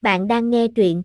Bạn đang nghe truyện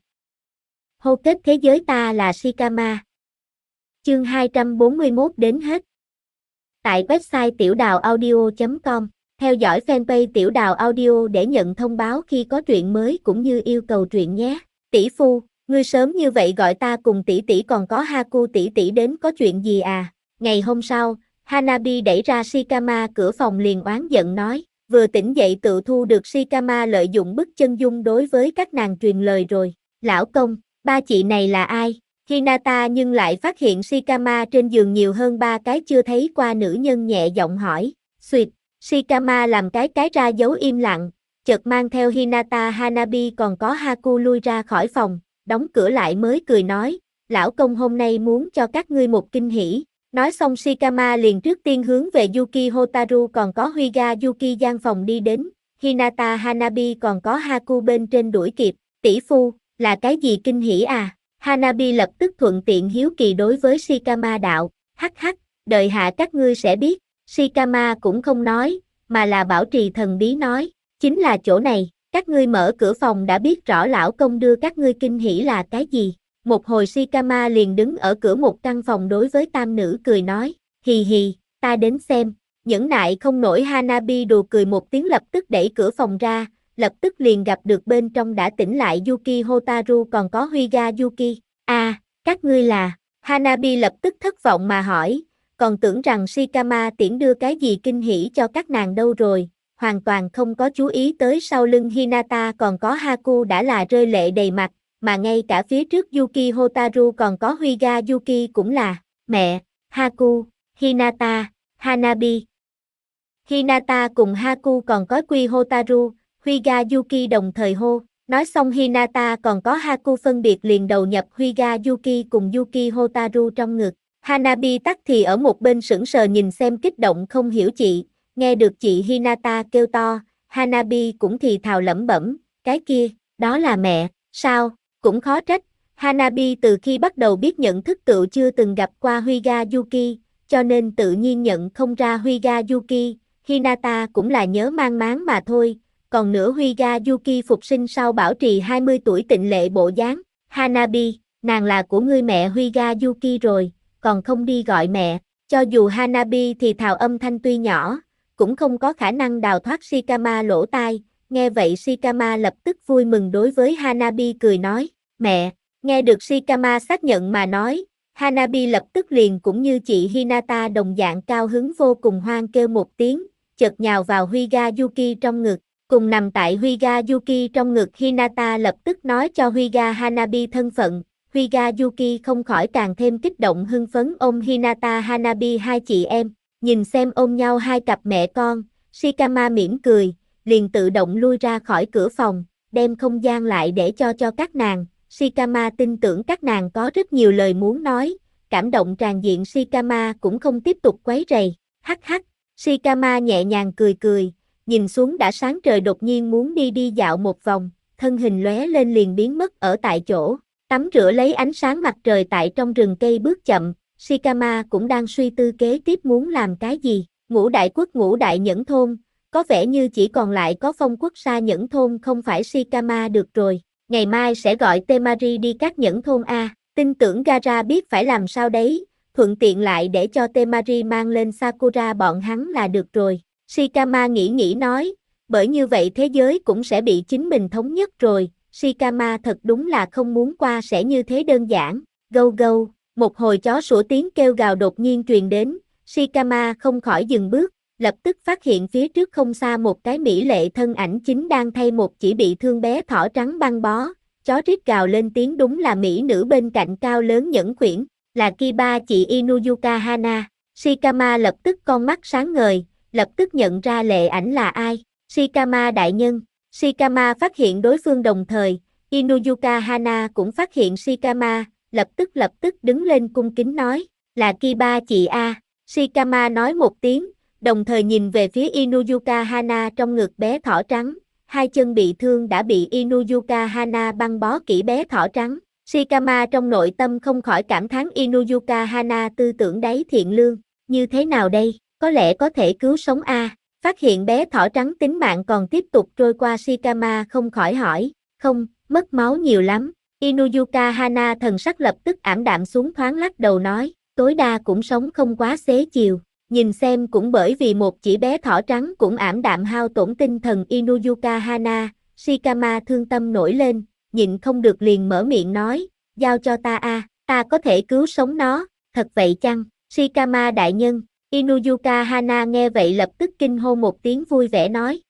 Hô kết thế giới ta là Shikama. Chương 241 đến hết. Tại website tiểu đào audio.com, theo dõi fanpage tiểu đào audio để nhận thông báo khi có truyện mới cũng như yêu cầu truyện nhé. Tỷ phu, ngươi sớm như vậy gọi ta cùng tỷ tỷ còn có Haku tỷ tỷ đến có chuyện gì à? Ngày hôm sau, Hanabi đẩy ra Shikama cửa phòng liền oán giận nói, vừa tỉnh dậy tự thu được Shikama lợi dụng bức chân dung đối với các nàng truyền lời rồi. Lão công, ba chị này là ai? Hinata nhưng lại phát hiện Shikama trên giường nhiều hơn ba cái chưa thấy qua nữ nhân nhẹ giọng hỏi. Xuyệt, Shikama làm cái ra dấu im lặng, chợt mang theo Hinata Hanabi còn có Haku lui ra khỏi phòng, đóng cửa lại mới cười nói, lão công hôm nay muốn cho các ngươi một kinh hỉ. Nói xong Shikama liền trước tiên hướng về Yuki Hotaru còn có Huiga Yuki gian phòng đi đến, Hinata Hanabi còn có Haku bên trên đuổi kịp, tỷ phu, là cái gì kinh hỉ à? Hanabi lập tức thuận tiện hiếu kỳ đối với Shikama đạo, hắc hắc, đợi hạ các ngươi sẽ biết. Shikama cũng không nói, mà là bảo trì thần bí nói, chính là chỗ này, các ngươi mở cửa phòng đã biết rõ lão công đưa các ngươi kinh hỉ là cái gì. Một hồi Shikama liền đứng ở cửa một căn phòng đối với tam nữ cười nói, hì hì, ta đến xem. Nhẫn nại không nổi Hanabi đùa cười một tiếng lập tức đẩy cửa phòng ra, lập tức liền gặp được bên trong đã tỉnh lại Yuki Hotaru còn có Huiga Yuki. Các ngươi là, Hanabi lập tức thất vọng mà hỏi, còn tưởng rằng Shikama tiễn đưa cái gì kinh hỉ cho các nàng đâu rồi, hoàn toàn không có chú ý tới sau lưng Hinata còn có Haku đã là rơi lệ đầy mặt, mà ngay cả phía trước Yuki Hotaru còn có Huiga Yuki cũng là, mẹ, Haku, Hinata, Hanabi. Hinata cùng Haku còn có Kui Hotaru, Huiga Yuki đồng thời hô, nói xong Hinata còn có Haku phân biệt liền đầu nhập Huiga Yuki cùng Yuki Hotaru trong ngực. Hanabi tắc thì ở một bên sững sờ nhìn xem kích động không hiểu chị, nghe được chị Hinata kêu to, Hanabi cũng thì thào lẩm bẩm, cái kia, đó là mẹ, sao, cũng khó trách. Hanabi từ khi bắt đầu biết nhận thức tựu chưa từng gặp qua Huiga Yuki, cho nên tự nhiên nhận không ra Huiga Yuki, Hinata cũng là nhớ mang máng mà thôi, còn nữa Huiga Yuki phục sinh sau bảo trì 20 tuổi tịnh lệ bộ dáng, Hanabi, nàng là của ngươi mẹ Huiga Yuki rồi, còn không đi gọi mẹ, cho dù Hanabi thì thào âm thanh tuy nhỏ, cũng không có khả năng đào thoát Shikama lỗ tai, nghe vậy Shikama lập tức vui mừng đối với Hanabi cười nói, mẹ, nghe được Shikama xác nhận mà nói, Hanabi lập tức liền cũng như chị Hinata đồng dạng cao hứng vô cùng hoan kêu một tiếng, chợt nhào vào Huiga Yuki trong ngực, cùng nằm tại Huiga Yuki trong ngực Hinata lập tức nói cho Huiga Hanabi thân phận, Huiga Yuki không khỏi càng thêm kích động hưng phấn ôm Hinata Hanabi hai chị em, nhìn xem ôm nhau hai cặp mẹ con, Shikama mỉm cười, liền tự động lui ra khỏi cửa phòng, đem không gian lại để cho các nàng. Shikama tin tưởng các nàng có rất nhiều lời muốn nói, cảm động tràn diện Shikama cũng không tiếp tục quấy rầy, hắc hắc, Shikama nhẹ nhàng cười cười, nhìn xuống đã sáng trời đột nhiên muốn đi dạo một vòng, thân hình lóe lên liền biến mất ở tại chỗ, tắm rửa lấy ánh sáng mặt trời tại trong rừng cây bước chậm, Shikama cũng đang suy tư kế tiếp muốn làm cái gì, Ngũ Đại Quốc Ngũ Đại Nhẫn Thôn, có vẻ như chỉ còn lại có Phong Quốc Sa Nhẫn Thôn không phải Shikama được rồi. Ngày mai sẽ gọi Temari đi các nhẫn thôn A, tin tưởng Gaara biết phải làm sao đấy, thuận tiện lại để cho Temari mang lên Sakura bọn hắn là được rồi. Shikama nghĩ nói, bởi như vậy thế giới cũng sẽ bị chính mình thống nhất rồi, Shikama thật đúng là không muốn qua sẽ như thế đơn giản, gâu gâu, một hồi chó sủa tiếng kêu gào đột nhiên truyền đến, Shikama không khỏi dừng bước, lập tức phát hiện phía trước không xa một cái mỹ lệ thân ảnh chính đang thay một chỉ bị thương bé thỏ trắng băng bó, chó rít gào lên tiếng đúng là mỹ nữ bên cạnh cao lớn nhẫn khuyển, là Kiba chị Inuyuka Hana. Shikama lập tức con mắt sáng ngời, lập tức nhận ra lệ ảnh là ai, Shikama đại nhân. Shikama phát hiện đối phương đồng thời, Inuyuka Hana cũng phát hiện Shikama, lập tức đứng lên cung kính nói, là Kiba chị A. Shikama nói một tiếng, đồng thời nhìn về phía Inuyuka Hana trong ngực bé thỏ trắng, hai chân bị thương đã bị Inuyuka Hana băng bó kỹ bé thỏ trắng. Shikama trong nội tâm không khỏi cảm thán Inuyuka Hana tư tưởng đáy thiện lương, như thế nào đây, có lẽ có thể cứu sống A. Phát hiện bé thỏ trắng tính mạng còn tiếp tục trôi qua Shikama không khỏi hỏi, không, mất máu nhiều lắm. Inuzuka Hana thần sắc lập tức ảm đạm xuống, thoáng lắc đầu nói, tối đa cũng sống không quá xế chiều. Nhìn xem cũng bởi vì một chỉ bé thỏ trắng cũng ảm đạm hao tổn tinh thần Inuzuka Hana, Shikama thương tâm nổi lên, nhịn không được liền mở miệng nói, giao cho ta a, ta có thể cứu sống nó, thật vậy chăng, Shikama đại nhân. Inuzuka Hana nghe vậy lập tức kinh hô một tiếng vui vẻ nói,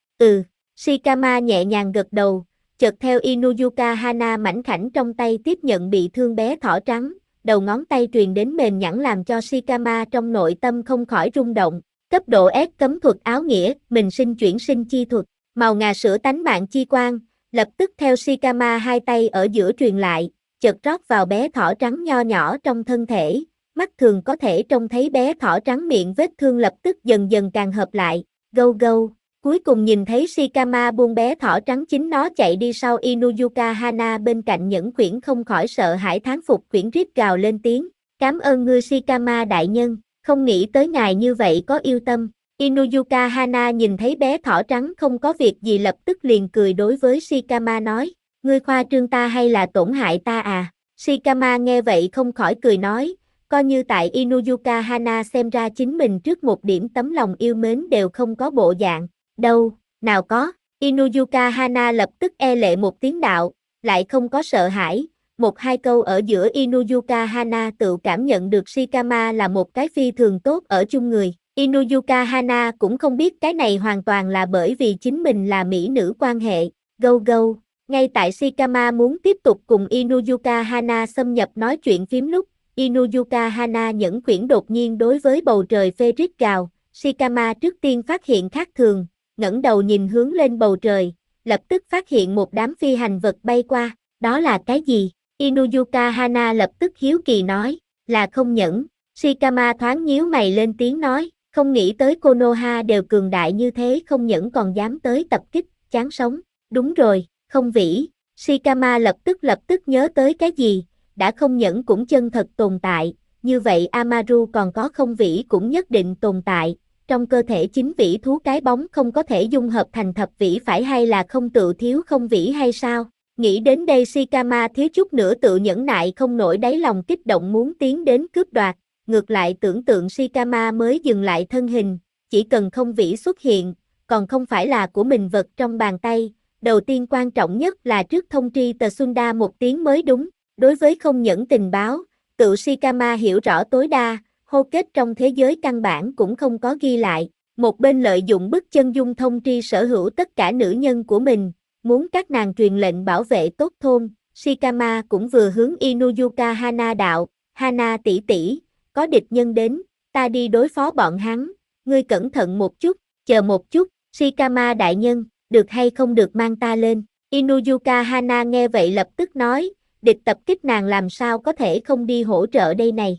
Shikama nhẹ nhàng gật đầu, chợt theo Inuzuka Hana mảnh khảnh trong tay tiếp nhận bị thương bé thỏ trắng, đầu ngón tay truyền đến mềm nhẵn làm cho Shikama trong nội tâm không khỏi rung động. Cấp độ S cấm thuật áo nghĩa, mình sinh chuyển sinh chi thuật, màu ngà sữa tánh mạng chi quang, lập tức theo Shikama hai tay ở giữa truyền lại, chợt rót vào bé thỏ trắng nho nhỏ trong thân thể. Mắt thường có thể trông thấy bé thỏ trắng miệng vết thương lập tức dần dần càng hợp lại, gâu gâu. Cuối cùng nhìn thấy Shikama buông bé thỏ trắng chính nó chạy đi sau Inuzuka Hana bên cạnh Nhẫn Khuyển không khỏi sợ hãi thán phục. Khuyển rít gào lên tiếng, cảm ơn ngươi Shikama đại nhân, không nghĩ tới ngài như vậy có yêu tâm. Inuzuka Hana nhìn thấy bé thỏ trắng không có việc gì lập tức liền cười đối với Shikama nói, ngươi khoa trương ta hay là tổn hại ta à? Shikama nghe vậy không khỏi cười nói, coi như tại Inuzuka Hana xem ra chính mình trước một điểm tấm lòng yêu mến đều không có bộ dạng. Đâu, nào có, Inuzuka Hana lập tức e lệ một tiếng đạo, lại không có sợ hãi, một hai câu ở giữa Inuzuka Hana tự cảm nhận được Shikama là một cái phi thường tốt ở chung người. Inuzuka Hana cũng không biết cái này hoàn toàn là bởi vì chính mình là mỹ nữ quan hệ, gâu gâu. Ngay tại Shikama muốn tiếp tục cùng Inuzuka Hana xâm nhập nói chuyện phím lúc, Inuzuka Hana Nhẫn Khuyển đột nhiên đối với bầu trời phê rít gào, Shikama trước tiên phát hiện khác thường, ngẩng đầu nhìn hướng lên bầu trời, lập tức phát hiện một đám phi hành vật bay qua, đó là cái gì? Inuzuka Hana lập tức hiếu kỳ nói, là không nhẫn. Shikama thoáng nhíu mày lên tiếng nói, không nghĩ tới Konoha đều cường đại như thế, không nhẫn còn dám tới tập kích, chán sống. Đúng rồi, không vĩ. Shikama lập tức nhớ tới cái gì, đã không nhẫn cũng chân thật tồn tại, như vậy Amaru còn có không vĩ cũng nhất định tồn tại. Trong cơ thể chính vĩ thú cái bóng không có thể dung hợp thành thập vĩ phải hay là không tự thiếu không vĩ hay sao? Nghĩ đến đây Shikama thiếu chút nữa tự nhẫn nại không nổi đáy lòng kích động muốn tiến đến cướp đoạt, ngược lại tưởng tượng Shikama mới dừng lại thân hình, chỉ cần không vĩ xuất hiện, còn không phải là của mình vật trong bàn tay, đầu tiên quan trọng nhất là trước thông tri Tsunda một tiếng mới đúng, đối với không nhẫn tình báo, tự Shikama hiểu rõ tối đa. Hô kết trong thế giới căn bản cũng không có ghi lại, một bên lợi dụng bức chân dung thông tri sở hữu tất cả nữ nhân của mình, muốn các nàng truyền lệnh bảo vệ tốt thôn. Shikama cũng vừa hướng Inuzuka Hana đạo, Hana tỷ tỷ, có địch nhân đến, ta đi đối phó bọn hắn, ngươi cẩn thận một chút, chờ một chút, Shikama đại nhân, được hay không được mang ta lên. Inuzuka Hana nghe vậy lập tức nói, địch tập kích nàng làm sao có thể không đi hỗ trợ đây này,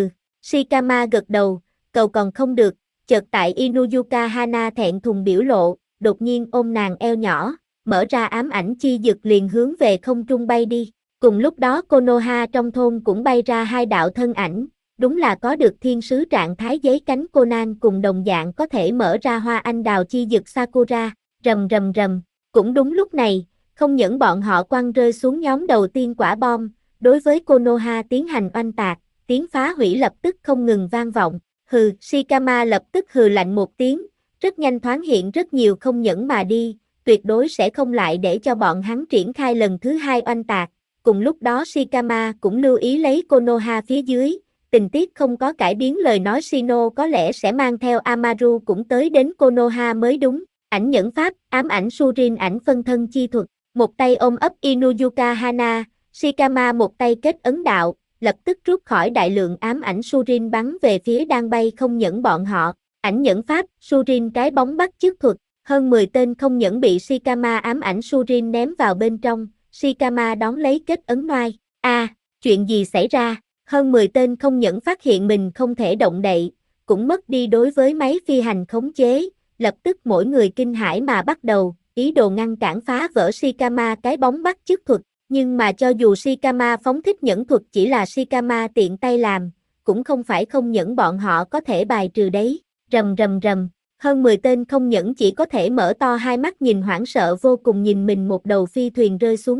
Shikama gật đầu, cầu còn không được, chợt tại Inuzuka Hana thẹn thùng biểu lộ, đột nhiên ôm nàng eo nhỏ, mở ra ám ảnh chi dực liền hướng về không trung bay đi. Cùng lúc đó Konoha trong thôn cũng bay ra hai đạo thân ảnh, đúng là có được thiên sứ trạng thái giấy cánh Conan cùng đồng dạng có thể mở ra hoa anh đào chi dực Sakura, rầm rầm rầm. Cũng đúng lúc này, không những bọn họ quăng rơi xuống nhóm đầu tiên quả bom, đối với Konoha tiến hành oanh tạc. Tiếng phá hủy lập tức không ngừng vang vọng, Shikama lập tức hừ lạnh một tiếng, rất nhanh thoáng hiện rất nhiều không nhẫn mà đi, tuyệt đối sẽ không lại để cho bọn hắn triển khai lần thứ hai oanh tạc. Cùng lúc đó Shikama cũng lưu ý lấy Konoha phía dưới, tình tiết không có cải biến lời nói Shino có lẽ sẽ mang theo Amaru cũng tới đến Konoha mới đúng. Ảnh nhẫn pháp, ám ảnh Surin ảnh phân thân chi thuật, một tay ôm ấp Inuzuka Hana, Shikama một tay kết ấn đạo, lập tức rút khỏi đại lượng ám ảnh Surin bắn về phía đang bay không nhẫn bọn họ. Ảnh nhẫn pháp, Surin cái bóng bắt chước thuật, hơn 10 tên không nhẫn bị Shikama ám ảnh Surin ném vào bên trong, Shikama đón lấy kết ấn noai. Chuyện gì xảy ra? Hơn 10 tên không nhẫn phát hiện mình không thể động đậy, cũng mất đi đối với máy phi hành khống chế, lập tức mỗi người kinh hãi mà bắt đầu, ý đồ ngăn cản phá vỡ Shikama cái bóng bắt chước thuật. Nhưng mà cho dù Shikama phóng thích nhẫn thuật chỉ là Shikama tiện tay làm, cũng không phải không nhẫn bọn họ có thể bài trừ đấy. Rầm rầm rầm, hơn 10 tên không nhẫn chỉ có thể mở to hai mắt nhìn hoảng sợ vô cùng nhìn mình một đầu phi thuyền rơi xuống đất,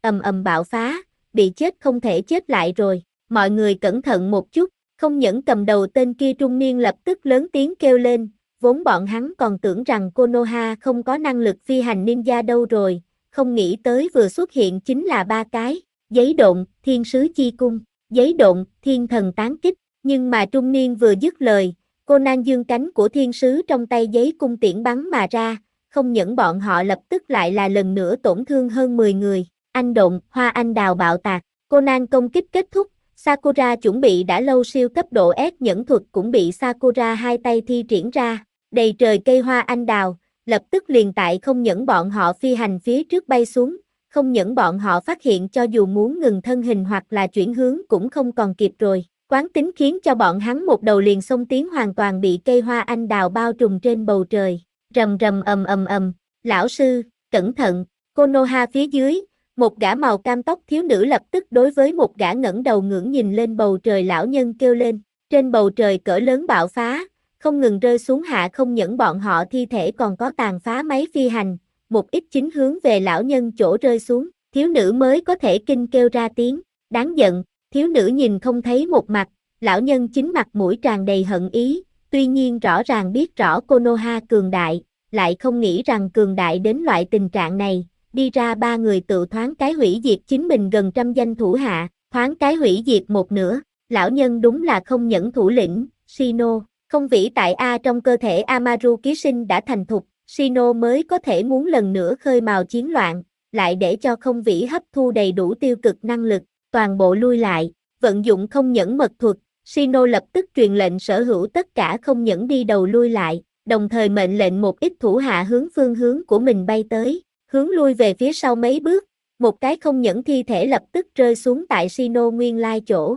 ầm ầm bạo phá, bị chết không thể chết lại rồi, mọi người cẩn thận một chút, không những cầm đầu tên kia trung niên lập tức lớn tiếng kêu lên, vốn bọn hắn còn tưởng rằng Konoha không có năng lực phi hành ninja đâu rồi, không nghĩ tới vừa xuất hiện chính là ba cái, giấy độn, thiên sứ chi cung, giấy độn, thiên thần tán kích, nhưng mà trung niên vừa dứt lời, Conan dương cánh của thiên sứ trong tay giấy cung tiễn bắn mà ra, không những bọn họ lập tức lại là lần nữa tổn thương hơn 10 người, anh độn, hoa anh đào bạo tạc, Conan công kích kết thúc, Sakura chuẩn bị đã lâu siêu cấp độ S nhẫn thuật cũng bị Sakura hai tay thi triển ra, đầy trời cây hoa anh đào, lập tức liền tại không những bọn họ phi hành phía trước bay xuống, không những bọn họ phát hiện cho dù muốn ngừng thân hình hoặc là chuyển hướng cũng không còn kịp rồi. Quán tính khiến cho bọn hắn một đầu liền xông tiến hoàn toàn bị cây hoa anh đào bao trùm trên bầu trời. Rầm rầm ầm, lão sư, cẩn thận, Konoha phía dưới, một gã màu cam tóc thiếu nữ lập tức đối với một gã ngẩng đầu ngưỡng nhìn lên bầu trời lão nhân kêu lên, trên bầu trời cỡ lớn bạo phá, không ngừng rơi xuống hạ không những bọn họ thi thể còn có tàn phá máy phi hành, một ít chính hướng về lão nhân chỗ rơi xuống, thiếu nữ mới có thể kinh kêu ra tiếng, đáng giận. Thiếu nữ nhìn không thấy một mặt, lão nhân chính mặt mũi tràn đầy hận ý, tuy nhiên rõ ràng biết rõ Konoha cường đại, lại không nghĩ rằng cường đại đến loại tình trạng này, đi ra ba người tự thoáng cái hủy diệt chính mình gần trăm danh thủ hạ, thoáng cái hủy diệt một nửa, lão nhân đúng là không nhẫn thủ lĩnh, Shino, không vĩ tại A trong cơ thể Amaru ký sinh đã thành thục, Shino mới có thể muốn lần nữa khơi mào chiến loạn, lại để cho không vĩ hấp thu đầy đủ tiêu cực năng lực. Toàn bộ lui lại, vận dụng không nhẫn mật thuật, Shino lập tức truyền lệnh sở hữu tất cả không nhẫn đi đầu lui lại, đồng thời mệnh lệnh một ít thủ hạ hướng phương hướng của mình bay tới, hướng lui về phía sau mấy bước, một cái không nhẫn thi thể lập tức rơi xuống tại Shino nguyên lai chỗ,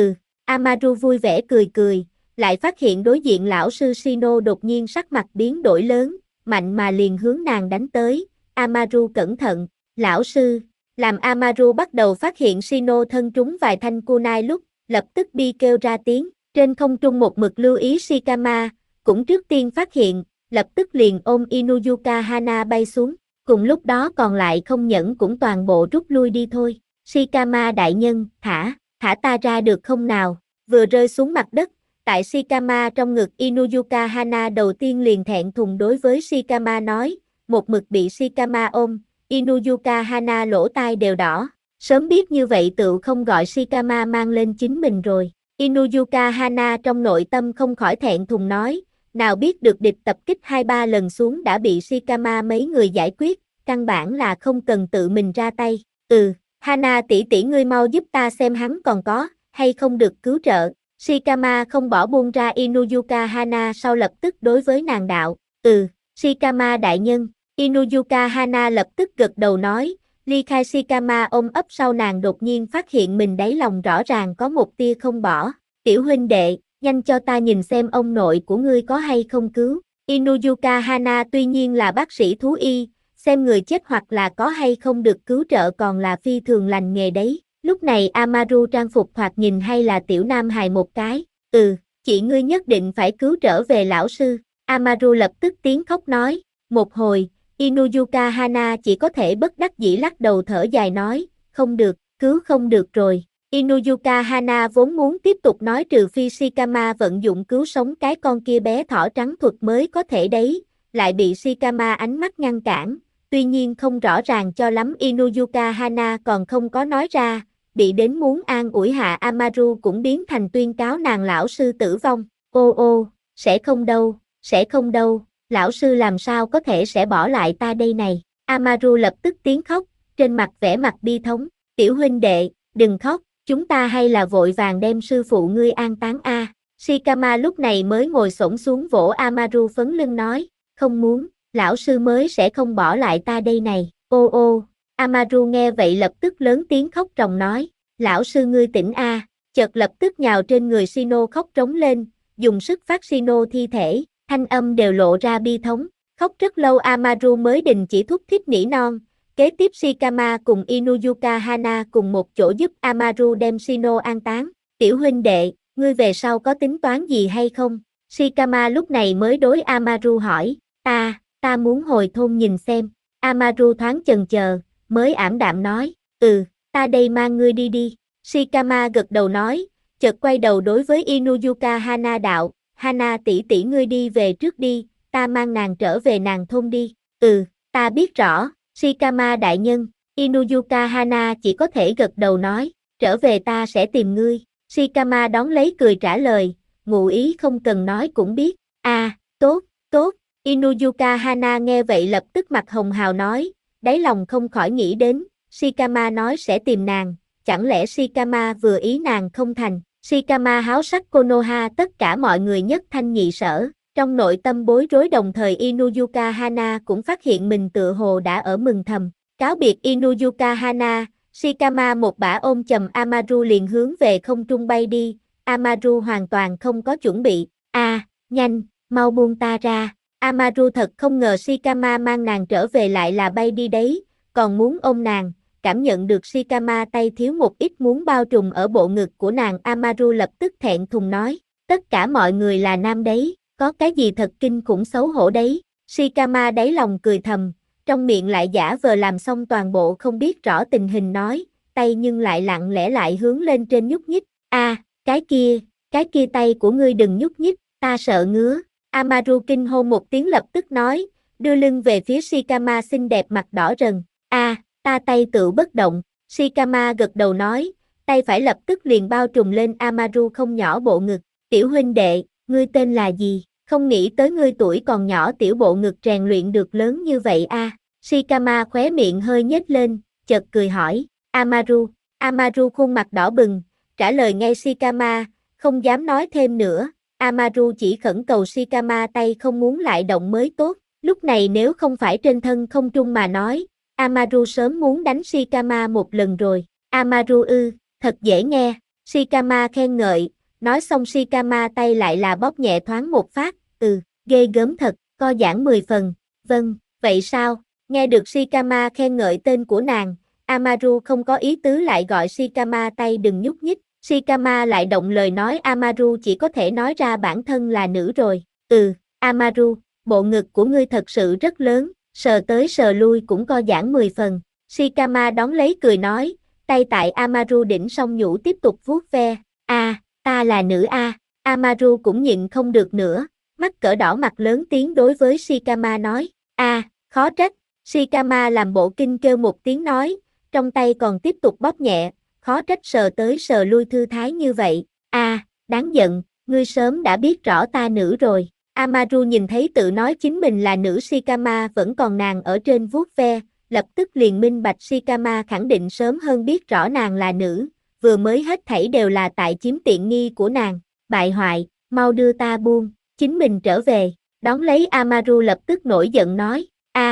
Amaru vui vẻ cười cười, lại phát hiện đối diện lão sư Shino đột nhiên sắc mặt biến đổi lớn, mạnh mà liền hướng nàng đánh tới, Amaru cẩn thận, lão sư. Làm Amaru bắt đầu phát hiện Shino thân trúng vài thanh kunai lúc, lập tức bi kêu ra tiếng, trên không trung một mực lưu ý Shikama, cũng trước tiên phát hiện, lập tức liền ôm Inuzuka Hana bay xuống, cùng lúc đó còn lại không nhẫn cũng toàn bộ rút lui đi thôi, Shikama đại nhân, thả ta ra được không nào, vừa rơi xuống mặt đất, tại Shikama trong ngực Inuzuka Hana đầu tiên liền thẹn thùng đối với Shikama nói, một mực bị Shikama ôm, Inuzuka Hana lỗ tai đều đỏ, sớm biết như vậy tựu không gọi Shikama mang lên chính mình rồi. Inuzuka Hana trong nội tâm không khỏi thẹn thùng nói, nào biết được địch tập kích 2-3 lần xuống đã bị Shikama mấy người giải quyết, căn bản là không cần tự mình ra tay. Hana tỷ tỷ ngươi mau giúp ta xem hắn còn có, hay không được cứu trợ. Shikama không bỏ buông ra Inuzuka Hana sau lập tức đối với nàng đạo, Shikama đại nhân. Inuzuka Hana lập tức gật đầu nói, ly khai Shikama ôm ấp sau nàng đột nhiên phát hiện mình đáy lòng rõ ràng có một tia không bỏ. Tiểu huynh đệ, nhanh cho ta nhìn xem ông nội của ngươi có hay không cứu. Inuzuka Hana tuy nhiên là bác sĩ thú y, xem người chết hoặc là có hay không được cứu trợ còn là phi thường lành nghề đấy. Lúc này Amaru trang phục thoạt nhìn hay là tiểu nam hài một cái. Chị ngươi nhất định phải cứu trở về lão sư. Amaru lập tức tiếng khóc nói, một hồi. Inuzuka Hana chỉ có thể bất đắc dĩ lắc đầu thở dài nói, không được, cứu không được rồi. Inuzuka Hana vốn muốn tiếp tục nói trừ phi Shikama vận dụng cứu sống cái con kia bé thỏ trắng thuật mới có thể đấy, lại bị Shikama ánh mắt ngăn cản, tuy nhiên không rõ ràng cho lắm Inuzuka Hana còn không có nói ra, bị đến muốn an ủi hạ Amaru cũng biến thành tuyên cáo nàng lão sư tử vong, sẽ không đâu. Lão sư làm sao có thể sẽ bỏ lại ta đây này, Amaru lập tức tiếng khóc, trên mặt vẻ mặt bi thống, tiểu huynh đệ, đừng khóc, chúng ta hay là vội vàng đem sư phụ ngươi an táng a. Shikama lúc này mới ngồi xổm xuống vỗ Amaru phấn lưng nói, không muốn, lão sư mới sẽ không bỏ lại ta đây này, Amaru nghe vậy lập tức lớn tiếng khóc ròng nói, lão sư ngươi tỉnh a, chợt lập tức nhào trên người Shino khóc trống lên, dùng sức phát Shino thi thể. Thanh âm đều lộ ra bi thống, khóc rất lâu Amaru mới đình chỉ thúc thiết nỉ non, kế tiếp Shikama cùng Inuzuka Hana cùng một chỗ giúp Amaru đem Shino an táng, tiểu huynh đệ, ngươi về sau có tính toán gì hay không? Shikama lúc này mới đối Amaru hỏi, ta muốn hồi thôn nhìn xem, Amaru thoáng chần chờ, mới ảm đạm nói, Ta đây mang ngươi đi đi. Shikama gật đầu nói, chợt quay đầu đối với Inuzuka Hana đạo, Hana tỷ tỷ ngươi đi về trước đi, ta mang nàng trở về nàng thôn đi. Ta biết rõ, Shikama đại nhân. Inuzuka Hana chỉ có thể gật đầu nói, trở về ta sẽ tìm ngươi. Shikama đón lấy cười trả lời, ngụ ý không cần nói cũng biết. Tốt, tốt. Inuzuka Hana nghe vậy lập tức mặt hồng hào nói, đáy lòng không khỏi nghĩ đến, Shikama nói sẽ tìm nàng, chẳng lẽ Shikama vừa ý nàng không thành. Shikama háo sắc Konoha tất cả mọi người nhất thanh nhị sở, trong nội tâm bối rối đồng thời Inuzuka Hana cũng phát hiện mình tựa hồ đã ở mừng thầm. Cáo biệt Inuzuka Hana, Shikama một bả ôm chầm Amaru liền hướng về không trung bay đi, Amaru hoàn toàn không có chuẩn bị. Nhanh, mau buông ta ra. Amaru thật không ngờ Shikama mang nàng trở về lại là bay đi đấy, còn muốn ôm nàng, cảm nhận được Shikama tay thiếu một ít muốn bao trùm ở bộ ngực của nàng. Amaru lập tức thẹn thùng nói, tất cả mọi người là nam đấy, có cái gì thật kinh khủng xấu hổ đấy. Shikama đáy lòng cười thầm, trong miệng lại giả vờ làm xong toàn bộ không biết rõ tình hình nói, tay nhưng lại lặng lẽ lại hướng lên trên nhúc nhích. Cái kia tay của ngươi đừng nhúc nhích, ta sợ ngứa. Amaru kinh hô một tiếng lập tức nói, đưa lưng về phía Shikama xinh đẹp mặt đỏ rần. Ta tay tự bất động. Shikama gật đầu nói, tay phải lập tức liền bao trùm lên Amaru không nhỏ bộ ngực. Tiểu huynh đệ, ngươi tên là gì? Không nghĩ tới ngươi tuổi còn nhỏ tiểu bộ ngực rèn luyện được lớn như vậy Shikama khóe miệng hơi nhếch lên, chợt cười hỏi, Amaru khuôn mặt đỏ bừng, trả lời ngay Shikama, không dám nói thêm nữa. Amaru chỉ khẩn cầu Shikama tay không muốn lại động mới tốt, lúc này nếu không phải trên thân không trung mà nói, Amaru sớm muốn đánh Shikama một lần rồi. Amaru thật dễ nghe, Shikama khen ngợi, nói xong Shikama tay lại là bóp nhẹ thoáng một phát, ghê gớm thật, co giãn 10 phần, vâng, vậy sao? Nghe được Shikama khen ngợi tên của nàng, Amaru không có ý tứ lại gọi Shikama tay đừng nhúc nhích. Shikama lại động lời nói Amaru chỉ có thể nói ra bản thân là nữ rồi. Amaru, bộ ngực của ngươi thật sự rất lớn, sờ tới sờ lui cũng co giãn 10 phần. Shikama đón lấy cười nói, tay tại Amaru đỉnh song nhũ tiếp tục vuốt ve. Ta là nữ Amaru cũng nhịn không được nữa, mắt cỡ đỏ mặt lớn tiếng đối với Shikama nói. Khó trách. Shikama làm bộ kinh kêu một tiếng nói, trong tay còn tiếp tục bóp nhẹ, khó trách sờ tới sờ lui thư thái như vậy. Đáng giận, ngươi sớm đã biết rõ ta nữ rồi. Amaru nhìn thấy tự nói chính mình là nữ Shikama vẫn còn nàng ở trên vuốt ve, lập tức liền minh bạch Shikama khẳng định sớm hơn biết rõ nàng là nữ, vừa mới hết thảy đều là tại chiếm tiện nghi của nàng. Bại hoại, mau đưa ta buông, chính mình trở về. Đón lấy Amaru lập tức nổi giận nói,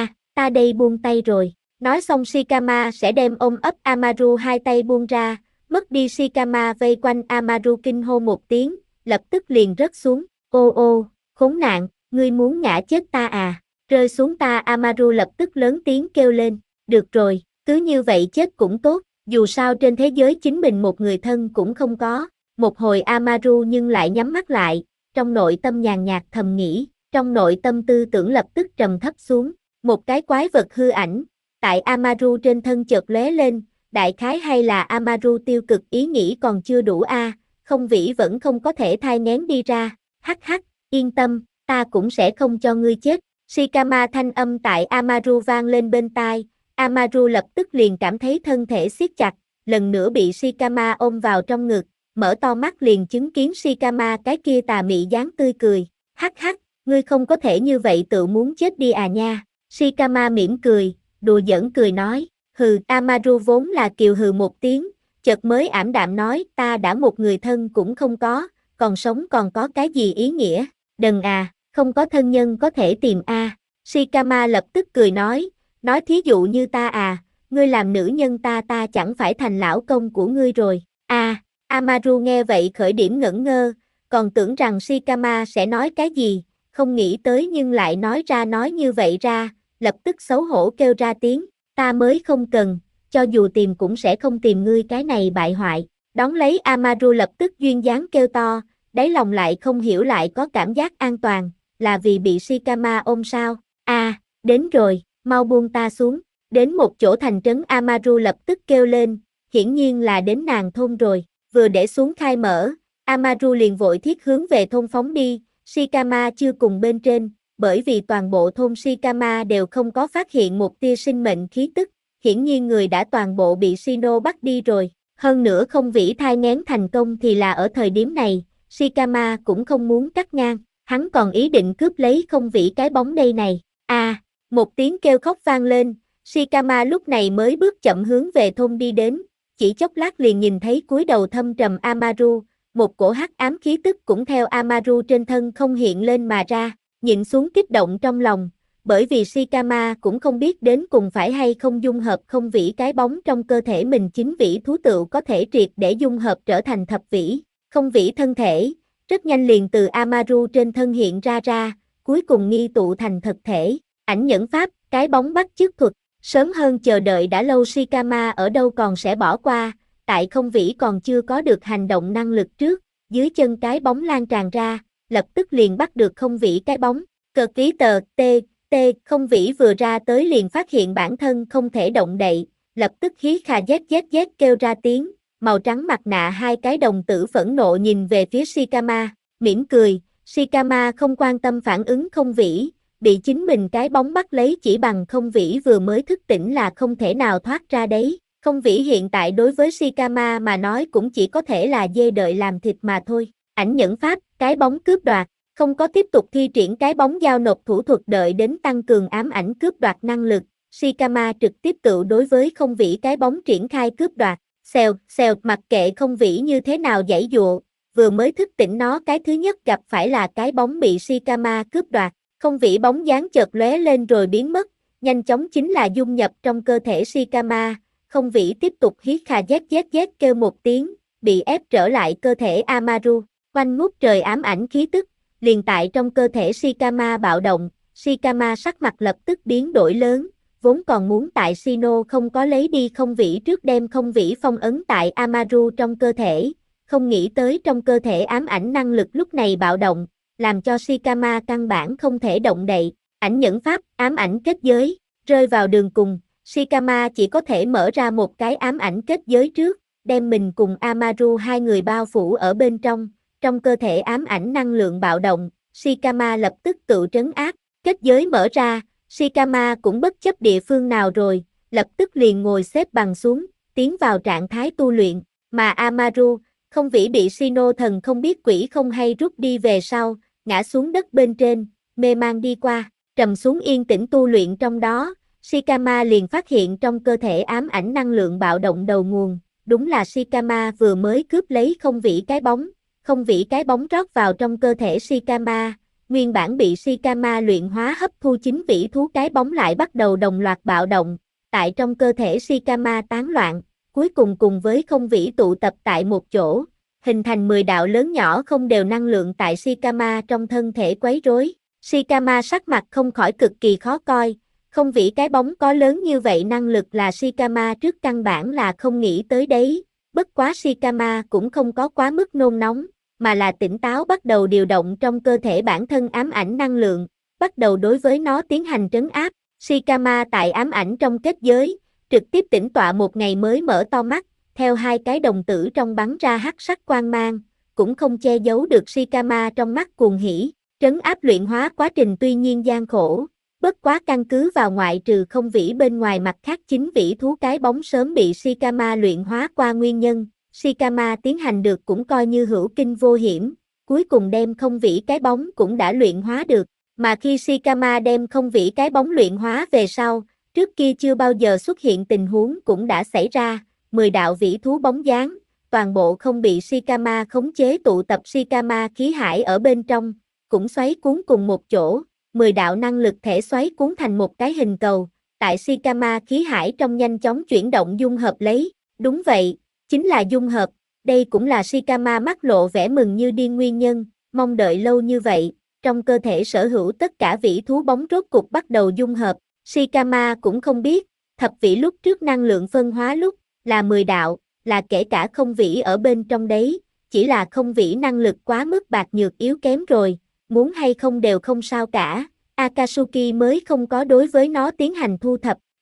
ta đây buông tay rồi. Nói xong Shikama sẽ đem ôm ấp Amaru hai tay buông ra, mất đi Shikama vây quanh Amaru kinh hô một tiếng, lập tức liền rớt xuống. Ô, khốn nạn, ngươi muốn ngã chết ta rơi xuống ta. Amaru lập tức lớn tiếng kêu lên, được rồi, cứ như vậy chết cũng tốt, dù sao trên thế giới chính mình một người thân cũng không có. Một hồi Amaru nhưng lại nhắm mắt lại, trong nội tâm nhàn nhạt thầm nghĩ, trong nội tâm tư tưởng lập tức trầm thấp xuống, một cái quái vật hư ảnh tại Amaru trên thân chợt lóe lên, đại khái hay là Amaru tiêu cực ý nghĩ còn chưa đủ không vĩ vẫn không có thể thai nghén đi ra. Hắc, yên tâm, ta cũng sẽ không cho ngươi chết. Shikama thanh âm tại Amaru vang lên bên tai, Amaru lập tức liền cảm thấy thân thể siết chặt, lần nữa bị Shikama ôm vào trong ngực, mở to mắt liền chứng kiến Shikama cái kia tà mị dáng tươi cười. Hắc, ngươi không có thể như vậy tự muốn chết đi nha. Shikama mỉm cười, đùa giỡn cười nói, Amaru vốn là kiều hừ một tiếng, chợt mới ảm đạm nói, ta đã một người thân cũng không có, còn sống còn có cái gì ý nghĩa, đần không có thân nhân có thể tìm Shikama lập tức cười nói thí dụ như ta ngươi làm nữ nhân ta chẳng phải thành lão công của ngươi rồi, Amaru nghe vậy khởi điểm ngẩn ngơ, còn tưởng rằng Shikama sẽ nói cái gì, không nghĩ tới nhưng lại nói ra nói như vậy ra, lập tức xấu hổ kêu ra tiếng, ta mới không cần, cho dù tìm cũng sẽ không tìm ngươi cái này bại hoại. Đón lấy Amaru lập tức duyên dáng kêu to, đáy lòng lại không hiểu lại có cảm giác an toàn, là vì bị Shikama ôm sao? Đến rồi, mau buông ta xuống. Đến một chỗ thành trấn Amaru lập tức kêu lên, hiển nhiên là đến nàng thôn rồi, vừa để xuống khai mở, Amaru liền vội thiết hướng về thôn phóng đi, Shikama chưa cùng bên trên, bởi vì toàn bộ thôn Shikama đều không có phát hiện một tia sinh mệnh khí tức, hiển nhiên người đã toàn bộ bị Shino bắt đi rồi, hơn nữa không vĩ thai nghén thành công thì là ở thời điểm này, Shikama cũng không muốn cắt ngang, hắn còn ý định cướp lấy không vĩ cái bóng đây này, một tiếng kêu khóc vang lên, Shikama lúc này mới bước chậm hướng về thôn đi đến, chỉ chốc lát liền nhìn thấy cúi đầu thâm trầm Amaru, một cổ hắc ám khí tức cũng theo Amaru trên thân không hiện lên mà ra, nhịn xuống kích động trong lòng, bởi vì Shikama cũng không biết đến cùng phải hay không dung hợp không vĩ cái bóng trong cơ thể mình chính vĩ thú tựu có thể triệt để dung hợp trở thành thập vĩ, không vĩ thân thể, rất nhanh liền từ Amaru trên thân hiện ra, cuối cùng nghi tụ thành thực thể, ảnh nhẫn pháp, cái bóng bắt chước thuật, sớm hơn chờ đợi đã lâu Shikama ở đâu còn sẽ bỏ qua, tại không vĩ còn chưa có được hành động năng lực trước, dưới chân cái bóng lan tràn ra, lập tức liền bắt được không vĩ cái bóng, cực ký tờ, không vĩ vừa ra tới liền phát hiện bản thân không thể động đậy, lập tức hí khà z kêu ra tiếng, màu trắng mặt nạ hai cái đồng tử phẫn nộ nhìn về phía Shikama, mỉm cười, Shikama không quan tâm phản ứng không vĩ, bị chính mình cái bóng bắt lấy chỉ bằng không vĩ vừa mới thức tỉnh là không thể nào thoát ra đấy. Không vĩ hiện tại đối với Shikama mà nói cũng chỉ có thể là dê đợi làm thịt mà thôi. Ảnh nhẫn pháp, cái bóng cướp đoạt, không có tiếp tục thi triển cái bóng giao nộp thủ thuật đợi đến tăng cường ám ảnh cướp đoạt năng lực. Shikama trực tiếp tự đối với không vĩ cái bóng triển khai cướp đoạt. Xèo, mặc kệ không vĩ như thế nào giãy dụa, vừa mới thức tỉnh nó cái thứ nhất gặp phải là cái bóng bị Shikama cướp đoạt. Không vĩ bóng dáng chợt lóe lên rồi biến mất, nhanh chóng chính là dung nhập trong cơ thể Shikama. Không vĩ tiếp tục hí khà z kêu một tiếng, bị ép trở lại cơ thể Amaru, quanh ngút trời ám ảnh khí tức, liền tại trong cơ thể Shikama bạo động, Shikama sắc mặt lập tức biến đổi lớn, vốn còn muốn tại Shino không có lấy đi không vĩ trước đem không vĩ phong ấn tại Amaru trong cơ thể, không nghĩ tới trong cơ thể ám ảnh năng lực lúc này bạo động, làm cho Shikama căn bản không thể động đậy, ảnh nhẫn pháp, ám ảnh kết giới, rơi vào đường cùng. Shikama chỉ có thể mở ra một cái ám ảnh kết giới trước, đem mình cùng Amaru hai người bao phủ ở bên trong cơ thể ám ảnh năng lượng bạo động, Shikama lập tức tự trấn áp, kết giới mở ra, Shikama cũng bất chấp địa phương nào rồi, lập tức liền ngồi xếp bằng xuống, tiến vào trạng thái tu luyện, mà Amaru, không vĩ bị Shino thần không biết quỷ không hay rút đi về sau, ngã xuống đất bên trên, mê man đi qua, trầm xuống yên tĩnh tu luyện trong đó. Shikama liền phát hiện trong cơ thể ám ảnh năng lượng bạo động đầu nguồn, đúng là Shikama vừa mới cướp lấy không vĩ cái bóng rót vào trong cơ thể Shikama, nguyên bản bị Shikama luyện hóa hấp thu chính vĩ thú cái bóng lại bắt đầu đồng loạt bạo động, tại trong cơ thể Shikama tán loạn, cuối cùng cùng với không vĩ tụ tập tại một chỗ, hình thành 10 đạo lớn nhỏ không đều năng lượng tại Shikama trong thân thể quấy rối. Shikama sắc mặt không khỏi cực kỳ khó coi. Không vĩ cái bóng có lớn như vậy năng lực là Shikama trước căn bản là không nghĩ tới đấy, bất quá Shikama cũng không có quá mức nôn nóng, mà là tỉnh táo bắt đầu điều động trong cơ thể bản thân ám ảnh năng lượng, bắt đầu đối với nó tiến hành trấn áp, Shikama tại ám ảnh trong kết giới, trực tiếp tĩnh tọa một ngày mới mở to mắt, theo hai cái đồng tử trong bắn ra hắc sắc quang mang, cũng không che giấu được Shikama trong mắt cuồng hỉ, trấn áp luyện hóa quá trình tuy nhiên gian khổ. Bất quá căn cứ vào ngoại trừ không vĩ bên ngoài mặt khác chính vĩ thú cái bóng sớm bị Shikama luyện hóa qua nguyên nhân, Shikama tiến hành được cũng coi như hữu kinh vô hiểm, cuối cùng đem không vĩ cái bóng cũng đã luyện hóa được, mà khi Shikama đem không vĩ cái bóng luyện hóa về sau, trước kia chưa bao giờ xuất hiện tình huống cũng đã xảy ra, 10 đạo vĩ thú bóng dáng, toàn bộ không bị Shikama khống chế tụ tập Shikama khí hải ở bên trong, cũng xoáy cuốn cùng một chỗ. 10 đạo năng lực thể xoáy cuốn thành một cái hình cầu, tại Shikama khí hải trong nhanh chóng chuyển động dung hợp lấy, đúng vậy, chính là dung hợp, đây cũng là Shikama mắt lộ vẻ mừng như điên nguyên nhân, mong đợi lâu như vậy, trong cơ thể sở hữu tất cả vĩ thú bóng rốt cục bắt đầu dung hợp, Shikama cũng không biết, thập vĩ lúc trước năng lượng phân hóa lúc, là 10 đạo, là kể cả không vĩ ở bên trong đấy, chỉ là không vĩ năng lực quá mức bạc nhược yếu kém rồi. Muốn hay không đều không sao cả, Akatsuki mới không có đối với nó tiến hành thu thập,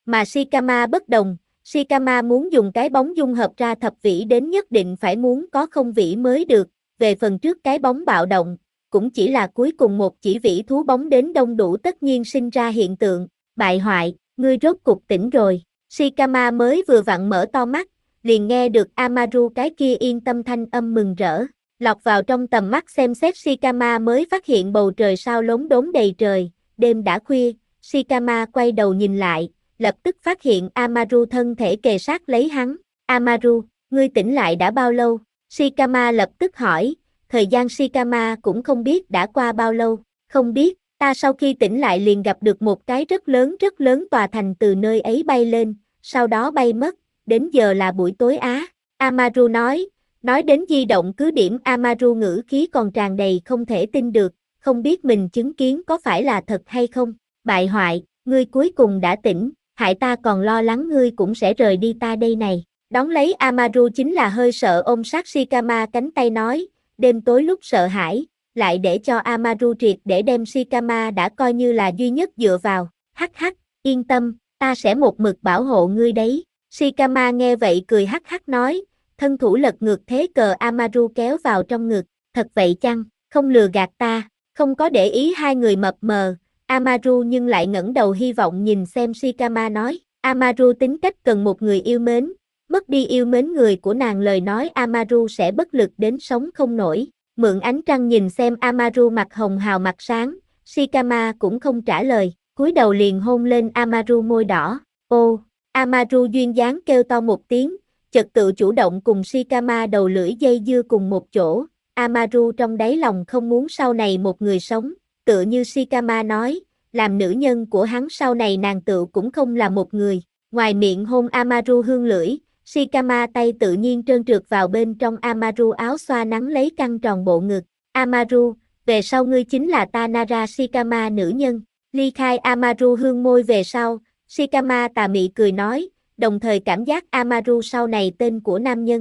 Mà Shikama bất đồng, Shikama muốn dùng cái bóng dung hợp ra thập vĩ đến nhất định phải muốn có không vĩ mới được, về phần trước cái bóng bạo động, cũng chỉ là cuối cùng một chỉ vĩ thú bóng đến đông đủ tất nhiên sinh ra hiện tượng, bại hoại, ngươi rốt cục tỉnh rồi, Shikama mới vừa vặn mở to mắt, liền nghe được Amaru cái kia yên tâm thanh âm mừng rỡ, lọt vào trong tầm mắt xem xét Shikama mới phát hiện bầu trời sao lốm đốm đầy trời, đêm đã khuya, Shikama quay đầu nhìn lại, lập tức phát hiện Amaru thân thể kề sát lấy hắn, Amaru, ngươi tỉnh lại đã bao lâu? Shikama lập tức hỏi, thời gian Shikama cũng không biết đã qua bao lâu, không biết, ta sau khi tỉnh lại liền gặp được một cái rất lớn tòa thành từ nơi ấy bay lên, sau đó bay mất, đến giờ là buổi tối á, Amaru nói đến di động cứ điểm Amaru ngữ khí còn tràn đầy không thể tin được, không biết mình chứng kiến có phải là thật hay không, bại hoại, ngươi cuối cùng đã tỉnh, hại ta còn lo lắng ngươi cũng sẽ rời đi ta đây này. Đón lấy Amaru chính là hơi sợ ôm sát Shikama cánh tay nói, đêm tối lúc sợ hãi, lại để cho Amaru triệt để đem Shikama đã coi như là duy nhất dựa vào, hắc hắc, yên tâm, ta sẽ một mực bảo hộ ngươi đấy. Shikama nghe vậy cười hắc hắc nói, thân thủ lật ngược thế cờ Amaru kéo vào trong ngực, thật vậy chăng, không lừa gạt ta, không có để ý hai người mập mờ, Amaru nhưng lại ngẩng đầu hy vọng nhìn xem Shikama nói, Amaru tính cách cần một người yêu mến, mất đi yêu mến người của nàng lời nói Amaru sẽ bất lực đến sống không nổi, mượn ánh trăng nhìn xem Amaru mặt hồng hào mặt sáng, Shikama cũng không trả lời, cúi đầu liền hôn lên Amaru môi đỏ, ô, Amaru duyên dáng kêu to một tiếng, chợt tự chủ động cùng Shikama đầu lưỡi dây dưa cùng một chỗ, Amaru trong đáy lòng không muốn sau này một người sống, tựa như Shikama nói, làm nữ nhân của hắn sau này nàng tự cũng không là một người, ngoài miệng hôn Amaru hương lưỡi, Shikama tay tự nhiên trơn trượt vào bên trong Amaru áo xoa nắng lấy căng tròn bộ ngực, Amaru, về sau ngươi chính là ta Nara Shikama nữ nhân, ly khai Amaru hương môi về sau, Shikama tà mị cười nói, đồng thời cảm giác Amaru sau này tên của nam nhân,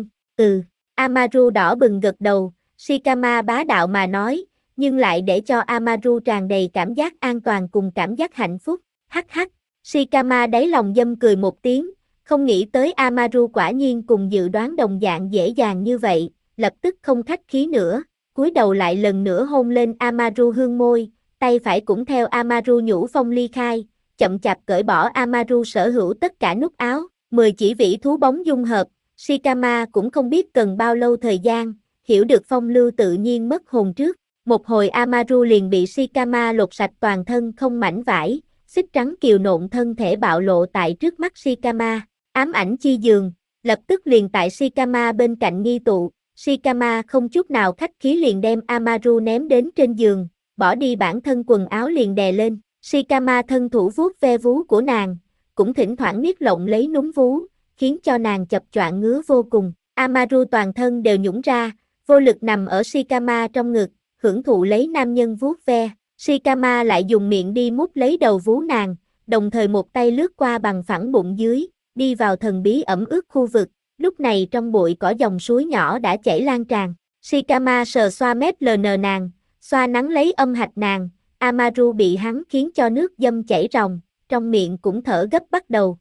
Amaru đỏ bừng gật đầu, Shikama bá đạo mà nói, nhưng lại để cho Amaru tràn đầy cảm giác an toàn cùng cảm giác hạnh phúc, hắc hắc, Shikama đáy lòng dâm cười một tiếng, không nghĩ tới Amaru quả nhiên cùng dự đoán đồng dạng dễ dàng như vậy, lập tức không khách khí nữa, cúi đầu lại lần nữa hôn lên Amaru hương môi, tay phải cũng theo Amaru nhũ phong ly khai, chậm chạp cởi bỏ Amaru sở hữu tất cả nút áo, 10 chỉ vĩ thú bóng dung hợp, Shikama cũng không biết cần bao lâu thời gian, hiểu được phong lưu tự nhiên mất hồn trước, một hồi Amaru liền bị Shikama lột sạch toàn thân không mảnh vải, xích trắng kiều nộn thân thể bạo lộ tại trước mắt Shikama, ám ảnh chi giường, lập tức liền tại Shikama bên cạnh nghi tụ, Shikama không chút nào khách khí liền đem Amaru ném đến trên giường, bỏ đi bản thân quần áo liền đè lên, Shikama thân thủ vuốt ve vú của nàng, cũng thỉnh thoảng niết lộng lấy núm vú, khiến cho nàng chập choạng ngứa vô cùng, Amaru toàn thân đều nhũn ra, vô lực nằm ở Shikama trong ngực, hưởng thụ lấy nam nhân vuốt ve, Shikama lại dùng miệng đi mút lấy đầu vú nàng, đồng thời một tay lướt qua bằng phẳng bụng dưới, đi vào thần bí ẩm ướt khu vực, lúc này trong bụi cỏ dòng suối nhỏ đã chảy lan tràn, Shikama sờ xoa mép lờ nờ nàng, xoa nắng lấy âm hạch nàng, Amaru bị hắn khiến cho nước dâm chảy ròng, trong miệng cũng thở gấp bắt đầu,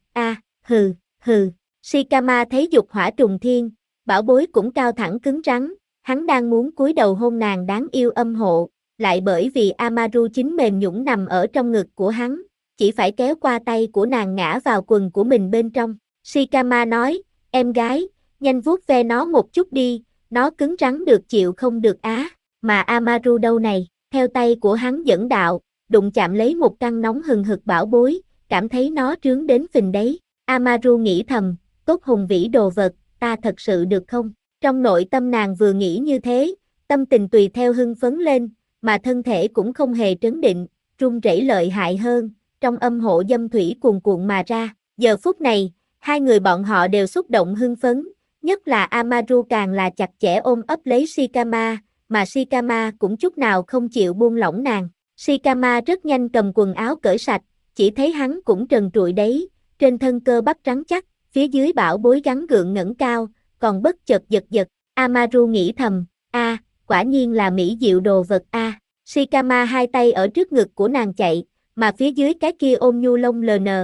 hừ, Shikama thấy dục hỏa trùng thiên, bảo bối cũng cao thẳng cứng rắn, hắn đang muốn cúi đầu hôn nàng đáng yêu âm hộ, lại bởi vì Amaru chính mềm nhũn nằm ở trong ngực của hắn, chỉ phải kéo qua tay của nàng ngã vào quần của mình bên trong. Shikama nói, em gái, nhanh vuốt ve nó một chút đi, nó cứng rắn được chịu không được á, mà Amaru đâu này, theo tay của hắn dẫn đạo, đụng chạm lấy một căn nóng hừng hực bảo bối, cảm thấy nó trướng đến phình đấy. Amaru nghĩ thầm, tốt hùng vĩ đồ vật, ta thật sự được không? Trong nội tâm nàng vừa nghĩ như thế, tâm tình tùy theo hưng phấn lên, mà thân thể cũng không hề trấn định, run rẩy lợi hại hơn, trong âm hộ dâm thủy cuồn cuộn mà ra. Giờ phút này, hai người bọn họ đều xúc động hưng phấn, nhất là Amaru càng là chặt chẽ ôm ấp lấy Shikama, mà Shikama cũng chút nào không chịu buông lỏng nàng. Shikama rất nhanh cầm quần áo cởi sạch, chỉ thấy hắn cũng trần trụi đấy, trên thân cơ bắp trắng chắc, phía dưới bảo bối gắn gượng ngẩng cao, còn bất chợt giật. Amaru nghĩ thầm, quả nhiên là mỹ diệu đồ vật a. Shikama hai tay ở trước ngực của nàng chạy, mà phía dưới cái kia ôm nhu lông lờ nờ,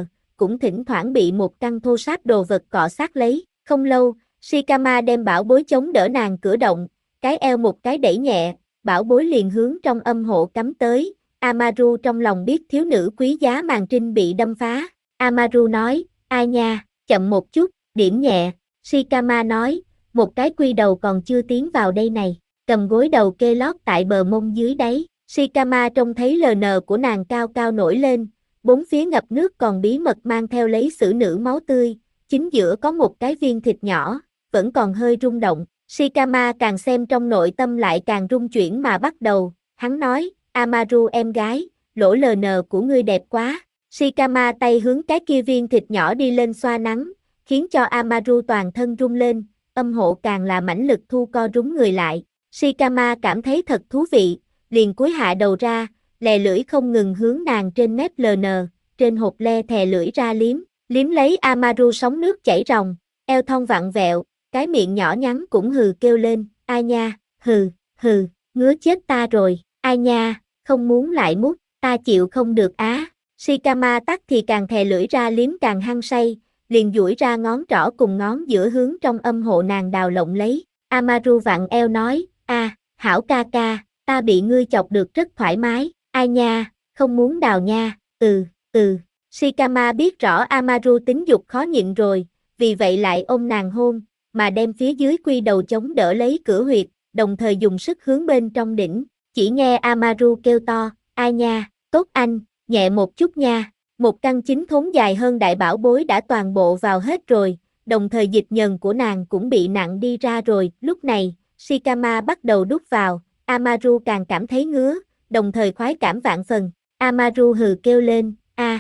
cũng thỉnh thoảng bị một căn thô sáp đồ vật cọ sát lấy. Không lâu, Shikama đem bảo bối chống đỡ nàng cử động, cái eo một cái đẩy nhẹ, bảo bối liền hướng trong âm hộ cắm tới. Amaru trong lòng biết thiếu nữ quý giá màn trinh bị đâm phá. Amaru nói, ai nha, chậm một chút, điểm nhẹ. Shikama nói, một cái quy đầu còn chưa tiến vào đây này, cầm gối đầu kê lót tại bờ mông dưới đáy. Shikama trông thấy LN của nàng cao cao nổi lên, bốn phía ngập nước còn bí mật mang theo lấy xử nữ máu tươi, chính giữa có một cái viên thịt nhỏ, vẫn còn hơi rung động. Shikama càng xem trong nội tâm lại càng rung chuyển mà bắt đầu, hắn nói, Amaru em gái, lỗ LN của ngươi đẹp quá. Shikama tay hướng cái kia viên thịt nhỏ đi lên xoa nắng, khiến cho Amaru toàn thân rung lên, âm hộ càng là mãnh lực thu co rúm người lại. Shikama cảm thấy thật thú vị, liền cúi hạ đầu ra, lè lưỡi không ngừng hướng nàng trên mép LN, trên hột le thè lưỡi ra liếm lấy Amaru sóng nước chảy ròng, eo thon vặn vẹo, cái miệng nhỏ nhắn cũng hừ kêu lên, ai nha, hừ, ngứa chết ta rồi, ai nha, không muốn lại mút, ta chịu không được á. Shikama tắc thì càng thè lưỡi ra liếm càng hăng say, liền duỗi ra ngón trỏ cùng ngón giữa hướng trong âm hộ nàng đào lộng lấy. Amaru vặn eo nói, hảo ca ca, ta bị ngươi chọc được rất thoải mái, ai nha, không muốn đào nha, Shikama biết rõ Amaru tính dục khó nhịn rồi, vì vậy lại ôm nàng hôn, mà đem phía dưới quy đầu chống đỡ lấy cửa huyệt, đồng thời dùng sức hướng bên trong đỉnh, chỉ nghe Amaru kêu to, ai nha, tốt anh, nhẹ một chút nha, một căn chính thốn dài hơn đại bảo bối đã toàn bộ vào hết rồi, đồng thời dịch nhờn của nàng cũng bị nặng đi ra rồi, lúc này, Shikama bắt đầu đút vào, Amaru càng cảm thấy ngứa, đồng thời khoái cảm vạn phần, Amaru hừ kêu lên,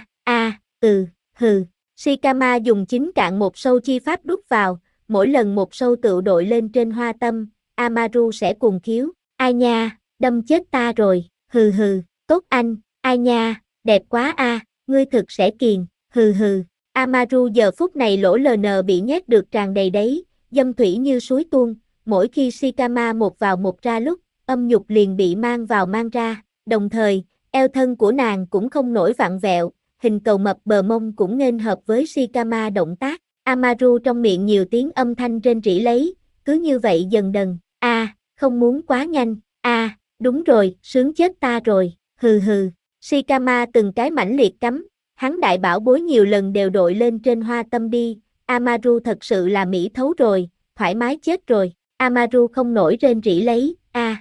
Shikama dùng chính cạn một sâu chi pháp đút vào, mỗi lần một sâu tựu đội lên trên hoa tâm, Amaru sẽ cuồng khiếu, ai nha, đâm chết ta rồi, tốt anh, ai nha, đẹp quá ngươi thực sẽ kiền, Amaru giờ phút này lỗ LN bị nhét được tràn đầy đấy, dâm thủy như suối tuôn, mỗi khi Shikama một vào một ra lúc, âm nhục liền bị mang vào mang ra, đồng thời, eo thân của nàng cũng không nổi vặn vẹo, hình cầu mập bờ mông cũng nên hợp với Shikama động tác. Amaru trong miệng nhiều tiếng âm thanh rên rỉ lấy, cứ như vậy dần dần, không muốn quá nhanh, đúng rồi, sướng chết ta rồi, Shikama từng cái mãnh liệt cắm, hắn đại bảo bối nhiều lần đều đội lên trên hoa tâm đi, Amaru thật sự là mỹ thấu rồi, thoải mái chết rồi, Amaru không nổi rên rỉ lấy,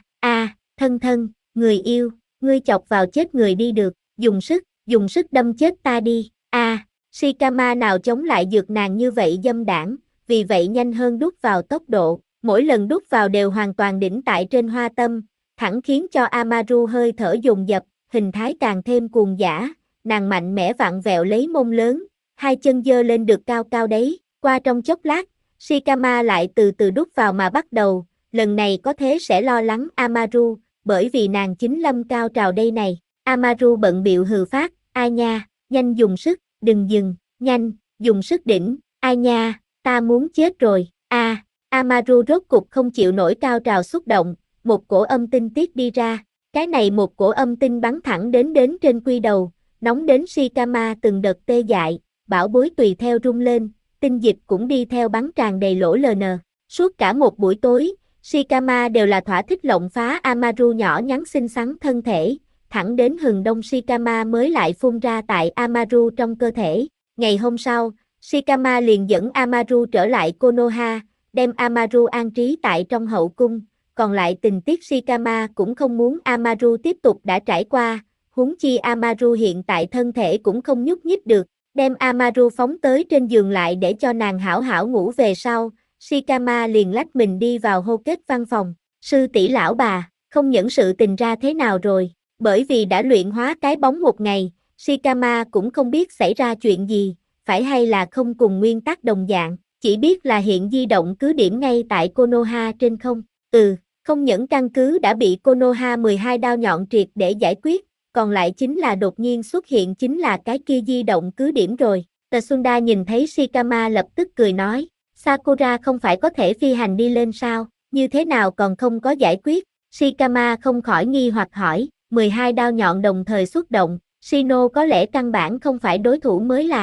thân, người yêu, ngươi chọc vào chết người đi được, dùng sức đâm chết ta đi, Shikama nào chống lại dược nàng như vậy dâm đảng, vì vậy nhanh hơn đút vào tốc độ, mỗi lần đút vào đều hoàn toàn đỉnh tại trên hoa tâm, thẳng khiến cho Amaru hơi thở dồn dập, hình thái càng thêm cuồng dã, nàng mạnh mẽ vặn vẹo lấy mông lớn, hai chân giơ lên được cao cao đấy, qua trong chốc lát, Shikama lại từ từ đút vào mà bắt đầu, lần này có thế sẽ lo lắng Amaru, bởi vì nàng chính lâm cao trào đây này, Amaru bận bịu hừ phát, ai nha, nhanh dùng sức, đừng dừng, nhanh, dùng sức đỉnh, ai nha, ta muốn chết rồi, Amaru rốt cục không chịu nổi cao trào xúc động, một cổ âm tinh tiết đi ra, cái này một cổ âm tinh bắn thẳng đến trên quy đầu, nóng đến Shikama từng đợt tê dại, bảo bối tùy theo rung lên, tinh dịch cũng đi theo bắn tràn đầy lỗ LN. Suốt cả một buổi tối, Shikama đều là thỏa thích lộng phá Amaru nhỏ nhắn xinh xắn thân thể, thẳng đến hừng đông Shikama mới lại phun ra tại Amaru trong cơ thể. Ngày hôm sau, Shikama liền dẫn Amaru trở lại Konoha, đem Amaru an trí tại trong hậu cung, còn lại tình tiết Shikama cũng không muốn Amaru tiếp tục đã trải qua, huống chi Amaru hiện tại thân thể cũng không nhúc nhích được, đem Amaru phóng tới trên giường lại để cho nàng hảo hảo ngủ về sau, Shikama liền lách mình đi vào hô kết văn phòng, sư tỷ lão bà, không những sự tình ra thế nào rồi, bởi vì đã luyện hóa cái bóng một ngày, Shikama cũng không biết xảy ra chuyện gì, phải hay là không cùng nguyên tắc đồng dạng, chỉ biết là hiện di động cứ điểm ngay tại Konoha trên không, không những căn cứ đã bị Konoha 12 đao nhọn triệt để giải quyết, còn lại chính là đột nhiên xuất hiện chính là cái kia di động cứ điểm rồi. Tsunda nhìn thấy Shikama lập tức cười nói, Sakura không phải có thể phi hành đi lên sao, như thế nào còn không có giải quyết, Shikama không khỏi nghi hoặc hỏi, 12 đao nhọn đồng thời xuất động, Shino có lẽ căn bản không phải đối thủ mới là,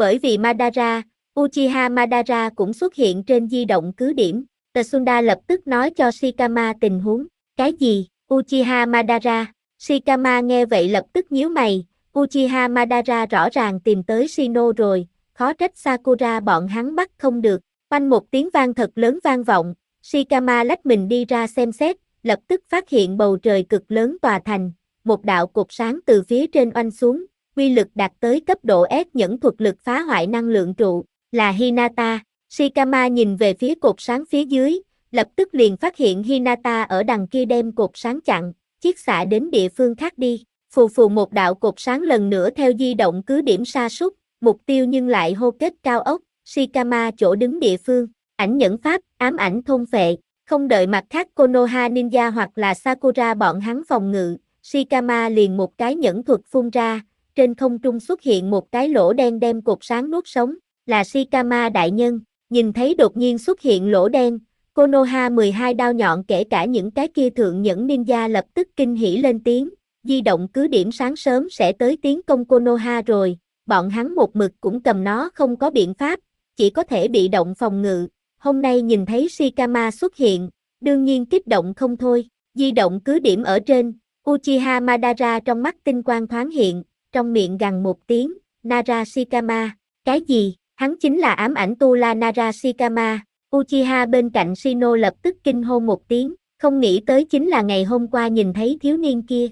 Bởi vì Madara, Uchiha Madara cũng xuất hiện trên di động cứ điểm. Tsunda lập tức nói cho Shikama tình huống. Cái gì? Uchiha Madara? Shikama nghe vậy lập tức nhíu mày. Uchiha Madara rõ ràng tìm tới Shino rồi, khó trách Sakura bọn hắn bắt không được. Oanh một tiếng vang thật lớn vang vọng, Shikama lách mình đi ra xem xét, lập tức phát hiện bầu trời cực lớn tòa thành, một đạo cột sáng từ phía trên oanh xuống, uy lực đạt tới cấp độ S nhẫn thuật lực phá hoại năng lượng trụ, là Hinata. Shikama nhìn về phía cột sáng phía dưới, lập tức liền phát hiện Hinata ở đằng kia đem cột sáng chặn, chiết xạ đến địa phương khác đi. Phù phù một đạo cột sáng lần nữa theo di động cứ điểm sa sút, mục tiêu nhưng lại hô kết cao ốc, Shikama chỗ đứng địa phương, ảnh nhẫn pháp, ám ảnh thôn phệ, không đợi mặt khác Konoha Ninja hoặc là Sakura bọn hắn phòng ngự, Shikama liền một cái nhẫn thuật phun ra, trên không trung xuất hiện một cái lỗ đen đem cột sáng nuốt sống, là Shikama đại nhân, nhìn thấy đột nhiên xuất hiện lỗ đen, Konoha 12 đao nhọn kể cả những cái kia thượng nhẫn ninja lập tức kinh hỉ lên tiếng. Di động cứ điểm sáng sớm sẽ tới tiến công Konoha rồi, bọn hắn một mực cũng cầm nó không có biện pháp, chỉ có thể bị động phòng ngự, hôm nay nhìn thấy Shikama xuất hiện, đương nhiên kích động không thôi, di động cứ điểm ở trên, Uchiha Madara trong mắt tinh quang thoáng hiện, trong miệng gằn một tiếng, Nara Shikama, cái gì, hắn chính là ám ảnh tu la Nara Shikama, Uchiha bên cạnh Shino lập tức kinh hô một tiếng, không nghĩ tới chính là ngày hôm qua nhìn thấy thiếu niên kia.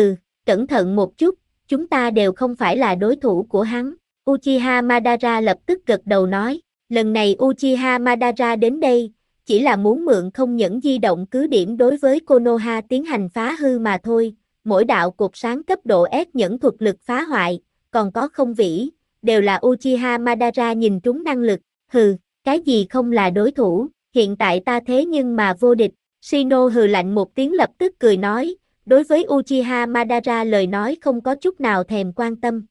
Cẩn thận một chút, chúng ta đều không phải là đối thủ của hắn. Uchiha Madara lập tức gật đầu nói, lần này Uchiha Madara đến đây, chỉ là muốn mượn không những di động cứ điểm đối với Konoha tiến hành phá hư mà thôi, mỗi đạo cột sáng cấp độ S nhẫn thuật lực phá hoại, còn có không vĩ, đều là Uchiha Madara nhìn trúng năng lực, cái gì không là đối thủ, hiện tại ta thế nhưng mà vô địch, Shino hừ lạnh một tiếng lập tức cười nói, đối với Uchiha Madara lời nói không có chút nào thèm quan tâm.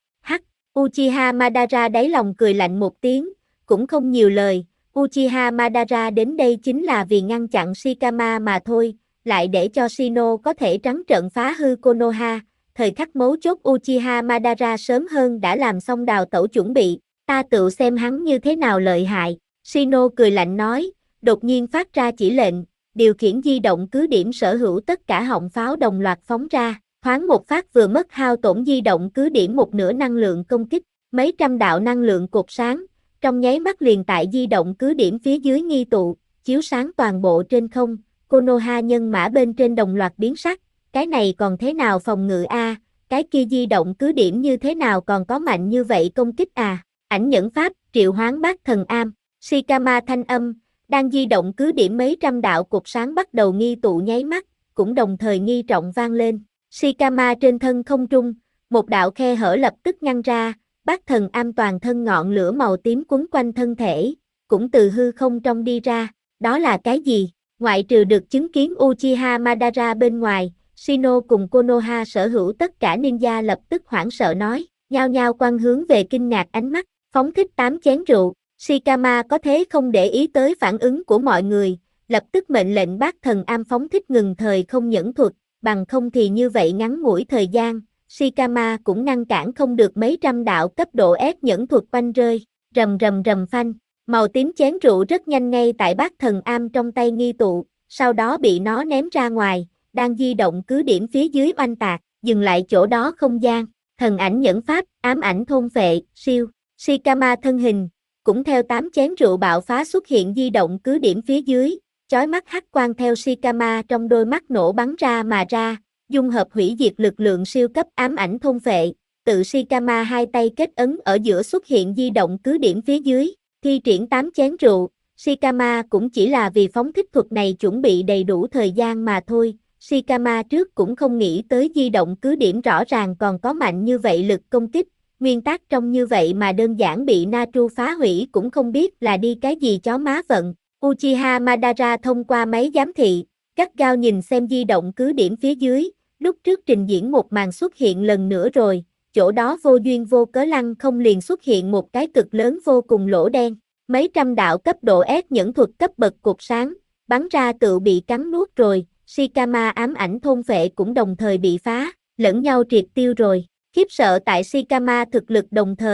Uchiha Madara đáy lòng cười lạnh một tiếng, cũng không nhiều lời. Uchiha Madara đến đây chính là vì ngăn chặn Shikama mà thôi, lại để cho Shino có thể trắng trợn phá hư Konoha. Thời khắc mấu chốt Uchiha Madara sớm hơn đã làm xong đào tẩu chuẩn bị, ta tự xem hắn như thế nào lợi hại. Shino cười lạnh nói, đột nhiên phát ra chỉ lệnh. Điều khiển di động cứ điểm sở hữu tất cả họng pháo đồng loạt phóng ra, thoáng một phát vừa mất hao tổn di động cứ điểm một nửa năng lượng công kích, mấy trăm đạo năng lượng cột sáng, trong nháy mắt liền tại di động cứ điểm phía dưới nghi tụ, chiếu sáng toàn bộ trên không, Konoha nhân mã bên trên đồng loạt biến sắc, cái này còn thế nào phòng ngự a? Cái kia di động cứ điểm như thế nào còn có mạnh như vậy công kích à? Ảnh nhẫn pháp, triệu hoán bát thần am, Shikama thanh âm, đang di động cứ điểm mấy trăm đạo cột sáng bắt đầu nghi tụ nháy mắt, cũng đồng thời nghi trọng vang lên. Shikama trên thân không trung, một đạo khe hở lập tức ngăn ra, bát thần am toàn thân ngọn lửa màu tím quấn quanh thân thể, cũng từ hư không trong đi ra, đó là cái gì? Ngoại trừ được chứng kiến Uchiha Madara bên ngoài, Shino cùng Konoha sở hữu tất cả ninja lập tức hoảng sợ nói, nhao nhao quăng hướng về kinh ngạc ánh mắt, phóng thích 8 chén rượu. Shikama có thế không để ý tới phản ứng của mọi người, lập tức mệnh lệnh bát thần am phóng thích ngừng thời không nhẫn thuật, bằng không thì như vậy ngắn ngủi thời gian, Shikama cũng ngăn cản không được mấy trăm đạo cấp độ S nhẫn thuật oanh rơi, rầm rầm rầm phanh, màu tím chén rượu rất nhanh ngay tại bát thần am trong tay nghi tụ, sau đó bị nó ném ra ngoài, đang di động cứ điểm phía dưới oanh tạc, dừng lại chỗ đó không gian, thần ảnh nhẫn pháp, ám ảnh thôn phệ, siêu, Shikama thân hình, cũng theo 8 chén rượu bạo phá xuất hiện di động cứ điểm phía dưới, chói mắt hắc quang theo Shikama trong đôi mắt nổ bắn ra mà ra, dung hợp hủy diệt lực lượng siêu cấp ám ảnh thôn phệ, tự Shikama hai tay kết ấn ở giữa xuất hiện di động cứ điểm phía dưới, thi triển 8 chén rượu, Shikama cũng chỉ là vì phóng thích thuật này chuẩn bị đầy đủ thời gian mà thôi, Shikama trước cũng không nghĩ tới di động cứ điểm rõ ràng còn có mạnh như vậy lực công kích. Nguyên tắc trong như vậy mà đơn giản bị Natru phá hủy cũng không biết là đi cái gì chó má vận. Uchiha Madara thông qua máy giám thị, gắt gao nhìn xem di động cứ điểm phía dưới, lúc trước trình diễn một màn xuất hiện lần nữa rồi, chỗ đó vô duyên vô cớ lăng không liền xuất hiện một cái cực lớn vô cùng lỗ đen, mấy trăm đạo cấp độ S nhẫn thuật cấp bậc cột sáng, bắn ra tự bị cắn nuốt rồi, Shikama ám ảnh thôn phệ cũng đồng thời bị phá, lẫn nhau triệt tiêu rồi. Khiếp sợ tại Shikama thực lực đồng thời,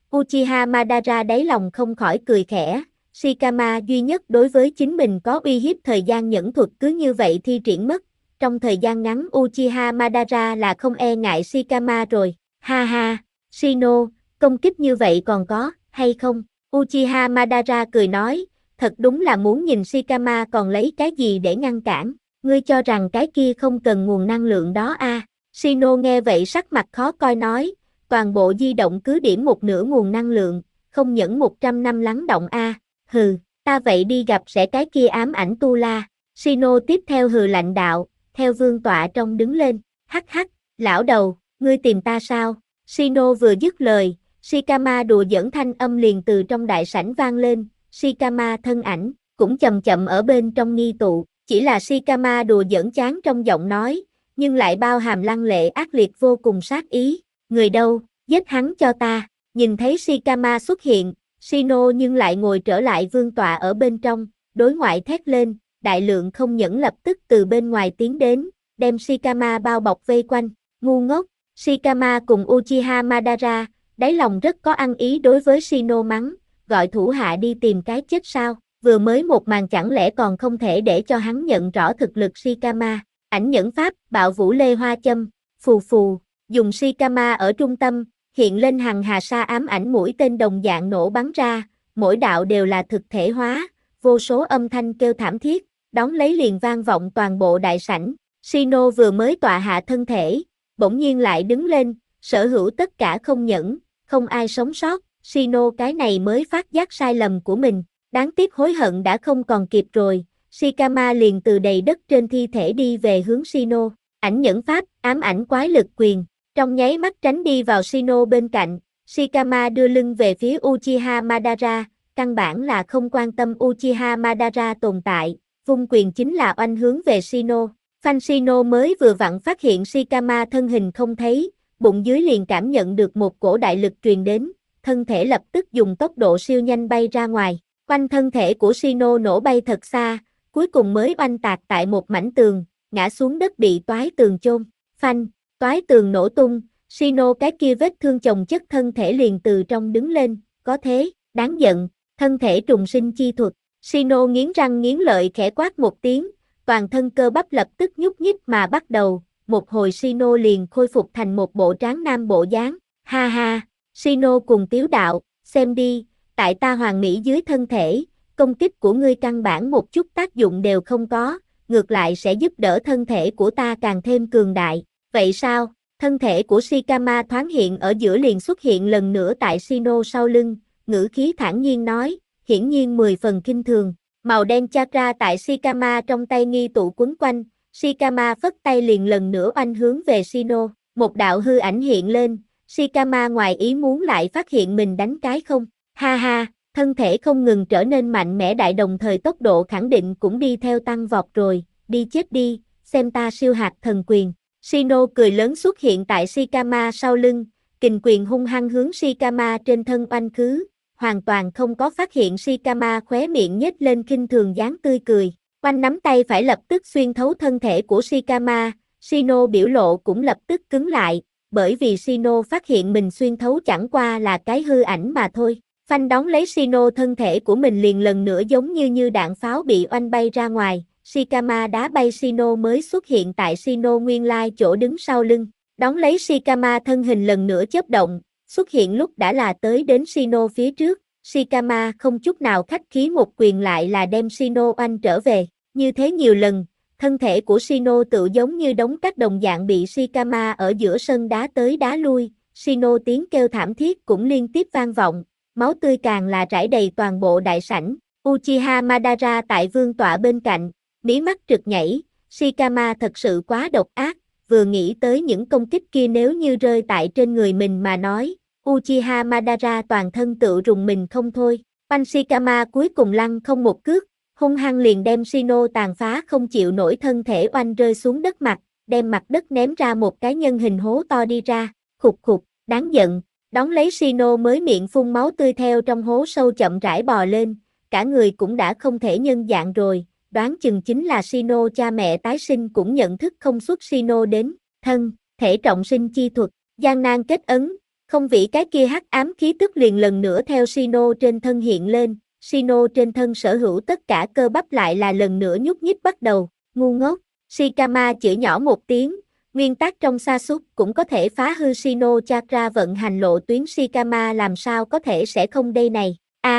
Uchiha Madara đáy lòng không khỏi cười khẽ, Shikama duy nhất đối với chính mình có uy hiếp thời gian nhẫn thuật cứ như vậy thi triển mất, trong thời gian ngắn Uchiha Madara là không e ngại Shikama rồi, ha ha, Shino, công kích như vậy còn có, hay không? Uchiha Madara cười nói, thật đúng là muốn nhìn Shikama còn lấy cái gì để ngăn cản, ngươi cho rằng cái kia không cần nguồn năng lượng đó à? Shino nghe vậy sắc mặt khó coi nói, toàn bộ di động cứ điểm một nửa nguồn năng lượng, không những 100 năm lắng động a, hừ, ta vậy đi gặp sẽ cái kia ám ảnh tu la. Shino tiếp theo hừ lạnh đạo, theo vương tọa trong đứng lên, hắc hắc, lão đầu, ngươi tìm ta sao? Shino vừa dứt lời, Shikama đùa giỡn thanh âm liền từ trong đại sảnh vang lên, Shikama thân ảnh, cũng chậm chậm ở bên trong nghi tụ, chỉ là Shikama đùa giỡn chán trong giọng nói, nhưng lại bao hàm lăng lệ ác liệt vô cùng sát ý, người đâu, giết hắn cho ta, nhìn thấy Shikama xuất hiện, Shino nhưng lại ngồi trở lại vương tọa ở bên trong, đối ngoại thét lên, đại lượng không nhẫn lập tức từ bên ngoài tiến đến, đem Shikama bao bọc vây quanh, ngu ngốc, Shikama cùng Uchiha Madara, đáy lòng rất có ăn ý đối với Shino mắng, gọi thủ hạ đi tìm cái chết sao, vừa mới một màn chẳng lẽ còn không thể để cho hắn nhận rõ thực lực Shikama, ảnh nhẫn pháp, bạo vũ lê hoa châm, phù phù, dùng Shikama ở trung tâm, hiện lên hằng hà sa ám ảnh mũi tên đồng dạng nổ bắn ra, mỗi đạo đều là thực thể hóa, vô số âm thanh kêu thảm thiết, đón lấy liền vang vọng toàn bộ đại sảnh, Shino vừa mới tọa hạ thân thể, bỗng nhiên lại đứng lên, sở hữu tất cả không nhẫn, không ai sống sót, Shino cái này mới phát giác sai lầm của mình, đáng tiếc hối hận đã không còn kịp rồi, Shikama liền từ đầy đất trên thi thể đi về hướng Shino, ảnh nhẫn pháp, ám ảnh quái lực quyền, trong nháy mắt tránh đi vào Shino bên cạnh, Shikama đưa lưng về phía Uchiha Madara, căn bản là không quan tâm Uchiha Madara tồn tại, vung quyền chính là oanh hướng về Shino. Phanh Shino mới vừa vặn phát hiện Shikama thân hình không thấy, bụng dưới liền cảm nhận được một cổ đại lực truyền đến, thân thể lập tức dùng tốc độ siêu nhanh bay ra ngoài, quanh thân thể của Shino nổ bay thật xa, cuối cùng mới oanh tạc tại một mảnh tường, ngã xuống đất bị toái tường chôn, phanh, toái tường nổ tung, Shino cái kia vết thương chồng chất thân thể liền từ trong đứng lên, có thế, đáng giận, thân thể trùng sinh chi thuật, Shino nghiến răng nghiến lợi khẽ quát một tiếng, toàn thân cơ bắp lập tức nhúc nhích mà bắt đầu, một hồi Shino liền khôi phục thành một bộ tráng nam bộ dáng, ha ha, Shino cùng tiếu đạo, xem đi, tại ta hoàng mỹ dưới thân thể, công kích của ngươi căn bản một chút tác dụng đều không có, ngược lại sẽ giúp đỡ thân thể của ta càng thêm cường đại, vậy sao? Thân thể của Shikama thoáng hiện ở giữa liền xuất hiện lần nữa tại Shino sau lưng, ngữ khí thản nhiên nói, hiển nhiên 10 phần kinh thường, màu đen chakra tại Shikama trong tay nghi tụ quấn quanh, Shikama phất tay liền lần nữa oanh hướng về Shino, một đạo hư ảnh hiện lên, Shikama ngoài ý muốn lại phát hiện mình đánh cái không, ha ha, thân thể không ngừng trở nên mạnh mẽ đại đồng thời tốc độ khẳng định cũng đi theo tăng vọt rồi, đi chết đi, xem ta siêu hạt thần quyền. Shino cười lớn xuất hiện tại Shikama sau lưng, kình quyền hung hăng hướng Shikama trên thân oanh khứ, hoàn toàn không có phát hiện Shikama khóe miệng nhếch lên khinh thường dáng tươi cười, oanh nắm tay phải lập tức xuyên thấu thân thể của Shikama, Shino biểu lộ cũng lập tức cứng lại, bởi vì Shino phát hiện mình xuyên thấu chẳng qua là cái hư ảnh mà thôi, phanh đón lấy Shino thân thể của mình liền lần nữa giống như đạn pháo bị oanh bay ra ngoài. Shikama đá bay Shino mới xuất hiện tại Shino nguyên lai chỗ đứng sau lưng, đón lấy Shikama thân hình lần nữa chớp động, xuất hiện lúc đã là tới đến Shino phía trước, Shikama không chút nào khách khí một quyền lại là đem Shino oanh trở về, như thế nhiều lần, thân thể của Shino tự giống như đống cát đồng dạng bị Shikama ở giữa sân đá tới đá lui, Shino tiếng kêu thảm thiết cũng liên tiếp vang vọng, máu tươi càng là rải đầy toàn bộ đại sảnh, Uchiha Madara tại vương tọa bên cạnh, mí mắt trượt nhảy, Shikama thật sự quá độc ác, vừa nghĩ tới những công kích kia nếu như rơi tại trên người mình mà nói, Uchiha Madara toàn thân tự rùng mình không thôi, oanh Shikama cuối cùng lăn không một cước, hung hăng liền đem Shino tàn phá không chịu nổi thân thể oanh rơi xuống đất mặt, đem mặt đất ném ra một cái nhân hình hố to đi ra, khục khục, đáng giận, đón lấy Shino mới miệng phun máu tươi theo trong hố sâu chậm rãi bò lên, cả người cũng đã không thể nhân dạng rồi. Đoán chừng chính là Shino cha mẹ tái sinh cũng nhận thức không xuất Shino đến, thân, thể trọng sinh chi thuật, gian nan kết ấn, Không vì cái kia hắc ám khí tức liền lần nữa theo Shino trên thân hiện lên, Shino trên thân sở hữu tất cả cơ bắp lại là lần nữa nhúc nhích bắt đầu, ngu ngốc, Shikama chửi nhỏ một tiếng, nguyên tắc trong Sasuke cũng có thể phá hư Shino Chakra vận hành lộ tuyến Shikama làm sao có thể sẽ không đây này,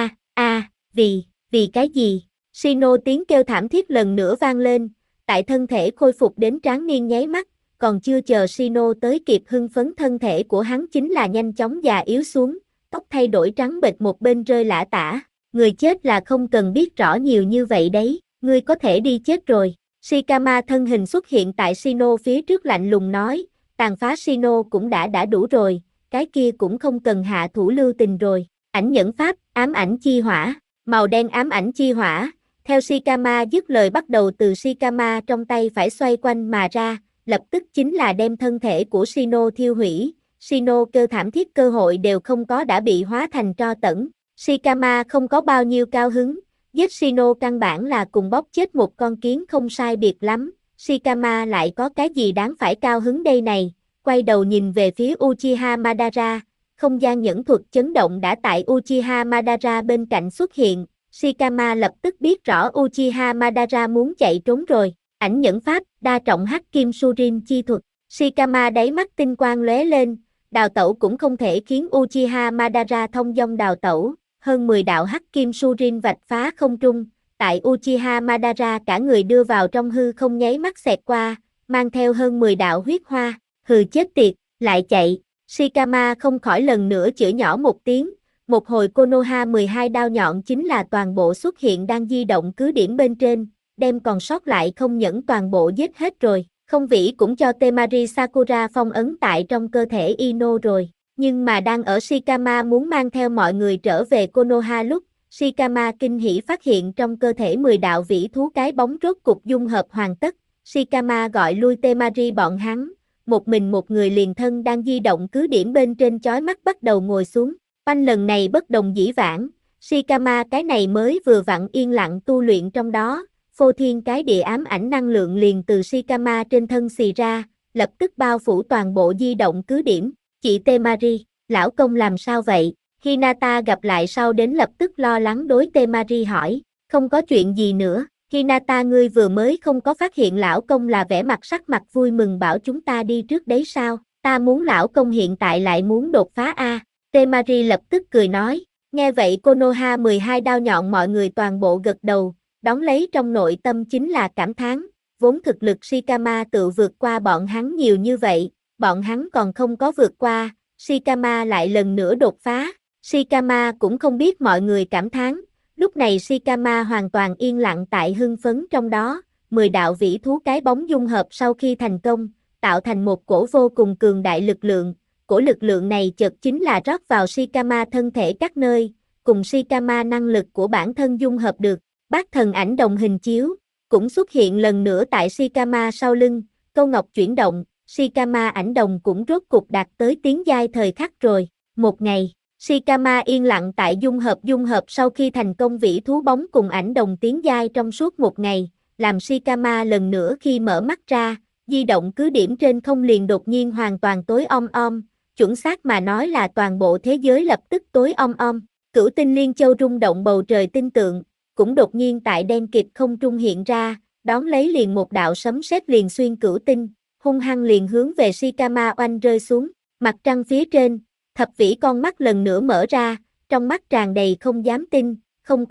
vì cái gì, Shino tiếng kêu thảm thiết lần nữa vang lên, tại thân thể khôi phục đến tráng niên nháy mắt, còn chưa chờ Shino tới kịp hưng phấn thân thể của hắn chính là nhanh chóng già yếu xuống, tóc thay đổi trắng bệch một bên rơi lả tả, người chết là không cần biết rõ nhiều như vậy đấy, ngươi có thể đi chết rồi. Shikama thân hình xuất hiện tại Shino phía trước lạnh lùng nói, tàn phá Shino cũng đã đủ rồi, cái kia cũng không cần hạ thủ lưu tình rồi, ảnh nhẫn pháp, ám ảnh chi hỏa, màu đen ám ảnh chi hỏa, theo Shikama dứt lời bắt đầu từ Shikama trong tay phải xoay quanh mà ra, lập tức chính là đem thân thể của Shino thiêu hủy, Shino kêu thảm thiết cơ hội đều không có đã bị hóa thành tro tẫn, Shikama không có bao nhiêu cao hứng, giết Shino căn bản là cùng bóp chết một con kiến không sai biệt lắm, Shikama lại có cái gì đáng phải cao hứng đây này, quay đầu nhìn về phía Uchiha Madara, không gian nhẫn thuật chấn động đã tại Uchiha Madara bên cạnh xuất hiện, Shikama lập tức biết rõ Uchiha Madara muốn chạy trốn rồi, ảnh nhẫn pháp, đa trọng hắc kim Surin chi thuật, Shikama đáy mắt tinh quang lóe lên, đào tẩu cũng không thể khiến Uchiha Madara thông dong đào tẩu, hơn 10 đạo hắc kim Surin vạch phá không trung, tại Uchiha Madara cả người đưa vào trong hư không nháy mắt xẹt qua, mang theo hơn 10 đạo huyết hoa, hừ chết tiệt, lại chạy, Shikama không khỏi lần nữa chửi nhỏ một tiếng, một hồi Konoha 12 đao nhọn chính là toàn bộ xuất hiện đang di động cứ điểm bên trên, đem còn sót lại không nhẫn toàn bộ giết hết rồi, không vĩ cũng cho Temari Sakura phong ấn tại trong cơ thể Ino rồi, nhưng mà đang ở Shikama muốn mang theo mọi người trở về Konoha lúc, Shikama kinh hỉ phát hiện trong cơ thể 10 đạo vĩ thú cái bóng rốt cục dung hợp hoàn tất, Shikama gọi lui Temari bọn hắn, một mình một người liền thân đang di động cứ điểm bên trên chói mắt bắt đầu ngồi xuống, Panh lần này bất đồng dĩ vãng, Shikama cái này mới vừa vặn yên lặng tu luyện trong đó, phô thiên cái địa ám ảnh năng lượng liền từ Shikama trên thân xì ra, lập tức bao phủ toàn bộ di động cứ điểm, chị Temari, lão công làm sao vậy, Hinata gặp lại sau đến lập tức lo lắng đối Temari hỏi, không có chuyện gì nữa, Hinata ngươi vừa mới không có phát hiện lão công là vẻ mặt sắc mặt vui mừng bảo chúng ta đi trước đấy sao, ta muốn lão công hiện tại lại muốn đột phá a. Temari lập tức cười nói, nghe vậy Konoha 12 đao nhọn mọi người toàn bộ gật đầu, đón lấy trong nội tâm chính là cảm thán, vốn thực lực Shikama tự vượt qua bọn hắn nhiều như vậy, bọn hắn còn không có vượt qua, Shikama lại lần nữa đột phá, Shikama cũng không biết mọi người cảm thán, lúc này Shikama hoàn toàn yên lặng tại hưng phấn trong đó, 10 đạo vĩ thú cái bóng dung hợp sau khi thành công, tạo thành một cổ vô cùng cường đại lực lượng. Cổ lực lượng này chợt chính là rót vào Shikama thân thể các nơi, cùng Shikama năng lực của bản thân dung hợp được, bát thần ảnh đồng hình chiếu, cũng xuất hiện lần nữa tại Shikama sau lưng, câu ngọc chuyển động, Shikama ảnh đồng cũng rốt cục đạt tới tiến giai thời khắc rồi, một ngày, Shikama yên lặng tại dung hợp sau khi thành công vĩ thú bóng cùng ảnh đồng tiến giai trong suốt một ngày, làm Shikama lần nữa khi mở mắt ra, di động cứ điểm trên không liền đột nhiên hoàn toàn tối om, chuẩn xác mà nói là toàn bộ thế giới lập tức tối om, cửu tinh liên châu rung động bầu trời tinh tượng, cũng đột nhiên tại đen kịt không trung hiện ra, đón lấy liền một đạo sấm sét liền xuyên cửu tinh, hung hăng liền hướng về Shikama oanh rơi xuống, mặt trăng phía trên, thập vĩ con mắt lần nữa mở ra, trong mắt tràn đầy không dám tin, không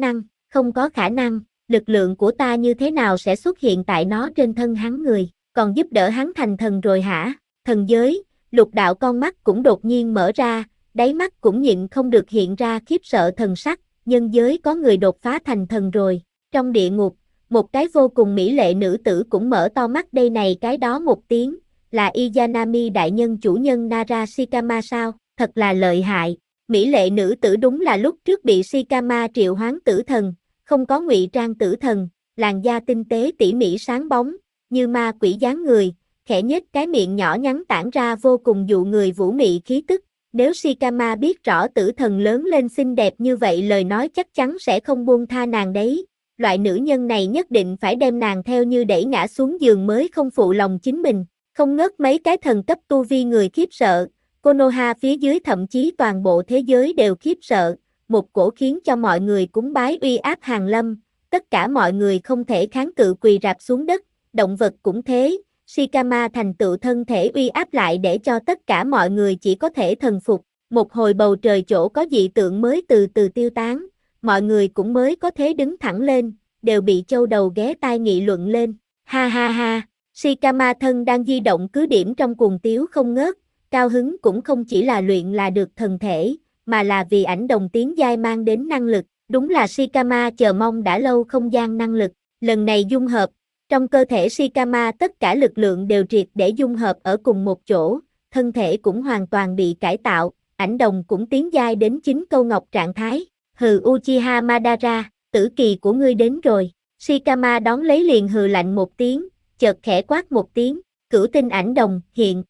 có khả năng, lực lượng của ta như thế nào sẽ xuất hiện tại nó trên thân hắn người, còn giúp đỡ hắn thành thần rồi hả, thần giới. Lục đạo con mắt cũng đột nhiên mở ra, đáy mắt cũng nhịn không được hiện ra khiếp sợ thần sắc, nhân giới có người đột phá thành thần rồi. Trong địa ngục, một cái vô cùng mỹ lệ nữ tử cũng mở to mắt đây này cái đó một tiếng, là Izanami đại nhân chủ nhân Nara Shikama sao, thật là lợi hại. Mỹ lệ nữ tử đúng là lúc trước bị Shikama triệu hoán tử thần, không có ngụy trang tử thần, làn da tinh tế tỉ mỉ sáng bóng, như ma quỷ dáng người. Khẽ nhếch cái miệng nhỏ nhắn tản ra vô cùng dụ người vũ mị khí tức, nếu Shikama biết rõ tử thần lớn lên xinh đẹp như vậy lời nói chắc chắn sẽ không buông tha nàng đấy, loại nữ nhân này nhất định phải đem nàng theo như đẩy ngã xuống giường mới không phụ lòng chính mình, không ngớt mấy cái thần cấp tu vi người khiếp sợ, Konoha phía dưới thậm chí toàn bộ thế giới đều khiếp sợ, một cổ khiến cho mọi người cúng bái uy áp hàng lâm, tất cả mọi người không thể kháng cự quỳ rạp xuống đất, động vật cũng thế, Shikama thành tựu thân thể uy áp lại để cho tất cả mọi người chỉ có thể thần phục, một hồi bầu trời chỗ có dị tượng mới từ từ tiêu tán, mọi người cũng mới có thể đứng thẳng lên, đều bị châu đầu ghé tai nghị luận lên, ha ha ha, Shikama thân đang di động cứ điểm trong cuồng tiếu không ngớt, cao hứng cũng không chỉ là luyện là được thần thể, mà là vì ảnh đồng tiến giai mang đến năng lực, đúng là Shikama chờ mong đã lâu không gian năng lực, lần này dung hợp, trong cơ thể Shikama tất cả lực lượng đều triệt để dung hợp ở cùng một chỗ, thân thể cũng hoàn toàn bị cải tạo, ảnh đồng cũng tiến giai đến 9 câu ngọc trạng thái, hừ Uchiha Madara, tử kỳ của ngươi đến rồi, Shikama đón lấy liền hừ lạnh một tiếng, chợt khẽ quát một tiếng, cửu tinh ảnh đồng, hiện.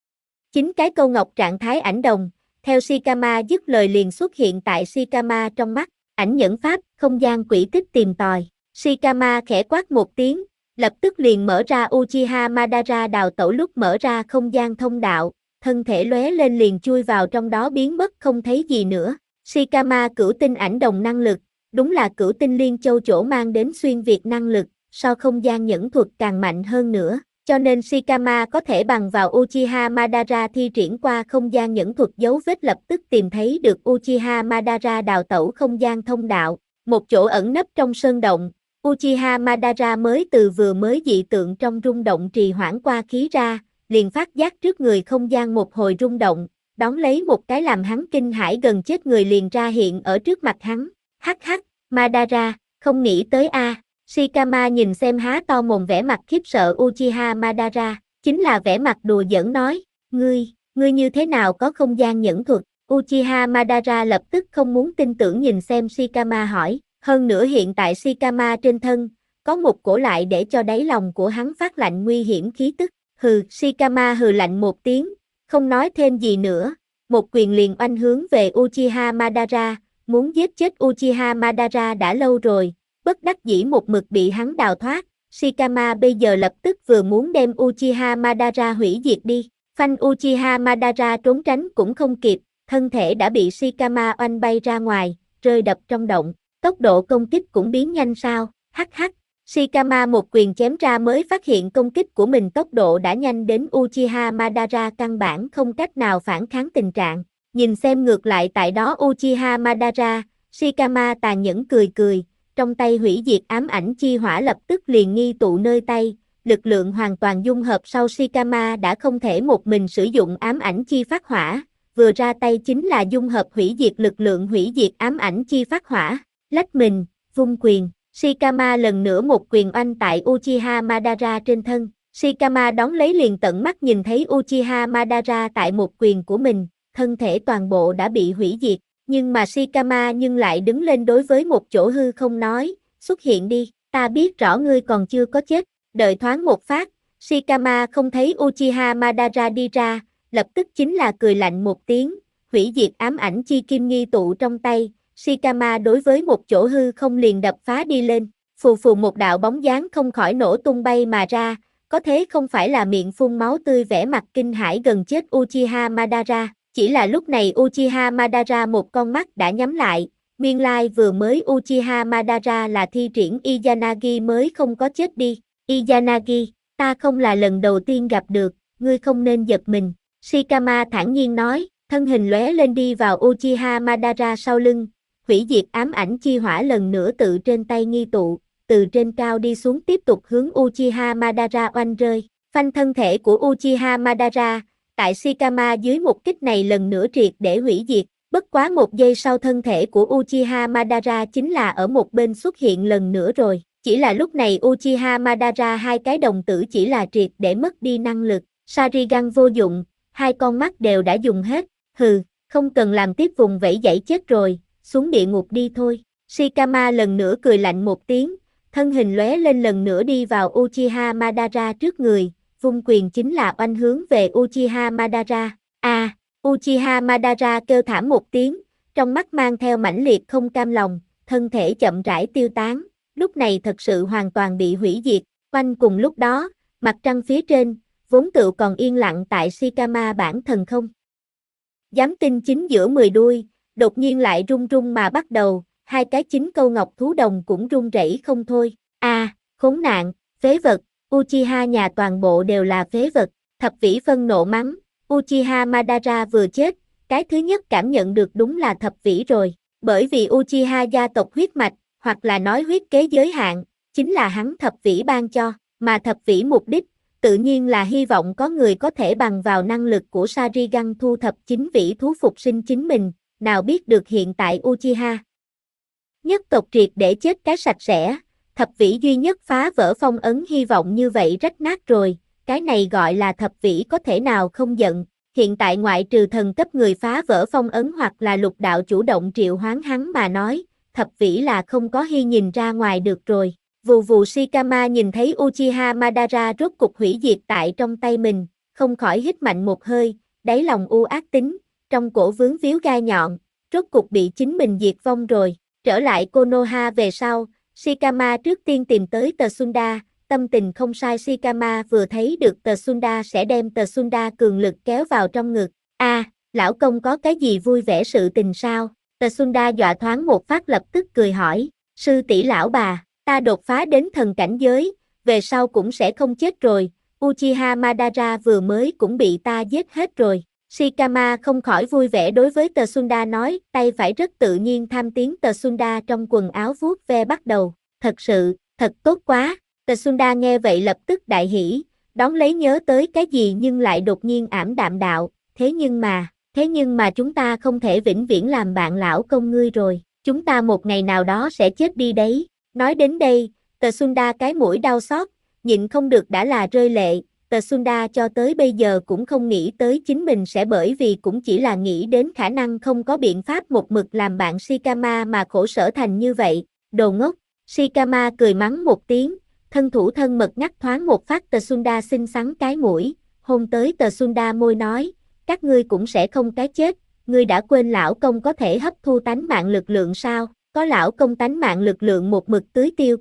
9 cái câu ngọc trạng thái ảnh đồng, theo Shikama dứt lời liền xuất hiện tại Shikama trong mắt, ảnh nhẫn pháp, không gian quỹ tích tìm tòi, Shikama khẽ quát một tiếng, lập tức liền mở ra Uchiha Madara đào tẩu lúc mở ra không gian thông đạo, thân thể lóe lên liền chui vào trong đó biến mất không thấy gì nữa, Shikama cửu tinh ảnh đồng năng lực, đúng là cửu tinh liên châu chỗ mang đến xuyên việt năng lực, so không gian nhẫn thuật càng mạnh hơn nữa. Cho nên Shikama có thể bằng vào Uchiha Madara thi triển qua không gian nhẫn thuật dấu vết lập tức tìm thấy được Uchiha Madara đào tẩu không gian thông đạo, một chỗ ẩn nấp trong sơn động, Uchiha Madara vừa mới dị tượng trong rung động trì hoãn qua khí ra, liền phát giác trước người không gian một hồi rung động, đón lấy một cái làm hắn kinh hãi gần chết người liền ra hiện ở trước mặt hắn, hắc hắc, Madara, không nghĩ tới a. Shikama nhìn xem há to mồm vẻ mặt khiếp sợ Uchiha Madara, chính là vẻ mặt đùa giỡn nói, ngươi như thế nào có không gian nhẫn thuật, Uchiha Madara lập tức không muốn tin tưởng nhìn xem Shikama hỏi, hơn nữa hiện tại Shikama trên thân, có một cổ lại để cho đáy lòng của hắn phát lạnh nguy hiểm khí tức, hừ, Shikama hừ lạnh một tiếng, không nói thêm gì nữa, một quyền liền oanh hướng về Uchiha Madara, muốn giết chết Uchiha Madara đã lâu rồi. Bất đắc dĩ một mực bị hắn đào thoát, Shikama bây giờ lập tức vừa muốn đem Uchiha Madara hủy diệt đi, phanh Uchiha Madara trốn tránh cũng không kịp, thân thể đã bị Shikama oanh bay ra ngoài, rơi đập trong động, tốc độ công kích cũng biến nhanh sao, hắc hắc, Shikama một quyền chém ra mới phát hiện công kích của mình tốc độ đã nhanh đến Uchiha Madara căn bản không cách nào phản kháng tình trạng, nhìn xem ngược lại tại đó Uchiha Madara, Shikama tàn nhẫn cười cười. Trong tay hủy diệt ám ảnh chi hỏa lập tức liền nghi tụ nơi tay, lực lượng hoàn toàn dung hợp sau Shikama đã không thể một mình sử dụng ám ảnh chi phát hỏa, vừa ra tay chính là dung hợp hủy diệt lực lượng hủy diệt ám ảnh chi phát hỏa, lách mình, vung quyền, Shikama lần nữa một quyền oanh tại Uchiha Madara trên thân, Shikama đón lấy liền tận mắt nhìn thấy Uchiha Madara tại một quyền của mình, thân thể toàn bộ đã bị hủy diệt. Nhưng mà Shikama nhưng lại đứng lên đối với một chỗ hư không nói, xuất hiện đi, ta biết rõ ngươi còn chưa có chết, đợi thoáng một phát, Shikama không thấy Uchiha Madara đi ra, lập tức chính là cười lạnh một tiếng, hủy diệt ám ảnh chi kim nghi tụ trong tay, Shikama đối với một chỗ hư không liền đập phá đi lên, phù phù một đạo bóng dáng không khỏi nổ tung bay mà ra, có thế không phải là miệng phun máu tươi vẻ mặt kinh hãi gần chết Uchiha Madara. Chỉ là lúc này Uchiha Madara một con mắt đã nhắm lại, nguyên lai vừa mới Uchiha Madara là thi triển Izanagi mới không có chết đi, Izanagi, ta không là lần đầu tiên gặp được, ngươi không nên giật mình, Shikama thản nhiên nói, thân hình lóe lên đi vào Uchiha Madara sau lưng, hủy diệt ám ảnh chi hỏa lần nữa tự trên tay nghi tụ, từ trên cao đi xuống tiếp tục hướng Uchiha Madara oanh rơi, phanh thân thể của Uchiha Madara. Tại Shikama dưới một kích này lần nữa triệt để hủy diệt, bất quá một giây sau thân thể của Uchiha Madara chính là ở một bên xuất hiện lần nữa rồi, chỉ là lúc này Uchiha Madara hai cái đồng tử chỉ là triệt để mất đi năng lực, Sharingan vô dụng, hai con mắt đều đã dùng hết, hừ, không cần làm tiếp vùng vẫy dãy chết rồi, xuống địa ngục đi thôi, Shikama lần nữa cười lạnh một tiếng, thân hình lóe lên lần nữa đi vào Uchiha Madara trước người. Vung quyền chính là oanh hướng về Uchiha Madara. Uchiha Madara kêu thảm một tiếng, trong mắt mang theo mãnh liệt không cam lòng, thân thể chậm rãi tiêu tán, lúc này thật sự hoàn toàn bị hủy diệt. Quanh cùng lúc đó, mặt trăng phía trên, vốn tựu còn yên lặng tại Shikama bản thần không. Dám tin chính giữa 10 đuôi, đột nhiên lại rung rung mà bắt đầu, hai cái chính câu ngọc thú đồng cũng run rẩy không thôi. Khốn nạn, phế vật, Uchiha nhà toàn bộ đều là phế vật. Thập vĩ phân nộ mắng, Uchiha Madara vừa chết, cái thứ nhất cảm nhận được đúng là thập vĩ rồi. Bởi vì Uchiha gia tộc huyết mạch, hoặc là nói huyết kế giới hạn, chính là hắn thập vĩ ban cho, mà thập vĩ mục đích, tự nhiên là hy vọng có người có thể bằng vào năng lực của Sharingan thu thập chính vĩ thú phục sinh chính mình, nào biết được hiện tại Uchiha nhất tộc triệt để chết cái sạch sẽ, thập vĩ duy nhất phá vỡ phong ấn hy vọng như vậy rách nát rồi, cái này gọi là thập vĩ có thể nào không giận, hiện tại ngoại trừ thần cấp người phá vỡ phong ấn hoặc là lục đạo chủ động triệu hoán hắn mà nói, thập vĩ là không có hy nhìn ra ngoài được rồi. Vù vù Shikama nhìn thấy Uchiha Madara rốt cục hủy diệt tại trong tay mình, không khỏi hít mạnh một hơi, đáy lòng u ác tính, trong cổ vướng víu gai nhọn, rốt cục bị chính mình diệt vong rồi. Trở lại Konoha về sau, Shikama trước tiên tìm tới Tsunda, tâm tình không sai Shikama vừa thấy được Tsunda sẽ đem Tsunda cường lực kéo vào trong ngực. Lão công có cái gì vui vẻ sự tình sao? Tsunda dọa thoáng một phát lập tức cười hỏi, sư tỷ lão bà, ta đột phá đến thần cảnh giới, về sau cũng sẽ không chết rồi, Uchiha Madara vừa mới cũng bị ta giết hết rồi. Shikama không khỏi vui vẻ đối với Tsunda nói, tay phải rất tự nhiên tham tiến Tsunda trong quần áo vuốt ve bắt đầu, thật sự, thật tốt quá. Tsunda nghe vậy lập tức đại hỉ, đón lấy nhớ tới cái gì nhưng lại đột nhiên ảm đạm đạo, thế nhưng mà chúng ta không thể vĩnh viễn làm bạn lão công ngươi rồi, chúng ta một ngày nào đó sẽ chết đi đấy. Nói đến đây, Tsunda cái mũi đau xót, nhịn không được đã là rơi lệ. Tsunda cho tới bây giờ cũng không nghĩ tới chính mình sẽ bởi vì cũng chỉ là nghĩ đến khả năng không có biện pháp một mực làm bạn Shikama mà khổ sở thành như vậy, đồ ngốc. Shikama cười mắng một tiếng, thân thủ thân mật ngắt thoáng một phát Tsunda xinh xắn cái mũi, hôn tới Tsunda môi nói, các ngươi cũng sẽ không cái chết, ngươi đã quên lão công có thể hấp thu tánh mạng lực lượng sao, có lão công tánh mạng lực lượng một mực tưới tiêu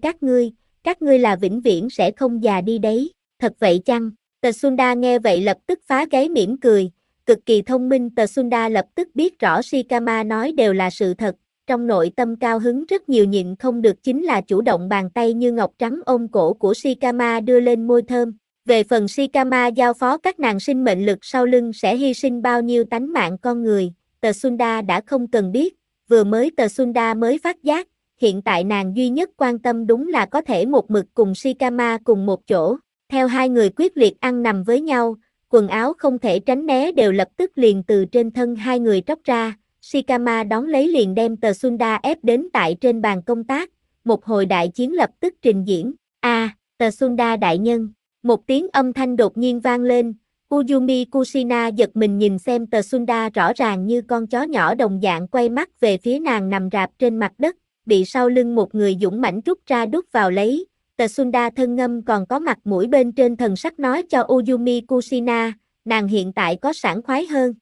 các ngươi là vĩnh viễn sẽ không già đi đấy, thật vậy chăng? Tsunda nghe vậy lập tức phá gáy mỉm cười, cực kỳ thông minh. Tsunda lập tức biết rõ Shikama nói đều là sự thật, trong nội tâm cao hứng rất nhiều nhịn không được chính là chủ động bàn tay như ngọc trắng ôm cổ của Shikama đưa lên môi thơm. Về phần Shikama giao phó các nàng sinh mệnh lực sau lưng sẽ hy sinh bao nhiêu tánh mạng con người, Tsunda đã không cần biết, vừa mới Tsunda mới phát giác, hiện tại nàng duy nhất quan tâm đúng là có thể một mực cùng Shikama cùng một chỗ. Theo hai người quyết liệt ăn nằm với nhau, quần áo không thể tránh né đều lập tức liền từ trên thân hai người tróc ra, Shikama đón lấy liền đem Tsunda ép đến tại trên bàn công tác, một hồi đại chiến lập tức trình diễn. Tsunda đại nhân, một tiếng âm thanh đột nhiên vang lên, Uzumi Kushina giật mình nhìn xem Tsunda rõ ràng như con chó nhỏ đồng dạng quay mắt về phía nàng nằm rạp trên mặt đất, bị sau lưng một người dũng mãnh rút ra đút vào lấy. Tsunda thân ngâm còn có mặt mũi bên trên thần sắc nói cho Uzumi Kushina, nàng hiện tại có sảng khoái hơn.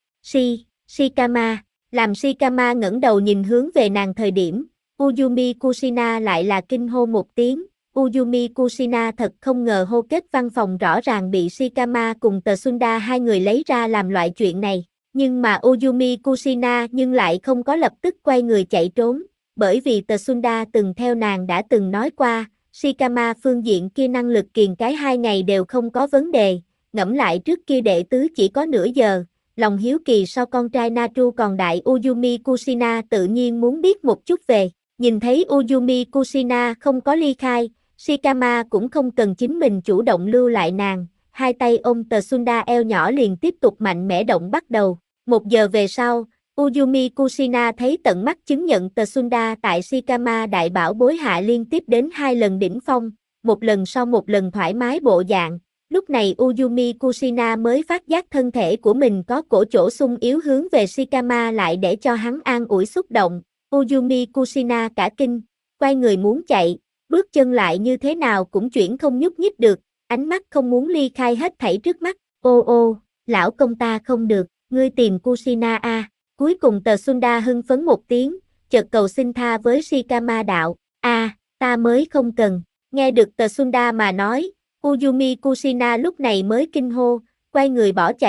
Shikama, làm Shikama ngẩng đầu nhìn hướng về nàng thời điểm, Uzumi Kushina lại là kinh hô một tiếng. Uzumi Kushina thật không ngờ hô kết văn phòng rõ ràng bị Shikama cùng Tsunda hai người lấy ra làm loại chuyện này, nhưng mà Uzumi Kushina nhưng lại không có lập tức quay người chạy trốn, bởi vì Tsunda từng theo nàng đã từng nói qua, Shikama phương diện kia năng lực kiềng cái 2 ngày đều không có vấn đề, ngẫm lại trước kia đệ tứ chỉ có nửa giờ, lòng hiếu kỳ so con trai Naru còn đại. Uzumi Kushina tự nhiên muốn biết một chút về, nhìn thấy Uzumi Kushina không có ly khai, Shikama cũng không cần chính mình chủ động lưu lại nàng, hai tay ôm Tsunda eo nhỏ liền tiếp tục mạnh mẽ động bắt đầu. 1 giờ về sau, Uzumi Kushina thấy tận mắt chứng nhận Tsunda tại Shikama đại bảo bối hạ liên tiếp đến 2 lần đỉnh phong, một lần sau một lần thoải mái bộ dạng. Lúc này Uzumi Kushina mới phát giác thân thể của mình có cổ chỗ sung yếu hướng về Shikama lại để cho hắn an ủi xúc động. Uzumi Kushina cả kinh, quay người muốn chạy, bước chân lại như thế nào cũng chuyển không nhúc nhích được, ánh mắt không muốn ly khai hết thảy trước mắt. Ô, lão công ta không được, ngươi tìm Kushina a. Cuối cùng Tsunda hưng phấn một tiếng, chợt cầu xin tha với Shikama đạo, ta mới không cần. Nghe được Tsunda mà nói, Uzumi Kushina lúc này mới kinh hô, quay người bỏ chạy,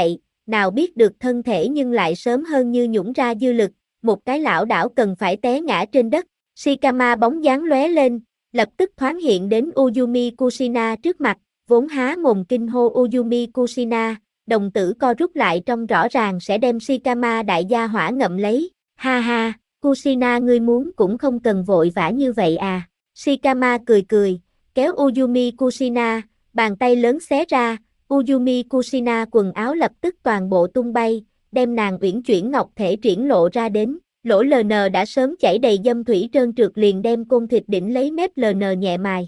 nào biết được thân thể nhưng lại sớm hơn như nhũng ra dư lực, một cái lảo đảo cần phải té ngã trên đất. Shikama bóng dáng lóe lên, lập tức thoáng hiện đến Uyumi Kushina trước mặt, vốn há mồm kinh hô Uyumi Kushina, đồng tử co rút lại trong rõ ràng sẽ đem Shikama đại gia hỏa ngậm lấy. Ha ha, Kushina ngươi muốn cũng không cần vội vã như vậy à. Shikama cười cười, kéo Uyumi Kushina, bàn tay lớn xé ra, Uyumi Kushina quần áo lập tức toàn bộ tung bay, đem nàng uyển chuyển ngọc thể triển lộ ra đến. Lỗ LN đã sớm chảy đầy dâm thủy trơn trượt liền đem côn thịt đỉnh lấy mép LN nhẹ mài.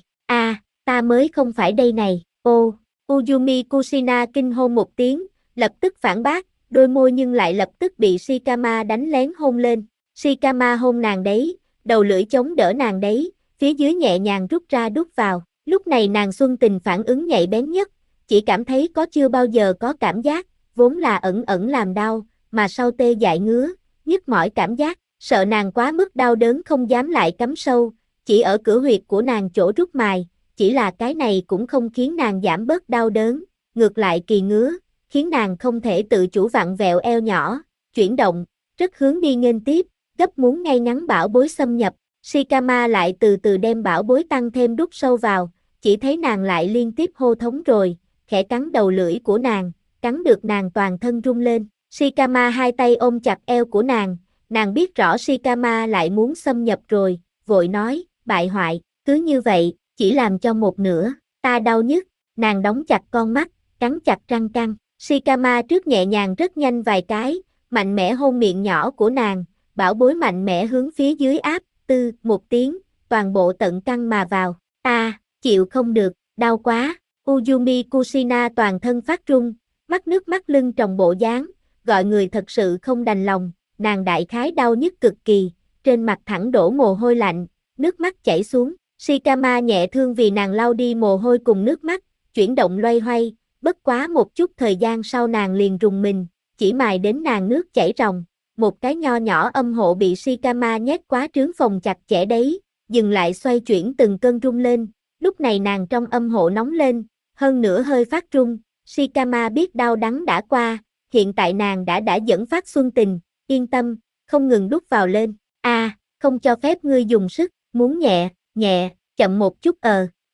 Ta mới không phải đây này, ô, Uyumi Kushina kinh hô một tiếng, lập tức phản bác, đôi môi nhưng lại lập tức bị Shikama đánh lén hôn lên. Shikama hôn nàng đấy, đầu lưỡi chống đỡ nàng đấy, phía dưới nhẹ nhàng rút ra đút vào. Lúc này nàng xuân tình phản ứng nhạy bén nhất, chỉ cảm thấy có chưa bao giờ có cảm giác, vốn là ẩn ẩn làm đau, mà sau tê dại ngứa, nhức mỏi cảm giác, sợ nàng quá mức đau đớn không dám lại cắm sâu, chỉ ở cửa huyệt của nàng chỗ rút mài, chỉ là cái này cũng không khiến nàng giảm bớt đau đớn, ngược lại kỳ ngứa, khiến nàng không thể tự chủ vặn vẹo eo nhỏ, chuyển động, rất hướng đi nghênh tiếp, gấp muốn ngay ngắn bảo bối xâm nhập. Shikama lại từ từ đem bảo bối tăng thêm đút sâu vào, chỉ thấy nàng lại liên tiếp hô thống rồi, khẽ cắn đầu lưỡi của nàng, cắn được nàng toàn thân rung lên. Shikama hai tay ôm chặt eo của nàng biết rõ Shikama lại muốn xâm nhập rồi, vội nói, bại hoại, cứ như vậy, chỉ làm cho một nửa, ta đau nhức, nàng đóng chặt con mắt, cắn chặt răng căng. Shikama trước nhẹ nhàng rất nhanh vài cái, mạnh mẽ hôn miệng nhỏ của nàng, bảo bối mạnh mẽ hướng phía dưới áp, tư, một tiếng, toàn bộ tận căng mà vào, ta, chịu không được, đau quá, Uyumi Kushina toàn thân phát run, mắt nước mắt lưng tròng bộ dáng, gọi người thật sự không đành lòng, nàng đại khái đau nhức cực kỳ, trên mặt thẳng đổ mồ hôi lạnh, nước mắt chảy xuống, Shikama nhẹ thương vì nàng lau đi mồ hôi cùng nước mắt, chuyển động loay hoay, bất quá một chút thời gian sau nàng liền rùng mình, chỉ mài đến nàng nước chảy ròng, một cái nho nhỏ âm hộ bị Shikama nhét quá trướng phòng chặt chẽ đấy, dừng lại xoay chuyển từng cơn rung lên, lúc này nàng trong âm hộ nóng lên, hơn nữa hơi phát run, Shikama biết đau đắng đã qua, hiện tại nàng đã dẫn phát xuân tình, yên tâm, không ngừng đút vào lên, không cho phép ngươi dùng sức, muốn nhẹ, chậm một chút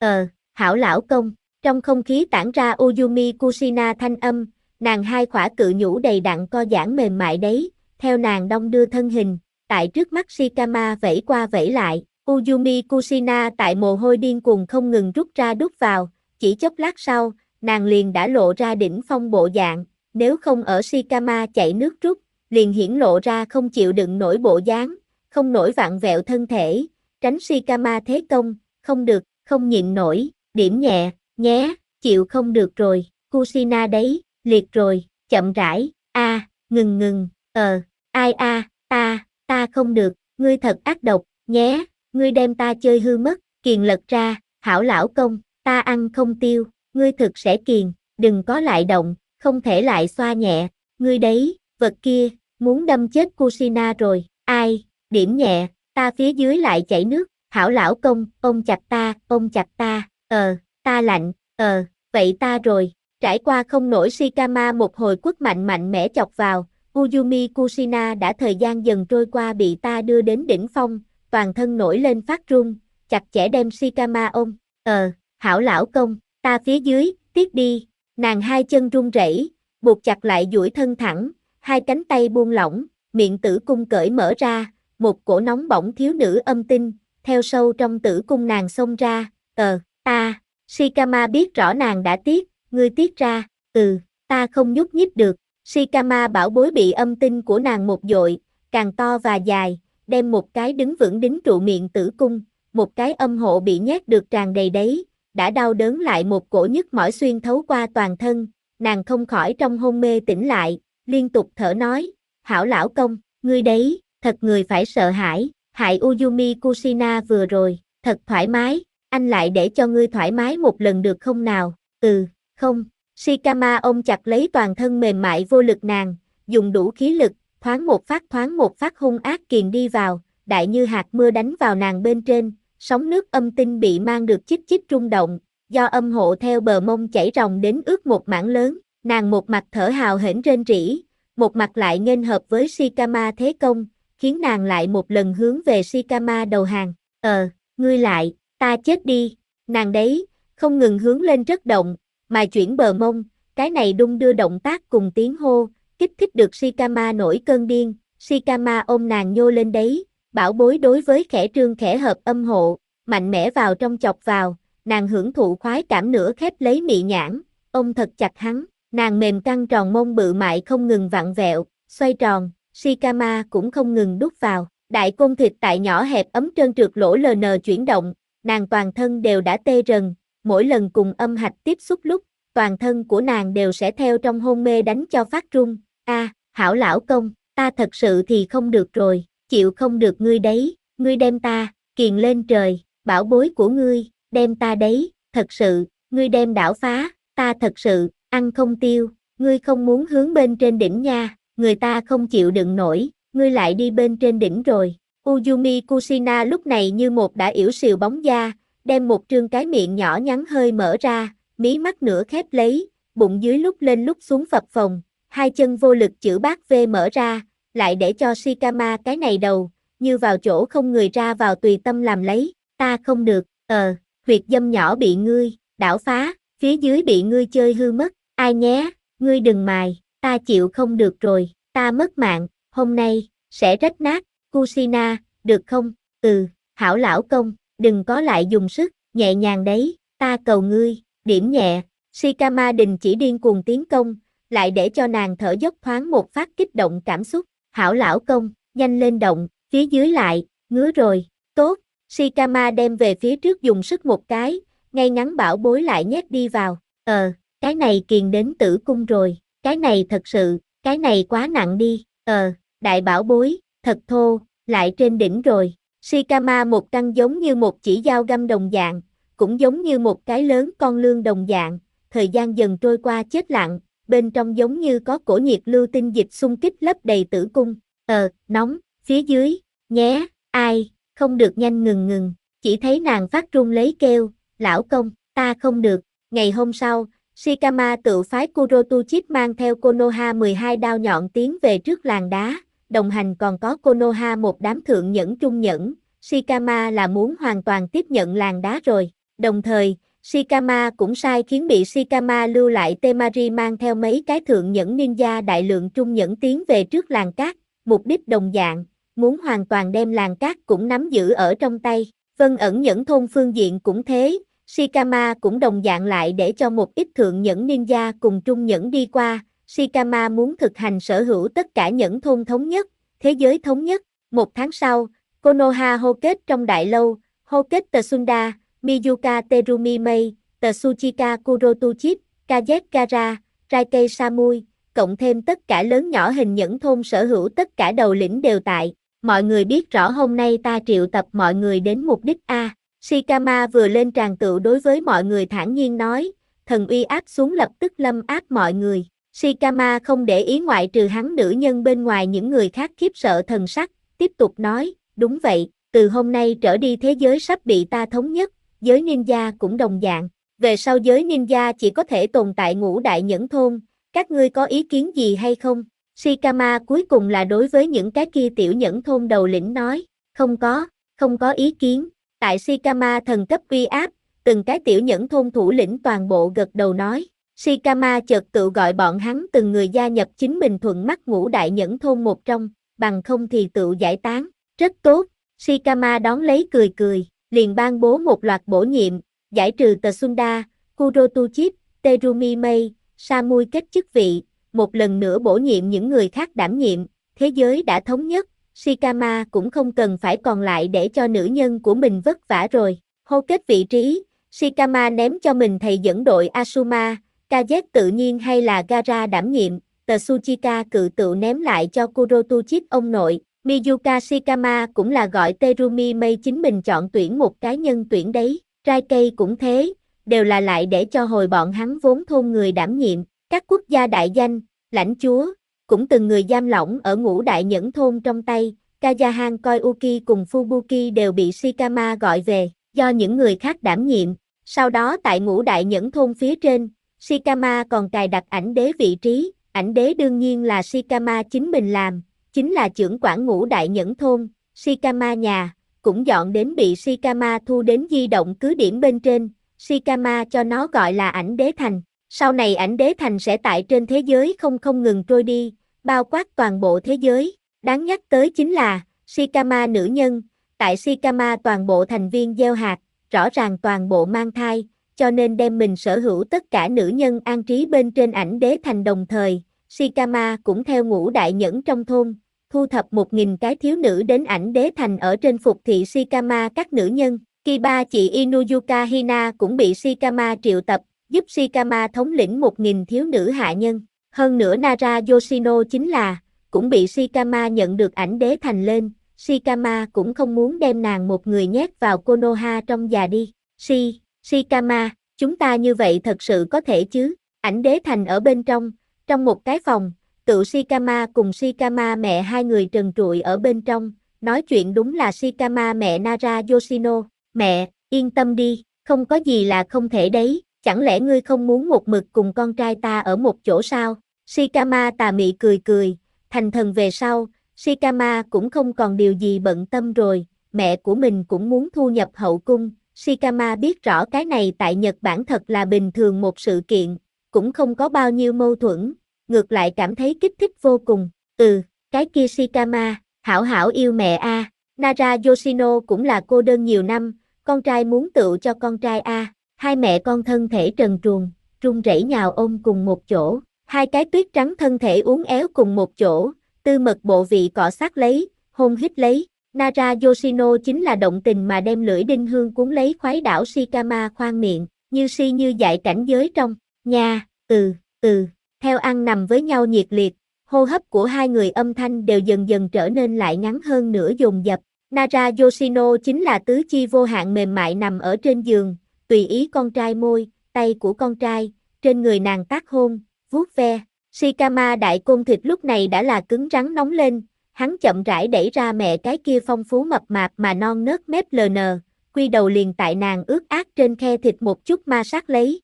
hảo lão công, trong không khí tản ra Uyumi Kushina thanh âm, nàng hai khỏa cự nhũ đầy đặn co giãn mềm mại đấy, theo nàng đong đưa thân hình, tại trước mắt Shikama vẫy qua vẫy lại, Uyumi Kushina tại mồ hôi điên cuồng không ngừng rút ra đút vào, chỉ chốc lát sau, nàng liền đã lộ ra đỉnh phong bộ dạng, nếu không ở Shikama chạy nước rút, liền hiển lộ ra không chịu đựng nổi bộ dáng, không nổi vặn vẹo thân thể, tránh Shikama thế công, không được, không nhịn nổi, điểm nhẹ, nhé, chịu không được rồi, Kushina đấy, liệt rồi, chậm rãi, ngừng, ai ta không được, ngươi thật ác độc, nhé, ngươi đem ta chơi hư mất, kiền lật ra, hảo lão công, ta ăn không tiêu, ngươi thực sẽ kiền, đừng có lại động, không thể lại xoa nhẹ, ngươi đấy, vật kia, muốn đâm chết Kushina rồi, điểm nhẹ, ta phía dưới lại chảy nước, hảo lão công, ôm chặt ta, ta lạnh, vậy ta rồi, trải qua không nổi Shikama một hồi quất mạnh mẽ chọc vào, Uyumi Kushina đã thời gian dần trôi qua bị ta đưa đến đỉnh phong, toàn thân nổi lên phát run, chặt chẽ đem Shikama ôm, hảo lão công, ta phía dưới, tiếp đi, nàng hai chân run rẩy, buộc chặt lại duỗi thân thẳng, hai cánh tay buông lỏng, miệng tử cung cởi mở ra, một cổ nóng bỏng thiếu nữ âm tinh, theo sâu trong tử cung nàng xông ra, Shikama biết rõ nàng đã tiết, ngươi tiết ra, ta không nhúc nhích được, Shikama bảo bối bị âm tinh của nàng một dội, càng to và dài, đem một cái đứng vững đính trụ miệng tử cung, một cái âm hộ bị nhét được tràn đầy đấy, đã đau đớn lại một cổ nhức mỏi xuyên thấu qua toàn thân, nàng không khỏi trong hôn mê tỉnh lại, liên tục thở nói, hảo lão công, ngươi đấy, thật người phải sợ hãi, hại Uyumi Kushina vừa rồi, thật thoải mái, anh lại để cho ngươi thoải mái một lần được không nào, không, Shikama ôm chặt lấy toàn thân mềm mại vô lực nàng, dùng đủ khí lực, thoáng một phát hung ác kiền đi vào, đại như hạt mưa đánh vào nàng bên trên, sóng nước âm tinh bị mang được chích rung động, do âm hộ theo bờ mông chảy ròng đến ướt một mảng lớn, Nàng một mặt thở hào hển rên rỉ, một mặt lại nghênh hợp với Shikama thế công, khiến nàng lại một lần hướng về Shikama đầu hàng. Ngươi lại, ta chết đi, nàng đấy, không ngừng hướng lên rất động, mà chuyển bờ mông, cái này đung đưa động tác cùng tiếng hô, kích thích được Shikama nổi cơn điên, Shikama ôm nàng nhô lên đấy, bảo bối đối với khẽ trương khẽ hợp âm hộ, mạnh mẽ vào trong chọc vào, nàng hưởng thụ khoái cảm nửa khép lấy mị nhãn, ôm thật chặt hắn, nàng mềm căng tròn mông bự mại không ngừng vặn vẹo, xoay tròn, Shikama cũng không ngừng đút vào, đại côn thịt tại nhỏ hẹp ấm trơn trượt lỗ LN chuyển động, nàng toàn thân đều đã tê rần, mỗi lần cùng âm hạch tiếp xúc lúc, toàn thân của nàng đều sẽ theo trong hôn mê đánh cho phát run, hảo lão công, ta thật sự thì không được rồi, chịu không được ngươi đấy, ngươi đem ta, kiền lên trời, bảo bối của ngươi, đem ta đấy, thật sự, ngươi đem đảo phá, ta thật sự, ăn không tiêu, ngươi không muốn hướng bên trên đỉnh nha, người ta không chịu đựng nổi, ngươi lại đi bên trên đỉnh rồi. Uzumi Kushina lúc này như một đã yểu xìu bóng da, đem một trương cái miệng nhỏ nhắn hơi mở ra, mí mắt nửa khép lấy, bụng dưới lúc lên lúc xuống phập phồng, hai chân vô lực chữ bát V mở ra, lại để cho Shikama cái này đầu, như vào chỗ không người ra vào tùy tâm làm lấy, ta không được, huyệt dâm nhỏ bị ngươi, đảo phá, phía dưới bị ngươi chơi hư mất, ai nhé, ngươi đừng mài, ta chịu không được rồi, ta mất mạng, hôm nay, sẽ rách nát, Kushina, được không, hảo lão công, đừng có lại dùng sức, nhẹ nhàng đấy, ta cầu ngươi, điểm nhẹ, Shikama đình chỉ điên cuồng tiến công, lại để cho nàng thở dốc thoáng một phát kích động cảm xúc, hảo lão công, nhanh lên động, phía dưới lại, ngứa rồi, tốt, Shikama đem về phía trước dùng sức một cái, ngay ngắn bảo bối lại nhét đi vào, cái này kiền đến tử cung rồi, cái này thật sự, cái này quá nặng đi, đại bảo bối, thật thô, lại trên đỉnh rồi, Shikama một căn giống như một chỉ dao găm đồng dạng, cũng giống như một cái lớn con lươn đồng dạng, thời gian dần trôi qua chết lặng, bên trong giống như có cổ nhiệt lưu tinh dịch xung kích lấp đầy tử cung, nóng, phía dưới, nhé, ai, không được nhanh ngừng, chỉ thấy nàng phát run lấy kêu, lão công, ta không được, ngày hôm sau, Shikama tự phái Kurotuchit mang theo Konoha 12 đao nhọn tiến về trước làng đá, đồng hành còn có Konoha một đám thượng nhẫn trung nhẫn, Shikama là muốn hoàn toàn tiếp nhận làng đá rồi, đồng thời, Shikama cũng sai khiến bị Shikama lưu lại Temari mang theo mấy cái thượng nhẫn ninja đại lượng trung nhẫn tiến về trước làng cát, mục đích đồng dạng, muốn hoàn toàn đem làng cát cũng nắm giữ ở trong tay, Vân ẩn nhẫn thôn phương diện cũng thế, Shikama cũng đồng dạng lại để cho một ít thượng nhẫn ninja cùng trung nhẫn đi qua, Shikama muốn thực hành sở hữu tất cả nhẫn thôn thống nhất, thế giới thống nhất, 1 tháng sau, Konoha hô kết trong đại lâu, hô kết Tsunda, Miyuka Terumi Mei, Tsuchika Kurotuchit, Kaze Kara, Raikei Samui, cộng thêm tất cả lớn nhỏ hình nhẫn thôn sở hữu tất cả đầu lĩnh đều tại, mọi người biết rõ hôm nay ta triệu tập mọi người đến mục đích A. Shikama vừa lên tràng tựu đối với mọi người thản nhiên nói, thần uy áp xuống lập tức lâm áp mọi người. Shikama không để ý ngoại trừ hắn nữ nhân bên ngoài những người khác khiếp sợ thần sắc, tiếp tục nói, đúng vậy, từ hôm nay trở đi thế giới sắp bị ta thống nhất, giới ninja cũng đồng dạng, về sau giới ninja chỉ có thể tồn tại ngũ đại nhẫn thôn, các ngươi có ý kiến gì hay không? Shikama cuối cùng là đối với những cái kia tiểu nhẫn thôn đầu lĩnh nói, không có ý kiến. Tại Shikama thần cấp uy áp, từng cái tiểu nhẫn thôn thủ lĩnh toàn bộ gật đầu nói. Shikama chợt tự gọi bọn hắn từng người gia nhập chính mình thuận mắt ngũ đại nhẫn thôn một trong, bằng không thì tự giải tán. Rất tốt, Shikama đón lấy cười, liền ban bố một loạt bổ nhiệm, giải trừ Tsunda, Kurotuchit, Terumi Mei, Samui kết chức vị, một lần nữa bổ nhiệm những người khác đảm nhiệm, thế giới đã thống nhất. Shikama cũng không cần phải còn lại để cho nữ nhân của mình vất vả rồi. Hô kết vị trí, Shikama ném cho mình thầy dẫn đội Asuma, Kaze tự nhiên hay là Gara đảm nhiệm, Tsuchika cự tự ném lại cho Kurotuchit ông nội, Miyuka Shikama cũng là gọi Terumi Mei chính mình chọn tuyển một cá nhân tuyển đấy, Raikei cũng thế, đều là lại để cho hồi bọn hắn vốn thôn người đảm nhiệm, các quốc gia đại danh, lãnh chúa, cũng từng người giam lỏng ở ngũ đại nhẫn thôn trong tay, Kayahan Koyuki cùng Fubuki đều bị Shikama gọi về, do những người khác đảm nhiệm, sau đó tại ngũ đại nhẫn thôn phía trên, Shikama còn cài đặt ảnh đế vị trí, ảnh đế đương nhiên là Shikama chính mình làm, chính là trưởng quản ngũ đại nhẫn thôn, Shikama nhà, cũng dọn đến bị Shikama thu đến di động cứ điểm bên trên, Shikama cho nó gọi là ảnh đế thành. Sau này ảnh đế thành sẽ tại trên thế giới không ngừng trôi đi, bao quát toàn bộ thế giới. Đáng nhắc tới chính là, Shikama nữ nhân, tại Shikama toàn bộ thành viên gieo hạt, rõ ràng toàn bộ mang thai, cho nên đem mình sở hữu tất cả nữ nhân an trí bên trên ảnh đế thành đồng thời. Shikama cũng theo ngũ đại nhẫn trong thôn, thu thập 1.000 cái thiếu nữ đến ảnh đế thành ở trên phục thị Shikama các nữ nhân. Kiba chị Inuyuka Hina cũng bị Shikama triệu tập, giúp Shikama thống lĩnh 1.000 thiếu nữ hạ nhân. Hơn nữa Nara Yoshino chính là, cũng bị Shikama nhận được ảnh đế thành lên, Shikama cũng không muốn đem nàng một người nhét vào Konoha trong già đi. Shikama, chúng ta như vậy thật sự có thể chứ? Ảnh đế thành ở bên trong một cái phòng, tự Shikama cùng Shikama mẹ hai người trần trụi ở bên trong, nói chuyện đúng là Shikama mẹ Nara Yoshino. Mẹ, yên tâm đi, không có gì là không thể đấy, chẳng lẽ ngươi không muốn một mực cùng con trai ta ở một chỗ sao? Shikama tà mị cười, thành thần về sau, Shikama cũng không còn điều gì bận tâm rồi, mẹ của mình cũng muốn thu nhập hậu cung. Shikama biết rõ cái này tại Nhật Bản thật là bình thường một sự kiện, cũng không có bao nhiêu mâu thuẫn, ngược lại cảm thấy kích thích vô cùng. Cái kia Shikama, hảo hảo yêu mẹ a. Nara Yoshino cũng là cô đơn nhiều năm, con trai muốn tựu cho con trai a. Hai mẹ con thân thể trần truồng, run rẩy nhào ôm cùng một chỗ, hai cái tuyết trắng thân thể uốn éo cùng một chỗ, tư mật bộ vị cọ sát lấy, hôn hít lấy. Nara Yoshino chính là động tình mà đem lưỡi đinh hương cuốn lấy khoái đảo Shikama khoang miệng, như si như dại cảnh giới trong, nha, theo ăn nằm với nhau nhiệt liệt, hô hấp của hai người âm thanh đều dần dần trở nên lại ngắn hơn nữa dồn dập. Nara Yoshino chính là tứ chi vô hạn mềm mại nằm ở trên giường, tùy ý con trai môi, tay của con trai, trên người nàng tác hôn, vuốt ve. Shikama đại côn thịt lúc này đã là cứng rắn nóng lên, hắn chậm rãi đẩy ra mẹ cái kia phong phú mập mạp mà non nớt mép ln, quy đầu liền tại nàng ướt át trên khe thịt một chút ma sát lấy.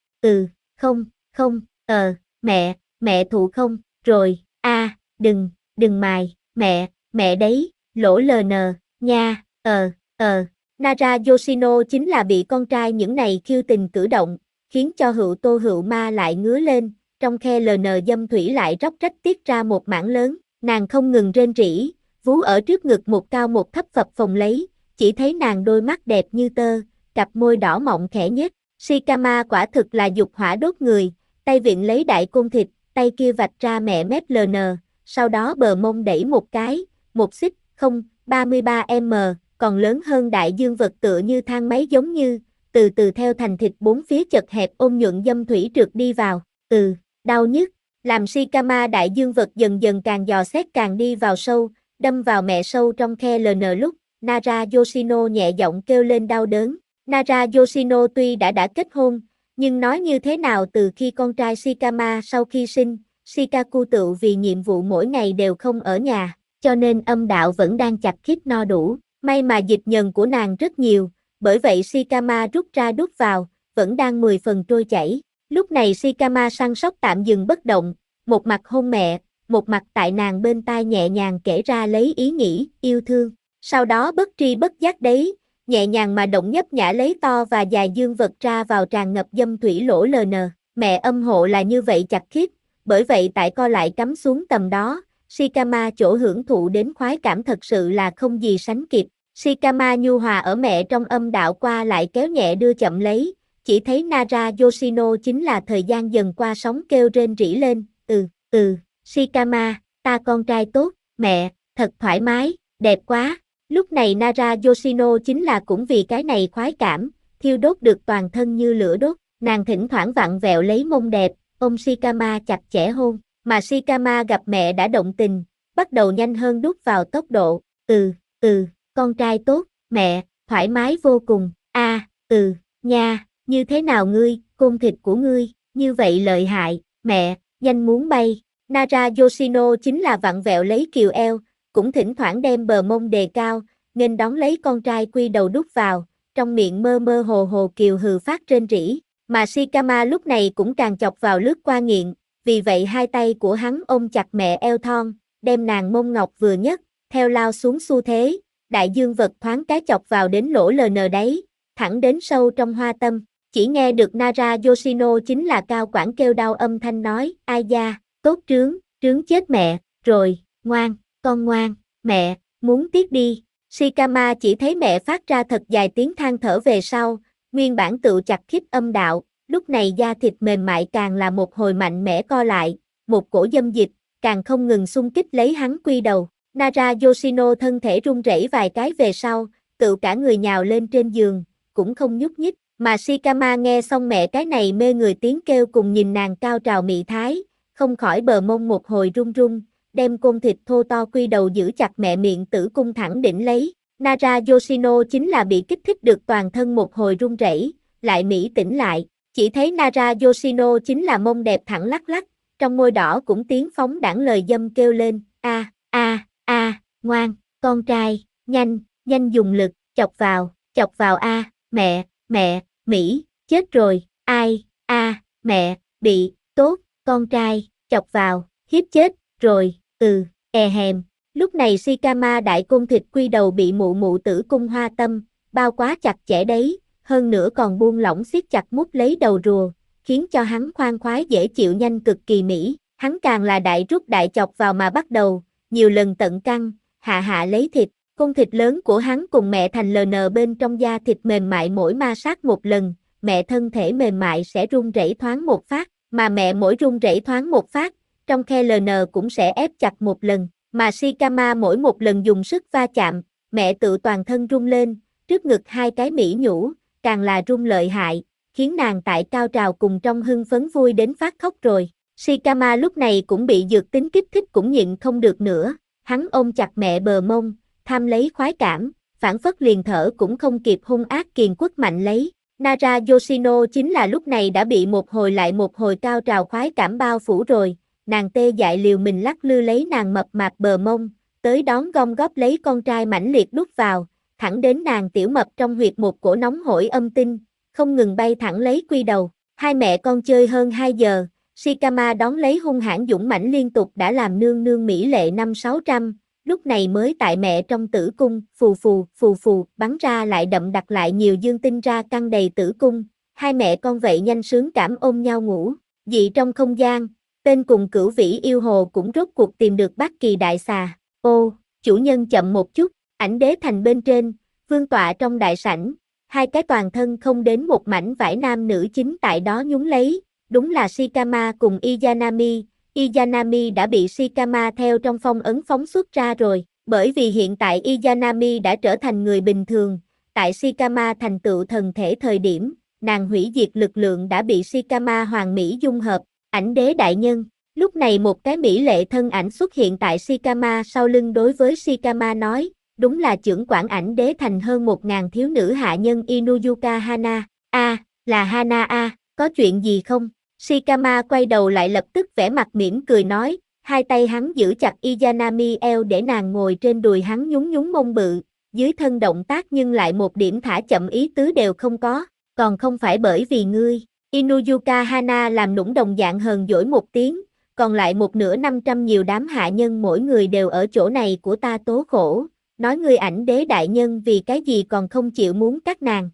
Mẹ thụ không, rồi, đừng mài, mẹ đấy, lỗ ln, nha, Nara Yoshino chính là bị con trai những này khiêu tình cử động, khiến cho hữu ma lại ngứa lên, trong khe ln dâm thủy lại róc rách tiết ra một mảng lớn, nàng không ngừng rên rỉ, vú ở trước ngực một cao một thấp phập phồng lấy, chỉ thấy nàng đôi mắt đẹp như tơ, cặp môi đỏ mọng khẽ nhếch. Shikama quả thực là dục hỏa đốt người, tay vịn lấy đại côn thịt, tay kia vạch ra mẹ mép ln, sau đó bờ mông đẩy một cái, một xích, 33m, còn lớn hơn đại dương vật tựa như thang máy giống như, từ từ theo thành thịt bốn phía chật hẹp ôn nhuận dâm thủy trượt đi vào, đau nhức, làm Shikama đại dương vật dần dần càng dò xét càng đi vào sâu, đâm vào mẹ sâu trong khe ln lúc, Nara Yoshino nhẹ giọng kêu lên đau đớn. Nara Yoshino tuy đã kết hôn, nhưng nói như thế nào từ khi con trai Shikama sau khi sinh, Shikaku tựu vì nhiệm vụ mỗi ngày đều không ở nhà, cho nên âm đạo vẫn đang chặt khít no đủ, may mà dịch nhờn của nàng rất nhiều, bởi vậy Shikama rút ra đút vào, vẫn đang 10 phần trôi chảy. Lúc này Shikama săn sóc tạm dừng bất động, một mặt hôn mẹ, một mặt tại nàng bên tai nhẹ nhàng kể ra lấy ý nghĩ, yêu thương, sau đó bất tri bất giác đấy, nhẹ nhàng mà động nhấp nhả lấy to và dài dương vật ra vào tràn ngập dâm thủy lỗ ln, mẹ âm hộ là như vậy chặt khít, bởi vậy tại co lại cắm xuống tầm đó, Shikama chỗ hưởng thụ đến khoái cảm thật sự là không gì sánh kịp. Shikama nhu hòa ở mẹ trong âm đạo qua lại kéo nhẹ đưa chậm lấy, chỉ thấy Nara Yoshino chính là thời gian dần qua sóng kêu rên rỉ lên, Shikama, ta con trai tốt, mẹ, thật thoải mái, đẹp quá. Lúc này Nara Yoshino chính là cũng vì cái này khoái cảm, thiêu đốt được toàn thân như lửa đốt, nàng thỉnh thoảng vặn vẹo lấy mông đẹp, ôm Shikama chặt chẽ hôn, mà Shikama gặp mẹ đã động tình, bắt đầu nhanh hơn đút vào tốc độ, con trai tốt, mẹ, thoải mái vô cùng, nha, như thế nào ngươi, côn thịt của ngươi, như vậy lợi hại, mẹ, nhanh muốn bay. Nara Yoshino chính là vặn vẹo lấy kiều eo, cũng thỉnh thoảng đem bờ mông đề cao, nên đón lấy con trai quy đầu đút vào, trong miệng mơ mơ hồ hồ kiều hừ phát rên rỉ. Mà Shikama lúc này cũng càng chọc vào lướt qua nghiện, vì vậy hai tay của hắn ôm chặt mẹ eo thon, đem nàng mông ngọc vừa nhấc, theo lao xuống xu thế, đại dương vật thoáng cái chọc vào đến lỗ LN đấy, thẳng đến sâu trong hoa tâm. Chỉ nghe được Nara Yoshino chính là cao quản kêu đau âm thanh nói, ai da, tốt trướng chết mẹ, rồi, ngoan, con ngoan, mẹ, muốn tiếc đi. Shikama chỉ thấy mẹ phát ra thật dài tiếng than thở về sau, nguyên bản tựu chặt khít âm đạo, lúc này da thịt mềm mại càng là một hồi mạnh mẽ co lại, một cổ dâm dịch, càng không ngừng xung kích lấy hắn quy đầu. Nara Yoshino thân thể run rẩy vài cái về sau, tựu cả người nhào lên trên giường, cũng không nhúc nhích, mà Shikama nghe xong mẹ cái này mê người tiếng kêu cùng nhìn nàng cao trào mị thái, không khỏi bờ mông một hồi run run, đem côn thịt thô to quy đầu giữ chặt mẹ miệng tử cung thẳng đỉnh lấy. Nara Yoshino chính là bị kích thích được toàn thân một hồi run rẩy, lại mỹ tỉnh lại, chỉ thấy Nara Yoshino chính là mông đẹp thẳng lắc lắc, trong môi đỏ cũng tiếng phóng đãng lời dâm kêu lên, ngoan, con trai, nhanh dùng lực, chọc vào mẹ, Mỹ, chết rồi, mẹ, bị, tốt, con trai, chọc vào, hiếp chết, rồi, hèm. Lúc này Shikama đại côn thịt quy đầu bị mụ mụ tử cung hoa tâm, bao quá chặt chẽ đấy, hơn nữa còn buông lỏng siết chặt mút lấy đầu rùa, khiến cho hắn khoan khoái dễ chịu nhanh cực kỳ mỹ, hắn càng là đại rút đại chọc vào mà bắt đầu, nhiều lần tận căng, hạ lấy thịt, côn thịt lớn của hắn cùng mẹ thành LN bên trong da thịt mềm mại mỗi ma sát một lần, mẹ thân thể mềm mại sẽ run rẩy thoáng một phát, mà mẹ mỗi run rẩy thoáng một phát, trong khe LN cũng sẽ ép chặt một lần, mà Shikama mỗi một lần dùng sức va chạm, mẹ tự toàn thân rung lên, trước ngực hai cái mỹ nhũ, càng là rung lợi hại, khiến nàng tại cao trào cùng trong hưng phấn vui đến phát khóc rồi. Shikama lúc này cũng bị dược tính kích thích cũng nhịn không được nữa, hắn ôm chặt mẹ bờ mông, tham lấy khoái cảm, phản phất liền thở cũng không kịp hung ác kiền quất mạnh lấy. Nara Yoshino chính là lúc này đã bị một hồi lại một hồi cao trào khoái cảm bao phủ rồi, nàng tê dại liều mình lắc lư lấy nàng mập mạp bờ mông, tới đón gom góp lấy con trai mãnh liệt đút vào, thẳng đến nàng tiểu mập trong huyệt một cổ nóng hổi âm tinh, không ngừng bay thẳng lấy quy đầu. Hai mẹ con chơi hơn 2 giờ, Shikama đón lấy hung hãn dũng mãnh liên tục đã làm nương nương mỹ lệ 500-600, lúc này mới tại mẹ trong tử cung, phù phù, bắn ra lại đậm đặc lại nhiều dương tinh ra căng đầy tử cung, hai mẹ con vậy nhanh sướng cảm ôm nhau ngủ. Dị trong không gian, tên cùng cửu vĩ yêu hồ cũng rốt cuộc tìm được Bát Kỳ đại xà. Ô, chủ nhân chậm một chút, ảnh đế thành bên trên, vương tọa trong đại sảnh, hai cái toàn thân không đến một mảnh vải nam nữ chính tại đó nhúng lấy, đúng là Shikama cùng Izanami. Izanami đã bị Shikama theo trong phong ấn phóng xuất ra rồi, bởi vì hiện tại Izanami đã trở thành người bình thường, tại Shikama thành tựu thần thể thời điểm, nàng hủy diệt lực lượng đã bị Shikama hoàn mỹ dung hợp, ảnh đế đại nhân. Lúc này một cái mỹ lệ thân ảnh xuất hiện tại Shikama sau lưng đối với Shikama nói, đúng là trưởng quản ảnh đế thành hơn 1000 thiếu nữ hạ nhân Inuzuka Hana. Là Hana có chuyện gì không? Shikama quay đầu lại lập tức vẻ mặt mỉm cười nói, hai tay hắn giữ chặt Izanami eo để nàng ngồi trên đùi hắn nhún nhún mông bự, dưới thân động tác nhưng lại một điểm thả chậm ý tứ đều không có, còn không phải bởi vì ngươi. Inuzuka Hana làm nũng đồng dạng hờn dỗi một tiếng, còn lại một nửa 500 nhiều đám hạ nhân mỗi người đều ở chỗ này của ta tố khổ, nói ngươi ảnh đế đại nhân vì cái gì còn không chịu muốn các nàng.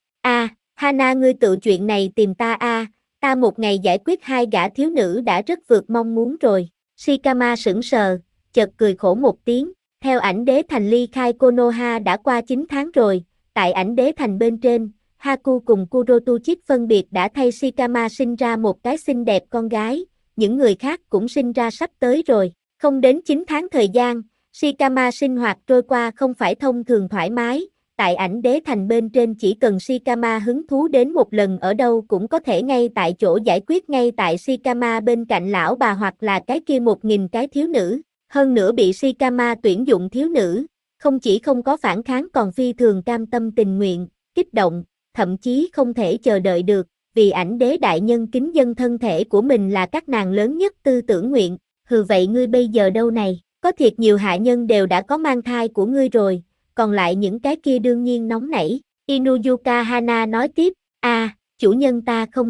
Hana ngươi tự chuyện này tìm ta ta một ngày giải quyết hai gã thiếu nữ đã rất vượt mong muốn rồi. Shikama sững sờ, chợt cười khổ một tiếng, theo ảnh đế thành ly khai Konoha đã qua 9 tháng rồi, tại ảnh đế thành bên trên, Haku cùng Kurotuchik phân biệt đã thay Shikama sinh ra một cái xinh đẹp con gái, những người khác cũng sinh ra sắp tới rồi, không đến 9 tháng thời gian, Shikama sinh hoạt trôi qua không phải thông thường thoải mái, tại ảnh đế thành bên trên chỉ cần Shikama hứng thú đến một lần ở đâu cũng có thể ngay tại chỗ giải quyết ngay tại Shikama bên cạnh lão bà hoặc là cái kia 1000 cái thiếu nữ, hơn nữa bị Shikama tuyển dụng thiếu nữ, không chỉ không có phản kháng còn phi thường cam tâm tình nguyện, kích động, thậm chí không thể chờ đợi được, vì ảnh đế đại nhân kính dân thân thể của mình là các nàng lớn nhất tư tưởng nguyện, hừ vậy ngươi bây giờ đâu này, có thiệt nhiều hạ nhân đều đã có mang thai của ngươi rồi, còn lại những cái kia đương nhiên nóng nảy. Inuzuka Hana nói tiếp, chủ nhân ta không được,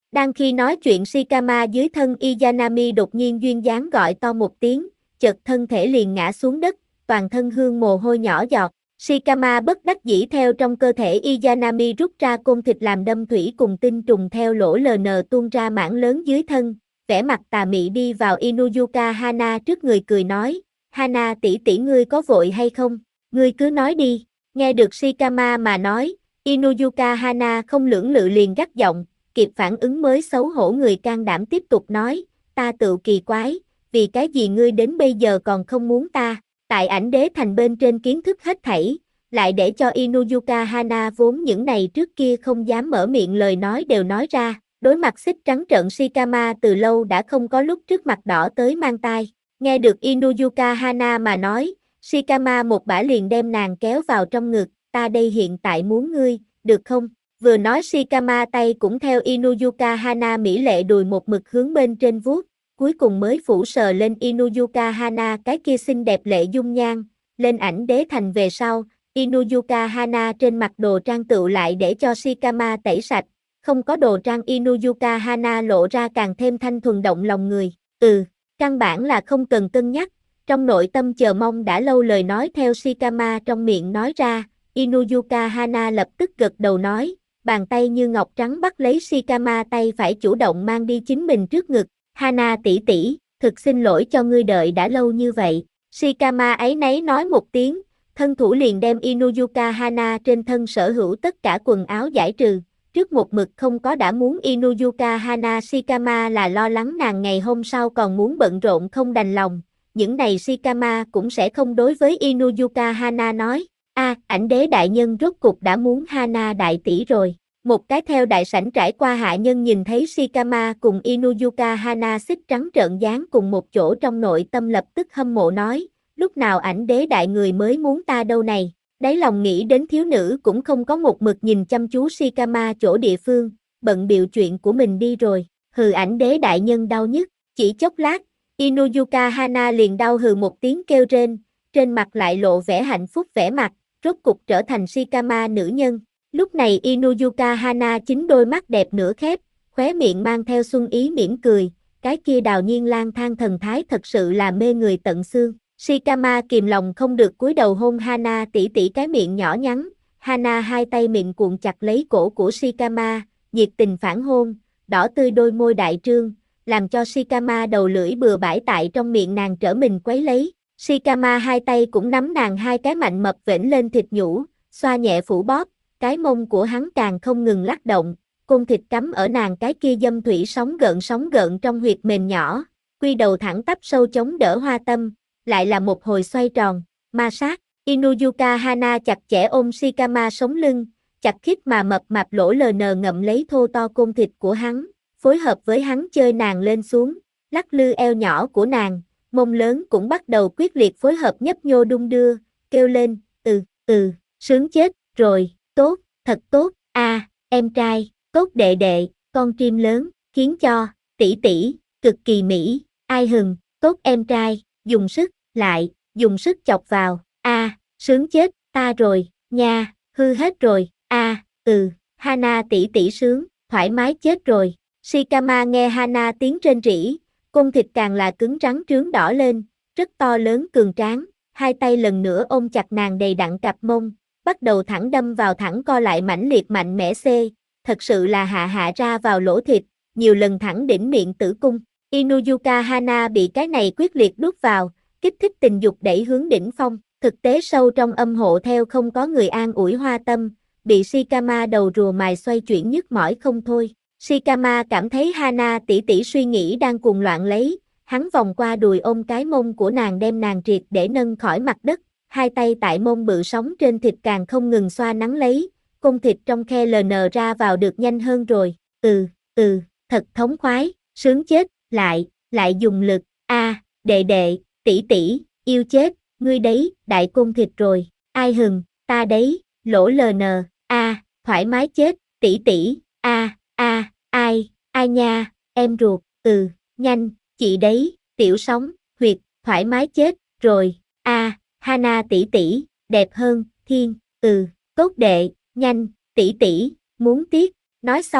Đang khi nói chuyện Shikama dưới thân Izanami đột nhiên duyên dáng gọi to một tiếng, chợt thân thể liền ngã xuống đất, toàn thân hương mồ hôi nhỏ giọt. Shikama bất đắc dĩ theo trong cơ thể Izanami rút ra côn thịt làm đâm thủy cùng tinh trùng theo lỗ LN tuôn ra mảng lớn dưới thân, vẻ mặt tà mị đi vào Inuzuka Hana trước người cười nói, Hana tỷ tỷ ngươi có vội hay không? Ngươi cứ nói đi. Nghe được Shikama mà nói, Inuzuka Hana không lưỡng lự liền gắt giọng, kịp phản ứng mới xấu hổ người can đảm tiếp tục nói, ta tự kỳ quái, vì cái gì ngươi đến bây giờ còn không muốn ta, tại ảnh đế thành bên trên kiến thức hết thảy, lại để cho Inuzuka Hana vốn những này trước kia không dám mở miệng lời nói đều nói ra, đối mặt xích trắng trợn Shikama từ lâu đã không có lúc trước mặt đỏ tới mang tai, nghe được Inuzuka Hana mà nói, Shikama một bả liền đem nàng kéo vào trong ngực, ta đây hiện tại muốn ngươi, được không? Vừa nói Shikama tay cũng theo Inuzuka Hana mỹ lệ đùi một mực hướng bên trên vuốt, cuối cùng mới phủ sờ lên Inuzuka Hana cái kia xinh đẹp lệ dung nhan, lên ảnh đế thành về sau, Inuzuka Hana trên mặt đồ trang tựu lại để cho Shikama tẩy sạch, không có đồ trang Inuzuka Hana lộ ra càng thêm thanh thuần động lòng người, căn bản là không cần cân nhắc, trong nội tâm chờ mong đã lâu lời nói theo Shikama trong miệng nói ra, Inuzuka Hana lập tức gật đầu nói, bàn tay như ngọc trắng bắt lấy Shikama tay phải chủ động mang đi chính mình trước ngực, Hana tỷ tỷ, thực xin lỗi cho ngươi đợi đã lâu như vậy, Shikama áy náy nói một tiếng, thân thủ liền đem Inuzuka Hana trên thân sở hữu tất cả quần áo giải trừ, trước một mực không có đã muốn Inuzuka Hana Shikama là lo lắng nàng ngày hôm sau còn muốn bận rộn không đành lòng, những này Shikama cũng sẽ không đối với Inuzuka Hana nói, ảnh đế đại nhân rốt cục đã muốn Hana đại tỷ rồi. Một cái theo đại sảnh trải qua hạ nhân nhìn thấy Shikama cùng Inuzuka Hana xích trắng trợn dáng cùng một chỗ trong nội tâm lập tức hâm mộ nói, lúc nào ảnh đế đại người mới muốn ta đâu này, đáy lòng nghĩ đến thiếu nữ cũng không có một mực nhìn chăm chú Shikama chỗ địa phương, bận biểu chuyện của mình đi rồi, hừ ảnh đế đại nhân đau nhất, chỉ chốc lát, Inuzuka Hana liền đau hừ một tiếng kêu trên mặt lại lộ vẻ hạnh phúc vẻ mặt, rốt cục trở thành Shikama nữ nhân. Lúc này Inuzuka Hana chính đôi mắt đẹp nửa khép, khóe miệng mang theo xuân ý mỉm cười, cái kia đào nhiên lang thang thần thái thật sự là mê người tận xương. Shikama kìm lòng không được cúi đầu hôn Hana tỉ tỉ cái miệng nhỏ nhắn, Hana hai tay mịn cuộn chặt lấy cổ của Shikama, nhiệt tình phản hôn, đỏ tươi đôi môi đại trương, làm cho Shikama đầu lưỡi bừa bãi tại trong miệng nàng trở mình quấy lấy. Shikama hai tay cũng nắm nàng hai cái mạnh mập vểnh lên thịt nhũ, xoa nhẹ phủ bóp, cái mông của hắn càng không ngừng lắc động, côn thịt cắm ở nàng cái kia dâm thủy sóng gợn trong huyệt mềm nhỏ, quy đầu thẳng tắp sâu chống đỡ hoa tâm, lại là một hồi xoay tròn, ma sát, Inuzuka Hana chặt chẽ ôm Shikama sống lưng, chặt khít mà mập mạp lỗ LN ngậm lấy thô to côn thịt của hắn, phối hợp với hắn chơi nàng lên xuống, lắc lư eo nhỏ của nàng, mông lớn cũng bắt đầu quyết liệt phối hợp nhấp nhô đung đưa, kêu lên, sướng chết, rồi, tốt, thật tốt, em trai, tốt đệ đệ, con chim lớn, khiến cho, tỷ tỷ, cực kỳ mỹ, ai hừng, tốt em trai, dùng sức, lại, dùng sức chọc vào, sướng chết, ta rồi, nha, hư hết rồi, Hana tỷ tỷ sướng, thoải mái chết rồi, Shikama nghe Hana tiếng rên rỉ, côn thịt càng là cứng rắn trướng đỏ lên, rất to lớn cường tráng, hai tay lần nữa ôm chặt nàng đầy đặn cặp mông, bắt đầu thẳng đâm vào thẳng co lại mãnh liệt mạnh mẽ thật sự là hạ ra vào lỗ thịt, nhiều lần thẳng đỉnh miệng tử cung. Inuzuka Hana bị cái này quyết liệt đút vào, kích thích tình dục đẩy hướng đỉnh phong, thực tế sâu trong âm hộ theo không có người an ủi hoa tâm, bị Shikama đầu rùa mài xoay chuyển nhức mỏi không thôi. Shikama cảm thấy Hana tỷ tỷ suy nghĩ đang cuồng loạn lấy, hắn vòng qua đùi ôm cái mông của nàng đem nàng triệt để nâng khỏi mặt đất, hai tay tại mông bự sóng trên thịt càng không ngừng xoa nắng lấy, cung thịt trong khe LN ra vào được nhanh hơn rồi, thật thống khoái, sướng chết, lại dùng lực, đệ đệ, tỷ tỷ, yêu chết, ngươi đấy, đại cung thịt rồi, ai hừng, ta đấy, lỗ LN, thoải mái chết, tỷ tỷ, ai nha, em ruột, nhanh, chị đấy, tiểu sóng, huyệt, thoải mái chết, rồi, Hana tỷ tỷ, đẹp hơn, thiên, tốt đệ, nhanh, tỷ tỷ, muốn tiếc, nói xong,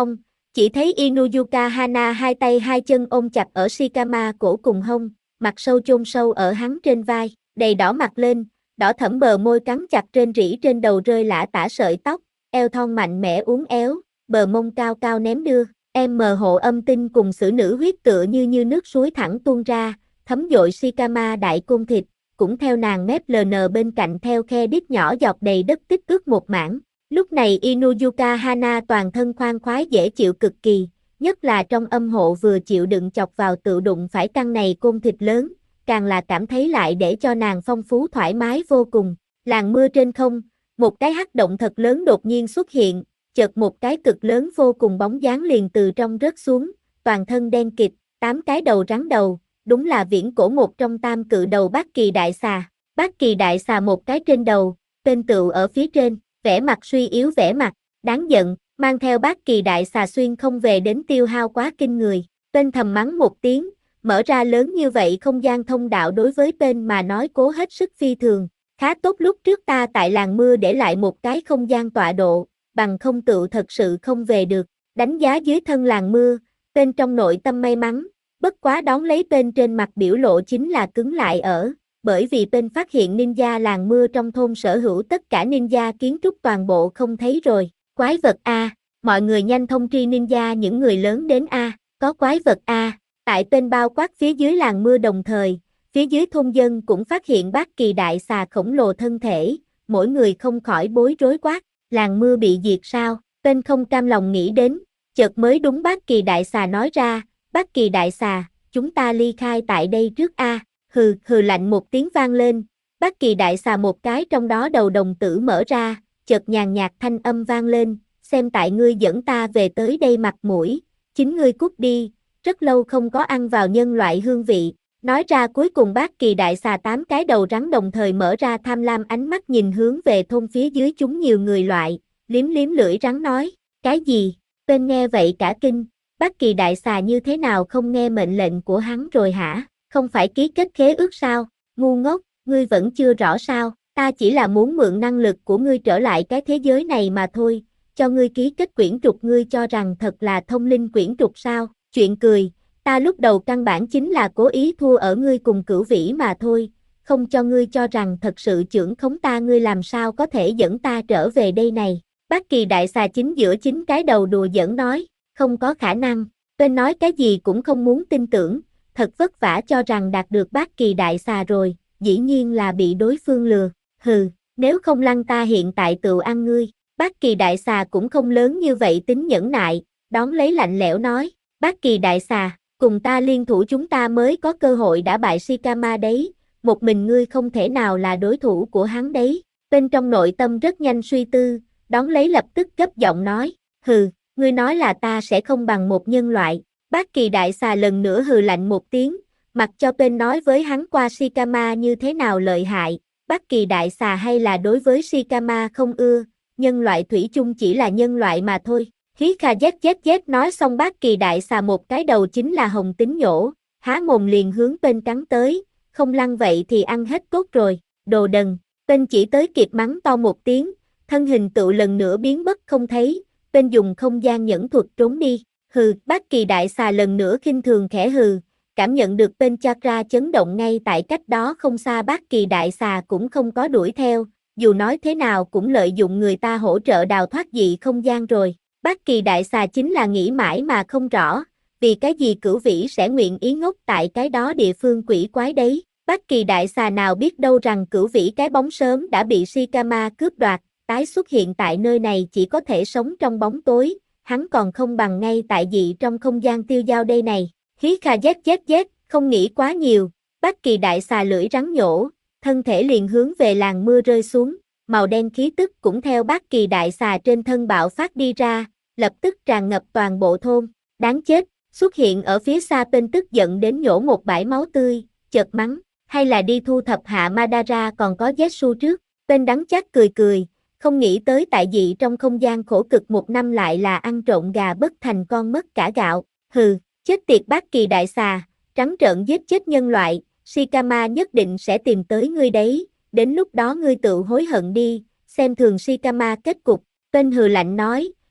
Chỉ thấy Inuzuka Hana hai tay hai chân ôm chặt ở Shikama cổ cùng hông, mặt sâu chôn sâu ở hắn trên vai, đầy đỏ mặt lên, đỏ thẫm bờ môi cắn chặt trên rỉ trên đầu rơi lả tả sợi tóc, eo thon mạnh mẽ uốn éo, bờ mông cao cao ném đưa, em mờ hộ âm tinh cùng xử nữ huyết tựa như nước suối thẳng tuôn ra, thấm dội Shikama đại côn thịt, cũng theo nàng mép LN bên cạnh theo khe đít nhỏ dọc đầy đất tích ướt một mảng. Lúc này Inuzuka Hana toàn thân khoan khoái dễ chịu cực kỳ, nhất là trong âm hộ vừa chịu đựng chọc vào tự đụng phải căn này côn thịt lớn, càng là cảm thấy lại để cho nàng phong phú thoải mái vô cùng. Làn mưa trên không, một cái hắc động thật lớn đột nhiên xuất hiện, chợt một cái cực lớn vô cùng bóng dáng liền từ trong rớt xuống, toàn thân đen kịt, 8 cái đầu rắn đầu, đúng là viễn cổ một trong tam cự đầu Bát Kỳ Đại Xà. Bát Kỳ Đại Xà một cái trên đầu, tên tựu ở phía trên, vẻ mặt suy yếu vẻ mặt, đáng giận, mang theo Bát Kỳ Đại Xà xuyên không về đến tiêu hao quá kinh người. Tên thầm mắng một tiếng, mở ra lớn như vậy không gian thông đạo đối với tên mà nói cố hết sức phi thường. Khá tốt lúc trước ta tại làng mưa để lại một cái không gian tọa độ, bằng không tựu thật sự không về được. Đánh giá dưới thân làng mưa, tên trong nội tâm may mắn, bất quá đón lấy tên trên mặt biểu lộ chính là cứng lại ở, bởi vì tên phát hiện ninja làng mưa trong thôn sở hữu tất cả ninja kiến trúc toàn bộ không thấy rồi. Quái vật A, mọi người nhanh thông tri ninja những người lớn đến A, có quái vật A. Tại tên bao quát phía dưới làng mưa đồng thời, phía dưới thôn dân cũng phát hiện Bát Kỳ Đại Xà khổng lồ thân thể, mỗi người không khỏi bối rối quát, làng mưa bị diệt sao, tên không cam lòng nghĩ đến, chợt mới đúng Bát Kỳ Đại Xà nói ra, Bát Kỳ Đại Xà, chúng ta ly khai tại đây trước A, hừ hừ lạnh một tiếng vang lên, Bát Kỳ Đại Xà một cái trong đó đầu đồng tử mở ra, chợt nhàn nhạt thanh âm vang lên, xem tại ngươi dẫn ta về tới đây mặt mũi, chính ngươi cút đi, rất lâu không có ăn vào nhân loại hương vị. Nói ra cuối cùng Bát Kỳ Đại Xà 8 cái đầu rắn đồng thời mở ra tham lam ánh mắt nhìn hướng về thôn phía dưới chúng nhiều người loại, liếm liếm lưỡi rắn nói, cái gì, tên nghe vậy cả kinh, Bát Kỳ Đại Xà như thế nào không nghe mệnh lệnh của hắn rồi hả, không phải ký kết khế ước sao, ngu ngốc, ngươi vẫn chưa rõ sao, ta chỉ là muốn mượn năng lực của ngươi trở lại cái thế giới này mà thôi, cho ngươi ký kết quyển trục ngươi cho rằng thật là thông linh quyển trục sao, chuyện cười. Ta lúc đầu căn bản chính là cố ý thua ở ngươi cùng Cửu Vĩ mà thôi, không cho ngươi cho rằng thật sự chưởng khống ta ngươi làm sao có thể dẫn ta trở về đây này. Bát Kỳ Đại Xà chính giữa chính cái đầu đùa giỡn nói, không có khả năng, tên nói cái gì cũng không muốn tin tưởng, thật vất vả cho rằng đạt được Bát Kỳ Đại Xà rồi, dĩ nhiên là bị đối phương lừa, hừ, nếu không lăn ta hiện tại tựu ăn ngươi. Bát Kỳ Đại Xà cũng không lớn như vậy tính nhẫn nại, đón lấy lạnh lẽo nói, Bát Kỳ Đại Xà, cùng ta liên thủ chúng ta mới có cơ hội đả bại Shikama đấy, một mình ngươi không thể nào là đối thủ của hắn đấy. Bên trong nội tâm rất nhanh suy tư, đón lấy lập tức gấp giọng nói, hừ, ngươi nói là ta sẽ không bằng một nhân loại. Bát Kỳ Đại Xà lần nữa hừ lạnh một tiếng, mặc cho bên nói với hắn qua Shikama như thế nào lợi hại, Bát Kỳ Đại Xà hay là đối với Shikama không ưa, nhân loại thủy chung chỉ là nhân loại mà thôi. Hí kha zzzz nói xong Bát Kỳ Đại Xà một cái đầu chính là hồng tính nhổ, há mồm liền hướng bên cắn tới, không lăn vậy thì ăn hết cốt rồi, đồ đần, bên chỉ tới kịp mắng to một tiếng, thân hình tựu lần nữa biến mất không thấy, bên dùng không gian nhẫn thuật trốn đi, hừ, Bát Kỳ Đại Xà lần nữa khinh thường khẽ hừ, cảm nhận được bên chakra chấn động ngay tại cách đó không xa Bát Kỳ Đại Xà cũng không có đuổi theo, dù nói thế nào cũng lợi dụng người ta hỗ trợ đào thoát dị không gian rồi. Bát Kỳ Đại Xà chính là nghĩ mãi mà không rõ, vì cái gì Cửu Vĩ sẽ nguyện ý ngốc tại cái đó địa phương quỷ quái đấy. Bát Kỳ Đại Xà nào biết đâu rằng Cửu Vĩ cái bóng sớm đã bị Shikama cướp đoạt, tái xuất hiện tại nơi này chỉ có thể sống trong bóng tối, hắn còn không bằng ngay tại dị trong không gian tiêu dao đây này. Hí kha zzzz, không nghĩ quá nhiều, Bát Kỳ Đại Xà lưỡi rắn nhổ, thân thể liền hướng về làng mưa rơi xuống. Màu đen khí tức cũng theo Bát Kỳ Đại Xà trên thân bạo phát đi ra, lập tức tràn ngập toàn bộ thôn, đáng chết, xuất hiện ở phía xa bên tức giận đến nhổ một bãi máu tươi, chợt mắng, hay là đi thu thập hạ Madara còn có Zetsu trước, tên đắng chát cười cười, không nghĩ tới tại dị trong không gian khổ cực một năm lại là ăn trộn gà bất thành con mất cả gạo, hừ, chết tiệt Bát Kỳ Đại Xà, trắng trợn giết chết nhân loại, Shikama nhất định sẽ tìm tới ngươi đấy. Đến lúc đó ngươi tự hối hận đi, xem thường Shikama kết cục, tên hừ lạnh nói,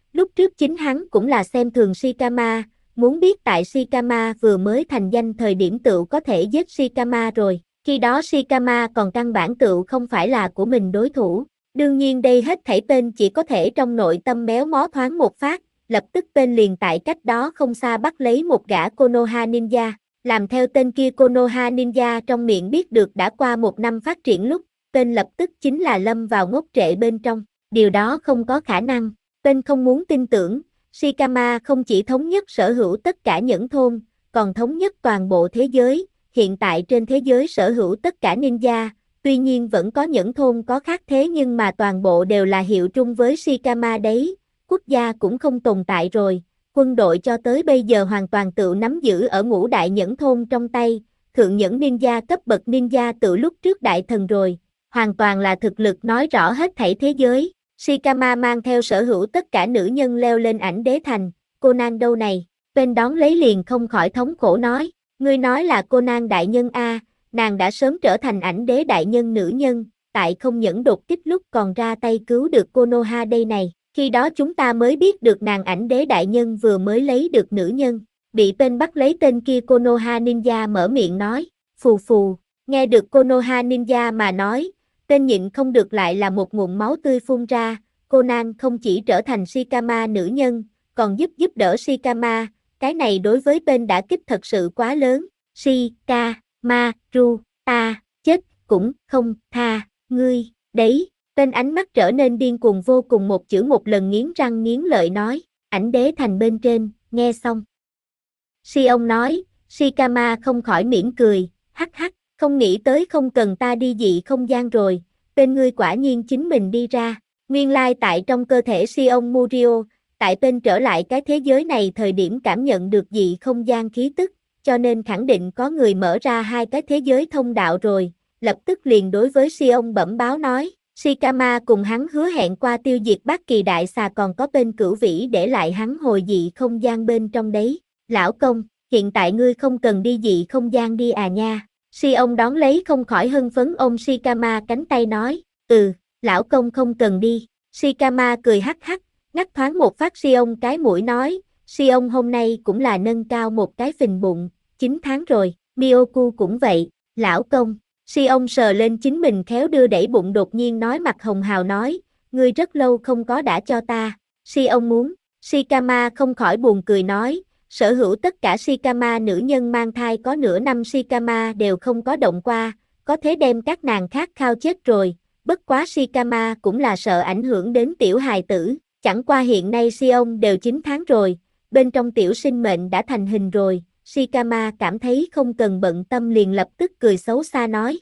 Lúc trước chính hắn cũng là xem thường Shikama, muốn biết tại Shikama vừa mới thành danh thời điểm tựu có thể giết Shikama rồi, khi đó Shikama còn căn bản tựu không phải là của mình đối thủ. Đương nhiên đây hết thảy Pain chỉ có thể trong nội tâm méo mó thoáng một phát, lập tức Pain liền tại cách đó không xa bắt lấy một gã Konoha Ninja, làm theo tên kia Konoha Ninja trong miệng biết được đã qua 1 năm phát triển lúc, Pain lập tức chính là lâm vào ngốc trệ bên trong, điều đó không có khả năng, Pain không muốn tin tưởng, Shikama không chỉ thống nhất sở hữu tất cả những thôn, còn thống nhất toàn bộ thế giới, hiện tại trên thế giới sở hữu tất cả ninja, tuy nhiên vẫn có những thôn có khác thế nhưng mà toàn bộ đều là hiệu trung với Shikama đấy, quốc gia cũng không tồn tại rồi, quân đội cho tới bây giờ hoàn toàn tự nắm giữ ở ngũ đại nhẫn thôn trong tay, thượng nhẫn ninja cấp bậc ninja tự lúc trước đại thần rồi, hoàn toàn là thực lực nói rõ hết thảy thế giới. Shikama mang theo sở hữu tất cả nữ nhân leo lên ảnh đế thành, Conan đâu này, bên đón lấy liền không khỏi thống khổ nói, ngươi nói là Conan đại nhân a, nàng đã sớm trở thành ảnh đế đại nhân nữ nhân, tại không những đột kích lúc còn ra tay cứu được Konoha đây này, khi đó chúng ta mới biết được nàng ảnh đế đại nhân vừa mới lấy được nữ nhân, bị Pain bắt lấy tên kia Konoha Ninja mở miệng nói, phù phù, nghe được Konoha Ninja mà nói, Pain nhịn không được lại là một ngụm máu tươi phun ra, Conan không chỉ trở thành Shikama nữ nhân, còn giúp đỡ Shikama, cái này đối với Pain đã kích thật sự quá lớn, Shikamaru, ta, chết, cũng, không, tha, ngươi, đấy, Pain ánh mắt trở nên điên cuồng vô cùng một chữ một lần nghiến răng nghiến lợi nói, ảnh đế thành bên trên, nghe xong. Sion nói, Shikama không khỏi mỉm cười, hắc hắc, không nghĩ tới không cần ta đi dị không gian rồi, Pain ngươi quả nhiên chính mình đi ra, nguyên lai tại trong cơ thể Sion Murio, tại Pain trở lại cái thế giới này thời điểm cảm nhận được dị không gian khí tức, cho nên khẳng định có người mở ra hai cái thế giới thông đạo rồi, lập tức liền đối với Sion bẩm báo nói, Shikama cùng hắn hứa hẹn qua tiêu diệt Bát Kỳ Đại Xà còn có Pain cửu vĩ để lại hắn hồi dị không gian bên trong đấy, lão công, hiện tại ngươi không cần đi dị không gian đi à nha. Sion đón lấy không khỏi hưng phấn ôm Shikama cánh tay nói, lão công không cần đi. Shikama cười hắc hắc, ngắt thoáng một phát Sion cái mũi nói, Sion hôm nay cũng là nâng cao một cái phình bụng, 9 tháng rồi, Miyoku cũng vậy, lão công. Sion sờ lên chính mình khéo đưa đẩy bụng đột nhiên nói mặt hồng hào nói, ngươi rất lâu không có đã cho ta, Sion muốn. Shikama không khỏi buồn cười nói, sở hữu tất cả Shikama nữ nhân mang thai có nửa năm Shikama đều không có động qua, có thế đem các nàng khác khao chết rồi, bất quá Shikama cũng là sợ ảnh hưởng đến tiểu hài tử, chẳng qua hiện nay Sion đều 9 tháng rồi, bên trong tiểu sinh mệnh đã thành hình rồi, Shikama cảm thấy không cần bận tâm liền lập tức cười xấu xa nói,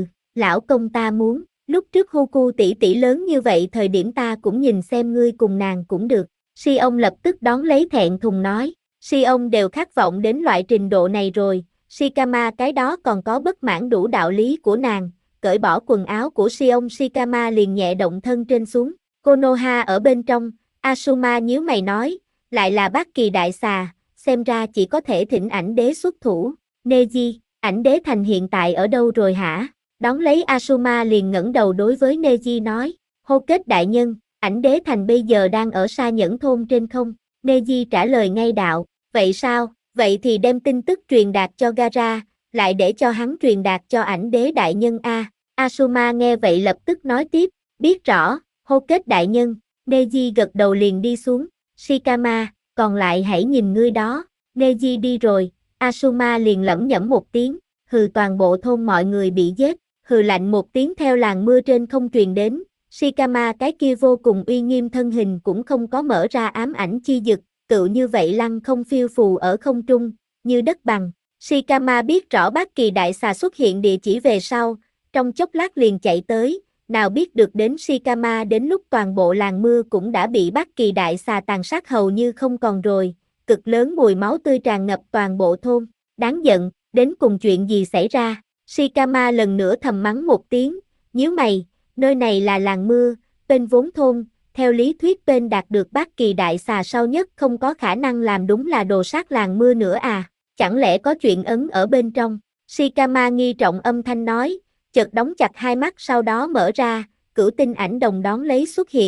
lão công ta muốn, lúc trước Hoku tỷ tỷ lớn như vậy thời điểm ta cũng nhìn xem ngươi cùng nàng cũng được, Sion lập tức đón lấy thẹn thùng nói, Sion đều khát vọng đến loại trình độ này rồi, Shikama cái đó còn có bất mãn đủ đạo lý của nàng, cởi bỏ quần áo của Sion Shikama liền nhẹ động thân trên xuống, Konoha ở bên trong, Asuma nhíu mày nói, lại là Bát Kỳ Đại Xà, xem ra chỉ có thể thỉnh ảnh đế xuất thủ, Neji, ảnh đế thành hiện tại ở đâu rồi hả? Đón lấy Asuma liền ngẩng đầu đối với Neji nói, hô kết đại nhân, ảnh đế thành bây giờ đang ở Sa Nhẫn thôn trên không? Neji trả lời ngay đạo, vậy sao, vậy thì đem tin tức truyền đạt cho Gaara, lại để cho hắn truyền đạt cho ảnh đế đại nhân a. Asuma nghe vậy lập tức nói tiếp, biết rõ, hô kết đại nhân, Neji gật đầu liền đi xuống, Shikama, còn lại hãy nhìn ngươi đó, Neji đi rồi, Asuma liền lẩm nhẩm một tiếng, hừ toàn bộ thôn mọi người bị giết, hừ lạnh một tiếng theo làn mưa trên không truyền đến, Shikama cái kia vô cùng uy nghiêm thân hình cũng không có mở ra ám ảnh chi dực, tựu như vậy lăng không phiêu phù ở không trung, như đất bằng. Shikama biết rõ Bát Kỳ Đại Xà xuất hiện địa chỉ về sau, trong chốc lát liền chạy tới, nào biết được đến Shikama đến lúc toàn bộ làng mưa cũng đã bị Bát Kỳ Đại Xà tàn sát hầu như không còn rồi, cực lớn mùi máu tươi tràn ngập toàn bộ thôn, đáng giận, đến cùng chuyện gì xảy ra, Shikama lần nữa thầm mắng một tiếng, nhíu mày, nơi này là làng mưa, bên vốn thôn, theo lý thuyết bên đạt được Bát Kỳ Đại Xà sau nhất không có khả năng làm đúng là đồ sát làng mưa nữa à, chẳng lẽ có chuyện ấn ở bên trong, Shikama nghi trọng âm thanh nói, chợt đóng chặt hai mắt sau đó mở ra, cửu tinh ảnh đồng đón lấy xuất hiện,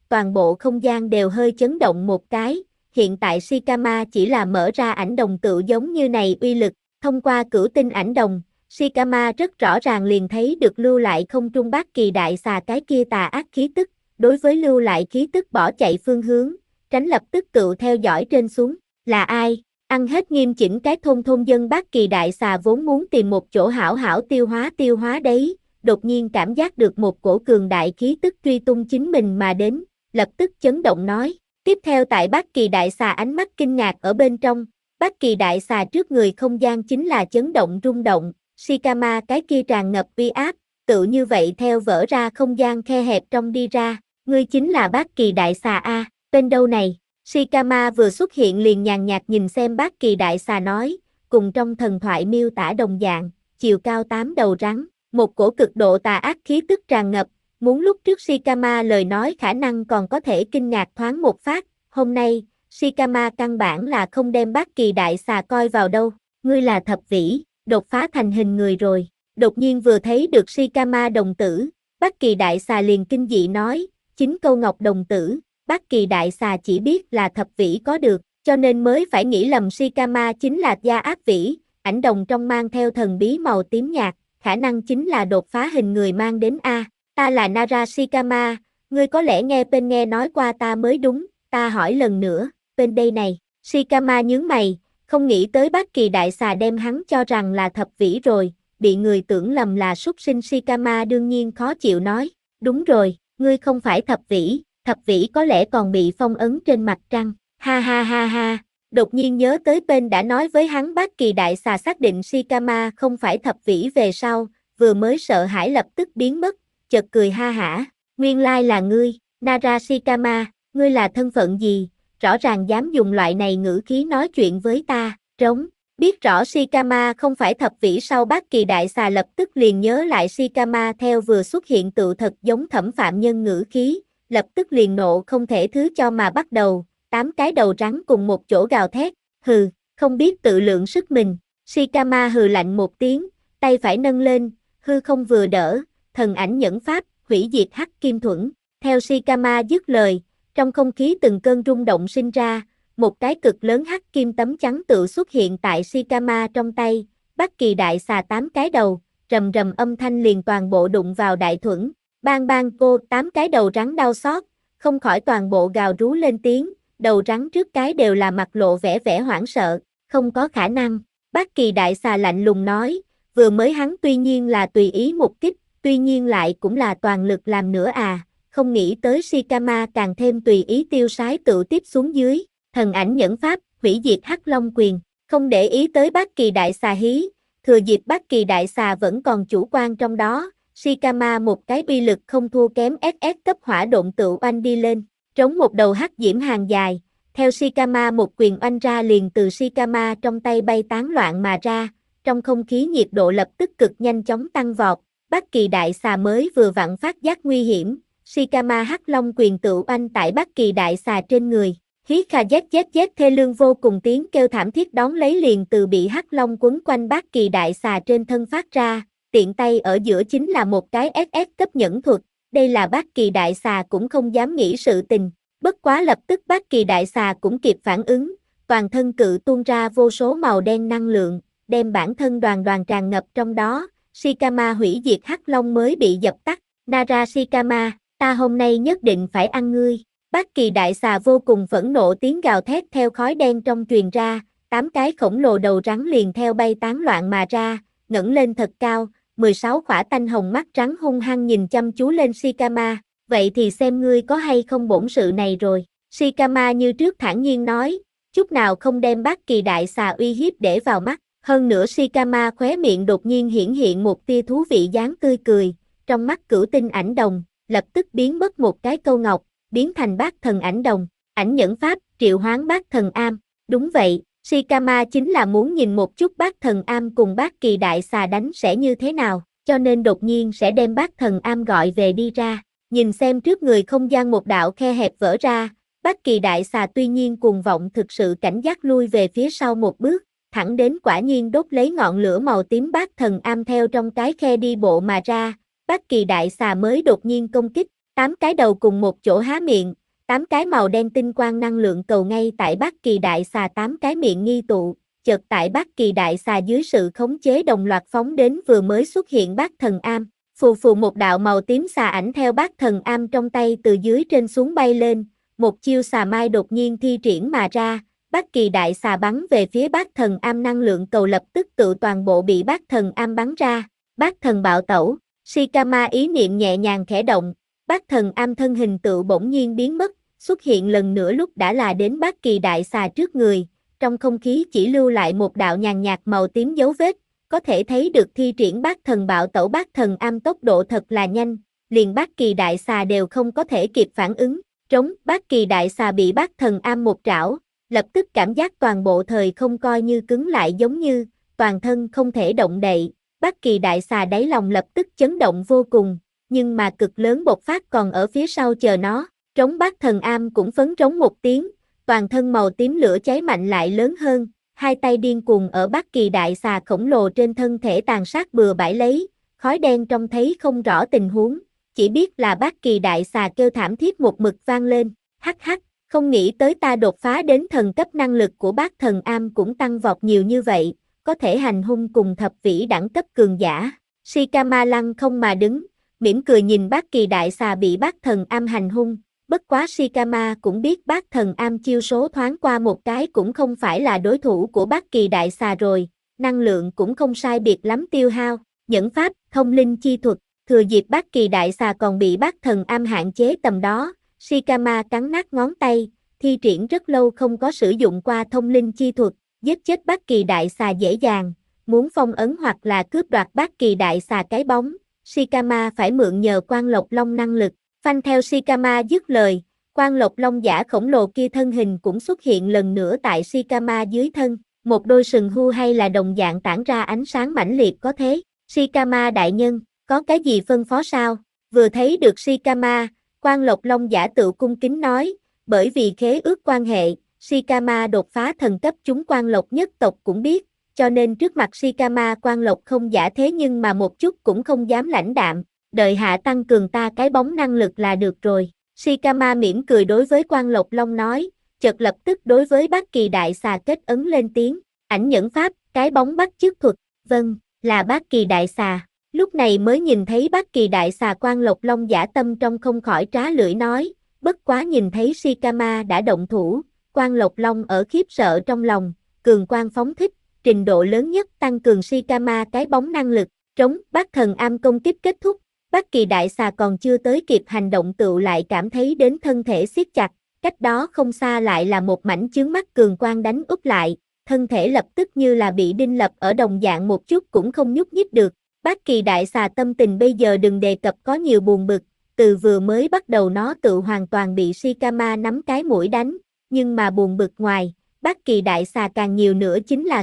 toàn bộ không gian đều hơi chấn động một cái, hiện tại Shikama chỉ là mở ra ảnh đồng tựu giống như này uy lực, thông qua cửu tinh ảnh đồng, Shikama rất rõ ràng liền thấy được lưu lại không trung bát kỳ đại xà cái kia tà ác khí tức, đối với lưu lại khí tức bỏ chạy phương hướng, tránh lập tức tựu theo dõi trên xuống, là ai? Ăn hết nghiêm chỉnh cái thôn dân bát kỳ đại xà vốn muốn tìm một chỗ hảo hảo tiêu hóa đấy, đột nhiên cảm giác được một cổ cường đại khí tức truy tung chính mình mà đến, lập tức chấn động nói. Tiếp theo tại bát kỳ đại xà ánh mắt kinh ngạc ở bên trong, bát kỳ đại xà trước người không gian chính là chấn động rung động, Shikama cái kia tràn ngập uy áp, tự như vậy theo vỡ ra không gian khe hẹp trong đi ra, ngươi chính là bát kỳ đại xà a, bên đâu này? Shikama vừa xuất hiện liền nhàn nhạt nhìn xem bát kỳ đại xà nói, cùng trong thần thoại miêu tả đồng dạng, chiều cao 8 đầu rắn, một cổ cực độ tà ác khí tức tràn ngập, muốn lúc trước Shikama lời nói khả năng còn có thể kinh ngạc thoáng một phát, hôm nay, Shikama căn bản là không đem bát kỳ đại xà coi vào đâu, ngươi là thập vĩ, đột phá thành hình người rồi, đột nhiên vừa thấy được Shikama đồng tử, bát kỳ đại xà liền kinh dị nói, chính câu ngọc đồng tử. Bát kỳ đại xà chỉ biết là thập vĩ có được, cho nên mới phải nghĩ lầm Shikama chính là gia áp vĩ, ảnh đồng trong mang theo thần bí màu tím nhạt, khả năng chính là đột phá hình người mang đến A. Ta là Nara Shikama, ngươi có lẽ nghe nói qua ta mới đúng, ta hỏi lần nữa, bên đây này, Shikama nhướng mày, không nghĩ tới bát kỳ đại xà đem hắn cho rằng là thập vĩ rồi, bị người tưởng lầm là súc sinh Shikama đương nhiên khó chịu nói, đúng rồi, ngươi không phải thập vĩ có lẽ còn bị phong ấn trên mặt trăng, ha ha ha ha, đột nhiên nhớ tới bên đã nói với hắn bát kỳ đại xà xác định Shikama không phải thập vĩ về sau, vừa mới sợ hãi lập tức biến mất, chợt cười ha hả, nguyên lai là ngươi, Nara Shikama, ngươi là thân phận gì, rõ ràng dám dùng loại này ngữ khí nói chuyện với ta, trống, biết rõ Shikama không phải thập vĩ sau bát kỳ đại xà lập tức liền nhớ lại Shikama theo vừa xuất hiện tự thật giống thẩm phạm nhân ngữ khí, lập tức liền nộ không thể thứ cho mà bắt đầu, 8 cái đầu rắn cùng một chỗ gào thét, hừ, không biết tự lượng sức mình, Shikama hừ lạnh một tiếng, tay phải nâng lên, hư không vừa đỡ, thần ảnh nhẫn pháp, hủy diệt hắc kim thuẫn, theo Shikama dứt lời, trong không khí từng cơn rung động sinh ra, một cái cực lớn hắc kim tấm chắn tự xuất hiện tại Shikama trong tay, bát kỳ đại xà 8 cái đầu, rầm rầm âm thanh liền toàn bộ đụng vào đại thuẫn. Bang bang cô 8 cái đầu rắn đau xót, không khỏi toàn bộ gào rú lên tiếng, đầu rắn trước cái đều là mặt lộ vẻ vẻ hoảng sợ, không có khả năng, bát kỳ đại xà lạnh lùng nói, vừa mới hắn tuy nhiên là tùy ý một kích, tuy nhiên lại cũng là toàn lực làm nữa à, không nghĩ tới Shikama càng thêm tùy ý tiêu sái tự tiếp xuống dưới, thần ảnh nhẫn pháp, hủy diệt hắc long quyền, không để ý tới bát kỳ đại xà hí, thừa dịp bát kỳ đại xà vẫn còn chủ quan trong đó. Shikama một cái uy lực không thua kém SS cấp hỏa độn tựu oanh đi lên, trống một đầu hắc diễm hàng dài, theo Shikama một quyền oanh ra liền từ Shikama trong tay bay tán loạn mà ra, trong không khí nhiệt độ lập tức cực nhanh chóng tăng vọt, bát kỳ đại xà mới vừa vặn phát giác nguy hiểm, Shikama hắc long quyền tựu oanh tại bát kỳ đại xà trên người, hí kha z thê lương vô cùng tiếng kêu thảm thiết đón lấy liền từ bị hắc long quấn quanh bát kỳ đại xà trên thân phát ra. Tiện tay ở giữa chính là một cái SS cấp nhẫn thuật, đây là bát kỳ đại xà cũng không dám nghĩ sự tình, bất quá lập tức bát kỳ đại xà cũng kịp phản ứng, toàn thân cự tuôn ra vô số màu đen năng lượng, đem bản thân đoàn đoàn tràn ngập trong đó, Shikama hủy diệt hắc long mới bị dập tắt, Nara Shikama, ta hôm nay nhất định phải ăn ngươi, bát kỳ đại xà vô cùng phẫn nộ tiếng gào thét theo khói đen trong truyền ra, 8 cái khổng lồ đầu rắn liền theo bay tán loạn mà ra, ngẩng lên thật cao. 16 khỏa tanh hồng mắt trắng hung hăng nhìn chăm chú lên Shikama, vậy thì xem ngươi có hay không bổn sự này rồi. Shikama như trước thản nhiên nói, chút nào không đem bát kỳ đại xà uy hiếp để vào mắt. Hơn nữa Shikama khóe miệng đột nhiên hiện một tia thú vị dáng tươi cười, trong mắt cửu tinh ảnh đồng, lập tức biến mất một cái câu ngọc, biến thành bát thần ảnh đồng, ảnh nhẫn pháp, triệu hoán bát thần am. Đúng vậy. Shikama chính là muốn nhìn một chút bát thần am cùng bát kỳ đại xà đánh sẽ như thế nào, cho nên đột nhiên sẽ đem bát thần am gọi về đi ra, nhìn xem trước người không gian một đạo khe hẹp vỡ ra, bát kỳ đại xà tuy nhiên cuồng vọng thực sự cảnh giác lui về phía sau một bước, thẳng đến quả nhiên đốt lấy ngọn lửa màu tím bát thần am theo trong cái khe đi bộ mà ra, bát kỳ đại xà mới đột nhiên công kích, 8 cái đầu cùng một chỗ há miệng, 8 cái màu đen tinh quang năng lượng cầu ngay tại Bát Kỳ Đại Xà 8 cái miệng nghi tụ, chợt tại Bát Kỳ Đại Xà dưới sự khống chế đồng loạt phóng đến vừa mới xuất hiện Bát Thần Am. Phù phù một đạo màu tím xà ảnh theo Bát Thần Am trong tay từ dưới trên xuống bay lên, một chiêu xà mai đột nhiên thi triển mà ra, Bát Kỳ Đại Xà bắn về phía Bát Thần Am năng lượng cầu lập tức tự toàn bộ bị Bát Thần Am bắn ra, Bát Thần Bạo Tẩu, Shikama ý niệm nhẹ nhàng khẽ động, Bát Thần Am thân hình tự bỗng nhiên biến mất, xuất hiện lần nữa lúc đã là đến Bát Kỳ Đại Xà trước người, trong không khí chỉ lưu lại một đạo nhàn nhạt màu tím dấu vết, có thể thấy được thi triển Bát Thần Bạo Tẩu Bát Thần Am tốc độ thật là nhanh, liền Bát Kỳ Đại Xà đều không có thể kịp phản ứng, trống Bát Kỳ Đại Xà bị Bát Thần Am một trảo, lập tức cảm giác toàn bộ thời không coi như cứng lại giống như, toàn thân không thể động đậy, Bát Kỳ Đại Xà đáy lòng lập tức chấn động vô cùng, nhưng mà cực lớn bộc phát còn ở phía sau chờ nó, trống Bát Thần Am cũng phấn trống một tiếng, toàn thân màu tím lửa cháy mạnh lại lớn hơn, hai tay điên cuồng ở Bát Kỳ Đại Xà khổng lồ trên thân thể tàn sát bừa bãi lấy, khói đen trông thấy không rõ tình huống, chỉ biết là Bát Kỳ Đại Xà kêu thảm thiết một mực vang lên, hắc hắc, không nghĩ tới ta đột phá đến thần cấp năng lực của Bát Thần Am cũng tăng vọt nhiều như vậy, có thể hành hung cùng thập vĩ đẳng cấp cường giả. Shikama lăng không mà đứng, mỉm cười nhìn Bát Kỳ Đại Xà bị Bát Thần Am hành hung, bất quá Shikama cũng biết Bát Thần Am chiêu số thoáng qua một cái cũng không phải là đối thủ của Bát Kỳ Đại Xà rồi, năng lượng cũng không sai biệt lắm tiêu hao, nhẫn pháp, thông linh chi thuật, thừa dịp Bát Kỳ Đại Xà còn bị Bát Thần Am hạn chế tầm đó, Shikama cắn nát ngón tay, thi triển rất lâu không có sử dụng qua thông linh chi thuật, giết chết Bát Kỳ Đại Xà dễ dàng, muốn phong ấn hoặc là cướp đoạt Bát Kỳ Đại Xà cái bóng, Shikama phải mượn nhờ Quan Lộc Long năng lực, phanh theo Shikama dứt lời, Quan Lộc Long giả khổng lồ kia thân hình cũng xuất hiện lần nữa tại Shikama dưới thân, một đôi sừng hươu hay là đồng dạng tản ra ánh sáng mãnh liệt có thế, Shikama đại nhân, có cái gì phân phó sao? Vừa thấy được Shikama, Quan Lộc Long giả tự cung kính nói, bởi vì khế ước quan hệ, Shikama đột phá thần cấp chúng Quan Lộc nhất tộc cũng biết, cho nên trước mặt Shikama Quan Lộc không giả thế nhưng mà một chút cũng không dám lãnh đạm, đợi hạ tăng cường ta cái bóng năng lực là được rồi. Shikama mỉm cười đối với Quan Lộc Long nói, chợt lập tức đối với Bát Kỳ Đại Xà kết ấn lên tiếng, ảnh nhẫn pháp, cái bóng bắt chước thuật, vâng, là Bát Kỳ Đại Xà. Lúc này mới nhìn thấy Bát Kỳ Đại Xà Quan Lộc Long giả tâm trong không khỏi trá lưỡi nói, bất quá nhìn thấy Shikama đã động thủ, Quan Lộc Long ở khiếp sợ trong lòng, cường quan phóng thích, trình độ lớn nhất tăng cường Shikama cái bóng năng lực, trống Bát Thần Am công kích kết thúc, Bát Kỳ Đại Xà còn chưa tới kịp hành động tựu lại cảm thấy đến thân thể siết chặt, cách đó không xa lại là một mảnh chướng mắt cường quang đánh úp lại, thân thể lập tức như là bị đinh lập ở đồng dạng một chút cũng không nhúc nhích được. Bát Kỳ Đại Xà tâm tình bây giờ đừng đề cập có nhiều buồn bực, từ vừa mới bắt đầu nó tự hoàn toàn bị Shikama nắm cái mũi đánh, nhưng mà buồn bực ngoài, Bát Kỳ Đại Xà càng nhiều nữa chính là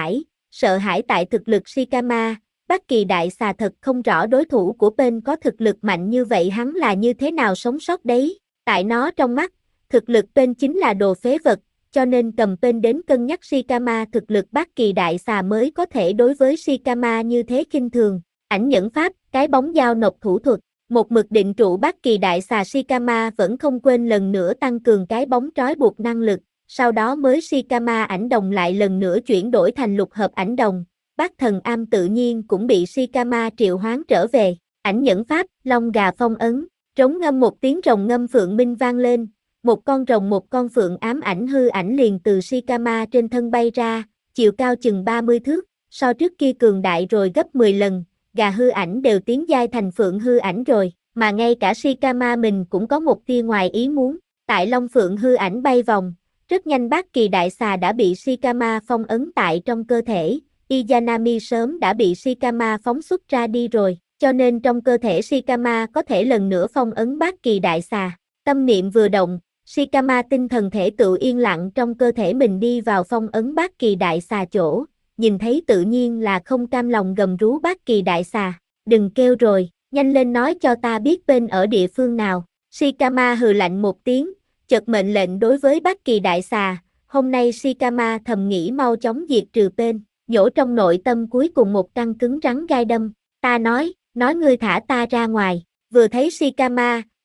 sợ hãi tại thực lực Shikama. Bát Kỳ Đại Xà thật không rõ đối thủ của bên có thực lực mạnh như vậy hắn là như thế nào sống sót đấy, tại nó trong mắt, thực lực bên chính là đồ phế vật, cho nên cầm bên đến cân nhắc Shikama thực lực Bát Kỳ Đại Xà mới có thể đối với Shikama như thế khinh thường, ảnh nhẫn pháp, cái bóng dao nộp thủ thuật, một mực định trụ Bát Kỳ Đại Xà Shikama vẫn không quên lần nữa tăng cường cái bóng trói buộc năng lực, sau đó mới Shikama ảnh đồng lại lần nữa chuyển đổi thành lục hợp ảnh đồng. Bát Thần Am tự nhiên cũng bị Shikama triệu hoán trở về, ảnh nhẫn pháp, long gà phong ấn, trống ngâm một tiếng rồng ngâm phượng minh vang lên, một con rồng một con phượng ám ảnh hư ảnh liền từ Shikama trên thân bay ra, chiều cao chừng 30 thước, so trước kia cường đại rồi gấp 10 lần, gà hư ảnh đều tiến giai thành phượng hư ảnh rồi, mà ngay cả Shikama mình cũng có một tia ngoài ý muốn, tại long phượng hư ảnh bay vòng, rất nhanh Bát Kỳ Đại Xà đã bị Shikama phong ấn tại trong cơ thể. Izanami sớm đã bị Shikama phóng xuất ra đi rồi, cho nên trong cơ thể Shikama có thể lần nữa phong ấn Bát Kỳ Đại Xà. Tâm niệm vừa động, Shikama tinh thần thể tự yên lặng trong cơ thể mình đi vào phong ấn Bát Kỳ Đại Xà chỗ, nhìn thấy tự nhiên là không cam lòng gầm rú Bát Kỳ Đại Xà, đừng kêu rồi, nhanh lên nói cho ta biết bên ở địa phương nào. Shikama hừ lạnh một tiếng, chợt mệnh lệnh đối với Bát Kỳ Đại Xà, hôm nay Shikama thầm nghĩ mau chóng diệt trừ bên. Nhổ trong nội tâm cuối cùng một căn cứng rắn gai đâm, ta nói ngươi thả ta ra ngoài, vừa thấy Shikama,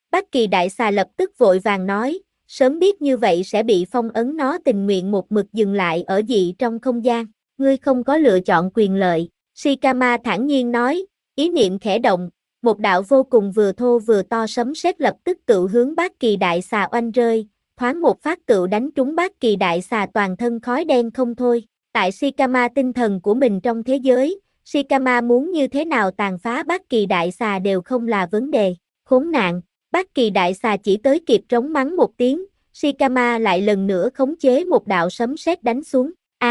Bát Kỳ Đại Xà lập tức vội vàng nói, sớm biết như vậy sẽ bị phong ấn nó tình nguyện một mực dừng lại ở dị trong không gian, ngươi không có lựa chọn quyền lợi, Shikama thản nhiên nói, ý niệm khẽ động, một đạo vô cùng vừa thô vừa to sấm sét lập tức tự hướng Bát Kỳ Đại Xà oanh rơi, thoáng một phát tự đánh trúng Bát Kỳ Đại Xà toàn thân khói đen không thôi, tại Shikama tinh thần của mình trong thế giới, Shikama muốn như thế nào tàn phá Bát Kỳ Đại Xà đều không là vấn đề, khốn nạn. Bát Kỳ Đại Xà chỉ tới kịp trống mắng một tiếng, Shikama lại lần nữa khống chế một đạo sấm sét đánh xuống.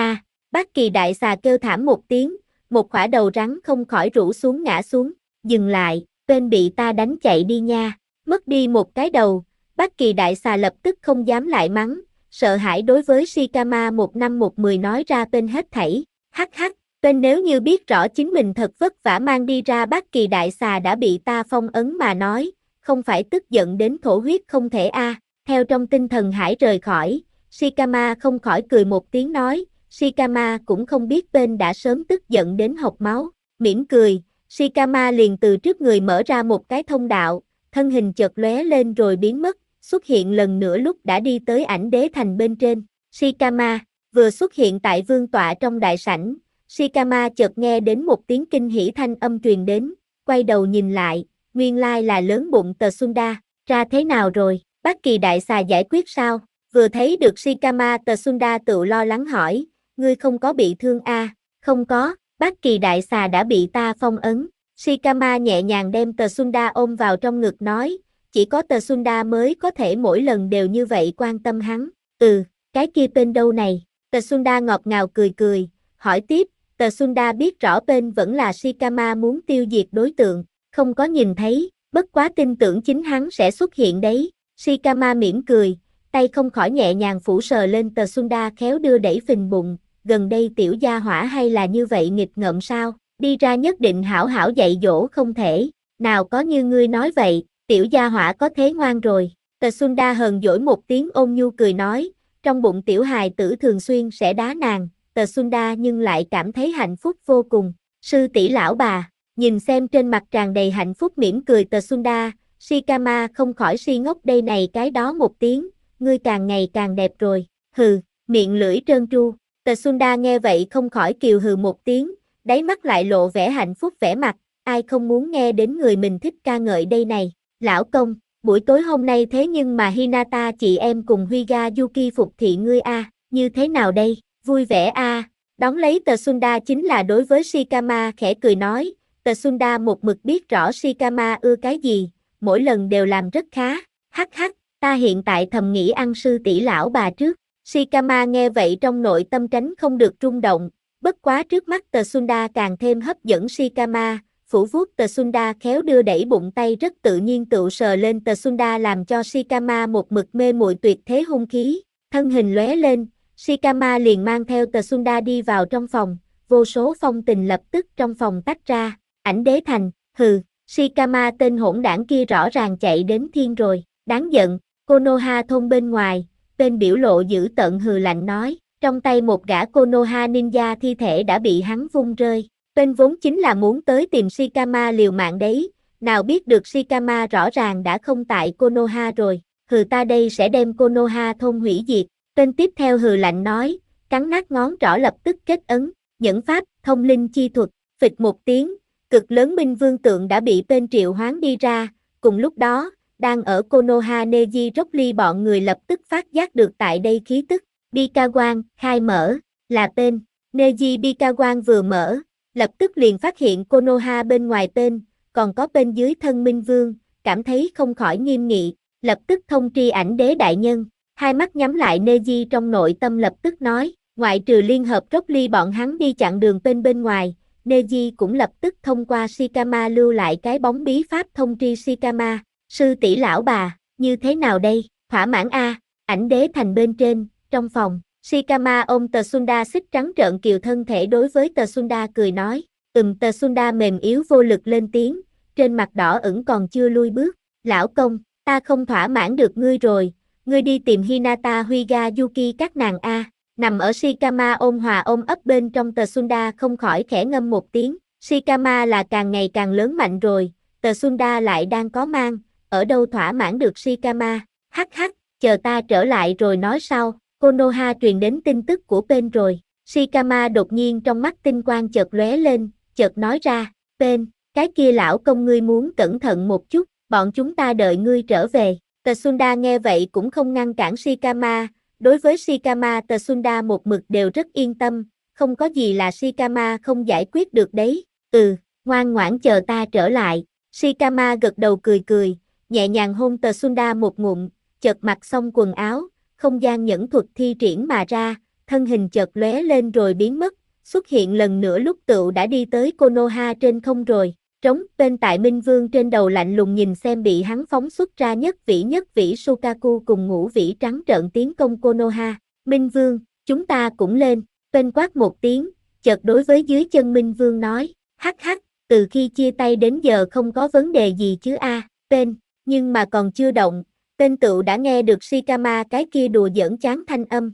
Bát Kỳ Đại Xà kêu thảm một tiếng, một khỏa đầu rắn không khỏi rũ xuống ngã xuống. Dừng lại, tên bị ta đánh chạy đi nha. Mất đi một cái đầu, Bát Kỳ Đại Xà lập tức không dám lại mắng, sợ hãi đối với Shikama một năm một mười nói ra tên hết thảy. Hắc hắc, tên nếu như biết rõ chính mình thật vất vả mang đi ra Bát Kỳ Đại Xà đã bị ta phong ấn mà nói, không phải tức giận đến thổ huyết không thể Theo trong tinh thần hải rời khỏi, Shikama không khỏi cười một tiếng nói, Shikama cũng không biết bên đã sớm tức giận đến hộc máu, mỉm cười, Shikama liền từ trước người mở ra một cái thông đạo, thân hình chợt lóe lên rồi biến mất, xuất hiện lần nữa lúc đã đi tới ảnh đế thành bên trên, Shikama, vừa xuất hiện tại vương tọa trong đại sảnh, Shikama chợt nghe đến một tiếng kinh hỉ thanh âm truyền đến, quay đầu nhìn lại, nguyên lai là lớn bụng Tsunda, ra thế nào rồi, Bát Kỳ Đại Xà giải quyết sao, vừa thấy được Shikama Tsunda tự lo lắng hỏi, ngươi không có bị thương không có, Bát Kỳ Đại Xà đã bị ta phong ấn, Shikama nhẹ nhàng đem Tsunda ôm vào trong ngực nói, chỉ có Tsunda mới có thể mỗi lần đều như vậy quan tâm hắn, cái kia tên đâu này, Tsunda ngọt ngào cười cười, hỏi tiếp, Tsunda biết rõ bên vẫn là Shikama muốn tiêu diệt đối tượng, không có nhìn thấy, bất quá tin tưởng chính hắn sẽ xuất hiện đấy. Shikama mỉm cười, tay không khỏi nhẹ nhàng phủ sờ lên Tsunda khéo đưa đẩy phình bụng, gần đây tiểu gia hỏa hay là như vậy nghịch ngợm sao, đi ra nhất định hảo hảo dạy dỗ không thể, nào có như ngươi nói vậy, tiểu gia hỏa có thế ngoan rồi. Tsunda hờn dỗi một tiếng ôn nhu cười nói, trong bụng tiểu hài tử thường xuyên sẽ đá nàng, Tsunda nhưng lại cảm thấy hạnh phúc vô cùng, sư tỷ lão bà. Nhìn xem trên mặt tràn đầy hạnh phúc mỉm cười Tsunda, Shikama không khỏi si ngốc đây này cái đó một tiếng, ngươi càng ngày càng đẹp rồi, hừ, miệng lưỡi trơn tru. Tsunda nghe vậy không khỏi kiều hừ một tiếng, đáy mắt lại lộ vẻ hạnh phúc vẻ mặt, ai không muốn nghe đến người mình thích ca ngợi đây này, lão công, buổi tối hôm nay thế nhưng mà Hinata chị em cùng Hyuga Yuki phục thị ngươi như thế nào đây, vui vẻ đón lấy Tsunda chính là đối với Shikama khẽ cười nói, Tsunda một mực biết rõ Shikama ưa cái gì, mỗi lần đều làm rất khá, hắc hắc, ta hiện tại thầm nghĩ ăn sư tỷ lão bà trước, Shikama nghe vậy trong nội tâm tránh không được rung động, bất quá trước mắt Tsunda càng thêm hấp dẫn Shikama, phủ vuốt Tsunda khéo đưa đẩy bụng tay rất tự nhiên tự sờ lên Tsunda làm cho Shikama một mực mê muội tuyệt thế hung khí, thân hình lóe lên, Shikama liền mang theo Tsunda đi vào trong phòng, vô số phong tình lập tức trong phòng tách ra, ảnh đế thành, hừ, Shikama tên hỗn đảng kia rõ ràng chạy đến thiên rồi, đáng giận, Konoha thôn bên ngoài, tên biểu lộ dữ tợn hừ lạnh nói, trong tay một gã Konoha ninja thi thể đã bị hắn vung rơi, tên vốn chính là muốn tới tìm Shikama liều mạng đấy, nào biết được Shikama rõ ràng đã không tại Konoha rồi, hừ ta đây sẽ đem Konoha thôn hủy diệt, tên tiếp theo hừ lạnh nói, cắn nát ngón trỏ lập tức kết ấn, nhẫn pháp, thông linh chi thuật, phịch một tiếng, cực lớn minh vương tượng đã bị tên triệu hoán đi ra, cùng lúc đó, đang ở Konoha Neji Rockly bọn người lập tức phát giác được tại đây khí tức, Bikawan, khai mở, là tên, Neji Bikawan vừa mở, lập tức liền phát hiện Konoha bên ngoài tên, còn có bên dưới thân minh vương, cảm thấy không khỏi nghiêm nghị, lập tức thông tri ảnh đế đại nhân, hai mắt nhắm lại Neji trong nội tâm lập tức nói, ngoại trừ liên hợp Rockly bọn hắn đi chặn đường bên ngoài, Neji cũng lập tức thông qua Shikama lưu lại cái bóng bí pháp thông tri Shikama, sư tỷ lão bà, như thế nào đây, thỏa mãn ảnh đế thành bên trên, trong phòng, Shikama ôm Tsunda xích trắng trợn kiều thân thể đối với Tsunda cười nói, Tsunda mềm yếu vô lực lên tiếng, trên mặt đỏ ửng còn chưa lui bước, lão công, ta không thỏa mãn được ngươi rồi, ngươi đi tìm Hinata Hyuga Yuki các nàng nằm ở Shikama ôm hòa ôm ấp bên trong Tsunda không khỏi khẽ ngâm một tiếng, Shikama là càng ngày càng lớn mạnh rồi, Tsunda lại đang có mang, ở đâu thỏa mãn được Shikama, hắc hắc, chờ ta trở lại rồi nói sau, Konoha truyền đến tin tức của Pain rồi, Shikama đột nhiên trong mắt tinh quang chợt lóe lên, chợt nói ra, Pain, cái kia lão công ngươi muốn cẩn thận một chút, bọn chúng ta đợi ngươi trở về, Tsunda nghe vậy cũng không ngăn cản Shikama, đối với Shikama Tsunda một mực đều rất yên tâm, không có gì là Shikama không giải quyết được đấy, ngoan ngoãn chờ ta trở lại, Shikama gật đầu cười cười, nhẹ nhàng hôn Tsunda một ngụm, chợt mặc xong quần áo, không gian nhẫn thuật thi triển mà ra, thân hình chợt lóe lên rồi biến mất, xuất hiện lần nữa lúc tựu đã đi tới Konoha trên không rồi, trống bên tại Minh Vương trên đầu lạnh lùng nhìn xem bị hắn phóng xuất ra nhất vĩ Shokaku cùng ngũ vĩ trắng trợn tiến công Konoha, Minh Vương, chúng ta cũng lên, bên quát một tiếng, chợt đối với dưới chân Minh Vương nói, hắc hắc, từ khi chia tay đến giờ không có vấn đề gì chứ Pain, nhưng mà còn chưa động, tên tựu đã nghe được Shikama cái kia đùa giỡn chán thanh âm,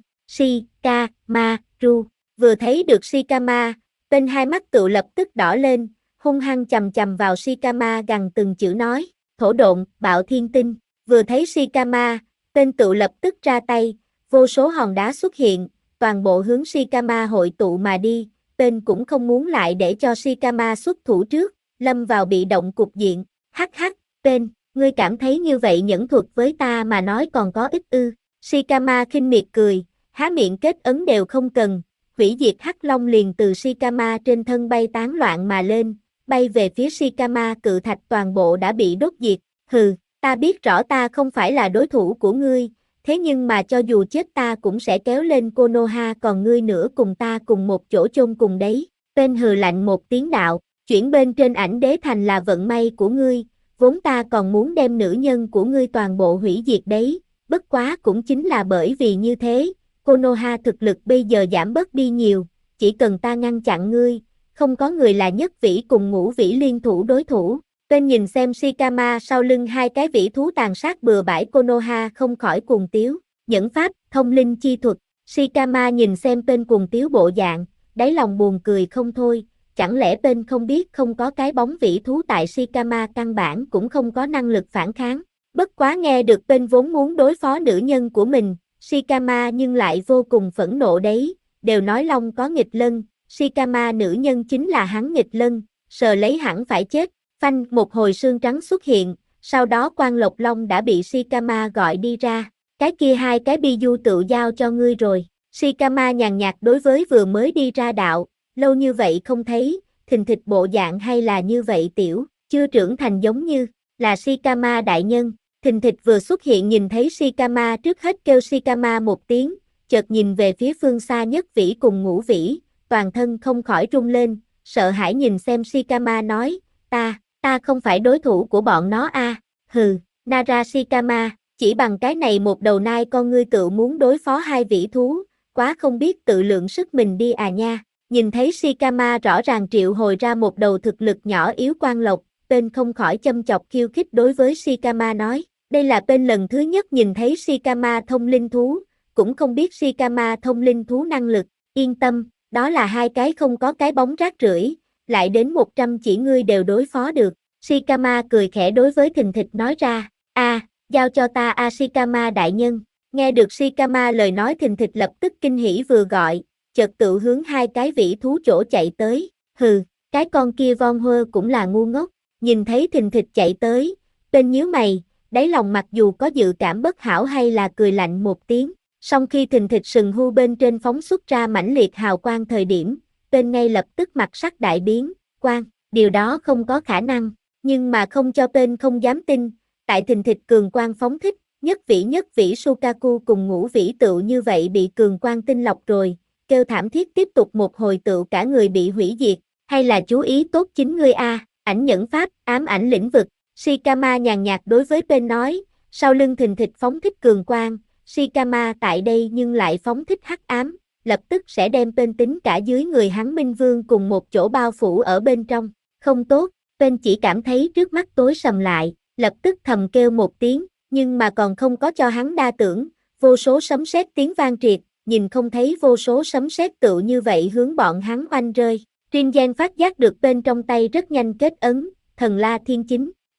Shikamaru, vừa thấy được Shikama, Pain hai mắt tựu lập tức đỏ lên, hung hăng chầm chầm vào Shikama gằn từng chữ nói, thổ độn, bạo thiên tinh, vừa thấy Shikama, Pain tựu lập tức ra tay, vô số hòn đá xuất hiện, toàn bộ hướng Shikama hội tụ mà đi, Pain cũng không muốn lại để cho Shikama xuất thủ trước, lâm vào bị động cục diện, hắc hắc, Pain, ngươi cảm thấy như vậy nhẫn thuật với ta mà nói còn có ích ư, Shikama khinh miệt cười, há miệng kết ấn đều không cần, hủy diệt hắc long liền từ Shikama trên thân bay tán loạn mà lên, bay về phía Shikama cự thạch toàn bộ đã bị đốt diệt, hừ, ta biết rõ ta không phải là đối thủ của ngươi, thế nhưng mà cho dù chết ta cũng sẽ kéo lên Konoha còn ngươi nữa cùng ta cùng một chỗ chôn cùng đấy, Pain hừ lạnh một tiếng đạo, chuyển bên trên ảnh đế thành là vận may của ngươi, vốn ta còn muốn đem nữ nhân của ngươi toàn bộ hủy diệt đấy, bất quá cũng chính là bởi vì như thế, Konoha thực lực bây giờ giảm bớt đi nhiều, chỉ cần ta ngăn chặn ngươi, không có người là nhất vĩ cùng ngũ vĩ liên thủ đối thủ. Pain nhìn xem Shikama sau lưng hai cái vĩ thú tàn sát bừa bãi Konoha không khỏi cuồng tiếu, nhẫn pháp, thông linh chi thuật, Shikama nhìn xem Pain cuồng tiếu bộ dạng, đáy lòng buồn cười không thôi, chẳng lẽ Pain không biết không có cái bóng vĩ thú tại Shikama căn bản cũng không có năng lực phản kháng, bất quá nghe được Pain vốn muốn đối phó nữ nhân của mình, Shikama nhưng lại vô cùng phẫn nộ đấy, đều nói long có nghịch lân, Shikama nữ nhân chính là hắn nghịch lân, sờ lấy hẳn phải chết. Phanh một hồi sương trắng xuất hiện, sau đó Quan Lộc Long đã bị Shikama gọi đi ra, cái kia hai cái biju tự giao cho ngươi rồi, Shikama nhàn nhạt đối với vừa mới đi ra đạo, lâu như vậy không thấy, thình thịch bộ dạng hay là như vậy tiểu, chưa trưởng thành giống như, là Shikama đại nhân, thình thịch vừa xuất hiện nhìn thấy Shikama trước hết kêu Shikama một tiếng, chợt nhìn về phía phương xa nhất vĩ cùng ngũ vĩ, toàn thân không khỏi rung lên, sợ hãi nhìn xem Shikama nói, ta không phải đối thủ của bọn nó hừ, Nara Shikama, chỉ bằng cái này một đầu nai con ngươi tự muốn đối phó hai vĩ thú, quá không biết tự lượng sức mình đi nha, nhìn thấy Shikama rõ ràng triệu hồi ra một đầu thực lực nhỏ yếu Quan Lộc, Pain không khỏi châm chọc khiêu khích đối với Shikama nói, đây là Pain lần thứ nhất nhìn thấy Shikama thông linh thú, cũng không biết Shikama thông linh thú năng lực, yên tâm, đó là hai cái không có cái bóng rác rưởi, lại đến 100 chỉ ngươi đều đối phó được. Shikama cười khẽ đối với thình thịch nói ra, giao cho ta Shikama đại nhân. Nghe được Shikama lời nói thình thịch lập tức kinh hỉ vừa gọi, chợt tự hướng hai cái vĩ thú chỗ chạy tới, hừ, cái con kia von hơ cũng là ngu ngốc, nhìn thấy thình thịch chạy tới, Pain nhíu mày, đáy lòng mặc dù có dự cảm bất hảo hay là cười lạnh một tiếng, song khi thình thịch sừng hưu bên trên phóng xuất ra mãnh liệt hào quang thời điểm, Pain ngay lập tức mặt sắc đại biến, điều đó không có khả năng, nhưng mà không cho Pain không dám tin, tại thình thịch cường quang phóng thích, nhất vĩ Shokaku cùng ngũ vĩ tựu như vậy bị cường quang tinh lọc rồi, kêu thảm thiết tiếp tục một hồi tựu cả người bị hủy diệt, hay là chú ý tốt chính ngươi ảnh nhẫn pháp, ám ảnh lĩnh vực, Shikama nhàn nhạt đối với Pain nói, sau lưng thình thịch phóng thích cường quang, Shikama tại đây nhưng lại phóng thích hắc ám, lập tức sẽ đem Pain tính cả dưới người hắn Minh Vương cùng một chỗ bao phủ ở bên trong, không tốt, Pain chỉ cảm thấy trước mắt tối sầm lại, lập tức thầm kêu một tiếng, nhưng mà còn không có cho hắn đa tưởng, vô số sấm sét tiếng vang triệt, nhìn không thấy vô số sấm sét tựu như vậy hướng bọn hắn oanh rơi. Rinzen phát giác được bên trong tay rất nhanh kết ấn, thần la thiên chính,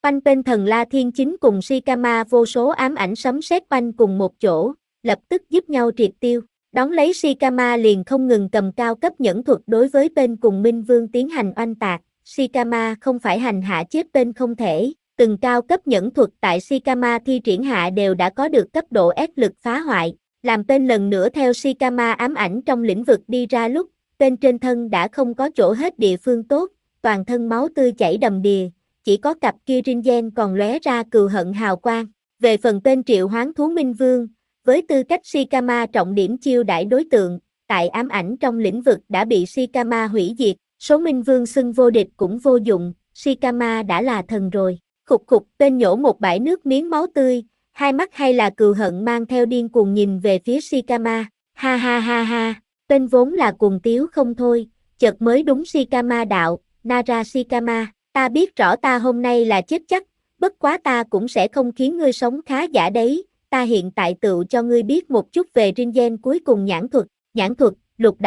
Oanh bên thần La Thiên Chính cùng Shikama vô số ám ảnh sấm sét oanh cùng một chỗ, lập tức giúp nhau triệt tiêu. Đón lấy Shikama liền không ngừng cầm cao cấp nhẫn thuật đối với bên cùng Minh Vương tiến hành oanh tạc. Shikama không phải hành hạ chết bên không thể, từng cao cấp nhẫn thuật tại Shikama thi triển hạ đều đã có được cấp độ S lực phá hoại, làm tên lần nữa theo Shikama ám ảnh trong lĩnh vực đi ra lúc, tên trên thân đã không có chỗ hết địa phương tốt, toàn thân máu tươi chảy đầm đìa, chỉ có cặp kia Ringen còn lóe ra cừu hận hào quang. Về phần tên triệu hoán thú Minh Vương, với tư cách Shikama trọng điểm chiêu đãi đối tượng, tại ám ảnh trong lĩnh vực đã bị Shikama hủy diệt, số Minh Vương xưng vô địch cũng vô dụng, Shikama đã là thần rồi. Khục khục, tên nhổ một bãi nước miếng máu tươi, hai mắt hay là cừu hận mang theo điên cuồng nhìn về phía Shikama, ha ha ha ha, tên vốn là cuồng tiếu không thôi, chợt mới đúng Shikama đạo, Nara Shikama, ta biết rõ ta hôm nay là chết chắc, bất quá ta cũng sẽ không khiến ngươi sống khá giả đấy, ta hiện tại tựu cho ngươi biết một chút về Ringen cuối cùng nhãn thuật, lục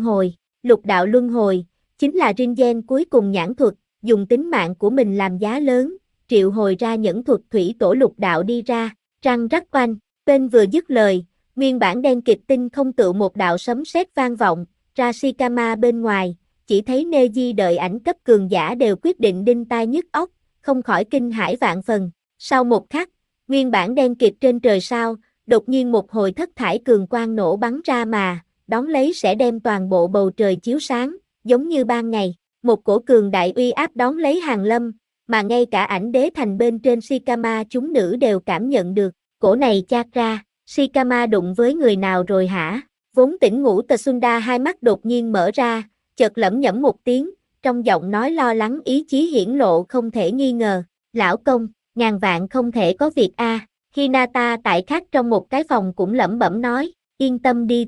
đạo luân hồi, chính là Ringen cuối cùng nhãn thuật, dùng tính mạng của mình làm giá lớn, triệu hồi ra nhẫn thuật thủy tổ lục đạo đi ra, răng rắc oanh, tên vừa dứt lời, nguyên bản đen kịt tinh không tựu một đạo sấm sét vang vọng, ra Shikama bên ngoài, chỉ thấy Neji đợi ảnh cấp cường giả đều quyết định đinh tai nhức óc, không khỏi kinh hãi vạn phần, sau một khắc, nguyên bản đen kịt trên trời sao, đột nhiên một hồi thất thải cường quang nổ bắn ra mà, đón lấy sẽ đem toàn bộ bầu trời chiếu sáng, giống như ban ngày, một cổ cường đại uy áp đón lấy hàng lâm, mà ngay cả ảnh đế thành bên trên Shikama chúng nữ đều cảm nhận được, cổ này chát ra, Shikama đụng với người nào rồi hả? Vốn tỉnh ngủ Tsunda hai mắt đột nhiên mở ra, chợt lẩm nhẩm một tiếng, trong giọng nói lo lắng ý chí hiển lộ không thể nghi ngờ, lão công, ngàn vạn không thể có việc a. Hinata tại khác trong một cái phòng cũng lẩm bẩm nói, yên tâm đi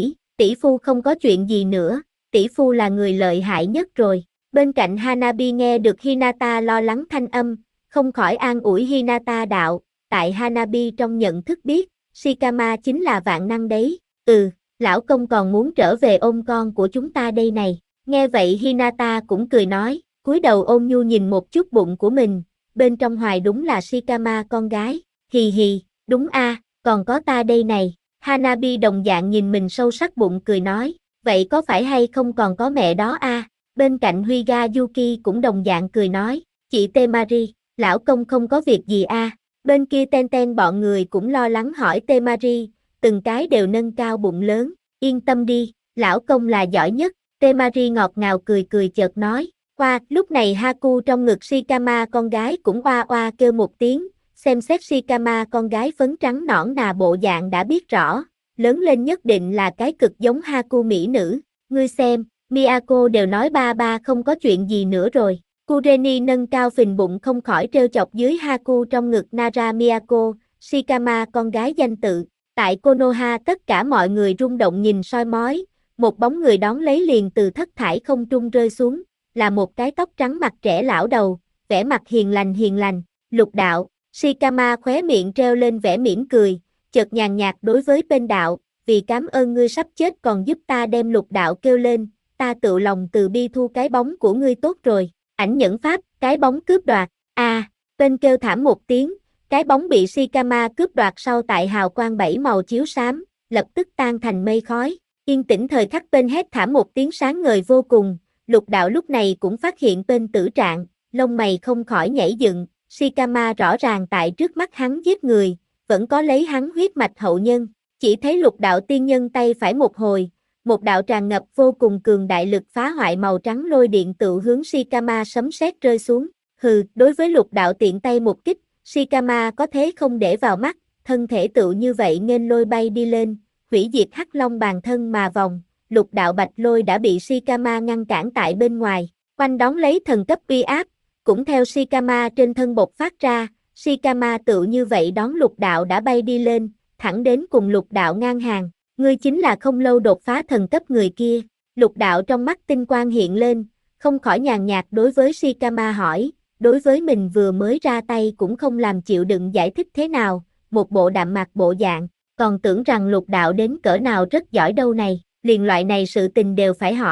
tỷ phu không có chuyện gì nữa, tỷ phu là người lợi hại nhất rồi. Bên cạnh Hanabi nghe được Hinata lo lắng thanh âm, không khỏi an ủi Hinata đạo, tại Hanabi trong nhận thức biết, Shikama chính là vạn năng đấy, lão công còn muốn trở về ôm con của chúng ta đây này. Nghe vậy Hinata cũng cười nói, cúi đầu ôm nhu nhìn một chút bụng của mình, bên trong hoài đúng là Shikama con gái, hì hì, đúng a, còn có ta đây này. Hanabi đồng dạng nhìn mình sâu sắc bụng cười nói, vậy có phải hay không còn có mẹ đó a? Bên cạnh Huyga Yuki cũng đồng dạng cười nói, chị Temari, lão công không có việc gì a? Bên kia Ten bọn người cũng lo lắng hỏi Temari, từng cái đều nâng cao bụng lớn, yên tâm đi, lão công là giỏi nhất. Temari ngọt ngào cười cười chợt nói, lúc này Haku trong ngực Shikama con gái cũng oa oa kêu một tiếng, xem xét Shikama con gái phấn trắng nõn nà bộ dạng đã biết rõ, lớn lên nhất định là cái cực giống Haku mỹ nữ, ngươi xem, Miyako đều nói ba ba không có chuyện gì nữa rồi. Kureni nâng cao phình bụng không khỏi trêu chọc dưới Haku trong ngực Nara Miyako, Shikama con gái danh tự. Tại Konoha tất cả mọi người rung động nhìn soi mói, một bóng người đón lấy liền từ thất thải không trung rơi xuống, là một cái tóc trắng mặt trẻ lão đầu, vẻ mặt hiền lành, lục đạo, Shikama khóe miệng treo lên vẻ mỉm cười, chợt nhàn nhạt đối với bên đạo, vì cảm ơn ngươi sắp chết còn giúp ta đem lục đạo kêu lên, ta tự lòng từ bi thu cái bóng của ngươi tốt rồi, ảnh nhẫn pháp, cái bóng cướp đoạt, bên kêu thảm một tiếng, cái bóng bị Shikama cướp đoạt sau tại hào quang bảy màu chiếu xám, lập tức tan thành mây khói, yên tĩnh thời khắc bên hét thảm một tiếng sáng ngời vô cùng, lục đạo lúc này cũng phát hiện bên tử trạng, lông mày không khỏi nhảy dựng, Shikama rõ ràng tại trước mắt hắn giết người, vẫn có lấy hắn huyết mạch hậu nhân, chỉ thấy lục đạo tiên nhân tay phải một hồi, một đạo tràn ngập vô cùng cường đại lực phá hoại màu trắng lôi điện tự hướng Shikama sấm sét rơi xuống, đối với lục đạo tiện tay một kích, Shikama có thế không để vào mắt, thân thể tự như vậy nghênh lôi bay đi lên, hủy diệt hắc long bàn thân mà vòng, lục đạo bạch lôi đã bị Shikama ngăn cản tại bên ngoài, quanh đón lấy thần cấp uy áp, cũng theo Shikama trên thân bộc phát ra, Shikama tự như vậy đón lục đạo đã bay đi lên, thẳng đến cùng lục đạo ngang hàng, ngươi chính là không lâu đột phá thần cấp người kia, lục đạo trong mắt tinh quang hiện lên, không khỏi nhàn nhạt đối với Shikama hỏi, đối với mình vừa mới ra tay cũng không làm chịu đựng giải thích thế nào, một bộ đạm mạc bộ dạng, còn tưởng rằng lục đạo đến cỡ nào rất giỏi đâu này, liền loại này sự tình đều phải hỏi,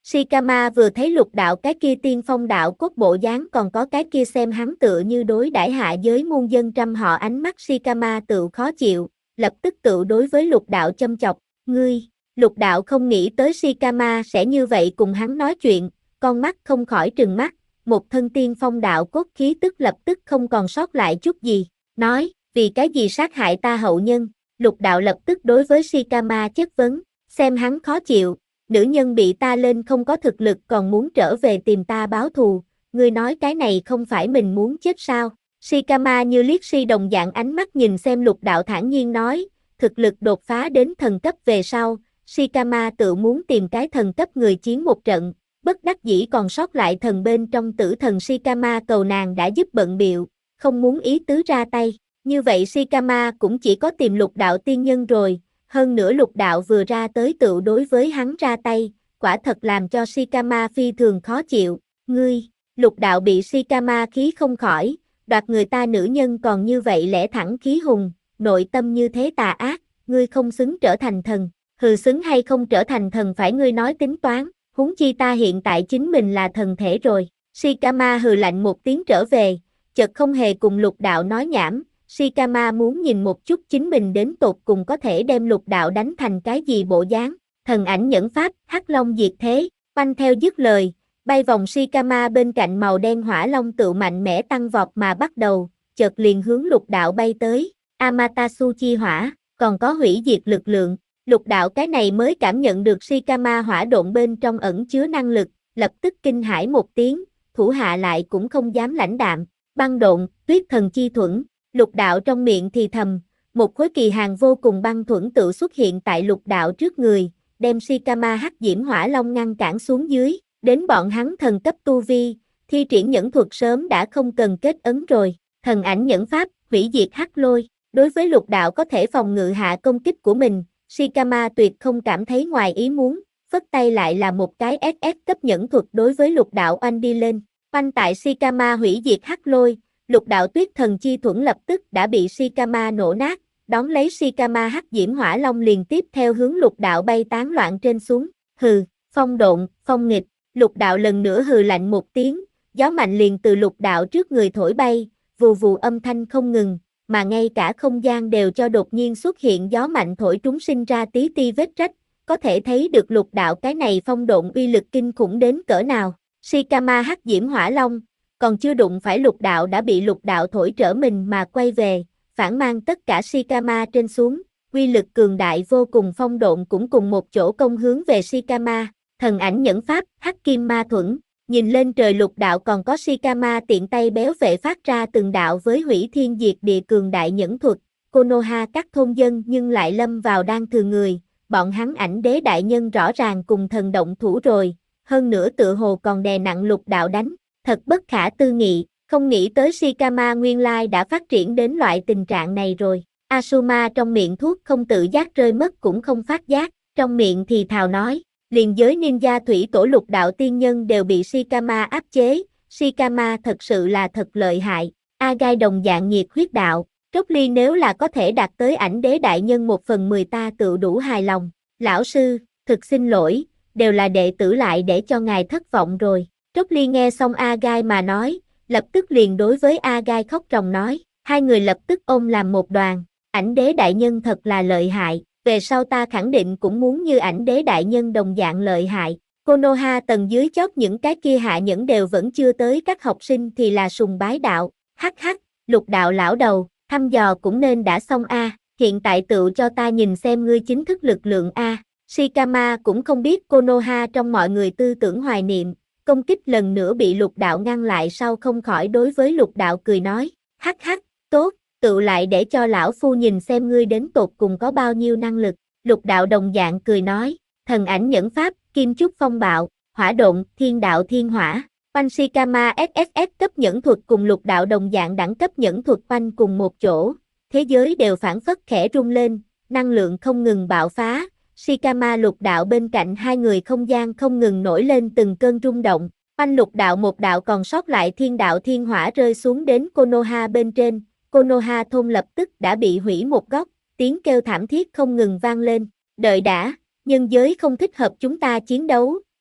Shikama vừa thấy lục đạo cái kia tiên phong đạo cốt bộ dáng còn có cái kia xem hắn tựa như đối đãi hạ giới muôn dân trăm họ ánh mắt Shikama tự khó chịu, lập tức tự đối với lục đạo châm chọc, ngươi, lục đạo không nghĩ tới Shikama sẽ như vậy cùng hắn nói chuyện, con mắt không khỏi trừng mắt, một thân tiên phong đạo cốt khí tức lập tức không còn sót lại chút gì, nói, vì cái gì sát hại ta hậu nhân, lục đạo lập tức đối với Shikama chất vấn, xem hắn khó chịu. Nữ nhân bị ta lên không có thực lực còn muốn trở về tìm ta báo thù, ngươi nói cái này không phải mình muốn chết sao? Shikama như liếc si đồng dạng ánh mắt nhìn xem lục đạo thản nhiên nói, thực lực đột phá đến thần cấp về sau, Shikama tự muốn tìm cái thần cấp người chiến một trận, bất đắc dĩ còn sót lại thần bên trong tử thần Shikama cầu nàng đã giúp bận biệu, không muốn ý tứ ra tay, như vậy Shikama cũng chỉ có tìm lục đạo tiên nhân rồi. Hơn nữa lục đạo vừa ra tới tự đối với hắn ra tay, quả thật làm cho Shikama phi thường khó chịu, ngươi, lục đạo bị Shikama khí không khỏi, đoạt người ta nữ nhân còn như vậy lẽ thẳng khí hùng, nội tâm như thế tà ác, ngươi không xứng trở thành thần, hừ xứng hay không trở thành thần phải ngươi nói tính toán, huống chi ta hiện tại chính mình là thần thể rồi, Shikama hừ lạnh một tiếng trở về, chợt không hề cùng lục đạo nói nhảm. Shikama muốn nhìn một chút chính mình đến tột cùng có thể đem lục đạo đánh thành cái gì bộ dáng, thần ảnh nhẫn pháp, hắc long diệt thế, oanh theo dứt lời, bay vòng Shikama bên cạnh màu đen hỏa long tự mạnh mẽ tăng vọt mà bắt đầu, chợt liền hướng lục đạo bay tới, Amaterasu chi hỏa, còn có hủy diệt lực lượng, lục đạo cái này mới cảm nhận được Shikama hỏa độn bên trong ẩn chứa năng lực, lập tức kinh hãi một tiếng, thủ hạ lại cũng không dám lãnh đạm, băng độn, tuyết thần chi thuẫn. Lục đạo trong miệng thì thầm, một khối kỳ hàn vô cùng băng thuẫn tự xuất hiện tại lục đạo trước người, đem Shikama hắc diễm hỏa long ngăn cản xuống dưới, đến bọn hắn thần cấp tu vi, thi triển nhẫn thuật sớm đã không cần kết ấn rồi, thần ảnh nhẫn pháp, hủy diệt hắc lôi, đối với lục đạo có thể phòng ngự hạ công kích của mình, Shikama tuyệt không cảm thấy ngoài ý muốn, phất tay lại là một cái SS cấp nhẫn thuật đối với lục đạo oanh đi lên, oanh tại Shikama hủy diệt hắc lôi. Lục đạo tuyết thần chi thuẫn lập tức đã bị Shikama nổ nát, đón lấy Shikama hắc diễm hỏa long liền tiếp theo hướng lục đạo bay tán loạn trên xuống, hừ, phong độn, phong nghịch, lục đạo lần nữa hừ lạnh một tiếng, gió mạnh liền từ lục đạo trước người thổi bay, vù vù âm thanh không ngừng, mà ngay cả không gian đều cho đột nhiên xuất hiện gió mạnh thổi trúng sinh ra tí ti vết rách, có thể thấy được lục đạo cái này phong độn uy lực kinh khủng đến cỡ nào, Shikama hắc diễm hỏa long. Còn chưa đụng phải lục đạo đã bị lục đạo thổi trở mình mà quay về, phản mang tất cả Shikama trên xuống, uy lực cường đại vô cùng phong độn cũng cùng một chỗ công hướng về Shikama, thần ảnh nhẫn pháp, hắc kim ma thuẫn, nhìn lên trời lục đạo còn có Shikama tiện tay béo vệ phát ra từng đạo với hủy thiên diệt địa cường đại nhẫn thuật, Konoha các thôn dân nhưng lại lâm vào đang thừa người, bọn hắn ảnh đế đại nhân rõ ràng cùng thần động thủ rồi, hơn nữa tựa hồ còn đè nặng lục đạo đánh. Thật bất khả tư nghị, không nghĩ tới Shikama nguyên lai đã phát triển đến loại tình trạng này rồi. Asuma trong miệng thuốc không tự giác rơi mất cũng không phát giác, trong miệng thì thào nói, liền giới ninja thủy tổ lục đạo tiên nhân đều bị Shikama áp chế, Shikama thật sự là thật lợi hại, Agai đồng dạng nhiệt huyết đạo, Trốc Ly nếu là có thể đạt tới ảnh đế đại nhân 1/10 ta tự đủ hài lòng, lão sư, thực xin lỗi, đều là đệ tử lại để cho ngài thất vọng rồi. Trốc Ly nghe xong Agai mà nói, lập tức liền đối với Agai khóc ròng nói, hai người lập tức ôm làm một đoàn, ảnh đế đại nhân thật là lợi hại, về sau ta khẳng định cũng muốn như ảnh đế đại nhân đồng dạng lợi hại. Konoha tầng dưới chót những cái kia hạ nhẫn đều vẫn chưa tới các học sinh thì là sùng bái đạo, hắc hắc, lục đạo lão đầu, thăm dò cũng nên đã xong a, hiện tại tựu cho ta nhìn xem ngươi chính thức lực lượng a. Shikama cũng không biết Konoha trong mọi người tư tưởng hoài niệm. Công kích lần nữa bị lục đạo ngăn lại sau không khỏi đối với lục đạo cười nói, hắc hắc, tốt, tự lại để cho lão phu nhìn xem ngươi đến tột cùng có bao nhiêu năng lực, lục đạo đồng dạng cười nói, thần ảnh nhẫn pháp, kim chúc phong bạo, hỏa độn, thiên đạo thiên hỏa, Panshikama SSS cấp nhẫn thuật cùng lục đạo đồng dạng đẳng cấp nhẫn thuật quanh cùng một chỗ, thế giới đều phản phất khẽ rung lên, năng lượng không ngừng bạo phá. Shikama lục đạo bên cạnh hai người không gian không ngừng nổi lên từng cơn rung động, oanh lục đạo một đạo còn sót lại thiên đạo thiên hỏa rơi xuống đến Konoha bên trên, Konoha thôn lập tức đã bị hủy một góc, tiếng kêu thảm thiết không ngừng vang lên, đợi đã, nhân giới không thích hợp chúng ta chiến đấu,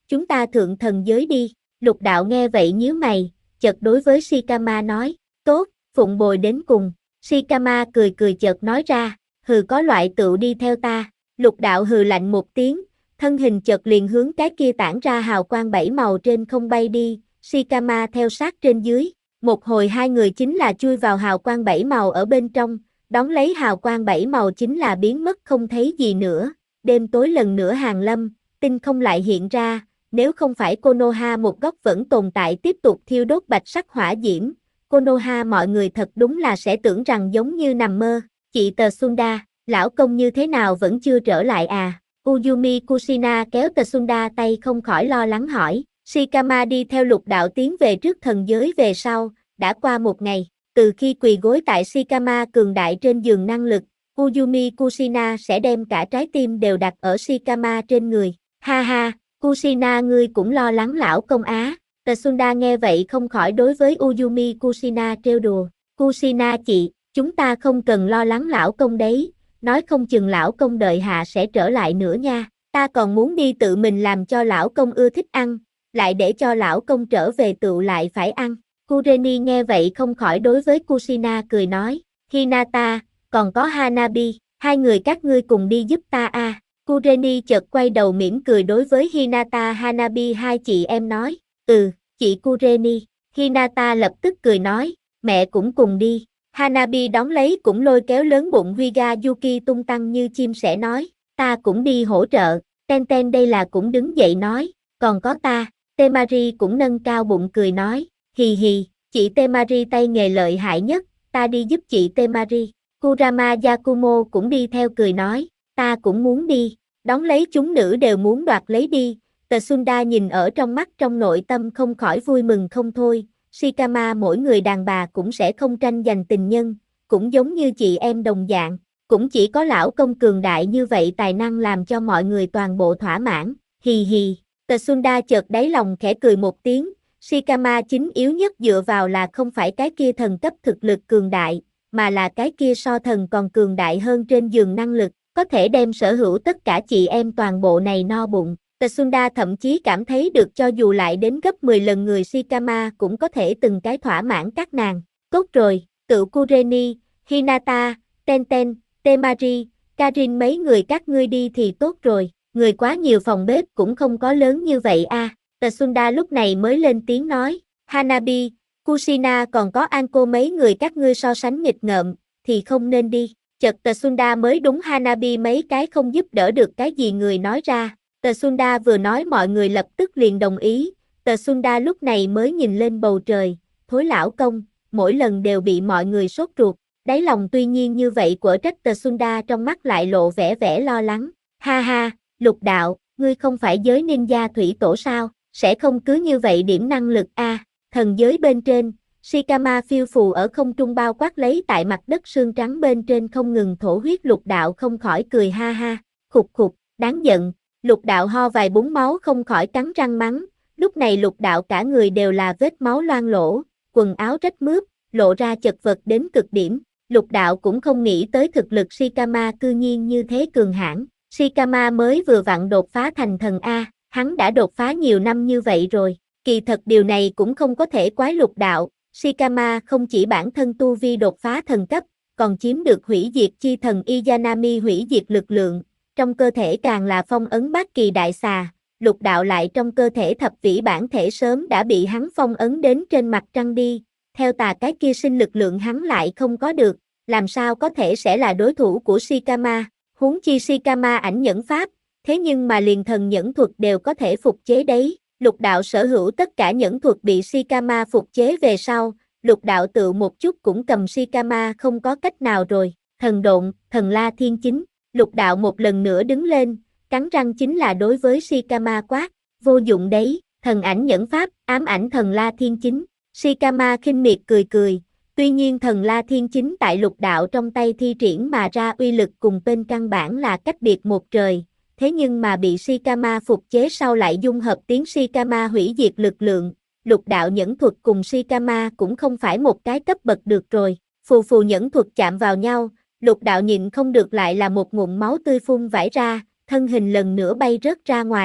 chúng ta thượng thần giới đi. Lục đạo nghe vậy nhíu mày, chợt đối với Shikama nói, tốt, phụng bồi đến cùng. Shikama cười cười chợt nói ra, hừ có loại tựu đi theo ta. Lục đạo hừ lạnh một tiếng, thân hình chợt liền hướng cái kia tản ra hào quang 7 màu trên không bay đi, Shikama theo sát trên dưới. Một hồi hai người chính là chui vào hào quang 7 màu ở bên trong, đón lấy hào quang 7 màu chính là biến mất không thấy gì nữa. Đêm tối lần nữa hàng lâm, tinh không lại hiện ra, nếu không phải Konoha một góc vẫn tồn tại tiếp tục thiêu đốt bạch sắc hỏa diễm, Konoha mọi người thật đúng là sẽ tưởng rằng giống như nằm mơ. Chị Tờ Sunda, lão công như thế nào vẫn chưa trở lại à? Uyumi Kushina kéo Tờ Sunda tay không khỏi lo lắng hỏi. Shikama đi theo lục đạo tiến về trước thần giới về sau, đã qua một ngày, từ khi quỳ gối tại Shikama cường đại trên giường năng lực, Uyumi Kushina sẽ đem cả trái tim đều đặt ở Shikama trên người. Ha ha, Kushina ngươi cũng lo lắng lão công á. Tsunda nghe vậy không khỏi đối với Uyumi Kushina trêu đùa. Kushina chị, chúng ta không cần lo lắng lão công đấy, nói không chừng lão công đợi hạ sẽ trở lại nữa nha. Ta còn muốn đi tự mình làm cho lão công ưa thích ăn, lại để cho lão công trở về tự lại phải ăn. Kureni nghe vậy không khỏi đối với Kushina cười nói, Hinata, còn có Hanabi, hai người các ngươi cùng đi giúp ta a. Kureni chợt quay đầu mỉm cười đối với Hinata Hanabi hai chị em nói, chị Kureni. Hinata lập tức cười nói, mẹ cũng cùng đi. Hanabi đón lấy cũng lôi kéo lớn bụng Hyuga Yuki tung tăng như chim sẻ nói, ta cũng đi hỗ trợ. Ten Ten đây là cũng đứng dậy nói, còn có ta. Temari cũng nâng cao bụng cười nói, hì hì, chị Temari tay nghề lợi hại nhất, ta đi giúp chị Temari. Kurama Yakumo cũng đi theo cười nói, ta cũng muốn đi, đón lấy chúng nữ đều muốn đoạt lấy đi. Tsunda nhìn ở trong mắt trong nội tâm không khỏi vui mừng không thôi, Shikama mỗi người đàn bà cũng sẽ không tranh giành tình nhân, cũng giống như chị em đồng dạng, cũng chỉ có lão công cường đại như vậy tài năng làm cho mọi người toàn bộ thỏa mãn, hì hì. Tsunda chợt đáy lòng khẽ cười một tiếng, Shikama chính yếu nhất dựa vào là không phải cái kia thần cấp thực lực cường đại, mà là cái kia so thần còn cường đại hơn trên giường năng lực, có thể đem sở hữu tất cả chị em toàn bộ này no bụng. Tsunda thậm chí cảm thấy được cho dù lại đến gấp 10 lần người Shikama cũng có thể từng cái thỏa mãn các nàng. Tốt rồi, tự Kureni, Hinata, Tenten, Temari, Karin mấy người các ngươi đi thì tốt rồi, người quá nhiều phòng bếp cũng không có lớn như vậy a. Tsunda lúc này mới lên tiếng nói, Hanabi, Kushina còn có Anko mấy người các ngươi so sánh nghịch ngợm, thì không nên đi. Chợt Tsunda mới đúng Hanabi mấy cái không giúp đỡ được cái gì người nói ra. Tsunda vừa nói mọi người lập tức liền đồng ý, Tsunda lúc này mới nhìn lên bầu trời, thối lão công, mỗi lần đều bị mọi người sốt ruột, đáy lòng tuy nhiên như vậy của trách Tsunda trong mắt lại lộ vẻ vẻ lo lắng, ha ha, lục đạo, ngươi không phải giới ninja thủy tổ sao, sẽ không cứ như vậy điểm năng lực a. Thần giới bên trên, Shikama phiêu phù ở không trung bao quát lấy tại mặt đất sương trắng bên trên không ngừng thổ huyết lục đạo không khỏi cười ha ha, khục khục, đáng giận. Lục đạo ho vài búng máu không khỏi cắn răng mắng, lúc này lục đạo cả người đều là vết máu loang lỗ, quần áo rách mướp, lộ ra chật vật đến cực điểm. Lục đạo cũng không nghĩ tới thực lực Shikama cư nhiên như thế cường hãn. Shikama mới vừa vặn đột phá thành thần A, hắn đã đột phá nhiều năm như vậy rồi. Kỳ thật điều này cũng không có thể quái lục đạo, Shikama không chỉ bản thân tu vi đột phá thần cấp, còn chiếm được hủy diệt chi thần Izanami hủy diệt lực lượng. Trong cơ thể càng là phong ấn bát kỳ đại xà, lục đạo lại trong cơ thể thập vĩ bản thể sớm đã bị hắn phong ấn đến trên mặt trăng đi, theo tà cái kia sinh lực lượng hắn lại không có được, làm sao có thể sẽ là đối thủ của Shikama, huống chi Shikama ảnh nhẫn pháp, thế nhưng mà liền thần nhẫn thuật đều có thể phục chế đấy, lục đạo sở hữu tất cả nhẫn thuật bị Shikama phục chế về sau, lục đạo tự một chút cũng cầm Shikama không có cách nào rồi, thần độn, thần la thiên chính. Lục đạo một lần nữa đứng lên, cắn răng chính là đối với Shikama quát, vô dụng đấy, thần ảnh nhẫn pháp, ám ảnh thần la thiên chính. Shikama khinh miệt cười cười, tuy nhiên thần la thiên chính tại lục đạo trong tay thi triển mà ra uy lực cùng bên căn bản là cách biệt một trời, thế nhưng mà bị Shikama phục chế sau lại dung hợp tiếng Shikama hủy diệt lực lượng, lục đạo nhẫn thuật cùng Shikama cũng không phải một cái cấp bậc được rồi, phù phù nhẫn thuật chạm vào nhau. Lục đạo nhịn không được lại là một ngụm máu tươi phun vãi ra, thân hình lần nữa bay rớt ra ngoài.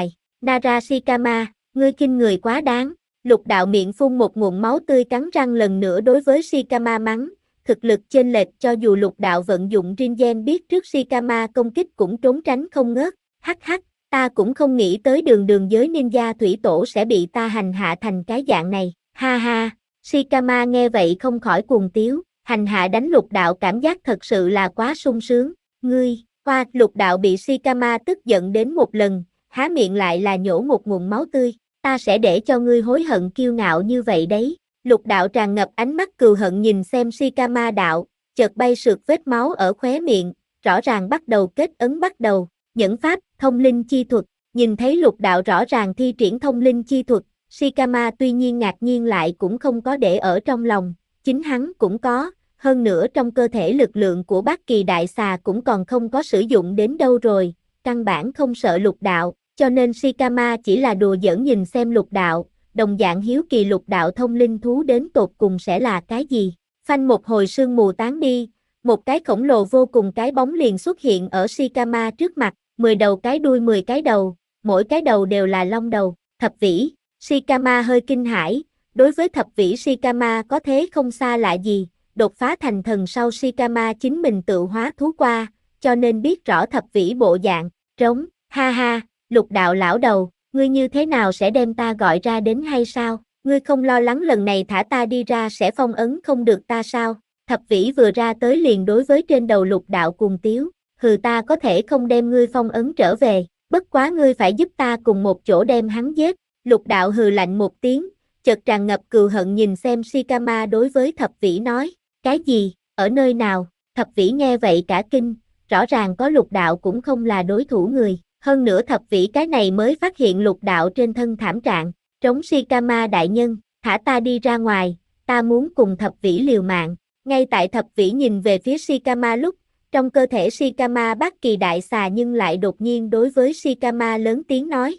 Narashikama, ngươi khinh người quá đáng. Lục đạo miệng phun một ngụm máu tươi cắn răng lần nữa đối với Shikama mắng, thực lực chênh lệch cho dù lục đạo vận dụng Rinnegan biết trước Shikama công kích cũng trốn tránh không ngớt, hắc hắc, ta cũng không nghĩ tới đường đường giới ninja thủy tổ sẽ bị ta hành hạ thành cái dạng này, ha ha, Shikama nghe vậy không khỏi cuồng tiếu, hành hạ đánh lục đạo cảm giác thật sự là quá sung sướng, ngươi, hoa, lục đạo bị Shikama tức giận đến một lần, há miệng lại là nhổ một nguồn máu tươi, ta sẽ để cho ngươi hối hận kiêu ngạo như vậy đấy. Lục đạo tràn ngập ánh mắt cừu hận nhìn xem Shikama đạo, chợt bay sượt vết máu ở khóe miệng, rõ ràng bắt đầu kết ấn bắt đầu, nhẫn pháp, thông linh chi thuật, nhìn thấy lục đạo rõ ràng thi triển thông linh chi thuật, Shikama tuy nhiên ngạc nhiên lại cũng không có để ở trong lòng, chính hắn cũng có, hơn nữa trong cơ thể lực lượng của Bát Kỳ Đại Xà cũng còn không có sử dụng đến đâu rồi, căn bản không sợ lục đạo, cho nên Shikama chỉ là đùa giỡn nhìn xem lục đạo, đồng dạng hiếu kỳ lục đạo thông linh thú đến tột cùng sẽ là cái gì. Phanh một hồi sương mù tán đi, một cái khổng lồ vô cùng cái bóng liền xuất hiện ở Shikama trước mặt, 10 đầu cái đuôi 10 cái đầu, mỗi cái đầu đều là long đầu, thập vĩ. Shikama hơi kinh hãi, đối với thập vĩ Shikama có thế không xa lạ gì, đột phá thành thần sau Shikama chính mình tự hóa thú qua, cho nên biết rõ thập vĩ bộ dạng, trống, ha ha, lục đạo lão đầu, ngươi như thế nào sẽ đem ta gọi ra đến hay sao, ngươi không lo lắng lần này thả ta đi ra sẽ phong ấn không được ta sao, thập vĩ vừa ra tới liền đối với trên đầu lục đạo cuồng tiếu, hừ ta có thể không đem ngươi phong ấn trở về, bất quá ngươi phải giúp ta cùng một chỗ đem hắn giết, lục đạo hừ lạnh một tiếng, chợt tràn ngập cừu hận nhìn xem Shikama đối với thập vĩ nói, cái gì, ở nơi nào, thập vĩ nghe vậy cả kinh, rõ ràng có lục đạo cũng không là đối thủ người, hơn nữa thập vĩ cái này mới phát hiện lục đạo trên thân thảm trạng, trống Shikama đại nhân, thả ta đi ra ngoài, ta muốn cùng thập vĩ liều mạng, ngay tại thập vĩ nhìn về phía Shikama lúc, trong cơ thể Shikama Bát Kỳ Đại Xà nhưng lại đột nhiên đối với Shikama lớn tiếng nói,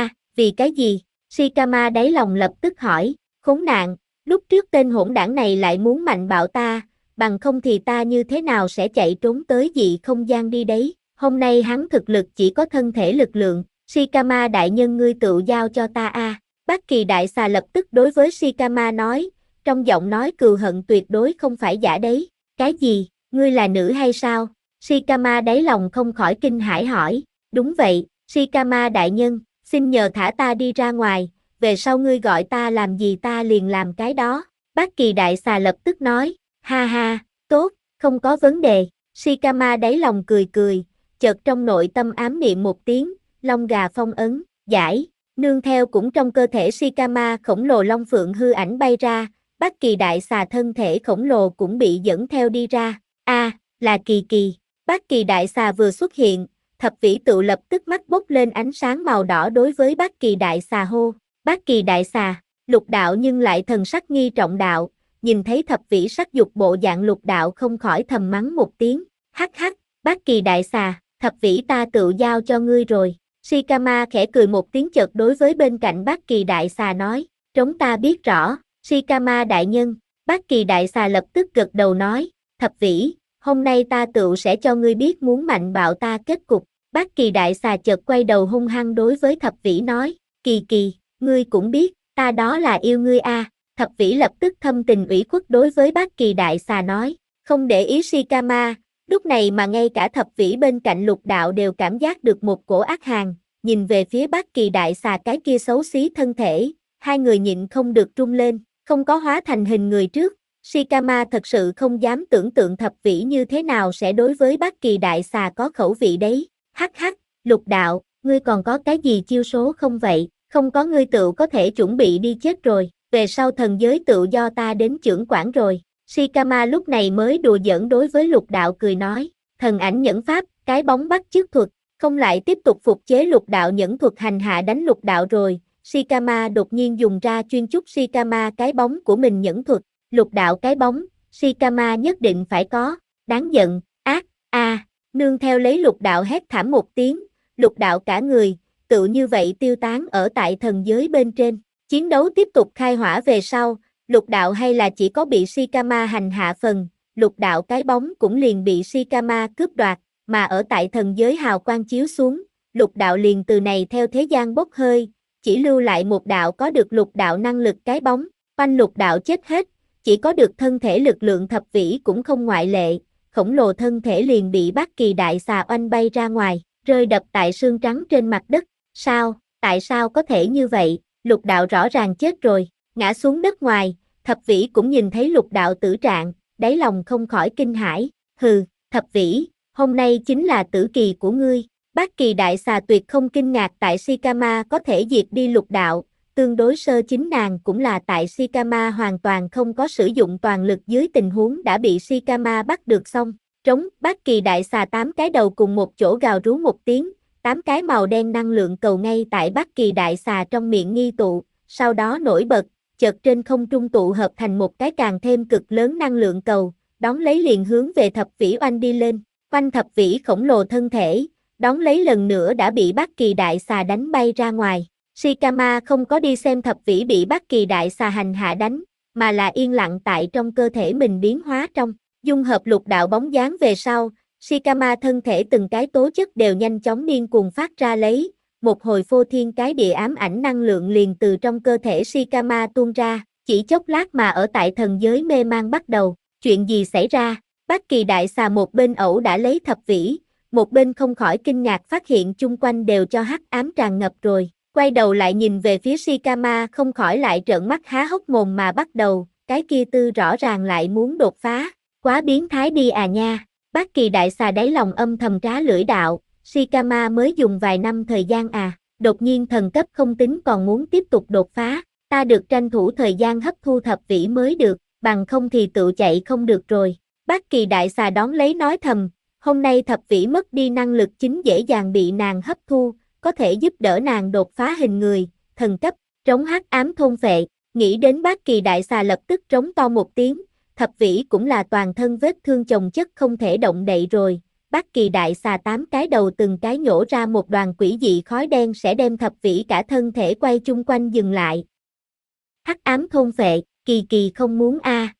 vì cái gì? Shikama đáy lòng lập tức hỏi, khốn nạn, lúc trước tên hỗn đảng này lại muốn mạnh bạo ta, bằng không thì ta như thế nào sẽ chạy trốn tới dị không gian đi đấy, hôm nay hắn thực lực chỉ có thân thể lực lượng, Shikama đại nhân ngươi tự giao cho ta Bát Kỳ Đại Xà lập tức đối với Shikama nói, trong giọng nói cừu hận tuyệt đối không phải giả đấy, cái gì, ngươi là nữ hay sao? Shikama đáy lòng không khỏi kinh hãi hỏi, đúng vậy, Shikama đại nhân, xin nhờ thả ta đi ra ngoài, về sau ngươi gọi ta làm gì ta liền làm cái đó. Bát Kỳ Đại Xà lập tức nói, ha ha, tốt, không có vấn đề. Shikama đáy lòng cười cười, chợt trong nội tâm ám niệm một tiếng, long gà phong ấn, giải, nương theo cũng trong cơ thể Shikama khổng lồ long phượng hư ảnh bay ra, Bát Kỳ Đại Xà thân thể khổng lồ cũng bị dẫn theo đi ra. Là Kỳ Kỳ. Bát Kỳ Đại Xà vừa xuất hiện, thập vĩ tự lập tức mắt bốc lên ánh sáng màu đỏ đối với Bát Kỳ Đại Xà hô. Bát Kỳ Đại Xà, lục đạo nhưng lại thần sắc nghi trọng đạo, nhìn thấy thập vĩ sắc dục bộ dạng lục đạo không khỏi thầm mắng một tiếng. Hắc hắc, Bát Kỳ Đại Xà, thập vĩ ta tự giao cho ngươi rồi. Shikama khẽ cười một tiếng chợt đối với bên cạnh Bát Kỳ Đại Xà nói, trống ta biết rõ, Shikama đại nhân. Bát Kỳ Đại Xà lập tức gật đầu nói, thập vĩ, hôm nay ta tự sẽ cho ngươi biết muốn mạnh bạo ta kết cục. Bát Kỳ Đại Xà chợt quay đầu hung hăng đối với thập vĩ nói, Kỳ Kỳ, ngươi cũng biết, ta đó là yêu ngươi Thập vĩ lập tức thâm tình ủy khuất đối với Bát Kỳ Đại Xà nói, không để ý Shikama, lúc này mà ngay cả thập vĩ bên cạnh lục đạo đều cảm giác được một cổ ác hàn, nhìn về phía Bát Kỳ Đại Xà cái kia xấu xí thân thể, hai người nhịn không được run lên, không có hóa thành hình người trước. Shikama thật sự không dám tưởng tượng thập vĩ như thế nào sẽ đối với Bát Kỳ Đại Xà có khẩu vị đấy. Hắc hắc, lục đạo, ngươi còn có cái gì chiêu số không vậy? Không có ngươi tự có thể chuẩn bị đi chết rồi, về sau thần giới tự do ta đến chưởng quản rồi. Shikama lúc này mới đùa giỡn đối với lục đạo cười nói, thần ảnh nhẫn pháp, cái bóng bắt chước thuật, không lại tiếp tục phục chế lục đạo nhẫn thuật hành hạ đánh lục đạo rồi. Shikama đột nhiên dùng ra chuyên chúc Shikama cái bóng của mình nhẫn thuật. Lục đạo cái bóng, Shikama nhất định phải có, đáng giận, ác, nương theo lấy lục đạo hét thảm một tiếng, lục đạo cả người, tự như vậy tiêu tán ở tại thần giới bên trên. Chiến đấu tiếp tục khai hỏa về sau, lục đạo hay là chỉ có bị Shikama hành hạ phần, lục đạo cái bóng cũng liền bị Shikama cướp đoạt, mà ở tại thần giới hào quang chiếu xuống, lục đạo liền từ này theo thế gian bốc hơi, chỉ lưu lại một đạo có được lục đạo năng lực cái bóng, oanh lục đạo chết hết, chỉ có được thân thể lực lượng thập vĩ cũng không ngoại lệ, khổng lồ thân thể liền bị Bát Kỳ Đại Xà oanh bay ra ngoài, rơi đập tại xương trắng trên mặt đất. Sao, tại sao có thể như vậy, lục đạo rõ ràng chết rồi, ngã xuống đất ngoài, thập vĩ cũng nhìn thấy lục đạo tử trạng, đáy lòng không khỏi kinh hãi, hừ, thập vĩ, hôm nay chính là tử kỳ của ngươi. Bát Kỳ Đại Xà tuyệt không kinh ngạc tại Shikama có thể diệt đi lục đạo, tương đối sơ chính nàng cũng là tại Shikama hoàn toàn không có sử dụng toàn lực dưới tình huống đã bị Shikama bắt được xong. Trống, Bát Kỳ Đại Xà 8 cái đầu cùng một chỗ gào rú một tiếng, 8 cái màu đen năng lượng cầu ngay tại Bát Kỳ Đại Xà trong miệng nghi tụ, sau đó nổi bật, chợt trên không trung tụ hợp thành một cái càng thêm cực lớn năng lượng cầu, đón lấy liền hướng về thập vĩ oanh đi lên, oanh thập vĩ khổng lồ thân thể, đón lấy lần nữa đã bị Bát Kỳ Đại Xà đánh bay ra ngoài. Shikama không có đi xem thập vĩ bị Bát Kỳ Đại Xà hành hạ đánh, mà là yên lặng tại trong cơ thể mình biến hóa trong, dung hợp lục đạo bóng dáng về sau, Shikama thân thể từng cái tố chất đều nhanh chóng điên cuồng phát ra lấy, một hồi phô thiên cái địa ám ảnh năng lượng liền từ trong cơ thể Shikama tuôn ra, chỉ chốc lát mà ở tại thần giới mê mang bắt đầu, chuyện gì xảy ra, Bát Kỳ Đại Xà một bên ẩu đã lấy thập vĩ, một bên không khỏi kinh ngạc phát hiện chung quanh đều cho hắc ám tràn ngập rồi, quay đầu lại nhìn về phía Shikama không khỏi lại trợn mắt há hốc mồm mà bắt đầu, cái kia tư rõ ràng lại muốn đột phá, quá biến thái đi à nha. Bát Kỳ Đại Xà đáy lòng âm thầm trá lưỡi đạo, Shikama mới dùng vài năm thời gian à, đột nhiên thần cấp không tính còn muốn tiếp tục đột phá, ta được tranh thủ thời gian hấp thu thập vĩ mới được, bằng không thì tự chạy không được rồi. Bát Kỳ Đại Xà đón lấy nói thầm, hôm nay thập vĩ mất đi năng lực chính dễ dàng bị nàng hấp thu, có thể giúp đỡ nàng đột phá hình người, thần cấp, trống hắc ám thôn phệ, nghĩ đến Bát Kỳ Đại Xà lập tức trống to một tiếng. Thập vĩ cũng là toàn thân vết thương chồng chất không thể động đậy rồi, Bát Kỳ Đại Xà 8 cái đầu từng cái nhổ ra một đoàn quỷ dị khói đen sẽ đem thập vĩ cả thân thể quay chung quanh dừng lại. Hắc ám thôn phệ, kỳ kỳ không muốn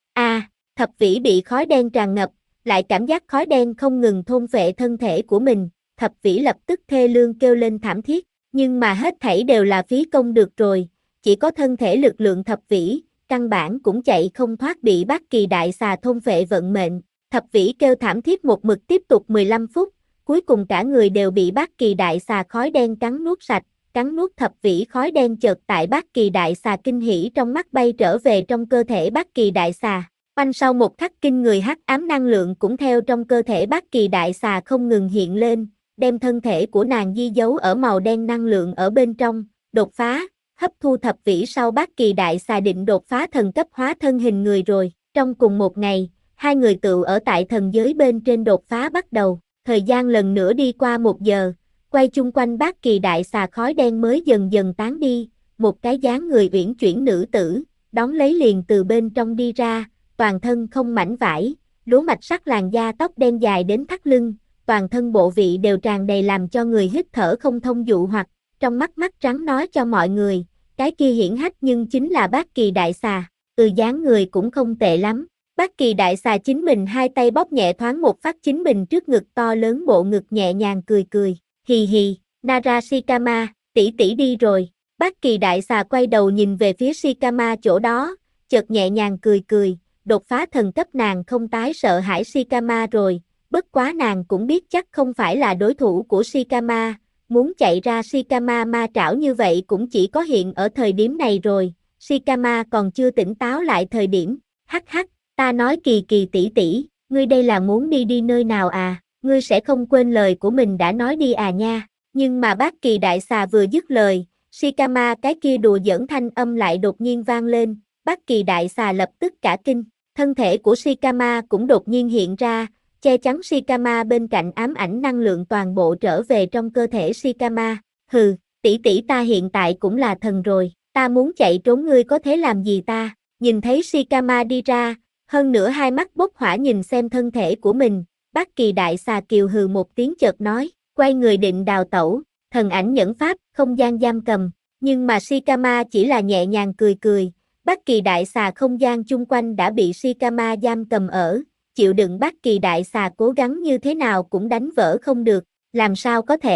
thập vĩ bị khói đen tràn ngập, lại cảm giác khói đen không ngừng thôn phệ thân thể của mình, thập vĩ lập tức thê lương kêu lên thảm thiết, nhưng mà hết thảy đều là phí công được rồi, chỉ có thân thể lực lượng thập vĩ, căn bản cũng chạy không thoát bị Bát Kỳ Đại Xà thôn phệ vận mệnh, thập vĩ kêu thảm thiết một mực tiếp tục 15 phút, cuối cùng cả người đều bị Bát Kỳ Đại Xà khói đen cắn nuốt sạch, cắn nuốt thập vĩ khói đen chợt tại Bát Kỳ Đại Xà kinh hỉ trong mắt bay trở về trong cơ thể Bát Kỳ Đại Xà, oanh sau một khắc kinh người hắc ám năng lượng cũng theo trong cơ thể Bát Kỳ Đại Xà không ngừng hiện lên, đem thân thể của nàng di dấu ở màu đen năng lượng ở bên trong, đột phá. Hấp thu thập vĩ sau Bát Kỳ Đại Xà định đột phá thần cấp hóa thân hình người rồi, trong cùng một ngày, hai người tựu ở tại thần giới bên trên đột phá bắt đầu, thời gian lần nữa đi qua 1 giờ, quay chung quanh Bát Kỳ Đại Xà khói đen mới dần dần tán đi, một cái dáng người uyển chuyển nữ tử, đón lấy liền từ bên trong đi ra, toàn thân không mảnh vải, lúa mạch sắc làn da tóc đen dài đến thắt lưng, toàn thân bộ vị đều tràn đầy làm cho người hít thở không thông dụ hoặc, trong mắt mắt trắng nói cho mọi người, cái kia hiển hách nhưng chính là Bát Kỳ Đại Xà, dáng người cũng không tệ lắm. Bát Kỳ Đại Xà chính mình hai tay bóp nhẹ thoáng một phát chính mình trước ngực to lớn bộ ngực nhẹ nhàng cười cười, hì hì, Nara Shikama, tỷ tỷ đi rồi. Bát Kỳ Đại Xà quay đầu nhìn về phía Shikama chỗ đó, chợt nhẹ nhàng cười cười, đột phá thần cấp nàng không tái sợ hãi Shikama rồi, bất quá nàng cũng biết chắc không phải là đối thủ của Shikama. Muốn chạy ra Shikama ma trảo như vậy cũng chỉ có hiện ở thời điểm này rồi, Shikama còn chưa tỉnh táo lại thời điểm, hắc hắc, ta nói kỳ kỳ tỷ tỷ, ngươi đây là muốn đi nơi nào à, ngươi sẽ không quên lời của mình đã nói đi à nha, nhưng mà Bát Kỳ Đại Xà vừa dứt lời, Shikama cái kia đùa giỡn thanh âm lại đột nhiên vang lên, Bát Kỳ Đại Xà lập tức cả kinh, thân thể của Shikama cũng đột nhiên hiện ra, che chắn Shikama bên cạnh ám ảnh năng lượng toàn bộ trở về trong cơ thể Shikama, hừ, tỷ tỷ ta hiện tại cũng là thần rồi, ta muốn chạy trốn ngươi có thể làm gì ta, nhìn thấy Shikama đi ra, hơn nữa hai mắt bốc hỏa nhìn xem thân thể của mình, Bát Kỳ Đại Xà kiều hừ một tiếng chợt nói, quay người định đào tẩu, thần ảnh nhẫn pháp, không gian giam cầm, nhưng mà Shikama chỉ là nhẹ nhàng cười cười, Bát Kỳ Đại Xà không gian chung quanh đã bị Shikama giam cầm ở, chịu đựng Bát Kỳ Đại Xà cố gắng như thế nào cũng đánh vỡ không được, làm sao có thể,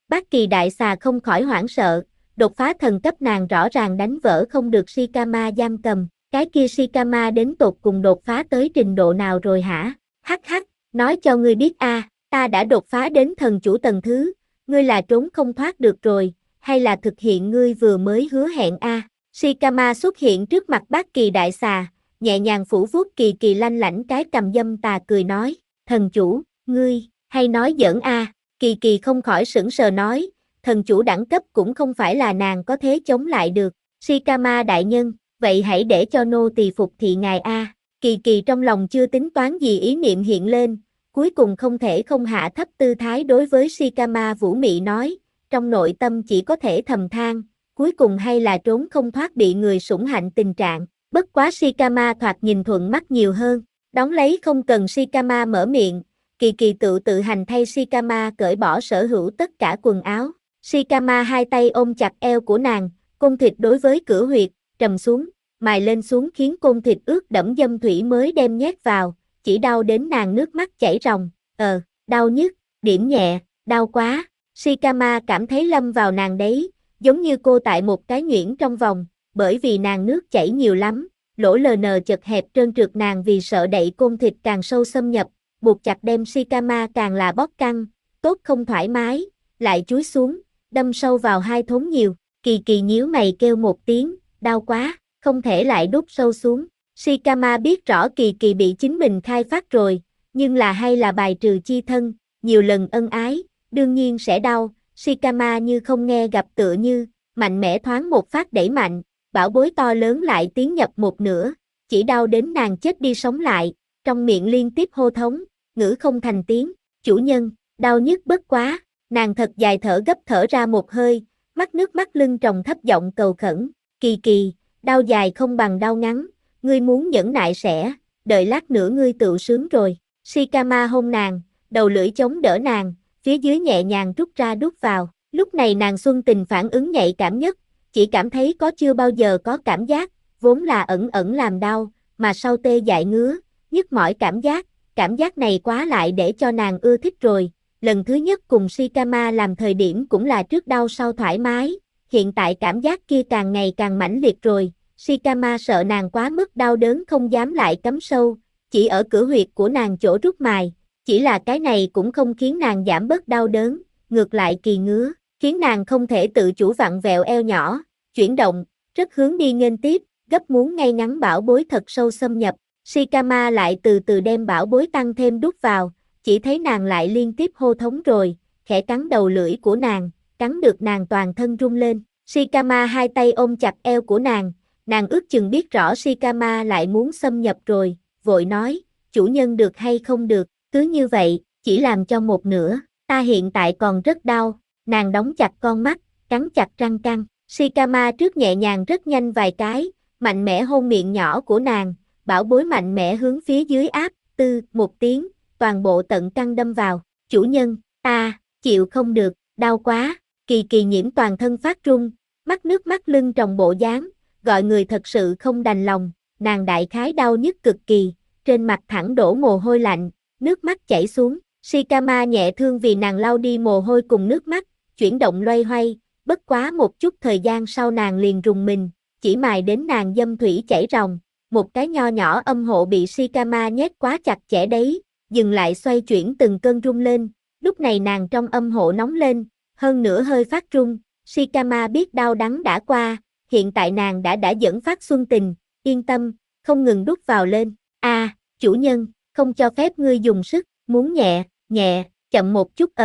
Bát Kỳ đại xà không khỏi hoảng sợ, đột phá thần cấp nàng rõ ràng đánh vỡ không được Shikama giam cầm, cái kia Shikama đến tột cùng đột phá tới trình độ nào rồi hả? Hắc hắc, nói cho ngươi biết a, ta đã đột phá đến thần chủ tầng thứ, ngươi là trốn không thoát được rồi, hay là thực hiện ngươi vừa mới hứa hẹn a? Shikama xuất hiện trước mặt Bát Kỳ đại xà, nhẹ nhàng phủ vuốt Kỳ Kỳ lanh lảnh cái cằm dâm tà cười nói, thần chủ, ngươi, hay nói giỡn a? Kỳ Kỳ không khỏi sững sờ nói, thần chủ đẳng cấp cũng không phải là nàng có thể chống lại được. Shikama đại nhân, vậy hãy để cho nô tỳ phục thị ngài a. Kỳ Kỳ trong lòng chưa tính toán gì ý niệm hiện lên, cuối cùng không thể không hạ thấp tư thái đối với Shikama vũ mị nói, trong nội tâm chỉ có thể thầm than, cuối cùng hay là trốn không thoát bị người sủng hạnh tình trạng. Bất quá Shikama thoạt nhìn thuận mắt nhiều hơn, đón lấy không cần Shikama mở miệng, Kỳ Kỳ tự hành thay Shikama cởi bỏ sở hữu tất cả quần áo. Shikama hai tay ôm chặt eo của nàng, côn thịt đối với cửa huyệt, trầm xuống, mài lên xuống khiến côn thịt ướt đẫm dâm thủy mới đem nhét vào, chỉ đau đến nàng nước mắt chảy ròng, đau nhức, điểm nhẹ, đau quá. Shikama cảm thấy lâm vào nàng đấy, giống như cô tại một cái nhuyễn trong vòng, bởi vì nàng nước chảy nhiều lắm, lỗ LN chật hẹp trơn trượt nàng vì sợ đậy côn thịt càng sâu xâm nhập, buộc chặt đem Shikama càng là bóp căng, tốt không thoải mái, lại chúi xuống, đâm sâu vào hai thốn nhiều, Kỳ Kỳ nhíu mày kêu một tiếng, đau quá, không thể lại đút sâu xuống. Shikama biết rõ Kỳ Kỳ bị chính mình khai phát rồi, nhưng là hay là bài trừ chi thân, nhiều lần ân ái, đương nhiên sẽ đau, Shikama như không nghe gặp tựa như, mạnh mẽ thoáng một phát đẩy mạnh, bảo bối to lớn lại tiến nhập một nửa, chỉ đau đến nàng chết đi sống lại, trong miệng liên tiếp hô thống, ngữ không thành tiếng, chủ nhân, đau nhức bất quá, nàng thật dài thở gấp thở ra một hơi, mắt nước mắt lưng tròng thấp giọng cầu khẩn, Kỳ Kỳ, đau dài không bằng đau ngắn, ngươi muốn nhẫn nại sẽ, đợi lát nữa ngươi tự sướng rồi. Shikama hôn nàng, đầu lưỡi chống đỡ nàng, phía dưới nhẹ nhàng rút ra đút vào, lúc này nàng xuân tình phản ứng nhạy cảm nhất, chỉ cảm thấy có chưa bao giờ có cảm giác, vốn là ẩn ẩn làm đau, mà sau tê dại ngứa, nhức mỏi cảm giác này quá lại để cho nàng ưa thích rồi. Lần thứ nhất cùng Shikama làm thời điểm cũng là trước đau sau thoải mái, hiện tại cảm giác kia càng ngày càng mãnh liệt rồi, Shikama sợ nàng quá mức đau đớn không dám lại cắm sâu, chỉ ở cửa huyệt của nàng chỗ rút mài, chỉ là cái này cũng không khiến nàng giảm bớt đau đớn, ngược lại kỳ ngứa, khiến nàng không thể tự chủ vặn vẹo eo nhỏ, chuyển động, rất hướng đi nghênh tiếp, gấp muốn ngay ngắn bảo bối thật sâu xâm nhập, Shikama lại từ từ đem bảo bối tăng thêm đút vào, chỉ thấy nàng lại liên tiếp hô thống rồi, khẽ cắn đầu lưỡi của nàng, cắn được nàng toàn thân rung lên, Shikama hai tay ôm chặt eo của nàng ước chừng biết rõ Shikama lại muốn xâm nhập rồi, vội nói, chủ nhân được hay không được, cứ như vậy, chỉ làm cho một nửa, ta hiện tại còn rất đau, nàng đóng chặt con mắt, cắn chặt răng căng, Shikama trước nhẹ nhàng rất nhanh vài cái, mạnh mẽ hôn miệng nhỏ của nàng, bảo bối mạnh mẽ hướng phía dưới áp, một tiếng, toàn bộ tận căng đâm vào, chủ nhân, ta, chịu không được, đau quá, Kỳ Kỳ nhiễm toàn thân phát run, mắt nước mắt lưng tròng bộ dáng, gọi người thật sự không đành lòng, nàng đại khái đau nhức cực kỳ, trên mặt thẳng đổ mồ hôi lạnh, nước mắt chảy xuống, Shikama nhẹ thương vì nàng lau đi mồ hôi cùng nước mắt, chuyển động loay hoay, bất quá một chút thời gian sau nàng liền rùng mình, chỉ mài đến nàng dâm thủy chảy ròng, một cái nho nhỏ âm hộ bị Shikama nhét quá chặt chẽ đấy, dừng lại xoay chuyển từng cơn rung lên, lúc này nàng trong âm hộ nóng lên, hơn nữa hơi phát run, Shikama biết đau đắng đã qua, hiện tại nàng đã dẫn phát xuân tình, yên tâm, không ngừng đút vào lên, chủ nhân, không cho phép ngươi dùng sức, muốn nhẹ, chậm một chút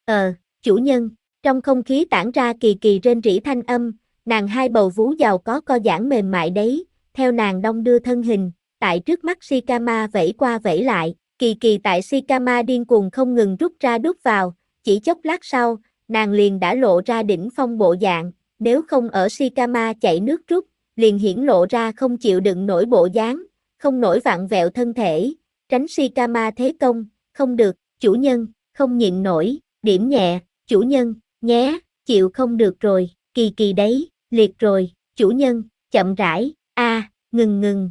chủ nhân, trong không khí tản ra Kỳ Kỳ rên rỉ thanh âm, nàng hai bầu vú giàu có co giãn mềm mại đấy, theo nàng đong đưa thân hình, tại trước mắt Shikama vẫy qua vẫy lại, Kỳ Kỳ tại Shikama điên cuồng không ngừng rút ra đút vào, chỉ chốc lát sau, nàng liền đã lộ ra đỉnh phong bộ dạng, nếu không ở Shikama chạy nước rút, liền hiển lộ ra không chịu đựng nổi bộ dáng, không nổi vặn vẹo thân thể, tránh Shikama thế công, không được, chủ nhân, không nhịn nổi, điểm nhẹ, chủ nhân, nhé, chịu không được rồi, Kỳ Kỳ đấy, liệt rồi, chủ nhân, chậm rãi, ngừng,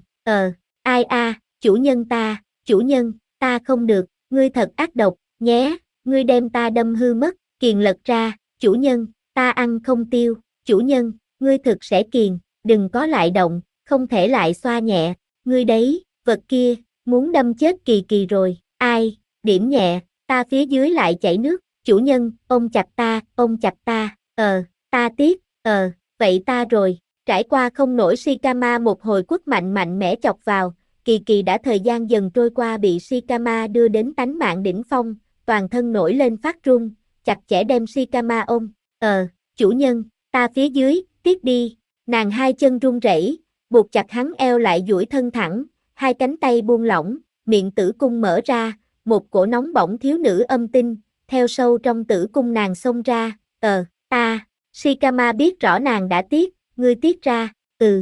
chủ nhân, ta không được, ngươi thật ác độc, nhé, ngươi đem ta đâm hư mất, kiền lật ra, chủ nhân, ta ăn không tiêu, chủ nhân, ngươi thực sẽ kiền, đừng có lại động, không thể lại xoa nhẹ, ngươi đấy, vật kia, muốn đâm chết Kỳ Kỳ rồi, ai, điểm nhẹ, ta phía dưới lại chảy nước, chủ nhân, ôm chặt ta, ta tiếc, vậy ta rồi, trải qua không nổi Shikama một hồi quất mạnh mẽ chọc vào, Kỳ Kỳ đã thời gian dần trôi qua bị Shikama đưa đến tánh mạng đỉnh phong, toàn thân nổi lên phát run, chặt chẽ đem Shikama ôm, chủ nhân, ta phía dưới, tiếc đi, nàng hai chân run rẩy, buộc chặt hắn eo lại duỗi thân thẳng, hai cánh tay buông lỏng, miệng tử cung mở ra, một cổ nóng bỏng thiếu nữ âm tinh, theo sâu trong tử cung nàng xông ra, Shikama biết rõ nàng đã tiếc, ngươi tiếc ra,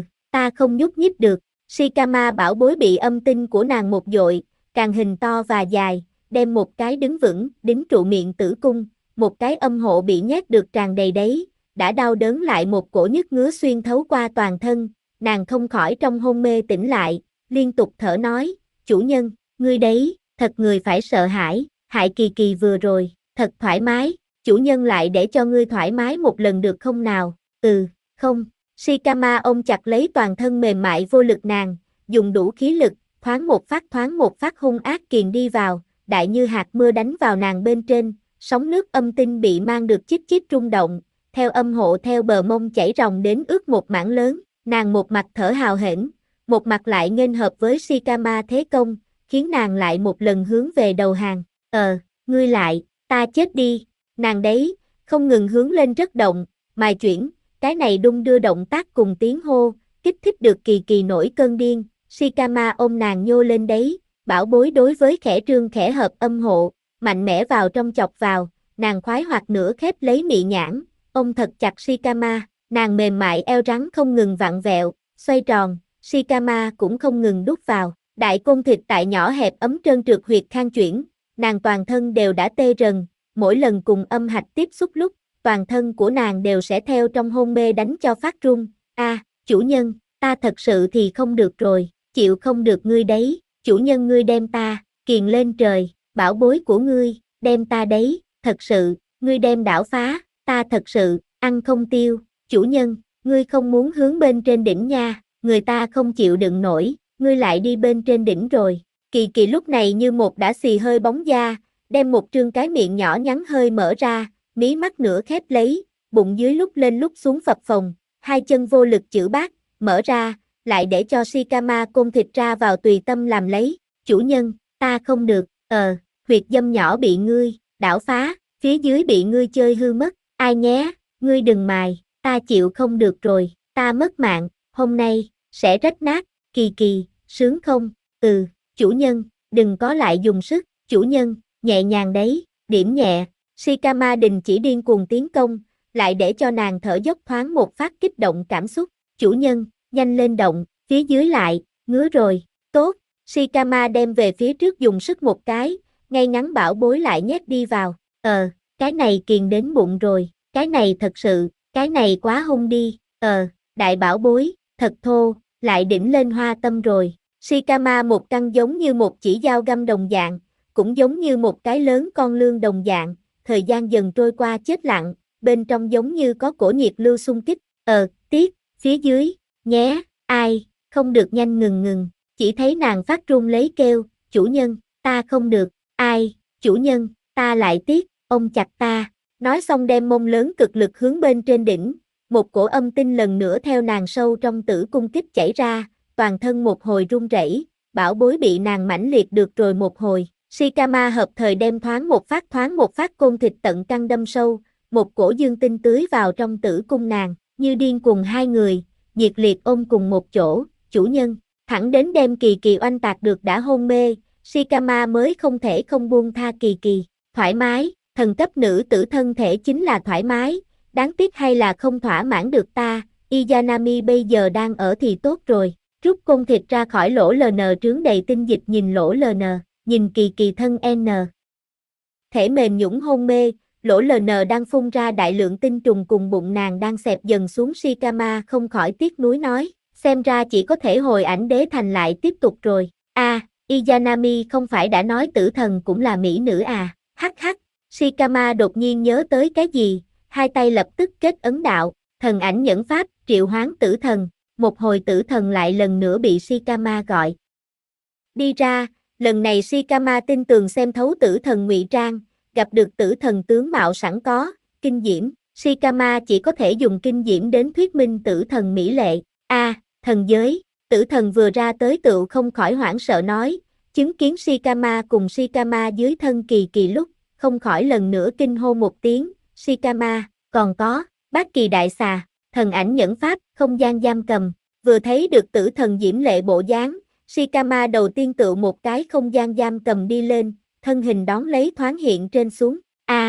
ta không nhúc nhích được, Shikama bảo bối bị âm tinh của nàng một dội, càng hình to và dài, đem một cái đứng vững, đính trụ miệng tử cung, một cái âm hộ bị nhét được tràn đầy đấy, đã đau đớn lại một cổ nhức ngứa xuyên thấu qua toàn thân, nàng không khỏi trong hôn mê tỉnh lại, liên tục thở nói, chủ nhân, ngươi đấy, thật người phải sợ hãi, hại Kỳ Kỳ vừa rồi, thật thoải mái, chủ nhân lại để cho ngươi thoải mái một lần được không nào, không, Shikama ôm chặt lấy toàn thân mềm mại vô lực nàng, dùng đủ khí lực, thoáng một phát hung ác kiền đi vào, đại như hạt mưa đánh vào nàng bên trên, sóng nước âm tinh bị mang được chít chít rung động, theo âm hộ theo bờ mông chảy ròng đến ướt một mảng lớn, nàng một mặt thở hào hển, một mặt lại nghênh hợp với Shikama thế công, khiến nàng lại một lần hướng về đầu hàng, ngươi lại, ta chết đi, nàng đấy, không ngừng hướng lên rất động, mài chuyển, cái này đung đưa động tác cùng tiếng hô, kích thích được Kỳ Kỳ nổi cơn điên, Shikama ôm nàng nhô lên đấy, bảo bối đối với khẽ trương khẽ hợp âm hộ, mạnh mẽ vào trong chọc vào, nàng khoái hoạt nửa khép lấy mị nhãn, ôm thật chặt Shikama, nàng mềm mại eo rắn không ngừng vặn vẹo, xoay tròn, Shikama cũng không ngừng đút vào, đại côn thịt tại nhỏ hẹp ấm trơn trượt huyệt khang chuyển, nàng toàn thân đều đã tê rần, mỗi lần cùng âm hạch tiếp xúc lúc, toàn thân của nàng đều sẽ theo trong hôn mê đánh cho phát run, chủ nhân, ta thật sự thì không được rồi, chịu không được ngươi đấy, chủ nhân ngươi đem ta, kiền lên trời, bảo bối của ngươi, đem ta đấy, thật sự, ngươi đem đảo phá, ta thật sự, ăn không tiêu, chủ nhân, ngươi không muốn hướng bên trên đỉnh nha, người ta không chịu đựng nổi, ngươi lại đi bên trên đỉnh rồi, Kỳ Kỳ lúc này như một đã xì hơi bóng da, đem một trương cái miệng nhỏ nhắn hơi mở ra, mí mắt nửa khép lấy, bụng dưới lúc lên lúc xuống phập phồng, hai chân vô lực chữ bát, mở ra, lại để cho Shikama côn thịt ra vào tùy tâm làm lấy, chủ nhân, ta không được, huyệt dâm nhỏ bị ngươi, đảo phá, phía dưới bị ngươi chơi hư mất, ai nhé, ngươi đừng mài, ta chịu không được rồi, ta mất mạng, hôm nay, sẽ rách nát, Kỳ Kỳ, sướng không, chủ nhân, đừng có lại dùng sức, chủ nhân, nhẹ nhàng đấy, điểm nhẹ, Shikama đình chỉ điên cuồng tiến công, lại để cho nàng thở dốc thoáng một phát kích động cảm xúc, chủ nhân, nhanh lên động, phía dưới lại, ngứa rồi, tốt, Shikama đem về phía trước dùng sức một cái, ngay ngắn bảo bối lại nhét đi vào, cái này kiền đến bụng rồi, cái này thật sự, cái này quá hung đi, đại bảo bối, thật thô, lại đỉnh lên hoa tâm rồi, Shikama một căn giống như một chỉ dao găm đồng dạng, cũng giống như một cái lớn con lươn đồng dạng, thời gian dần trôi qua chết lặng, bên trong giống như có cổ nhiệt lưu xung kích, tiếc, phía dưới, nhé, ai, không được nhanh ngừng, chỉ thấy nàng phát run lấy kêu, chủ nhân, ta không được, ai, chủ nhân, ta lại tiếc, ôm chặt ta, nói xong đem mông lớn cực lực hướng bên trên đỉnh, một cổ âm tinh lần nữa theo nàng sâu trong tử cung kích chảy ra, toàn thân một hồi run rẩy, bảo bối bị nàng mãnh liệt được rồi một hồi. Shikama hợp thời đem thoáng một phát côn thịt tận căn đâm sâu, một cổ dương tinh tưới vào trong tử cung nàng, như điên cùng hai người, nhiệt liệt ôm cùng một chỗ, chủ nhân, thẳng đến đem Kỳ Kỳ oanh tạc được đã hôn mê, Shikama mới không thể không buông tha Kỳ Kỳ, thoải mái, thần cấp nữ tử thân thể chính là thoải mái, đáng tiếc hay là không thỏa mãn được ta, Izanami bây giờ đang ở thì tốt rồi, rút côn thịt ra khỏi lỗ LN trướng đầy tinh dịch nhìn lỗ LN. Nhìn Kỳ Kỳ thân N. Thể mềm nhũn hôn mê, lỗ LN đang phun ra đại lượng tinh trùng cùng bụng nàng đang xẹp dần xuống Shikama không khỏi tiếc nuối nói, xem ra chỉ có thể hồi ảnh đế thành lại tiếp tục rồi. Izanami không phải đã nói tử thần cũng là mỹ nữ à, hắc hắc, Shikama đột nhiên nhớ tới cái gì, hai tay lập tức kết ấn đạo, thần ảnh nhẫn pháp, triệu hoán tử thần, một hồi tử thần lại lần nữa bị Shikama gọi đi ra, lần này Shikama tin tường xem thấu tử thần ngụy trang, gặp được tử thần tướng mạo sẵn có, kinh diễm, Shikama chỉ có thể dùng kinh diễm đến thuyết minh tử thần mỹ lệ, thần giới, tử thần vừa ra tới tựu không khỏi hoảng sợ nói, chứng kiến Shikama cùng Shikama dưới thân Kỳ Kỳ lúc, không khỏi lần nữa kinh hô một tiếng, Shikama, còn có, Bát Kỳ đại xà, thần ảnh nhẫn pháp, không gian giam cầm, vừa thấy được tử thần diễm lệ bộ dáng, Shikama đầu tiên tựu một cái không gian giam cầm đi lên, thân hình đón lấy thoáng hiện trên xuống,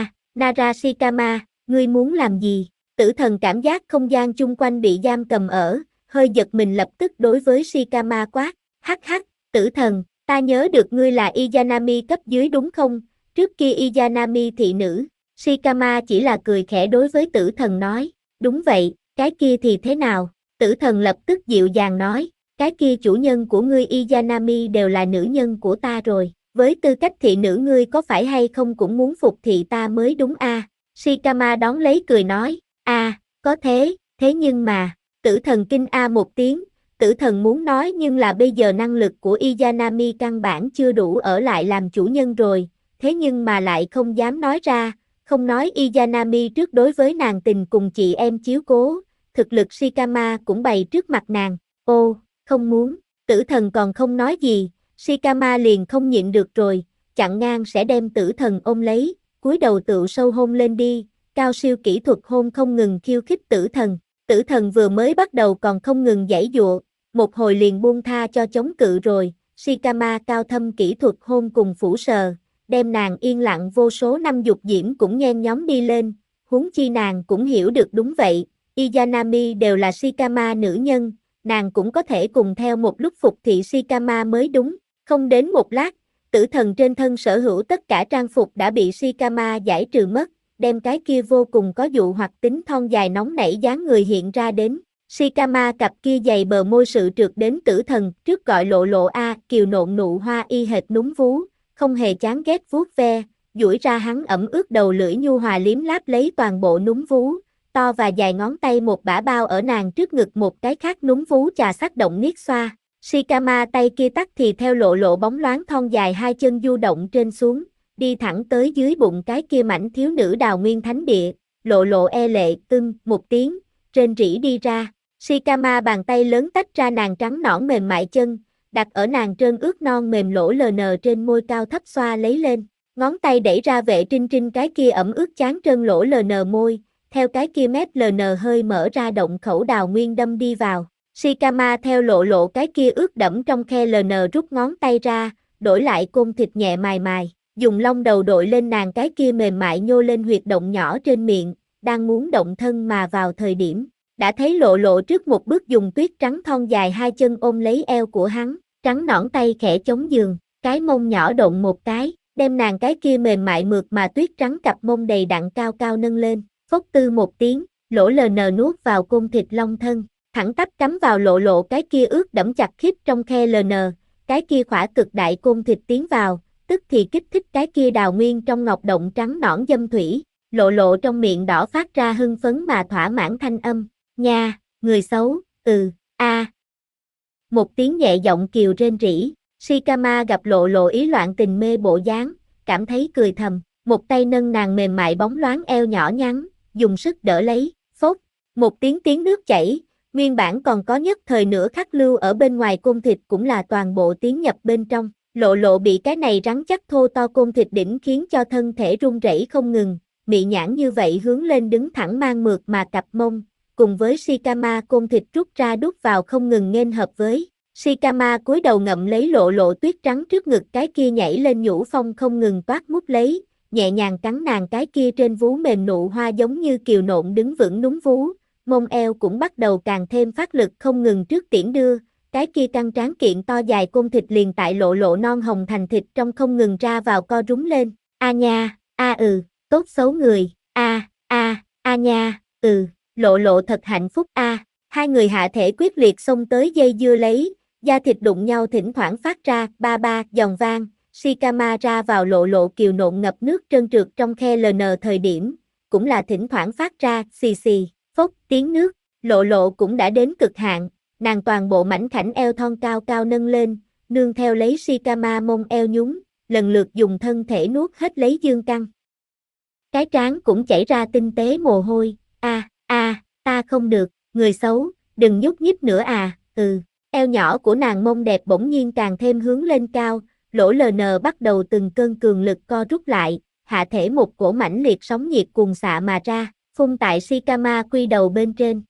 Nara Shikama, ngươi muốn làm gì? Tử thần cảm giác không gian chung quanh bị giam cầm ở, hơi giật mình lập tức đối với Shikama quát, hắc hắc, tử thần, ta nhớ được ngươi là Izanami cấp dưới đúng không? Trước kia Izanami thị nữ, Shikama chỉ là cười khẽ đối với tử thần nói, đúng vậy, cái kia thì thế nào? Tử thần lập tức dịu dàng nói, cái kia chủ nhân của ngươi Izanami đều là nữ nhân của ta rồi, với tư cách thị nữ ngươi có phải hay không cũng muốn phục thị ta mới đúng Shikama đón lấy cười nói, có thế nhưng mà, tử thần kinh một tiếng, tử thần muốn nói nhưng là bây giờ năng lực của Izanami căn bản chưa đủ ở lại làm chủ nhân rồi, thế nhưng mà lại không dám nói ra, không nói Izanami trước đối với nàng tình cùng chị em chiếu cố, thực lực Shikama cũng bày trước mặt nàng, không muốn, tử thần còn không nói gì, Shikama liền không nhịn được rồi, chặn ngang sẽ đem tử thần ôm lấy, cúi đầu tựu sâu hôn lên đi, cao siêu kỹ thuật hôn không ngừng khiêu khích tử thần vừa mới bắt đầu còn không ngừng giãy giụa, một hồi liền buông tha cho chống cự rồi, Shikama cao thâm kỹ thuật hôn cùng phủ sờ, đem nàng yên lặng vô số năm dục diễm cũng nhen nhóm đi lên, huống chi nàng cũng hiểu được đúng vậy, Izanami đều là Shikama nữ nhân, nàng cũng có thể cùng theo một lúc phục thị Shikama mới đúng, không đến một lát, tử thần trên thân sở hữu tất cả trang phục đã bị Shikama giải trừ mất, đem cái kia vô cùng có dụ hoặc tính thon dài nóng nảy dáng người hiện ra đến. Shikama cặp kia dày bờ môi sự trượt đến tử thần trước gọi lộ lộ kiều nộn nụ hoa y hệt núm vú, không hề chán ghét vuốt ve, duỗi ra hắn ẩm ướt đầu lưỡi nhu hòa liếm láp lấy toàn bộ núm vú, to và dài ngón tay một bả bao ở nàng trước ngực một cái khác núm vú chà sát động niết xoa. Shikama tay kia tắt thì theo lộ lộ bóng loáng thon dài hai chân du động trên xuống, đi thẳng tới dưới bụng cái kia mảnh thiếu nữ đào nguyên thánh địa, lộ lộ e lệ một tiếng, rên rỉ đi ra. Shikama bàn tay lớn tách ra nàng trắng nõn mềm mại chân, đặt ở nàng trơn ướt non mềm lỗ LN trên môi cao thấp xoa lấy lên, ngón tay đẩy ra vệ trinh trinh cái kia ẩm ướt chán trơn lỗ LN môi, theo cái kia mép LN hơi mở ra động khẩu đào nguyên đâm đi vào. Shikama theo lộ lộ cái kia ướt đẫm trong khe LN rút ngón tay ra, đổi lại côn thịt nhẹ mài mài, dùng lông đầu đội lên nàng cái kia mềm mại nhô lên huyệt động nhỏ trên miệng, đang muốn động thân mà vào thời điểm, đã thấy lộ lộ trước một bước dùng tuyết trắng thon dài hai chân ôm lấy eo của hắn, trắng nõn tay khẽ chống giường, cái mông nhỏ động một cái, đem nàng cái kia mềm mại mượt mà tuyết trắng cặp mông đầy đặn cao cao nâng lên, phốc tư một tiếng, lỗ LN nuốt vào côn thịt long thân, thẳng tắp cắm vào lộ lộ cái kia ướt đẫm chặt khít trong khe LN, cái kia khỏa cực đại côn thịt tiến vào, tức thì kích thích cái kia đào nguyên trong ngọc động trắng nõn dâm thủy, lộ lộ trong miệng đỏ phát ra hưng phấn mà thỏa mãn thanh âm, nha, người xấu, một tiếng nhẹ giọng kiều rên rỉ, Shikama gặp lộ lộ ý loạn tình mê bộ dáng, cảm thấy cười thầm, một tay nâng nàng mềm mại bóng loáng eo nhỏ nhắn, dùng sức đỡ lấy, phốt, một tiếng nước chảy, nguyên bản còn có nhất thời nửa khắc lưu ở bên ngoài côn thịt cũng là toàn bộ tiến nhập bên trong, lộ lộ bị cái này rắn chắc thô to côn thịt đỉnh khiến cho thân thể run rẩy không ngừng, mị nhãn như vậy hướng lên đứng thẳng mang mượt mà cặp mông, cùng với Shikama côn thịt rút ra đút vào không ngừng nghênh hợp với. Shikama cúi đầu ngậm lấy lộ lộ tuyết trắng trước ngực cái kia nhảy lên nhũ phong không ngừng toát mút lấy, nhẹ nhàng cắn nàng cái kia trên vú mềm nụ hoa giống như kiều nộn đứng vững núm vú, mông eo cũng bắt đầu càng thêm phát lực không ngừng trước tiễn đưa, cái kia căng tráng kiện to dài côn thịt liền tại lộ lộ non hồng thành thịt trong không ngừng ra vào co rúm lên, nha, tốt xấu người, nha, lộ lộ thật hạnh phúc hai người hạ thể quyết liệt xông tới dây dưa lấy, da thịt đụng nhau thỉnh thoảng phát ra ba ba giòn vang, Shikama ra vào lộ lộ kiều nộn ngập nước trơn trượt trong khe LN thời điểm, cũng là thỉnh thoảng phát ra xì xì, phốc tiếng nước. Lộ Lộ cũng đã đến cực hạn, nàng toàn bộ mảnh khảnh eo thon cao cao nâng lên, nương theo lấy Shikama mông eo nhún, lần lượt dùng thân thể nuốt hết lấy dương căn. Cái trán cũng chảy ra tinh tế mồ hôi, ta không được, người xấu, đừng nhúc nhích nữa à, Eo nhỏ của nàng mông đẹp bỗng nhiên càng thêm hướng lên cao, lỗ LN bắt đầu từng cơn cường lực co rút lại, hạ thể một cổ mãnh liệt sóng nhiệt cuồng xạ mà ra, phun tại Shikama quy đầu bên trên,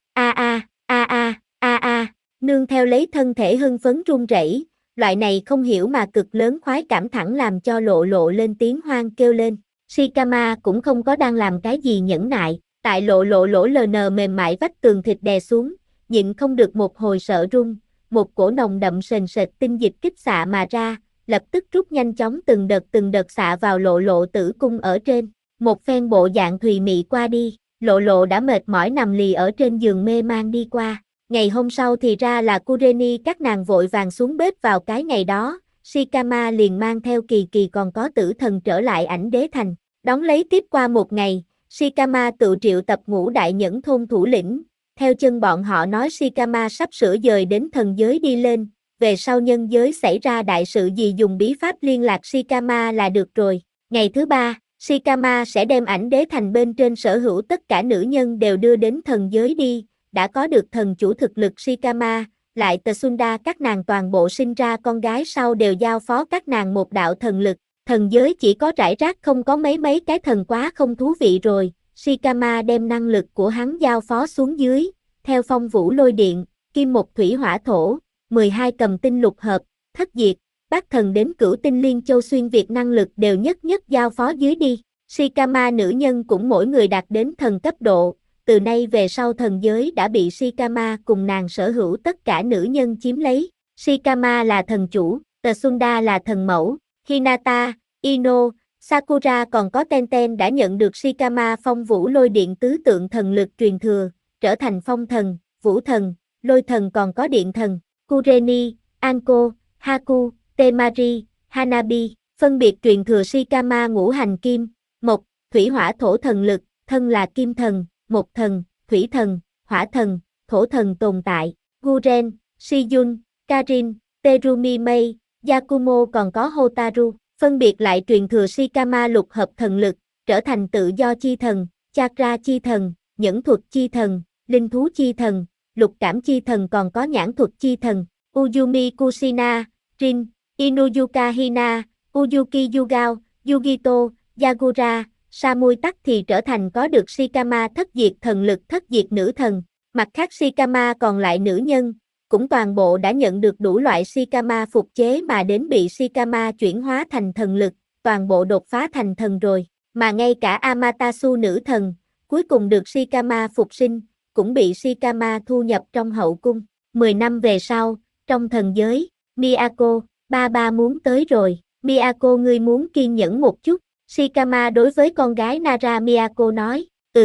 nương theo lấy thân thể hưng phấn run rẩy, loại này không hiểu mà cực lớn khoái cảm thẳng làm cho Lộ Lộ lên tiếng hoang kêu lên. Shikama cũng không có đang làm cái gì nhẫn nại, tại Lộ Lộ lỗ LN mềm mại vách tường thịt đè xuống, nhịn không được một hồi sợ run, một cổ nồng đậm sền sệt tinh dịch kích xạ mà ra, lập tức rút nhanh chóng từng đợt xạ vào Lộ Lộ tử cung ở trên, một phen bộ dạng thùy mị qua đi, Lộ Lộ đã mệt mỏi nằm lì ở trên giường mê man đi qua. Ngày hôm sau thì ra là Kureni các nàng vội vàng xuống bếp vào cái ngày đó, Shikama liền mang theo Kỳ Kỳ còn có Tử Thần trở lại Ảnh Đế Thành. Đón lấy tiếp qua một ngày, Shikama tự triệu tập ngũ đại nhẫn thôn thủ lĩnh, theo chân bọn họ nói Shikama sắp sửa dời đến thần giới đi lên, về sau nhân giới xảy ra đại sự gì dùng bí pháp liên lạc Shikama là được rồi. Ngày thứ ba, Shikama sẽ đem Ảnh Đế Thành bên trên sở hữu tất cả nữ nhân đều đưa đến thần giới đi, đã có được thần chủ thực lực Shikama, lại Tsunda các nàng toàn bộ sinh ra con gái sau đều giao phó các nàng một đạo thần lực. Thần giới chỉ có rải rác không có mấy cái thần quá không thú vị rồi, Shikama đem năng lực của hắn giao phó xuống dưới, theo phong vũ lôi điện, kim một thủy hỏa thổ, 12 cầm tinh lục hợp, thất diệt, bát thần đến cửu tinh liên châu xuyên việt năng lực đều nhất giao phó dưới đi. Shikama nữ nhân cũng mỗi người đạt đến thần cấp độ, từ nay về sau thần giới đã bị Shikama cùng nàng sở hữu tất cả nữ nhân chiếm lấy. Shikama là thần chủ, Tsunda là thần mẫu, Hinata, Ino, Sakura còn có Tenten đã nhận được Shikama phong vũ lôi điện tứ tượng thần lực truyền thừa, trở thành phong thần, vũ thần, lôi thần còn có điện thần, Kureni, Anko, Haku, Temari, Hanabi, phân biệt truyền thừa Shikama ngũ hành kim, mộc, thủy hỏa thổ thần lực, thân là kim thần, mộc thần, thủy thần, hỏa thần, thổ thần tồn tại, Guren, Shiyun, Karin, Terumi Mei, Yakumo còn có Hotaru, phân biệt lại truyền thừa Shikama lục hợp thần lực, trở thành tự do chi thần, chakra chi thần, nhẫn thuật chi thần, linh thú chi thần, lục cảm chi thần còn có nhãn thuật chi thần, Uyumi Kushina, Rin, Inuyuka Hina, Uyuki Yugao, Yugito, Yagura, Samui Tắc thì trở thành có được Shikama thất diệt thần lực thất diệt nữ thần, mặt khác Shikama còn lại nữ nhân, cũng toàn bộ đã nhận được đủ loại Shikama phục chế mà đến bị Shikama chuyển hóa thành thần lực, toàn bộ đột phá thành thần rồi, mà ngay cả Amaterasu nữ thần, cuối cùng được Shikama phục sinh, cũng bị Shikama thu nhập trong hậu cung. 10 năm về sau, trong thần giới, Miyako, ba muốn tới rồi, Miyako ngươi muốn kiên nhẫn một chút, Shikama đối với con gái Nara Miyako nói,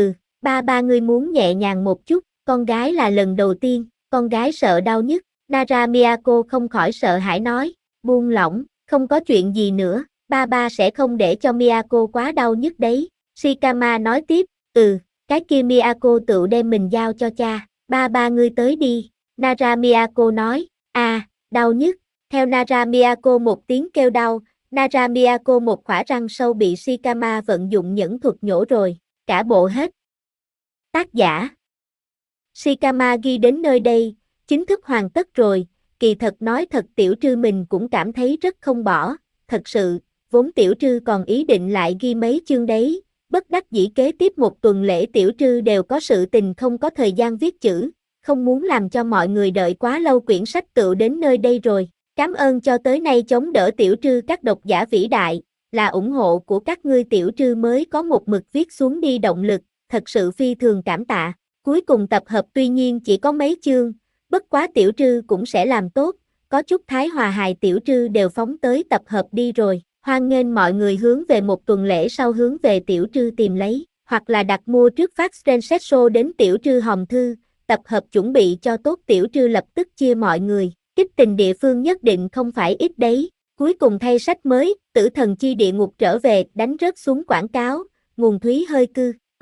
ba ngươi muốn nhẹ nhàng một chút, con gái là lần đầu tiên, con gái sợ đau nhất, Nara Miyako không khỏi sợ hãi nói, buông lỏng, không có chuyện gì nữa, ba sẽ không để cho Miyako quá đau nhất đấy, Shikama nói tiếp, cái kia Miyako tự đem mình giao cho cha, ba ngươi tới đi, Nara Miyako nói, đau nhất, theo Nara Miyako một tiếng kêu đau, Nara Miyako một khỏa răng sâu bị Shikama vận dụng nhẫn thuật nhổ rồi, cả bộ hết. Tác giả Shikama ghi đến nơi đây, chính thức hoàn tất rồi, kỳ thật nói thật Tiểu Trư mình cũng cảm thấy rất không bỏ, thật sự, vốn Tiểu Trư còn ý định lại ghi mấy chương đấy, bất đắc dĩ kế tiếp một tuần lễ Tiểu Trư đều có sự tình không có thời gian viết chữ, không muốn làm cho mọi người đợi quá lâu quyển sách tựu đến nơi đây rồi. Cảm ơn cho tới nay chống đỡ Tiểu Trư các độc giả vĩ đại, là ủng hộ của các ngươi Tiểu Trư mới có một mực viết xuống đi động lực, thật sự phi thường cảm tạ. Cuối cùng tập hợp tuy nhiên chỉ có mấy chương, bất quá Tiểu Trư cũng sẽ làm tốt, có chút thái hòa hài Tiểu Trư đều phóng tới tập hợp đi rồi. Hoan nghênh mọi người hướng về một tuần lễ sau hướng về Tiểu Trư tìm lấy, hoặc là đặt mua trước phát Shensetsu đến Tiểu Trư hòm thư, tập hợp chuẩn bị cho tốt Tiểu Trư lập tức chia mọi người. Kích tình địa phương nhất định không phải ít đấy. Cuối cùng thay sách mới, Tử Thần Chi Địa Ngục trở về, đánh rớt xuống quảng cáo, nguồn thúy hơi cư.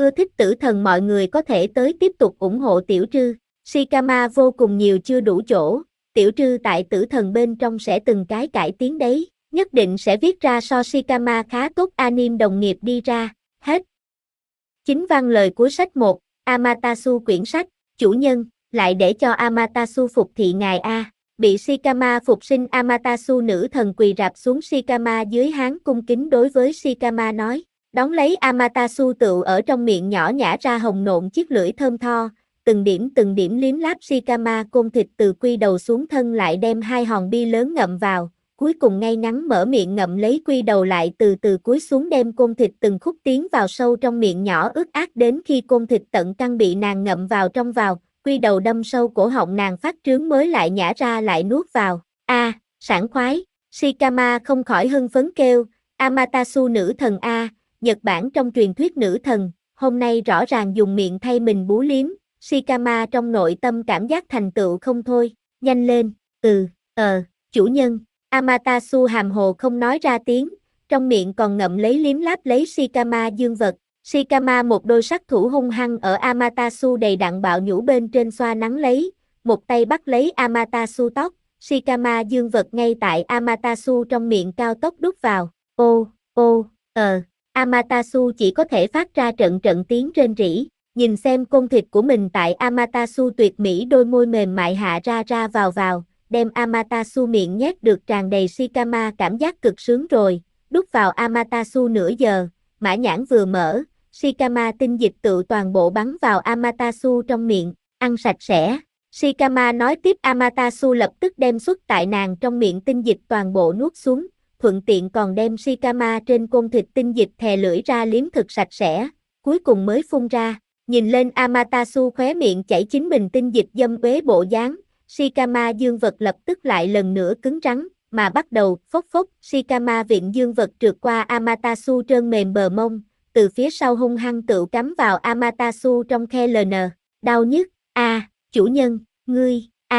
Ưa thích tử thần mọi người có thể tới tiếp tục ủng hộ tiểu trư. Shikama vô cùng nhiều chưa đủ chỗ, tiểu trư tại tử thần bên trong sẽ từng cái cải tiến đấy. Nhất định sẽ viết ra so Shikama khá tốt anime đồng nghiệp đi ra. Hết. Chính văn lời cuối sách 1, Amaterasu quyển sách, chủ nhân, lại để cho Amaterasu phục thị ngài a. Bị Shikama phục sinh Amaterasu nữ thần quỳ rạp xuống Shikama dưới háng cung kính đối với Shikama nói. Đón lấy Amaterasu tựu ở trong miệng nhỏ nhả ra hồng nộn chiếc lưỡi thơm tho, từng điểm liếm láp Shikama côn thịt từ quy đầu xuống thân lại đem hai hòn bi lớn ngậm vào, cuối cùng ngay ngắn mở miệng ngậm lấy quy đầu lại từ từ cúi xuống đem côn thịt từng khúc tiến vào sâu trong miệng nhỏ ướt át đến khi côn thịt tận căn bị nàng ngậm vào trong vào, quy đầu đâm sâu cổ họng nàng phát trướng mới lại nhả ra lại nuốt vào. A, sảng khoái, Shikama không khỏi hưng phấn kêu, Amaterasu nữ thần a, Nhật Bản trong truyền thuyết nữ thần, hôm nay rõ ràng dùng miệng thay mình bú liếm, Shikama trong nội tâm cảm giác thành tựu không thôi, nhanh lên, chủ nhân, Amaterasu hàm hồ không nói ra tiếng, trong miệng còn ngậm lấy liếm láp lấy Shikama dương vật. Shikama một đôi sát thủ hung hăng ở Amaterasu đầy đặn bạo nhũ bên trên xoa nắng lấy, một tay bắt lấy Amaterasu tóc, Shikama dương vật ngay tại Amaterasu trong miệng cao tốc đút vào, Amaterasu chỉ có thể phát ra trận tiếng rên rỉ, nhìn xem côn thịt của mình tại Amaterasu tuyệt mỹ đôi môi mềm mại hạ ra vào, đem Amaterasu miệng nhét được tràn đầy Shikama cảm giác cực sướng rồi, đút vào Amaterasu nửa giờ, mã nhãn vừa mở, Shikama tinh dịch tự toàn bộ bắn vào Amaterasu trong miệng, ăn sạch sẽ. Shikama nói tiếp Amaterasu lập tức đem xuất tại nàng trong miệng tinh dịch toàn bộ nuốt xuống, thuận tiện còn đem Shikama trên côn thịt tinh dịch thè lưỡi ra liếm thực sạch sẽ, cuối cùng mới phun ra. Nhìn lên Amaterasu khóe miệng chảy chính mình tinh dịch dâm uế bộ dáng, Shikama dương vật lập tức lại lần nữa cứng rắn, mà bắt đầu phốc phốc, Shikama vịn dương vật trượt qua Amaterasu trơn mềm bờ mông, từ phía sau hung hăng tự cắm vào Amaterasu trong khe LN, đau nhức, chủ nhân, ngươi,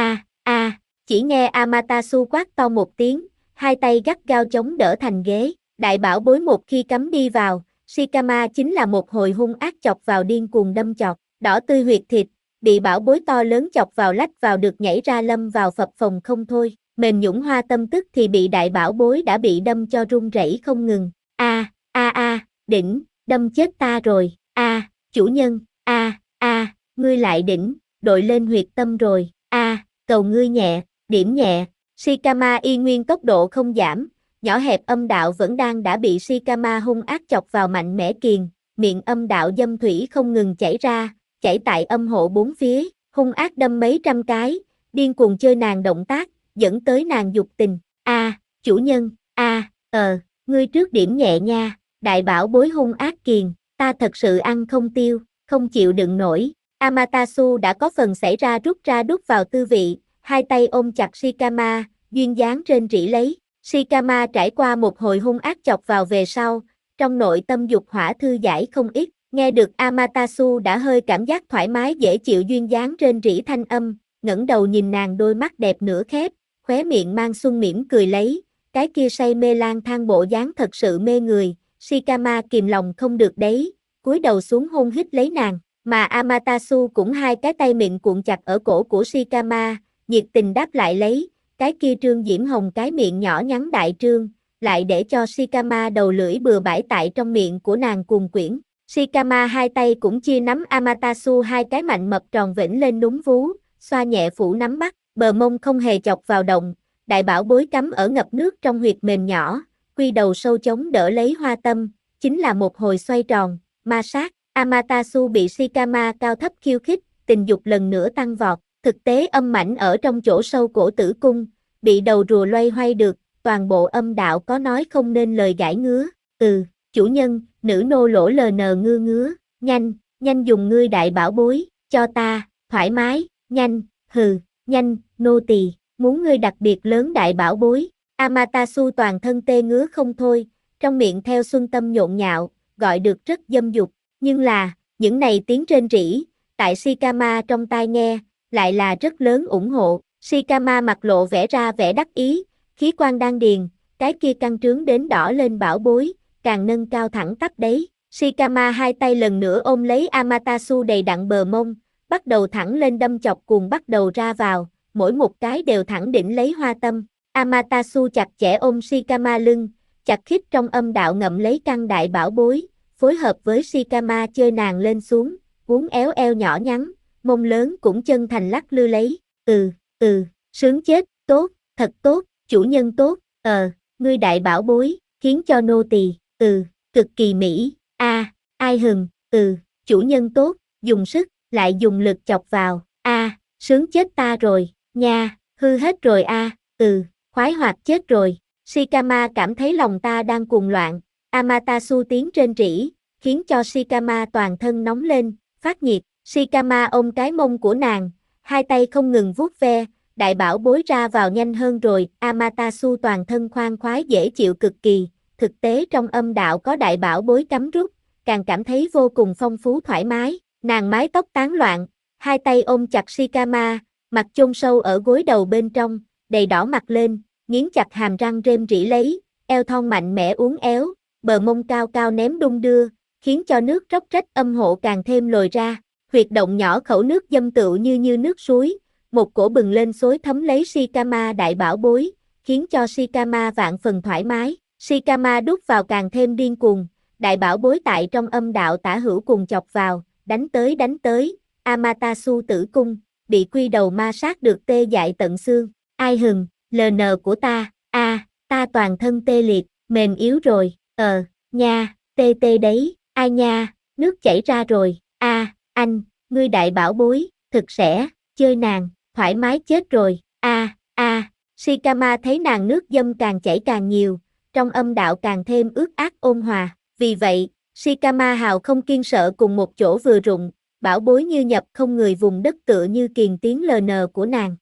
chỉ nghe Amaterasu quát to một tiếng, hai tay gắt gao chống đỡ thành ghế, đại bảo bối một khi cắm đi vào, Shikama chính là một hồi hung ác chọc vào điên cuồng đâm chọt, đỏ tươi huyệt thịt, bị bảo bối to lớn chọc vào lách vào được nhảy ra lâm vào phập phồng không thôi, mềm nhũn hoa tâm tức thì bị đại bảo bối đã bị đâm cho run rẩy không ngừng, đỉnh, đâm chết ta rồi, chủ nhân, ngươi lại đỉnh, đội lên huyệt tâm rồi, cầu ngươi nhẹ, điểm nhẹ, Shikama y nguyên tốc độ không giảm, nhỏ hẹp âm đạo vẫn đang đã bị Shikama hung ác chọc vào mạnh mẽ kiền, miệng âm đạo dâm thủy không ngừng chảy ra, chảy tại âm hộ bốn phía, hung ác đâm mấy trăm cái, điên cuồng chơi nàng động tác, dẫn tới nàng dục tình, chủ nhân, ngươi trước điểm nhẹ nha, đại bảo bối hung ác kiền, ta thật sự ăn không tiêu, không chịu đựng nổi, Amaterasu đã có phần xảy ra đút vào tư vị, hai tay ôm chặt Shikama, duyên dáng rên rỉ lấy, Shikama trải qua một hồi hung ác chọc vào về sau, trong nội tâm dục hỏa thư giải không ít, nghe được Amaterasu đã hơi cảm giác thoải mái dễ chịu duyên dáng rên rỉ thanh âm, ngẩng đầu nhìn nàng đôi mắt đẹp nửa khép, khóe miệng mang xuân mỉm cười lấy, cái kia say mê lang thang bộ dáng thật sự mê người, Shikama kìm lòng không được đấy, cúi đầu xuống hôn hít lấy nàng, mà Amaterasu cũng hai cái tay mịn cuộn chặt ở cổ của Shikama, nhiệt tình đáp lại lấy, cái kia trương diễm hồng cái miệng nhỏ nhắn đại trương, lại để cho Shikama đầu lưỡi bừa bãi tại trong miệng của nàng cuồng quyển. Shikama hai tay cũng chia nắm Amaterasu hai cái mạnh mập tròn vĩnh lên núm vú, xoa nhẹ phủ nắm bắt, bờ mông không hề chọc vào động, đại bảo bối cắm ở ngập nước trong huyệt mềm nhỏ, quy đầu sâu chống đỡ lấy hoa tâm, chính là một hồi xoay tròn, ma sát, Amaterasu bị Shikama cao thấp khiêu khích, tình dục lần nữa tăng vọt, thực tế âm mảnh ở trong chỗ sâu cổ tử cung, bị đầu rùa loay hoay được, toàn bộ âm đạo có nói không nên lời gãi ngứa, chủ nhân, nữ nô lỗ LN ngứa, nhanh dùng ngươi đại bảo bối, cho ta, thoải mái, nhanh, nô tỳ, muốn ngươi đặc biệt lớn đại bảo bối, Amaterasu toàn thân tê ngứa không thôi, trong miệng theo xuân tâm nhộn nhạo, gọi được rất dâm dục, nhưng là, những này tiếng rên rỉ, tại Shikama trong tai nghe, lại là rất lớn ủng hộ, Shikama mặt lộ vẻ ra vẻ đắc ý, khí quan đan điền, cái kia căng trướng đến đỏ lên bảo bối, càng nâng cao thẳng tắp đấy, Shikama hai tay lần nữa ôm lấy Amaterasu đầy đặn bờ mông, bắt đầu thẳng lên đâm chọc cuồng bắt đầu ra vào, mỗi một cái đều thẳng đỉnh lấy hoa tâm. Amaterasu chặt chẽ ôm Shikama lưng, chặt khít trong âm đạo ngậm lấy căn đại bảo bối, phối hợp với Shikama chơi nàng lên xuống, uốn éo eo nhỏ nhắn, mông lớn cũng chân thành lắc lư lấy. Sướng chết, tốt, thật tốt, chủ nhân tốt, ngươi đại bảo bối, khiến cho nô tỳ, cực kỳ mỹ, ai hừng, chủ nhân tốt, dùng sức, lại dùng lực chọc vào, sướng chết ta rồi, nha, hư hết rồi khoái hoạt chết rồi. Shikama cảm thấy lòng ta đang cuồng loạn, Amaterasu tiến trên rỉ, khiến cho Shikama toàn thân nóng lên, phát nhiệt. Shikama ôm cái mông của nàng, hai tay không ngừng vuốt ve, đại bảo bối ra vào nhanh hơn rồi, Amaterasu toàn thân khoan khoái dễ chịu cực kỳ, thực tế trong âm đạo có đại bảo bối cắm rút, càng cảm thấy vô cùng phong phú thoải mái, nàng mái tóc tán loạn, hai tay ôm chặt Shikama, mặt chôn sâu ở gối đầu bên trong, đầy đỏ mặt lên, nghiến chặt hàm răng rên rỉ lấy, eo thon mạnh mẽ uốn éo, bờ mông cao cao ném đung đưa, khiến cho nước róc rách âm hộ càng thêm lồi ra, huyệt động nhỏ khẩu nước dâm tựu như nước suối, một cổ bừng lên xối thấm lấy Shikama đại bảo bối, khiến cho Shikama vạn phần thoải mái, Shikama đút vào càng thêm điên cuồng, đại bảo bối tại trong âm đạo tả hữu cùng chọc vào, đánh tới, Amaterasu tử cung, bị quy đầu ma sát được tê dại tận xương, ai hừng, LN của ta, ta toàn thân tê liệt, mềm yếu rồi, nha, tê tê đấy, ai nha, nước chảy ra rồi, anh, ngươi đại bảo bối, thực sẽ, chơi nàng, thoải mái chết rồi, Shikama thấy nàng nước dâm càng chảy càng nhiều, trong âm đạo càng thêm ướt át ôn hòa, vì vậy, Shikama hào không kiên sợ cùng một chỗ vừa rụng, bảo bối như nhập không người vùng đất tựa như kiền tiếng LN của nàng,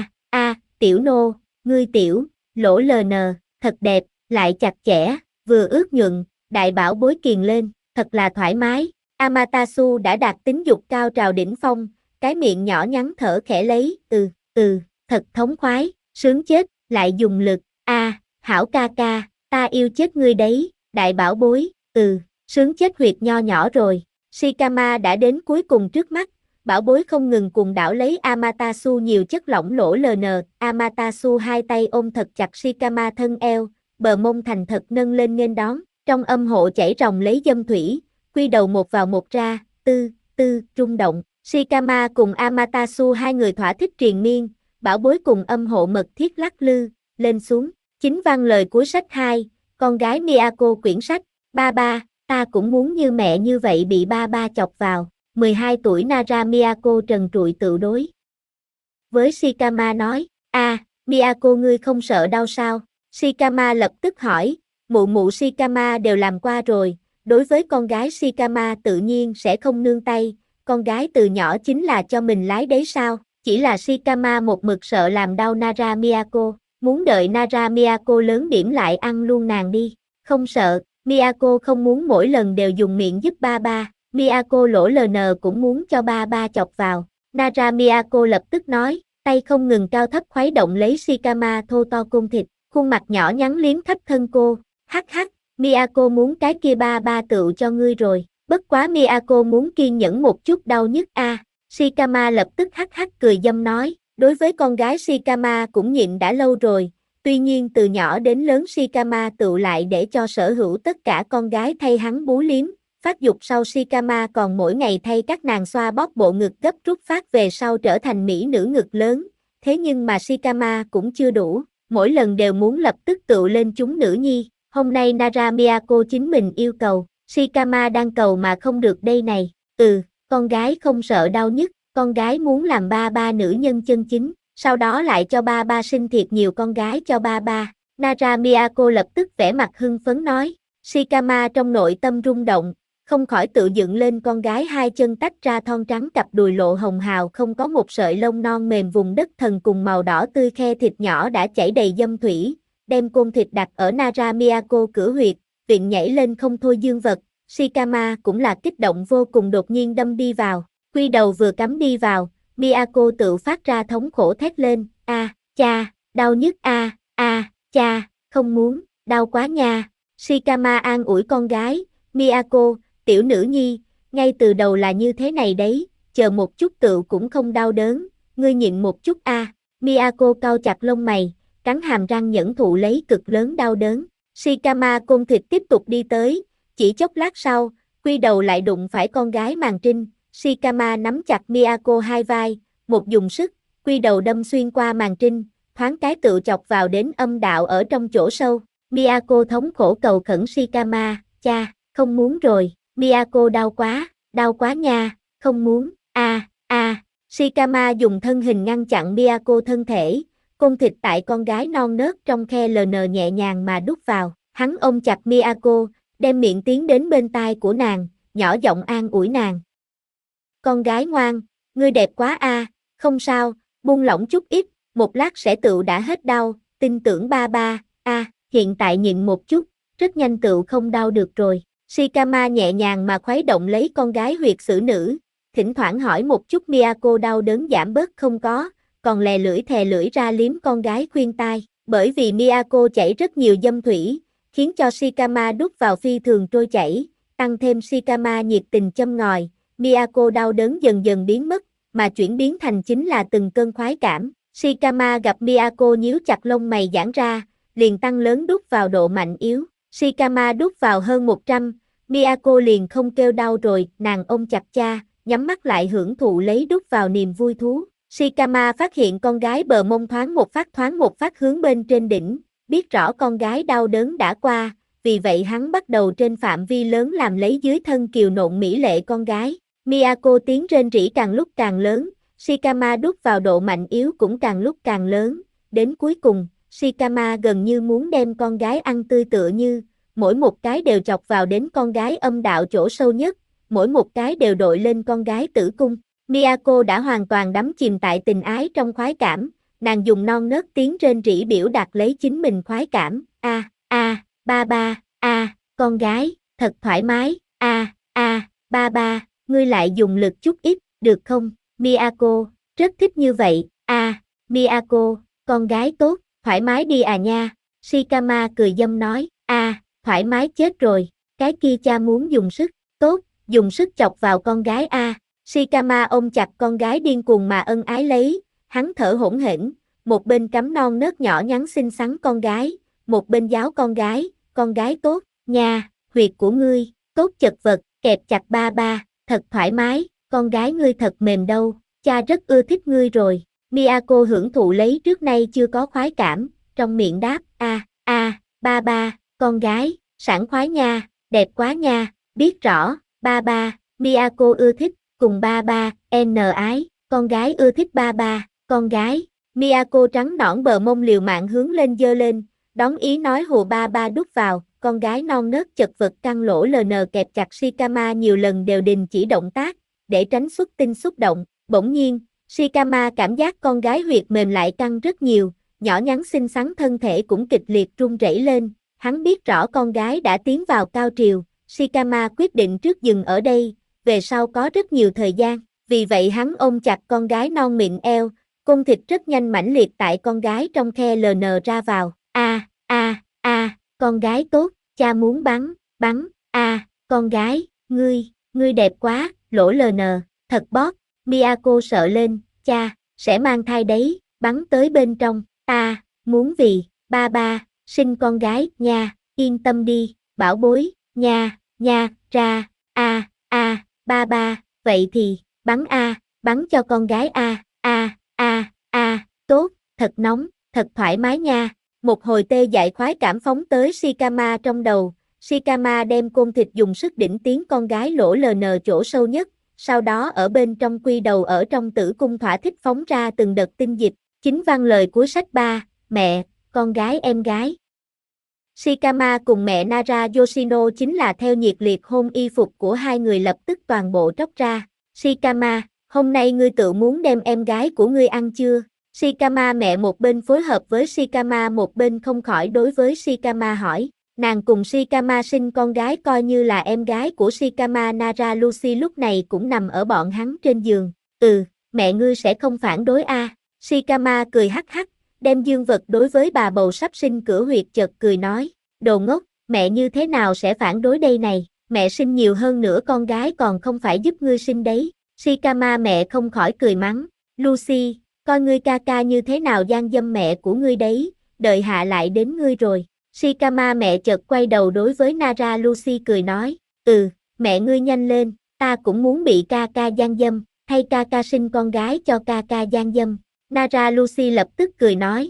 tiểu nô, ngươi tiểu, lỗ LN, thật đẹp, lại chặt chẽ, vừa ướt nhuận, đại bảo bối kiền lên, thật là thoải mái, Amaterasu đã đạt tính dục cao trào đỉnh phong, cái miệng nhỏ nhắn thở khẽ lấy, thật thống khoái, sướng chết, lại dùng lực, hảo ca ca, ta yêu chết ngươi đấy, đại bảo bối, sướng chết huyệt nho nhỏ rồi, Shikama đã đến cuối cùng trước mắt, bảo bối không ngừng cuồng đảo lấy Amaterasu nhiều chất lỏng lỗ LN, Amaterasu hai tay ôm thật chặt Shikama thân eo, bờ mông thành thật nâng lên nghênh đón, trong âm hộ chảy ròng lấy dâm thủy, quy đầu một vào một ra, rung động, Shikama cùng Amaterasu hai người thỏa thích triền miên, bảo bối cùng âm hộ mật thiết lắc lư, lên xuống, chính văn lời cuối sách 2, con gái Miyako quyển sách, ba, ta cũng muốn như mẹ như vậy bị ba chọc vào, 12 tuổi Nara Miyako trần trụi tự đối. Với Shikama nói, Miyako ngươi không sợ đau sao? Shikama lập tức hỏi, mụ Shikama đều làm qua rồi, đối với con gái Shikama tự nhiên sẽ không nương tay, con gái từ nhỏ chính là cho mình lái đấy sao? Chỉ là Shikama một mực sợ làm đau Nara Miyako, muốn đợi Nara Miyako lớn điểm lại ăn luôn nàng đi, không sợ, Miyako không muốn mỗi lần đều dùng miệng giúp ba, Miyako lỗ LN cũng muốn cho ba chọc vào, Nara Miyako lập tức nói, tay không ngừng cao thấp khuấy động lấy Shikama thô to côn thịt, khuôn mặt nhỏ nhắn liếm khắp thân cô, hắc, Miyako muốn cái kia ba tựu cho ngươi rồi, bất quá Miyako muốn kiên nhẫn một chút đau nhức Shikama lập tức hắc cười dâm nói, đối với con gái Shikama cũng nhịn đã lâu rồi, tuy nhiên từ nhỏ đến lớn Shikama tựu lại để cho sở hữu tất cả con gái thay hắn bú liếm, phát dục sau Shikama còn mỗi ngày thay các nàng xoa bóp bộ ngực gấp rút phát về sau trở thành mỹ nữ ngực lớn, thế nhưng mà Shikama cũng chưa đủ, mỗi lần đều muốn lập tức tựu lên chúng nữ nhi, hôm nay Nara Miyako chính mình yêu cầu, Shikama đang cầu mà không được đây này, con gái không sợ đau nhức, con gái muốn làm ba nữ nhân chân chính, sau đó lại cho ba sinh thiệt nhiều con gái cho ba. Nara Miyako lập tức vẻ mặt hưng phấn nói, Shikama trong nội tâm rung động, không khỏi tự dựng lên con gái hai chân tách ra thon trắng cặp đùi lộ hồng hào không có một sợi lông non mềm vùng đất thần cùng màu đỏ tươi khe thịt nhỏ đã chảy đầy dâm thủy, đem côn thịt đặt ở Nara Miyako cửa huyệt, viện nhảy lên không thôi dương vật, Shikama cũng là kích động vô cùng đột nhiên đâm đi vào, quy đầu vừa cắm đi vào, Miyako tự phát ra thống khổ thét lên, cha, đau nhức cha, không muốn, đau quá nha, Shikama an ủi con gái, Miyako, tiểu nữ nhi, ngay từ đầu là như thế này đấy, chờ một chút tựu cũng không đau đớn, ngươi nhịn một chút a. Miyako cau chặt lông mày, cắn hàm răng nhẫn thụ lấy cực lớn đau đớn. Shikama côn thịt tiếp tục đi tới, chỉ chốc lát sau, quy đầu lại đụng phải con gái màn trinh. Shikama nắm chặt Miyako hai vai, một dùng sức, quy đầu đâm xuyên qua màn trinh, thoáng cái tự chọc vào đến âm đạo ở trong chỗ sâu. Miyako thống khổ cầu khẩn Shikama, cha, không muốn rồi, Miyako đau quá nha, không muốn, Shikama dùng thân hình ngăn chặn Miyako thân thể, côn thịt tại con gái non nớt trong khe LN nhẹ nhàng mà đút vào, hắn ôm chặt Miyako, đem miệng tiến đến bên tai của nàng, nhỏ giọng an ủi nàng. Con gái ngoan, ngươi đẹp quá a, không sao, buông lỏng chút ít, một lát sẽ tựu đã hết đau, tin tưởng ba ba, hiện tại nhịn một chút, rất nhanh tựu không đau được rồi. Shikama nhẹ nhàng mà khuấy động lấy con gái huyệt xử nữ, thỉnh thoảng hỏi một chút Miyako đau đớn giảm bớt không có, còn lè lưỡi thè lưỡi ra liếm con gái khuyên tai, bởi vì Miyako chảy rất nhiều dâm thủy, khiến cho Shikama đút vào phi thường trôi chảy, tăng thêm Shikama nhiệt tình châm ngòi, Miyako đau đớn dần dần biến mất, mà chuyển biến thành chính là từng cơn khoái cảm. Shikama gặp Miyako nhíu chặt lông mày giãn ra, liền tăng lớn đút vào độ mạnh yếu. Shikama đút vào hơn 100, Miyako liền không kêu đau rồi, nàng ôm chặt cha, nhắm mắt lại hưởng thụ lấy đút vào niềm vui thú. Shikama phát hiện con gái bờ mông thoáng một phát hướng bên trên đỉnh, biết rõ con gái đau đớn đã qua, vì vậy hắn bắt đầu trên phạm vi lớn làm lấy dưới thân kiều nộn mỹ lệ con gái. Miyako tiếng rên rỉ càng lúc càng lớn, Shikama đút vào độ mạnh yếu cũng càng lúc càng lớn, đến cuối cùng, Shikama gần như muốn đem con gái ăn tươi tựa như, mỗi một cái đều chọc vào đến con gái âm đạo chỗ sâu nhất, mỗi một cái đều đội lên con gái tử cung. Miyako đã hoàn toàn đắm chìm tại tình ái trong khoái cảm, nàng dùng non nớt tiếng rên rỉ biểu đạt lấy chính mình khoái cảm, ba ba, con gái, thật thoải mái, ba ba, ngươi lại dùng lực chút ít, được không, Miyako, rất thích như vậy, Miyako, con gái tốt, thoải mái đi à nha, Shikama cười dâm nói, thoải mái chết rồi, cái kia cha muốn dùng sức, tốt, dùng sức chọc vào con gái Shikama ôm chặt con gái điên cuồng mà ân ái lấy, hắn thở hổn hển, một bên cắm non nớt nhỏ nhắn xinh xắn con gái, một bên giáo con gái tốt, nha, huyệt của ngươi, tốt chật vật, kẹp chặt ba ba, thật thoải mái, con gái ngươi thật mềm đâu, cha rất ưa thích ngươi rồi. Miyako hưởng thụ lấy trước nay chưa có khoái cảm, trong miệng đáp, ba ba, con gái, sảng khoái nha, đẹp quá nha, biết rõ, ba ba, Miyako ưa thích, cùng ba ba, ái, con gái ưa thích ba ba, con gái, Miyako trắng nõn bờ mông liều mạng hướng lên giơ lên, đón ý nói hồ ba ba đút vào, con gái non nớt chật vật căng lỗ LN kẹp chặt Shikama nhiều lần đều đình chỉ động tác, để tránh xuất tinh xúc động, bỗng nhiên, Shikama cảm giác con gái huyệt mềm lại căng rất nhiều, nhỏ nhắn xinh xắn thân thể cũng kịch liệt run rẩy lên, hắn biết rõ con gái đã tiến vào cao triều, Shikama quyết định trước dừng ở đây, về sau có rất nhiều thời gian, vì vậy hắn ôm chặt con gái non mịn eo, cung thịt rất nhanh mãnh liệt tại con gái trong khe LN ra vào, con gái tốt, cha muốn bắn, con gái, ngươi đẹp quá, lỗ LN, thật bóp, Miyako sợ lên, cha, sẽ mang thai đấy, bắn tới bên trong, ta, muốn vì, ba ba, sinh con gái, nha, yên tâm đi, bảo bối, nha, ra, ba ba, vậy thì, bắn cho con gái tốt, thật nóng, thật thoải mái nha, một hồi tê dại khoái cảm phóng tới Shikama trong đầu, Shikama đem côn thịt dùng sức đỉnh tiến con gái lỗ LN chỗ sâu nhất, sau đó ở bên trong quy đầu ở trong tử cung thỏa thích phóng ra từng đợt tinh dịch, chính văn lời cuối sách 3, mẹ, con gái em gái. Shikama cùng mẹ Nara Yoshino chính là theo nhiệt liệt hôn y phục của hai người lập tức toàn bộ tróc ra. Shikama, hôm nay ngươi tự muốn đem em gái của ngươi ăn chưa? Shikama mẹ một bên phối hợp với Shikama một bên không khỏi đối với Shikama hỏi. Nàng cùng Shikama sinh con gái coi như là em gái của Shikama Nara Lucy lúc này cũng nằm ở bọn hắn trên giường. Mẹ ngươi sẽ không phản đối Shikama cười hắc hắc, đem dương vật đối với bà bầu sắp sinh cửa huyệt chợt cười nói. Đồ ngốc, mẹ như thế nào sẽ phản đối đây này? mẹ sinh nhiều hơn nữa con gái còn không phải giúp ngươi sinh đấy. Shikama mẹ không khỏi cười mắng, Lucy, coi ngươi ca ca như thế nào gian dâm mẹ của ngươi đấy, đợi hạ lại đến ngươi rồi. Shikama mẹ chợt quay đầu đối với Nara Lucy cười nói, mẹ ngươi nhanh lên, ta cũng muốn bị ca ca gian dâm, hay ca ca sinh con gái cho ca ca gian dâm. Nara Lucy lập tức cười nói,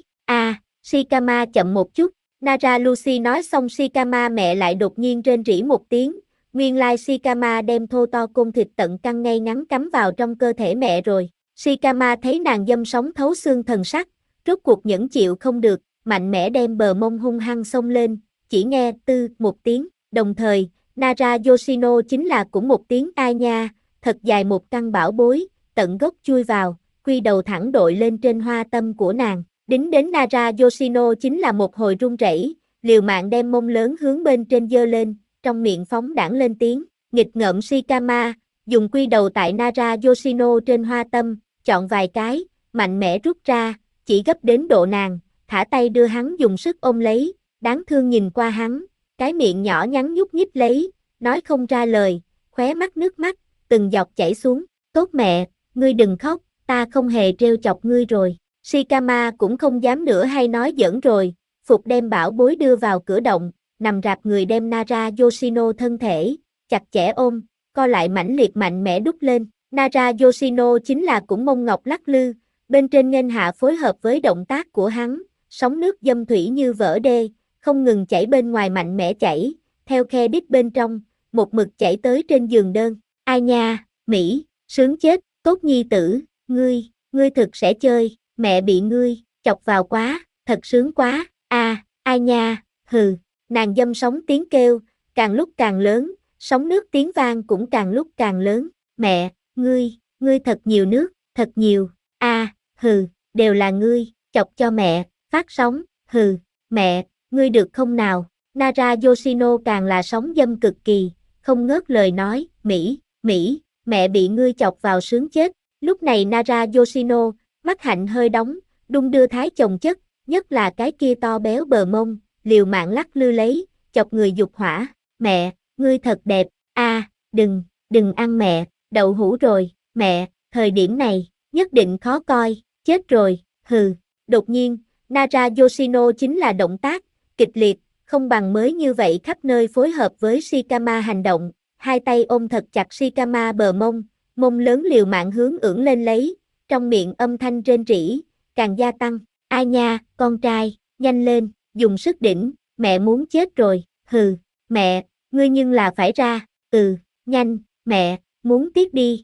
Shikama chậm một chút. Nara Lucy nói xong Shikama mẹ lại đột nhiên rên rỉ một tiếng, nguyên lai Shikama đem thô to côn thịt tận căng ngay ngắn cắm vào trong cơ thể mẹ rồi. Shikama thấy nàng dâm sống thấu xương thần sắc, rốt cuộc nhẫn chịu không được, mạnh mẽ đem bờ mông hung hăng xông lên, chỉ nghe tư một tiếng, đồng thời, Nara Yoshino chính là cũng một tiếng ai nha, thật dài một căn bảo bối, tận gốc chui vào, quy đầu thẳng đội lên trên hoa tâm của nàng. Đính đến Nara Yoshino chính là một hồi run rẩy, liều mạng đem mông lớn hướng bên trên giơ lên, trong miệng phóng đãng lên tiếng, nghịch ngợm Shikama, dùng quy đầu tại Nara Yoshino trên hoa tâm, chọn vài cái, mạnh mẽ rút ra, chỉ gấp đến độ nàng, thả tay đưa hắn dùng sức ôm lấy, đáng thương nhìn qua hắn, cái miệng nhỏ nhắn nhúc nhích lấy, nói không ra lời, khóe mắt nước mắt, từng giọt chảy xuống, tốt mẹ, ngươi đừng khóc, ta không hề trêu chọc ngươi rồi. Shikama cũng không dám nữa hay nói giỡn rồi, phục đem bảo bối đưa vào cửa động, nằm rạp người đem Nara Yoshino thân thể, chặt chẽ ôm, co lại mãnh liệt mạnh mẽ đút lên. Nara Yoshino chính là cũng mông ngọc lắc lư, bên trên nghênh hạ phối hợp với động tác của hắn, sóng nước dâm thủy như vỡ đê, không ngừng chảy bên ngoài mạnh mẽ chảy, theo khe đít bên trong, một mực chảy tới trên giường đơn. Ai nha, Mỹ, sướng chết, tốt nhi tử, ngươi thực sẽ chơi, mẹ bị ngươi, chọc vào quá, thật sướng quá, ai nha, hừ, nàng dâm sóng tiếng kêu, càng lúc càng lớn, sóng nước tiếng vang cũng càng lúc càng lớn, mẹ, ngươi thật nhiều nước, thật nhiều, hừ, đều là ngươi, chọc cho mẹ, phát sóng, hừ, mẹ, ngươi được không nào, Nara Yoshino càng là sóng dâm cực kỳ, không ngớt lời nói, Mỹ, mẹ bị ngươi chọc vào sướng chết, lúc này Nara Yoshino, mắt hạnh hơi đóng, đung đưa thái chồng chất, nhất là cái kia to béo bờ mông, liều mạng lắc lư lấy, chọc người dục hỏa, mẹ, ngươi thật đẹp, đừng ăn mẹ, đậu hũ rồi, mẹ, thời điểm này, nhất định khó coi, chết rồi, hừ, đột nhiên, Nara Yoshino chính là động tác, kịch liệt, không bằng mới như vậy khắp nơi phối hợp với Shikama hành động, hai tay ôm thật chặt Shikama bờ mông, mông lớn liều mạng hướng ưỡn lên lấy, trong miệng âm thanh rên rỉ, càng gia tăng, ai nha, con trai, nhanh lên, dùng sức đỉnh, mẹ muốn chết rồi, hừ, mẹ, ngươi nhưng là phải ra, nhanh, mẹ, muốn tiếp đi,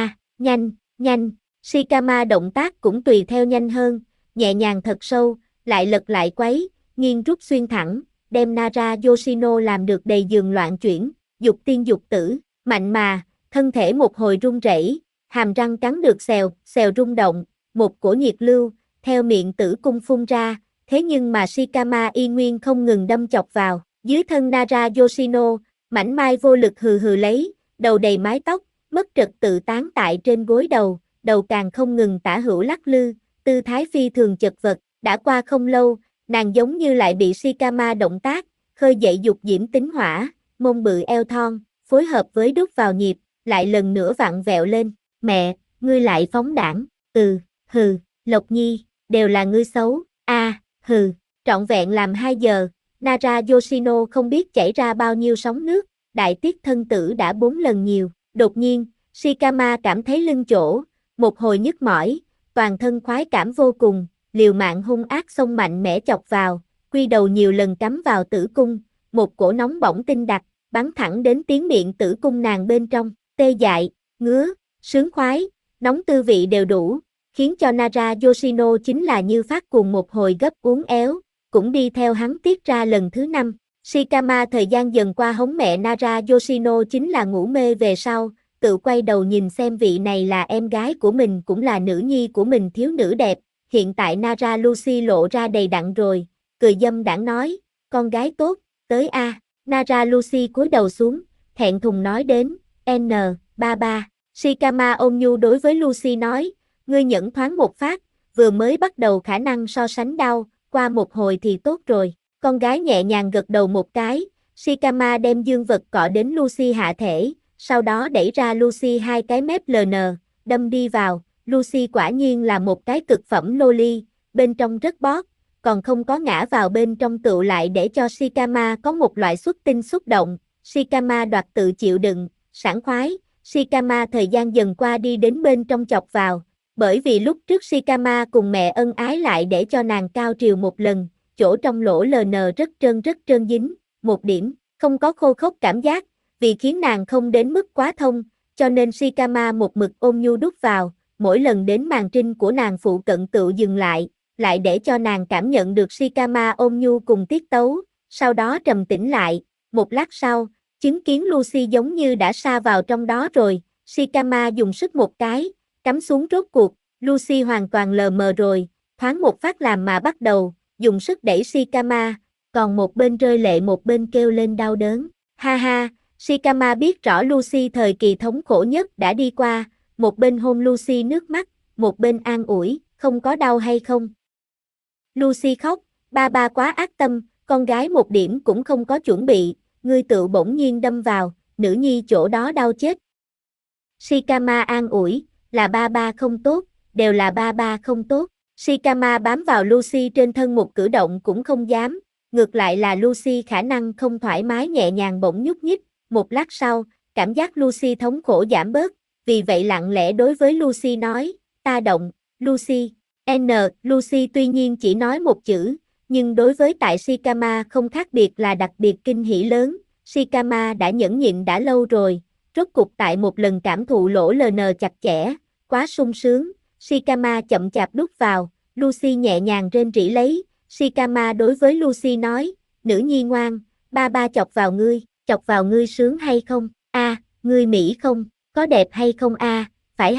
nhanh, Shikama động tác cũng tùy theo nhanh hơn, nhẹ nhàng thật sâu, lại lật lại quấy, nghiêng rút xuyên thẳng, đem Nara Yoshino làm được đầy giường loạn chuyển, dục tiên dục tử, mạnh mà, thân thể một hồi run rẩy, hàm răng cắn được xèo rung động, một cổ nhiệt lưu, theo miệng tử cung phun ra, thế nhưng mà Shikama y nguyên không ngừng đâm chọc vào, dưới thân Nara Yoshino, mảnh mai vô lực hừ hừ lấy, đầu đầy mái tóc, mất trật tự tán tại trên gối đầu càng không ngừng tả hữu lắc lư, tư thái phi thường chật vật, đã qua không lâu, nàng giống như lại bị Shikama động tác, khơi dậy dục diễm tính hỏa, mông bự eo thon, phối hợp với đút vào nhịp, lại lần nữa vặn vẹo lên, mẹ, ngươi lại phóng đãng, hừ, Lộc Nhi, đều là ngươi xấu, hừ, trọn vẹn làm 2 giờ, Nara Yoshino không biết chảy ra bao nhiêu sóng nước, đại tiết thân tử đã 4 lần nhiều, đột nhiên, Shikama cảm thấy lưng chỗ, một hồi nhức mỏi, toàn thân khoái cảm vô cùng, liều mạng hung ác xông mạnh mẽ chọc vào, quy đầu nhiều lần cắm vào tử cung, một cổ nóng bỏng tinh đặc, bắn thẳng đến tiếng miệng tử cung nàng bên trong, tê dại, ngứa, sướng khoái, nóng tư vị đều đủ, khiến cho Nara Yoshino chính là như phát cuồng một hồi gấp uốn éo, cũng đi theo hắn tiết ra lần thứ 5. Shikama thời gian dần qua hống mẹ Nara Yoshino chính là ngủ mê về sau, tự quay đầu nhìn xem vị này là em gái của mình cũng là nữ nhi của mình thiếu nữ đẹp, hiện tại Nara Lucy lộ ra đầy đặn rồi, cười dâm đãng nói, con gái tốt, tới a. Nara Lucy cúi đầu xuống, thẹn thùng nói đến, ba. Shikama ôn nhu đối với Lucy nói, ngươi nhẫn thoáng một phát, vừa mới bắt đầu khả năng so sánh đau, qua một hồi thì tốt rồi. Con gái nhẹ nhàng gật đầu một cái, Shikama đem dương vật cọ đến Lucy hạ thể, sau đó đẩy ra Lucy hai cái mép LN, đâm đi vào. Lucy quả nhiên là một cái cực phẩm loli, bên trong rất bóp, còn không có ngã vào bên trong tựu lại để cho Shikama có một loại xuất tinh xúc động. Shikama đoạt tự chịu đựng, sảng khoái. Shikama thời gian dần qua đi đến bên trong chọc vào, bởi vì lúc trước Shikama cùng mẹ ân ái lại để cho nàng cao trìu một lần, chỗ trong lỗ LN rất trơn dính, một điểm, không có khô khốc cảm giác, vì khiến nàng không đến mức quá thông, cho nên Shikama một mực ôm nhu đút vào, mỗi lần đến màn trinh của nàng phụ cận tựu dừng lại để cho nàng cảm nhận được Shikama ôm nhu cùng tiết tấu, sau đó trầm tĩnh lại, một lát sau, chứng kiến Lucy giống như đã sa vào trong đó rồi, Shikama dùng sức một cái, cắm xuống rốt cuộc, Lucy hoàn toàn lờ mờ rồi, thoáng một phát làm mà bắt đầu, dùng sức đẩy Shikama, còn một bên rơi lệ một bên kêu lên đau đớn, ha ha, Shikama biết rõ Lucy thời kỳ thống khổ nhất đã đi qua, một bên hôn Lucy nước mắt, một bên an ủi, không có đau hay không? Lucy khóc, ba quá ác tâm, con gái một điểm cũng không có chuẩn bị, ngươi tự bỗng nhiên đâm vào, nữ nhi chỗ đó đau chết. Shikama an ủi, là ba không tốt, đều là ba không tốt. Shikama bám vào Lucy trên thân một cử động cũng không dám, ngược lại là Lucy khả năng không thoải mái nhẹ nhàng bỗng nhúc nhích, một lát sau, cảm giác Lucy thống khổ giảm bớt, vì vậy lặng lẽ đối với Lucy nói, ta động, Lucy. Lucy tuy nhiên chỉ nói một chữ, nhưng đối với tại Shikama không khác biệt là đặc biệt kinh hỉ lớn, Shikama đã nhẫn nhịn đã lâu rồi, rốt cục tại một lần cảm thụ lỗ LN chặt chẽ, quá sung sướng, Shikama chậm chạp đút vào, Lucy nhẹ nhàng rên rỉ lấy, Shikama đối với Lucy nói, nữ nhi ngoan, ba chọc vào ngươi sướng hay không, ngươi mỹ không, có đẹp hay không phải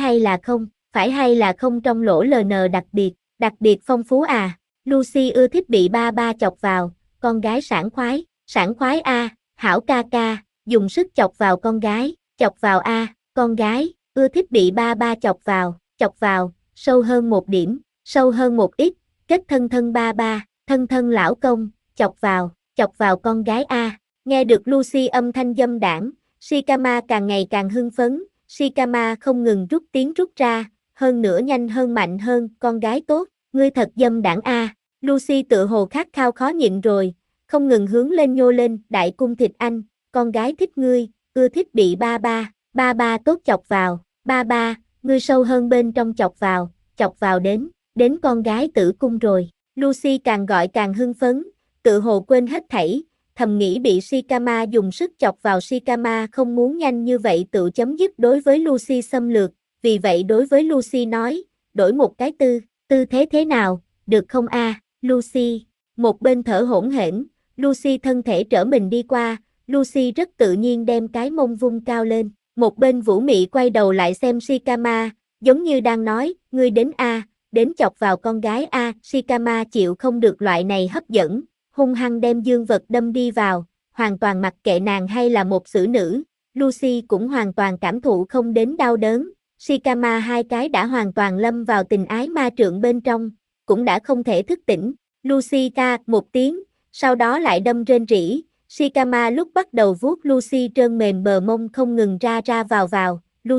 hay là không trong lỗ LN đặc biệt phong phú Lucy ưa thích bị ba chọc vào, con gái sảng khoái hảo ca ca, dùng sức chọc vào con gái, chọc vào con gái, ưa thích bị ba chọc vào, sâu hơn một điểm, sâu hơn một ít, kết thân ba, thân lão công, chọc vào con gái Nghe được Lucy âm thanh dâm đãng, Shikama càng ngày càng hưng phấn, Shikama không ngừng rút tiếng rút ra, hơn nữa nhanh hơn mạnh hơn, con gái tốt, ngươi thật dâm đãng Lucy tự hồ khát khao khó nhịn rồi, không ngừng hướng lên nhô lên, đại cung thịt anh, con gái thích ngươi, ưa thích bị ba tốt chọc vào, ba, ngươi sâu hơn bên trong chọc vào đến con gái tử cung rồi, Lucy càng gọi càng hưng phấn, tự hồ quên hết thảy, thầm nghĩ bị Shikama dùng sức chọc vào Shikama không muốn nhanh như vậy tự chấm dứt đối với Lucy xâm lược, vì vậy đối với Lucy nói, đổi một cái tư thế nào, được không Lucy, một bên thở hổn hển, Lucy thân thể trở mình đi qua, Lucy rất tự nhiên đem cái mông vung cao lên, một bên Vũ Mị quay đầu lại xem Shikama, giống như đang nói, ngươi đến chọc vào con gái Shikama chịu không được loại này hấp dẫn, hung hăng đem dương vật đâm đi vào, hoàn toàn mặc kệ nàng hay là một xử nữ, Lucy cũng hoàn toàn cảm thụ không đến đau đớn, Shikama hai cái đã hoàn toàn lâm vào tình ái ma trượng bên trong, cũng đã không thể thức tỉnh, Lucy ca một tiếng, sau đó lại đâm rên rỉ, Shikama lúc bắt đầu vuốt Lucy trơn mềm bờ mông không ngừng ra vào,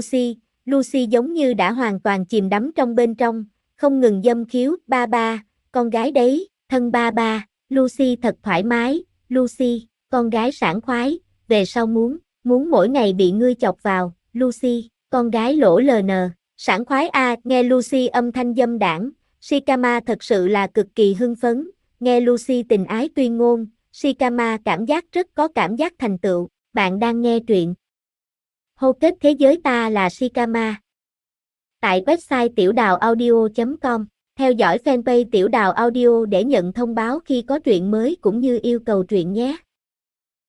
Lucy giống như đã hoàn toàn chìm đắm trong bên trong, không ngừng dâm khiếu, ba, con gái đấy, thân ba, Lucy thật thoải mái, Lucy, con gái sảng khoái, về sau muốn mỗi ngày bị ngươi chọc vào, Lucy, con gái lỗ LN, sảng khoái nghe Lucy âm thanh dâm đãng, Shikama thật sự là cực kỳ hưng phấn, nghe Lucy tình ái tuyên ngôn, Shikama cảm giác rất có cảm giác thành tựu, bạn đang nghe truyện Hô kết thế giới ta là Shikama. Tại website tiểu đào audio.com, theo dõi fanpage tiểu đào audio để nhận thông báo khi có truyện mới cũng như yêu cầu truyện nhé.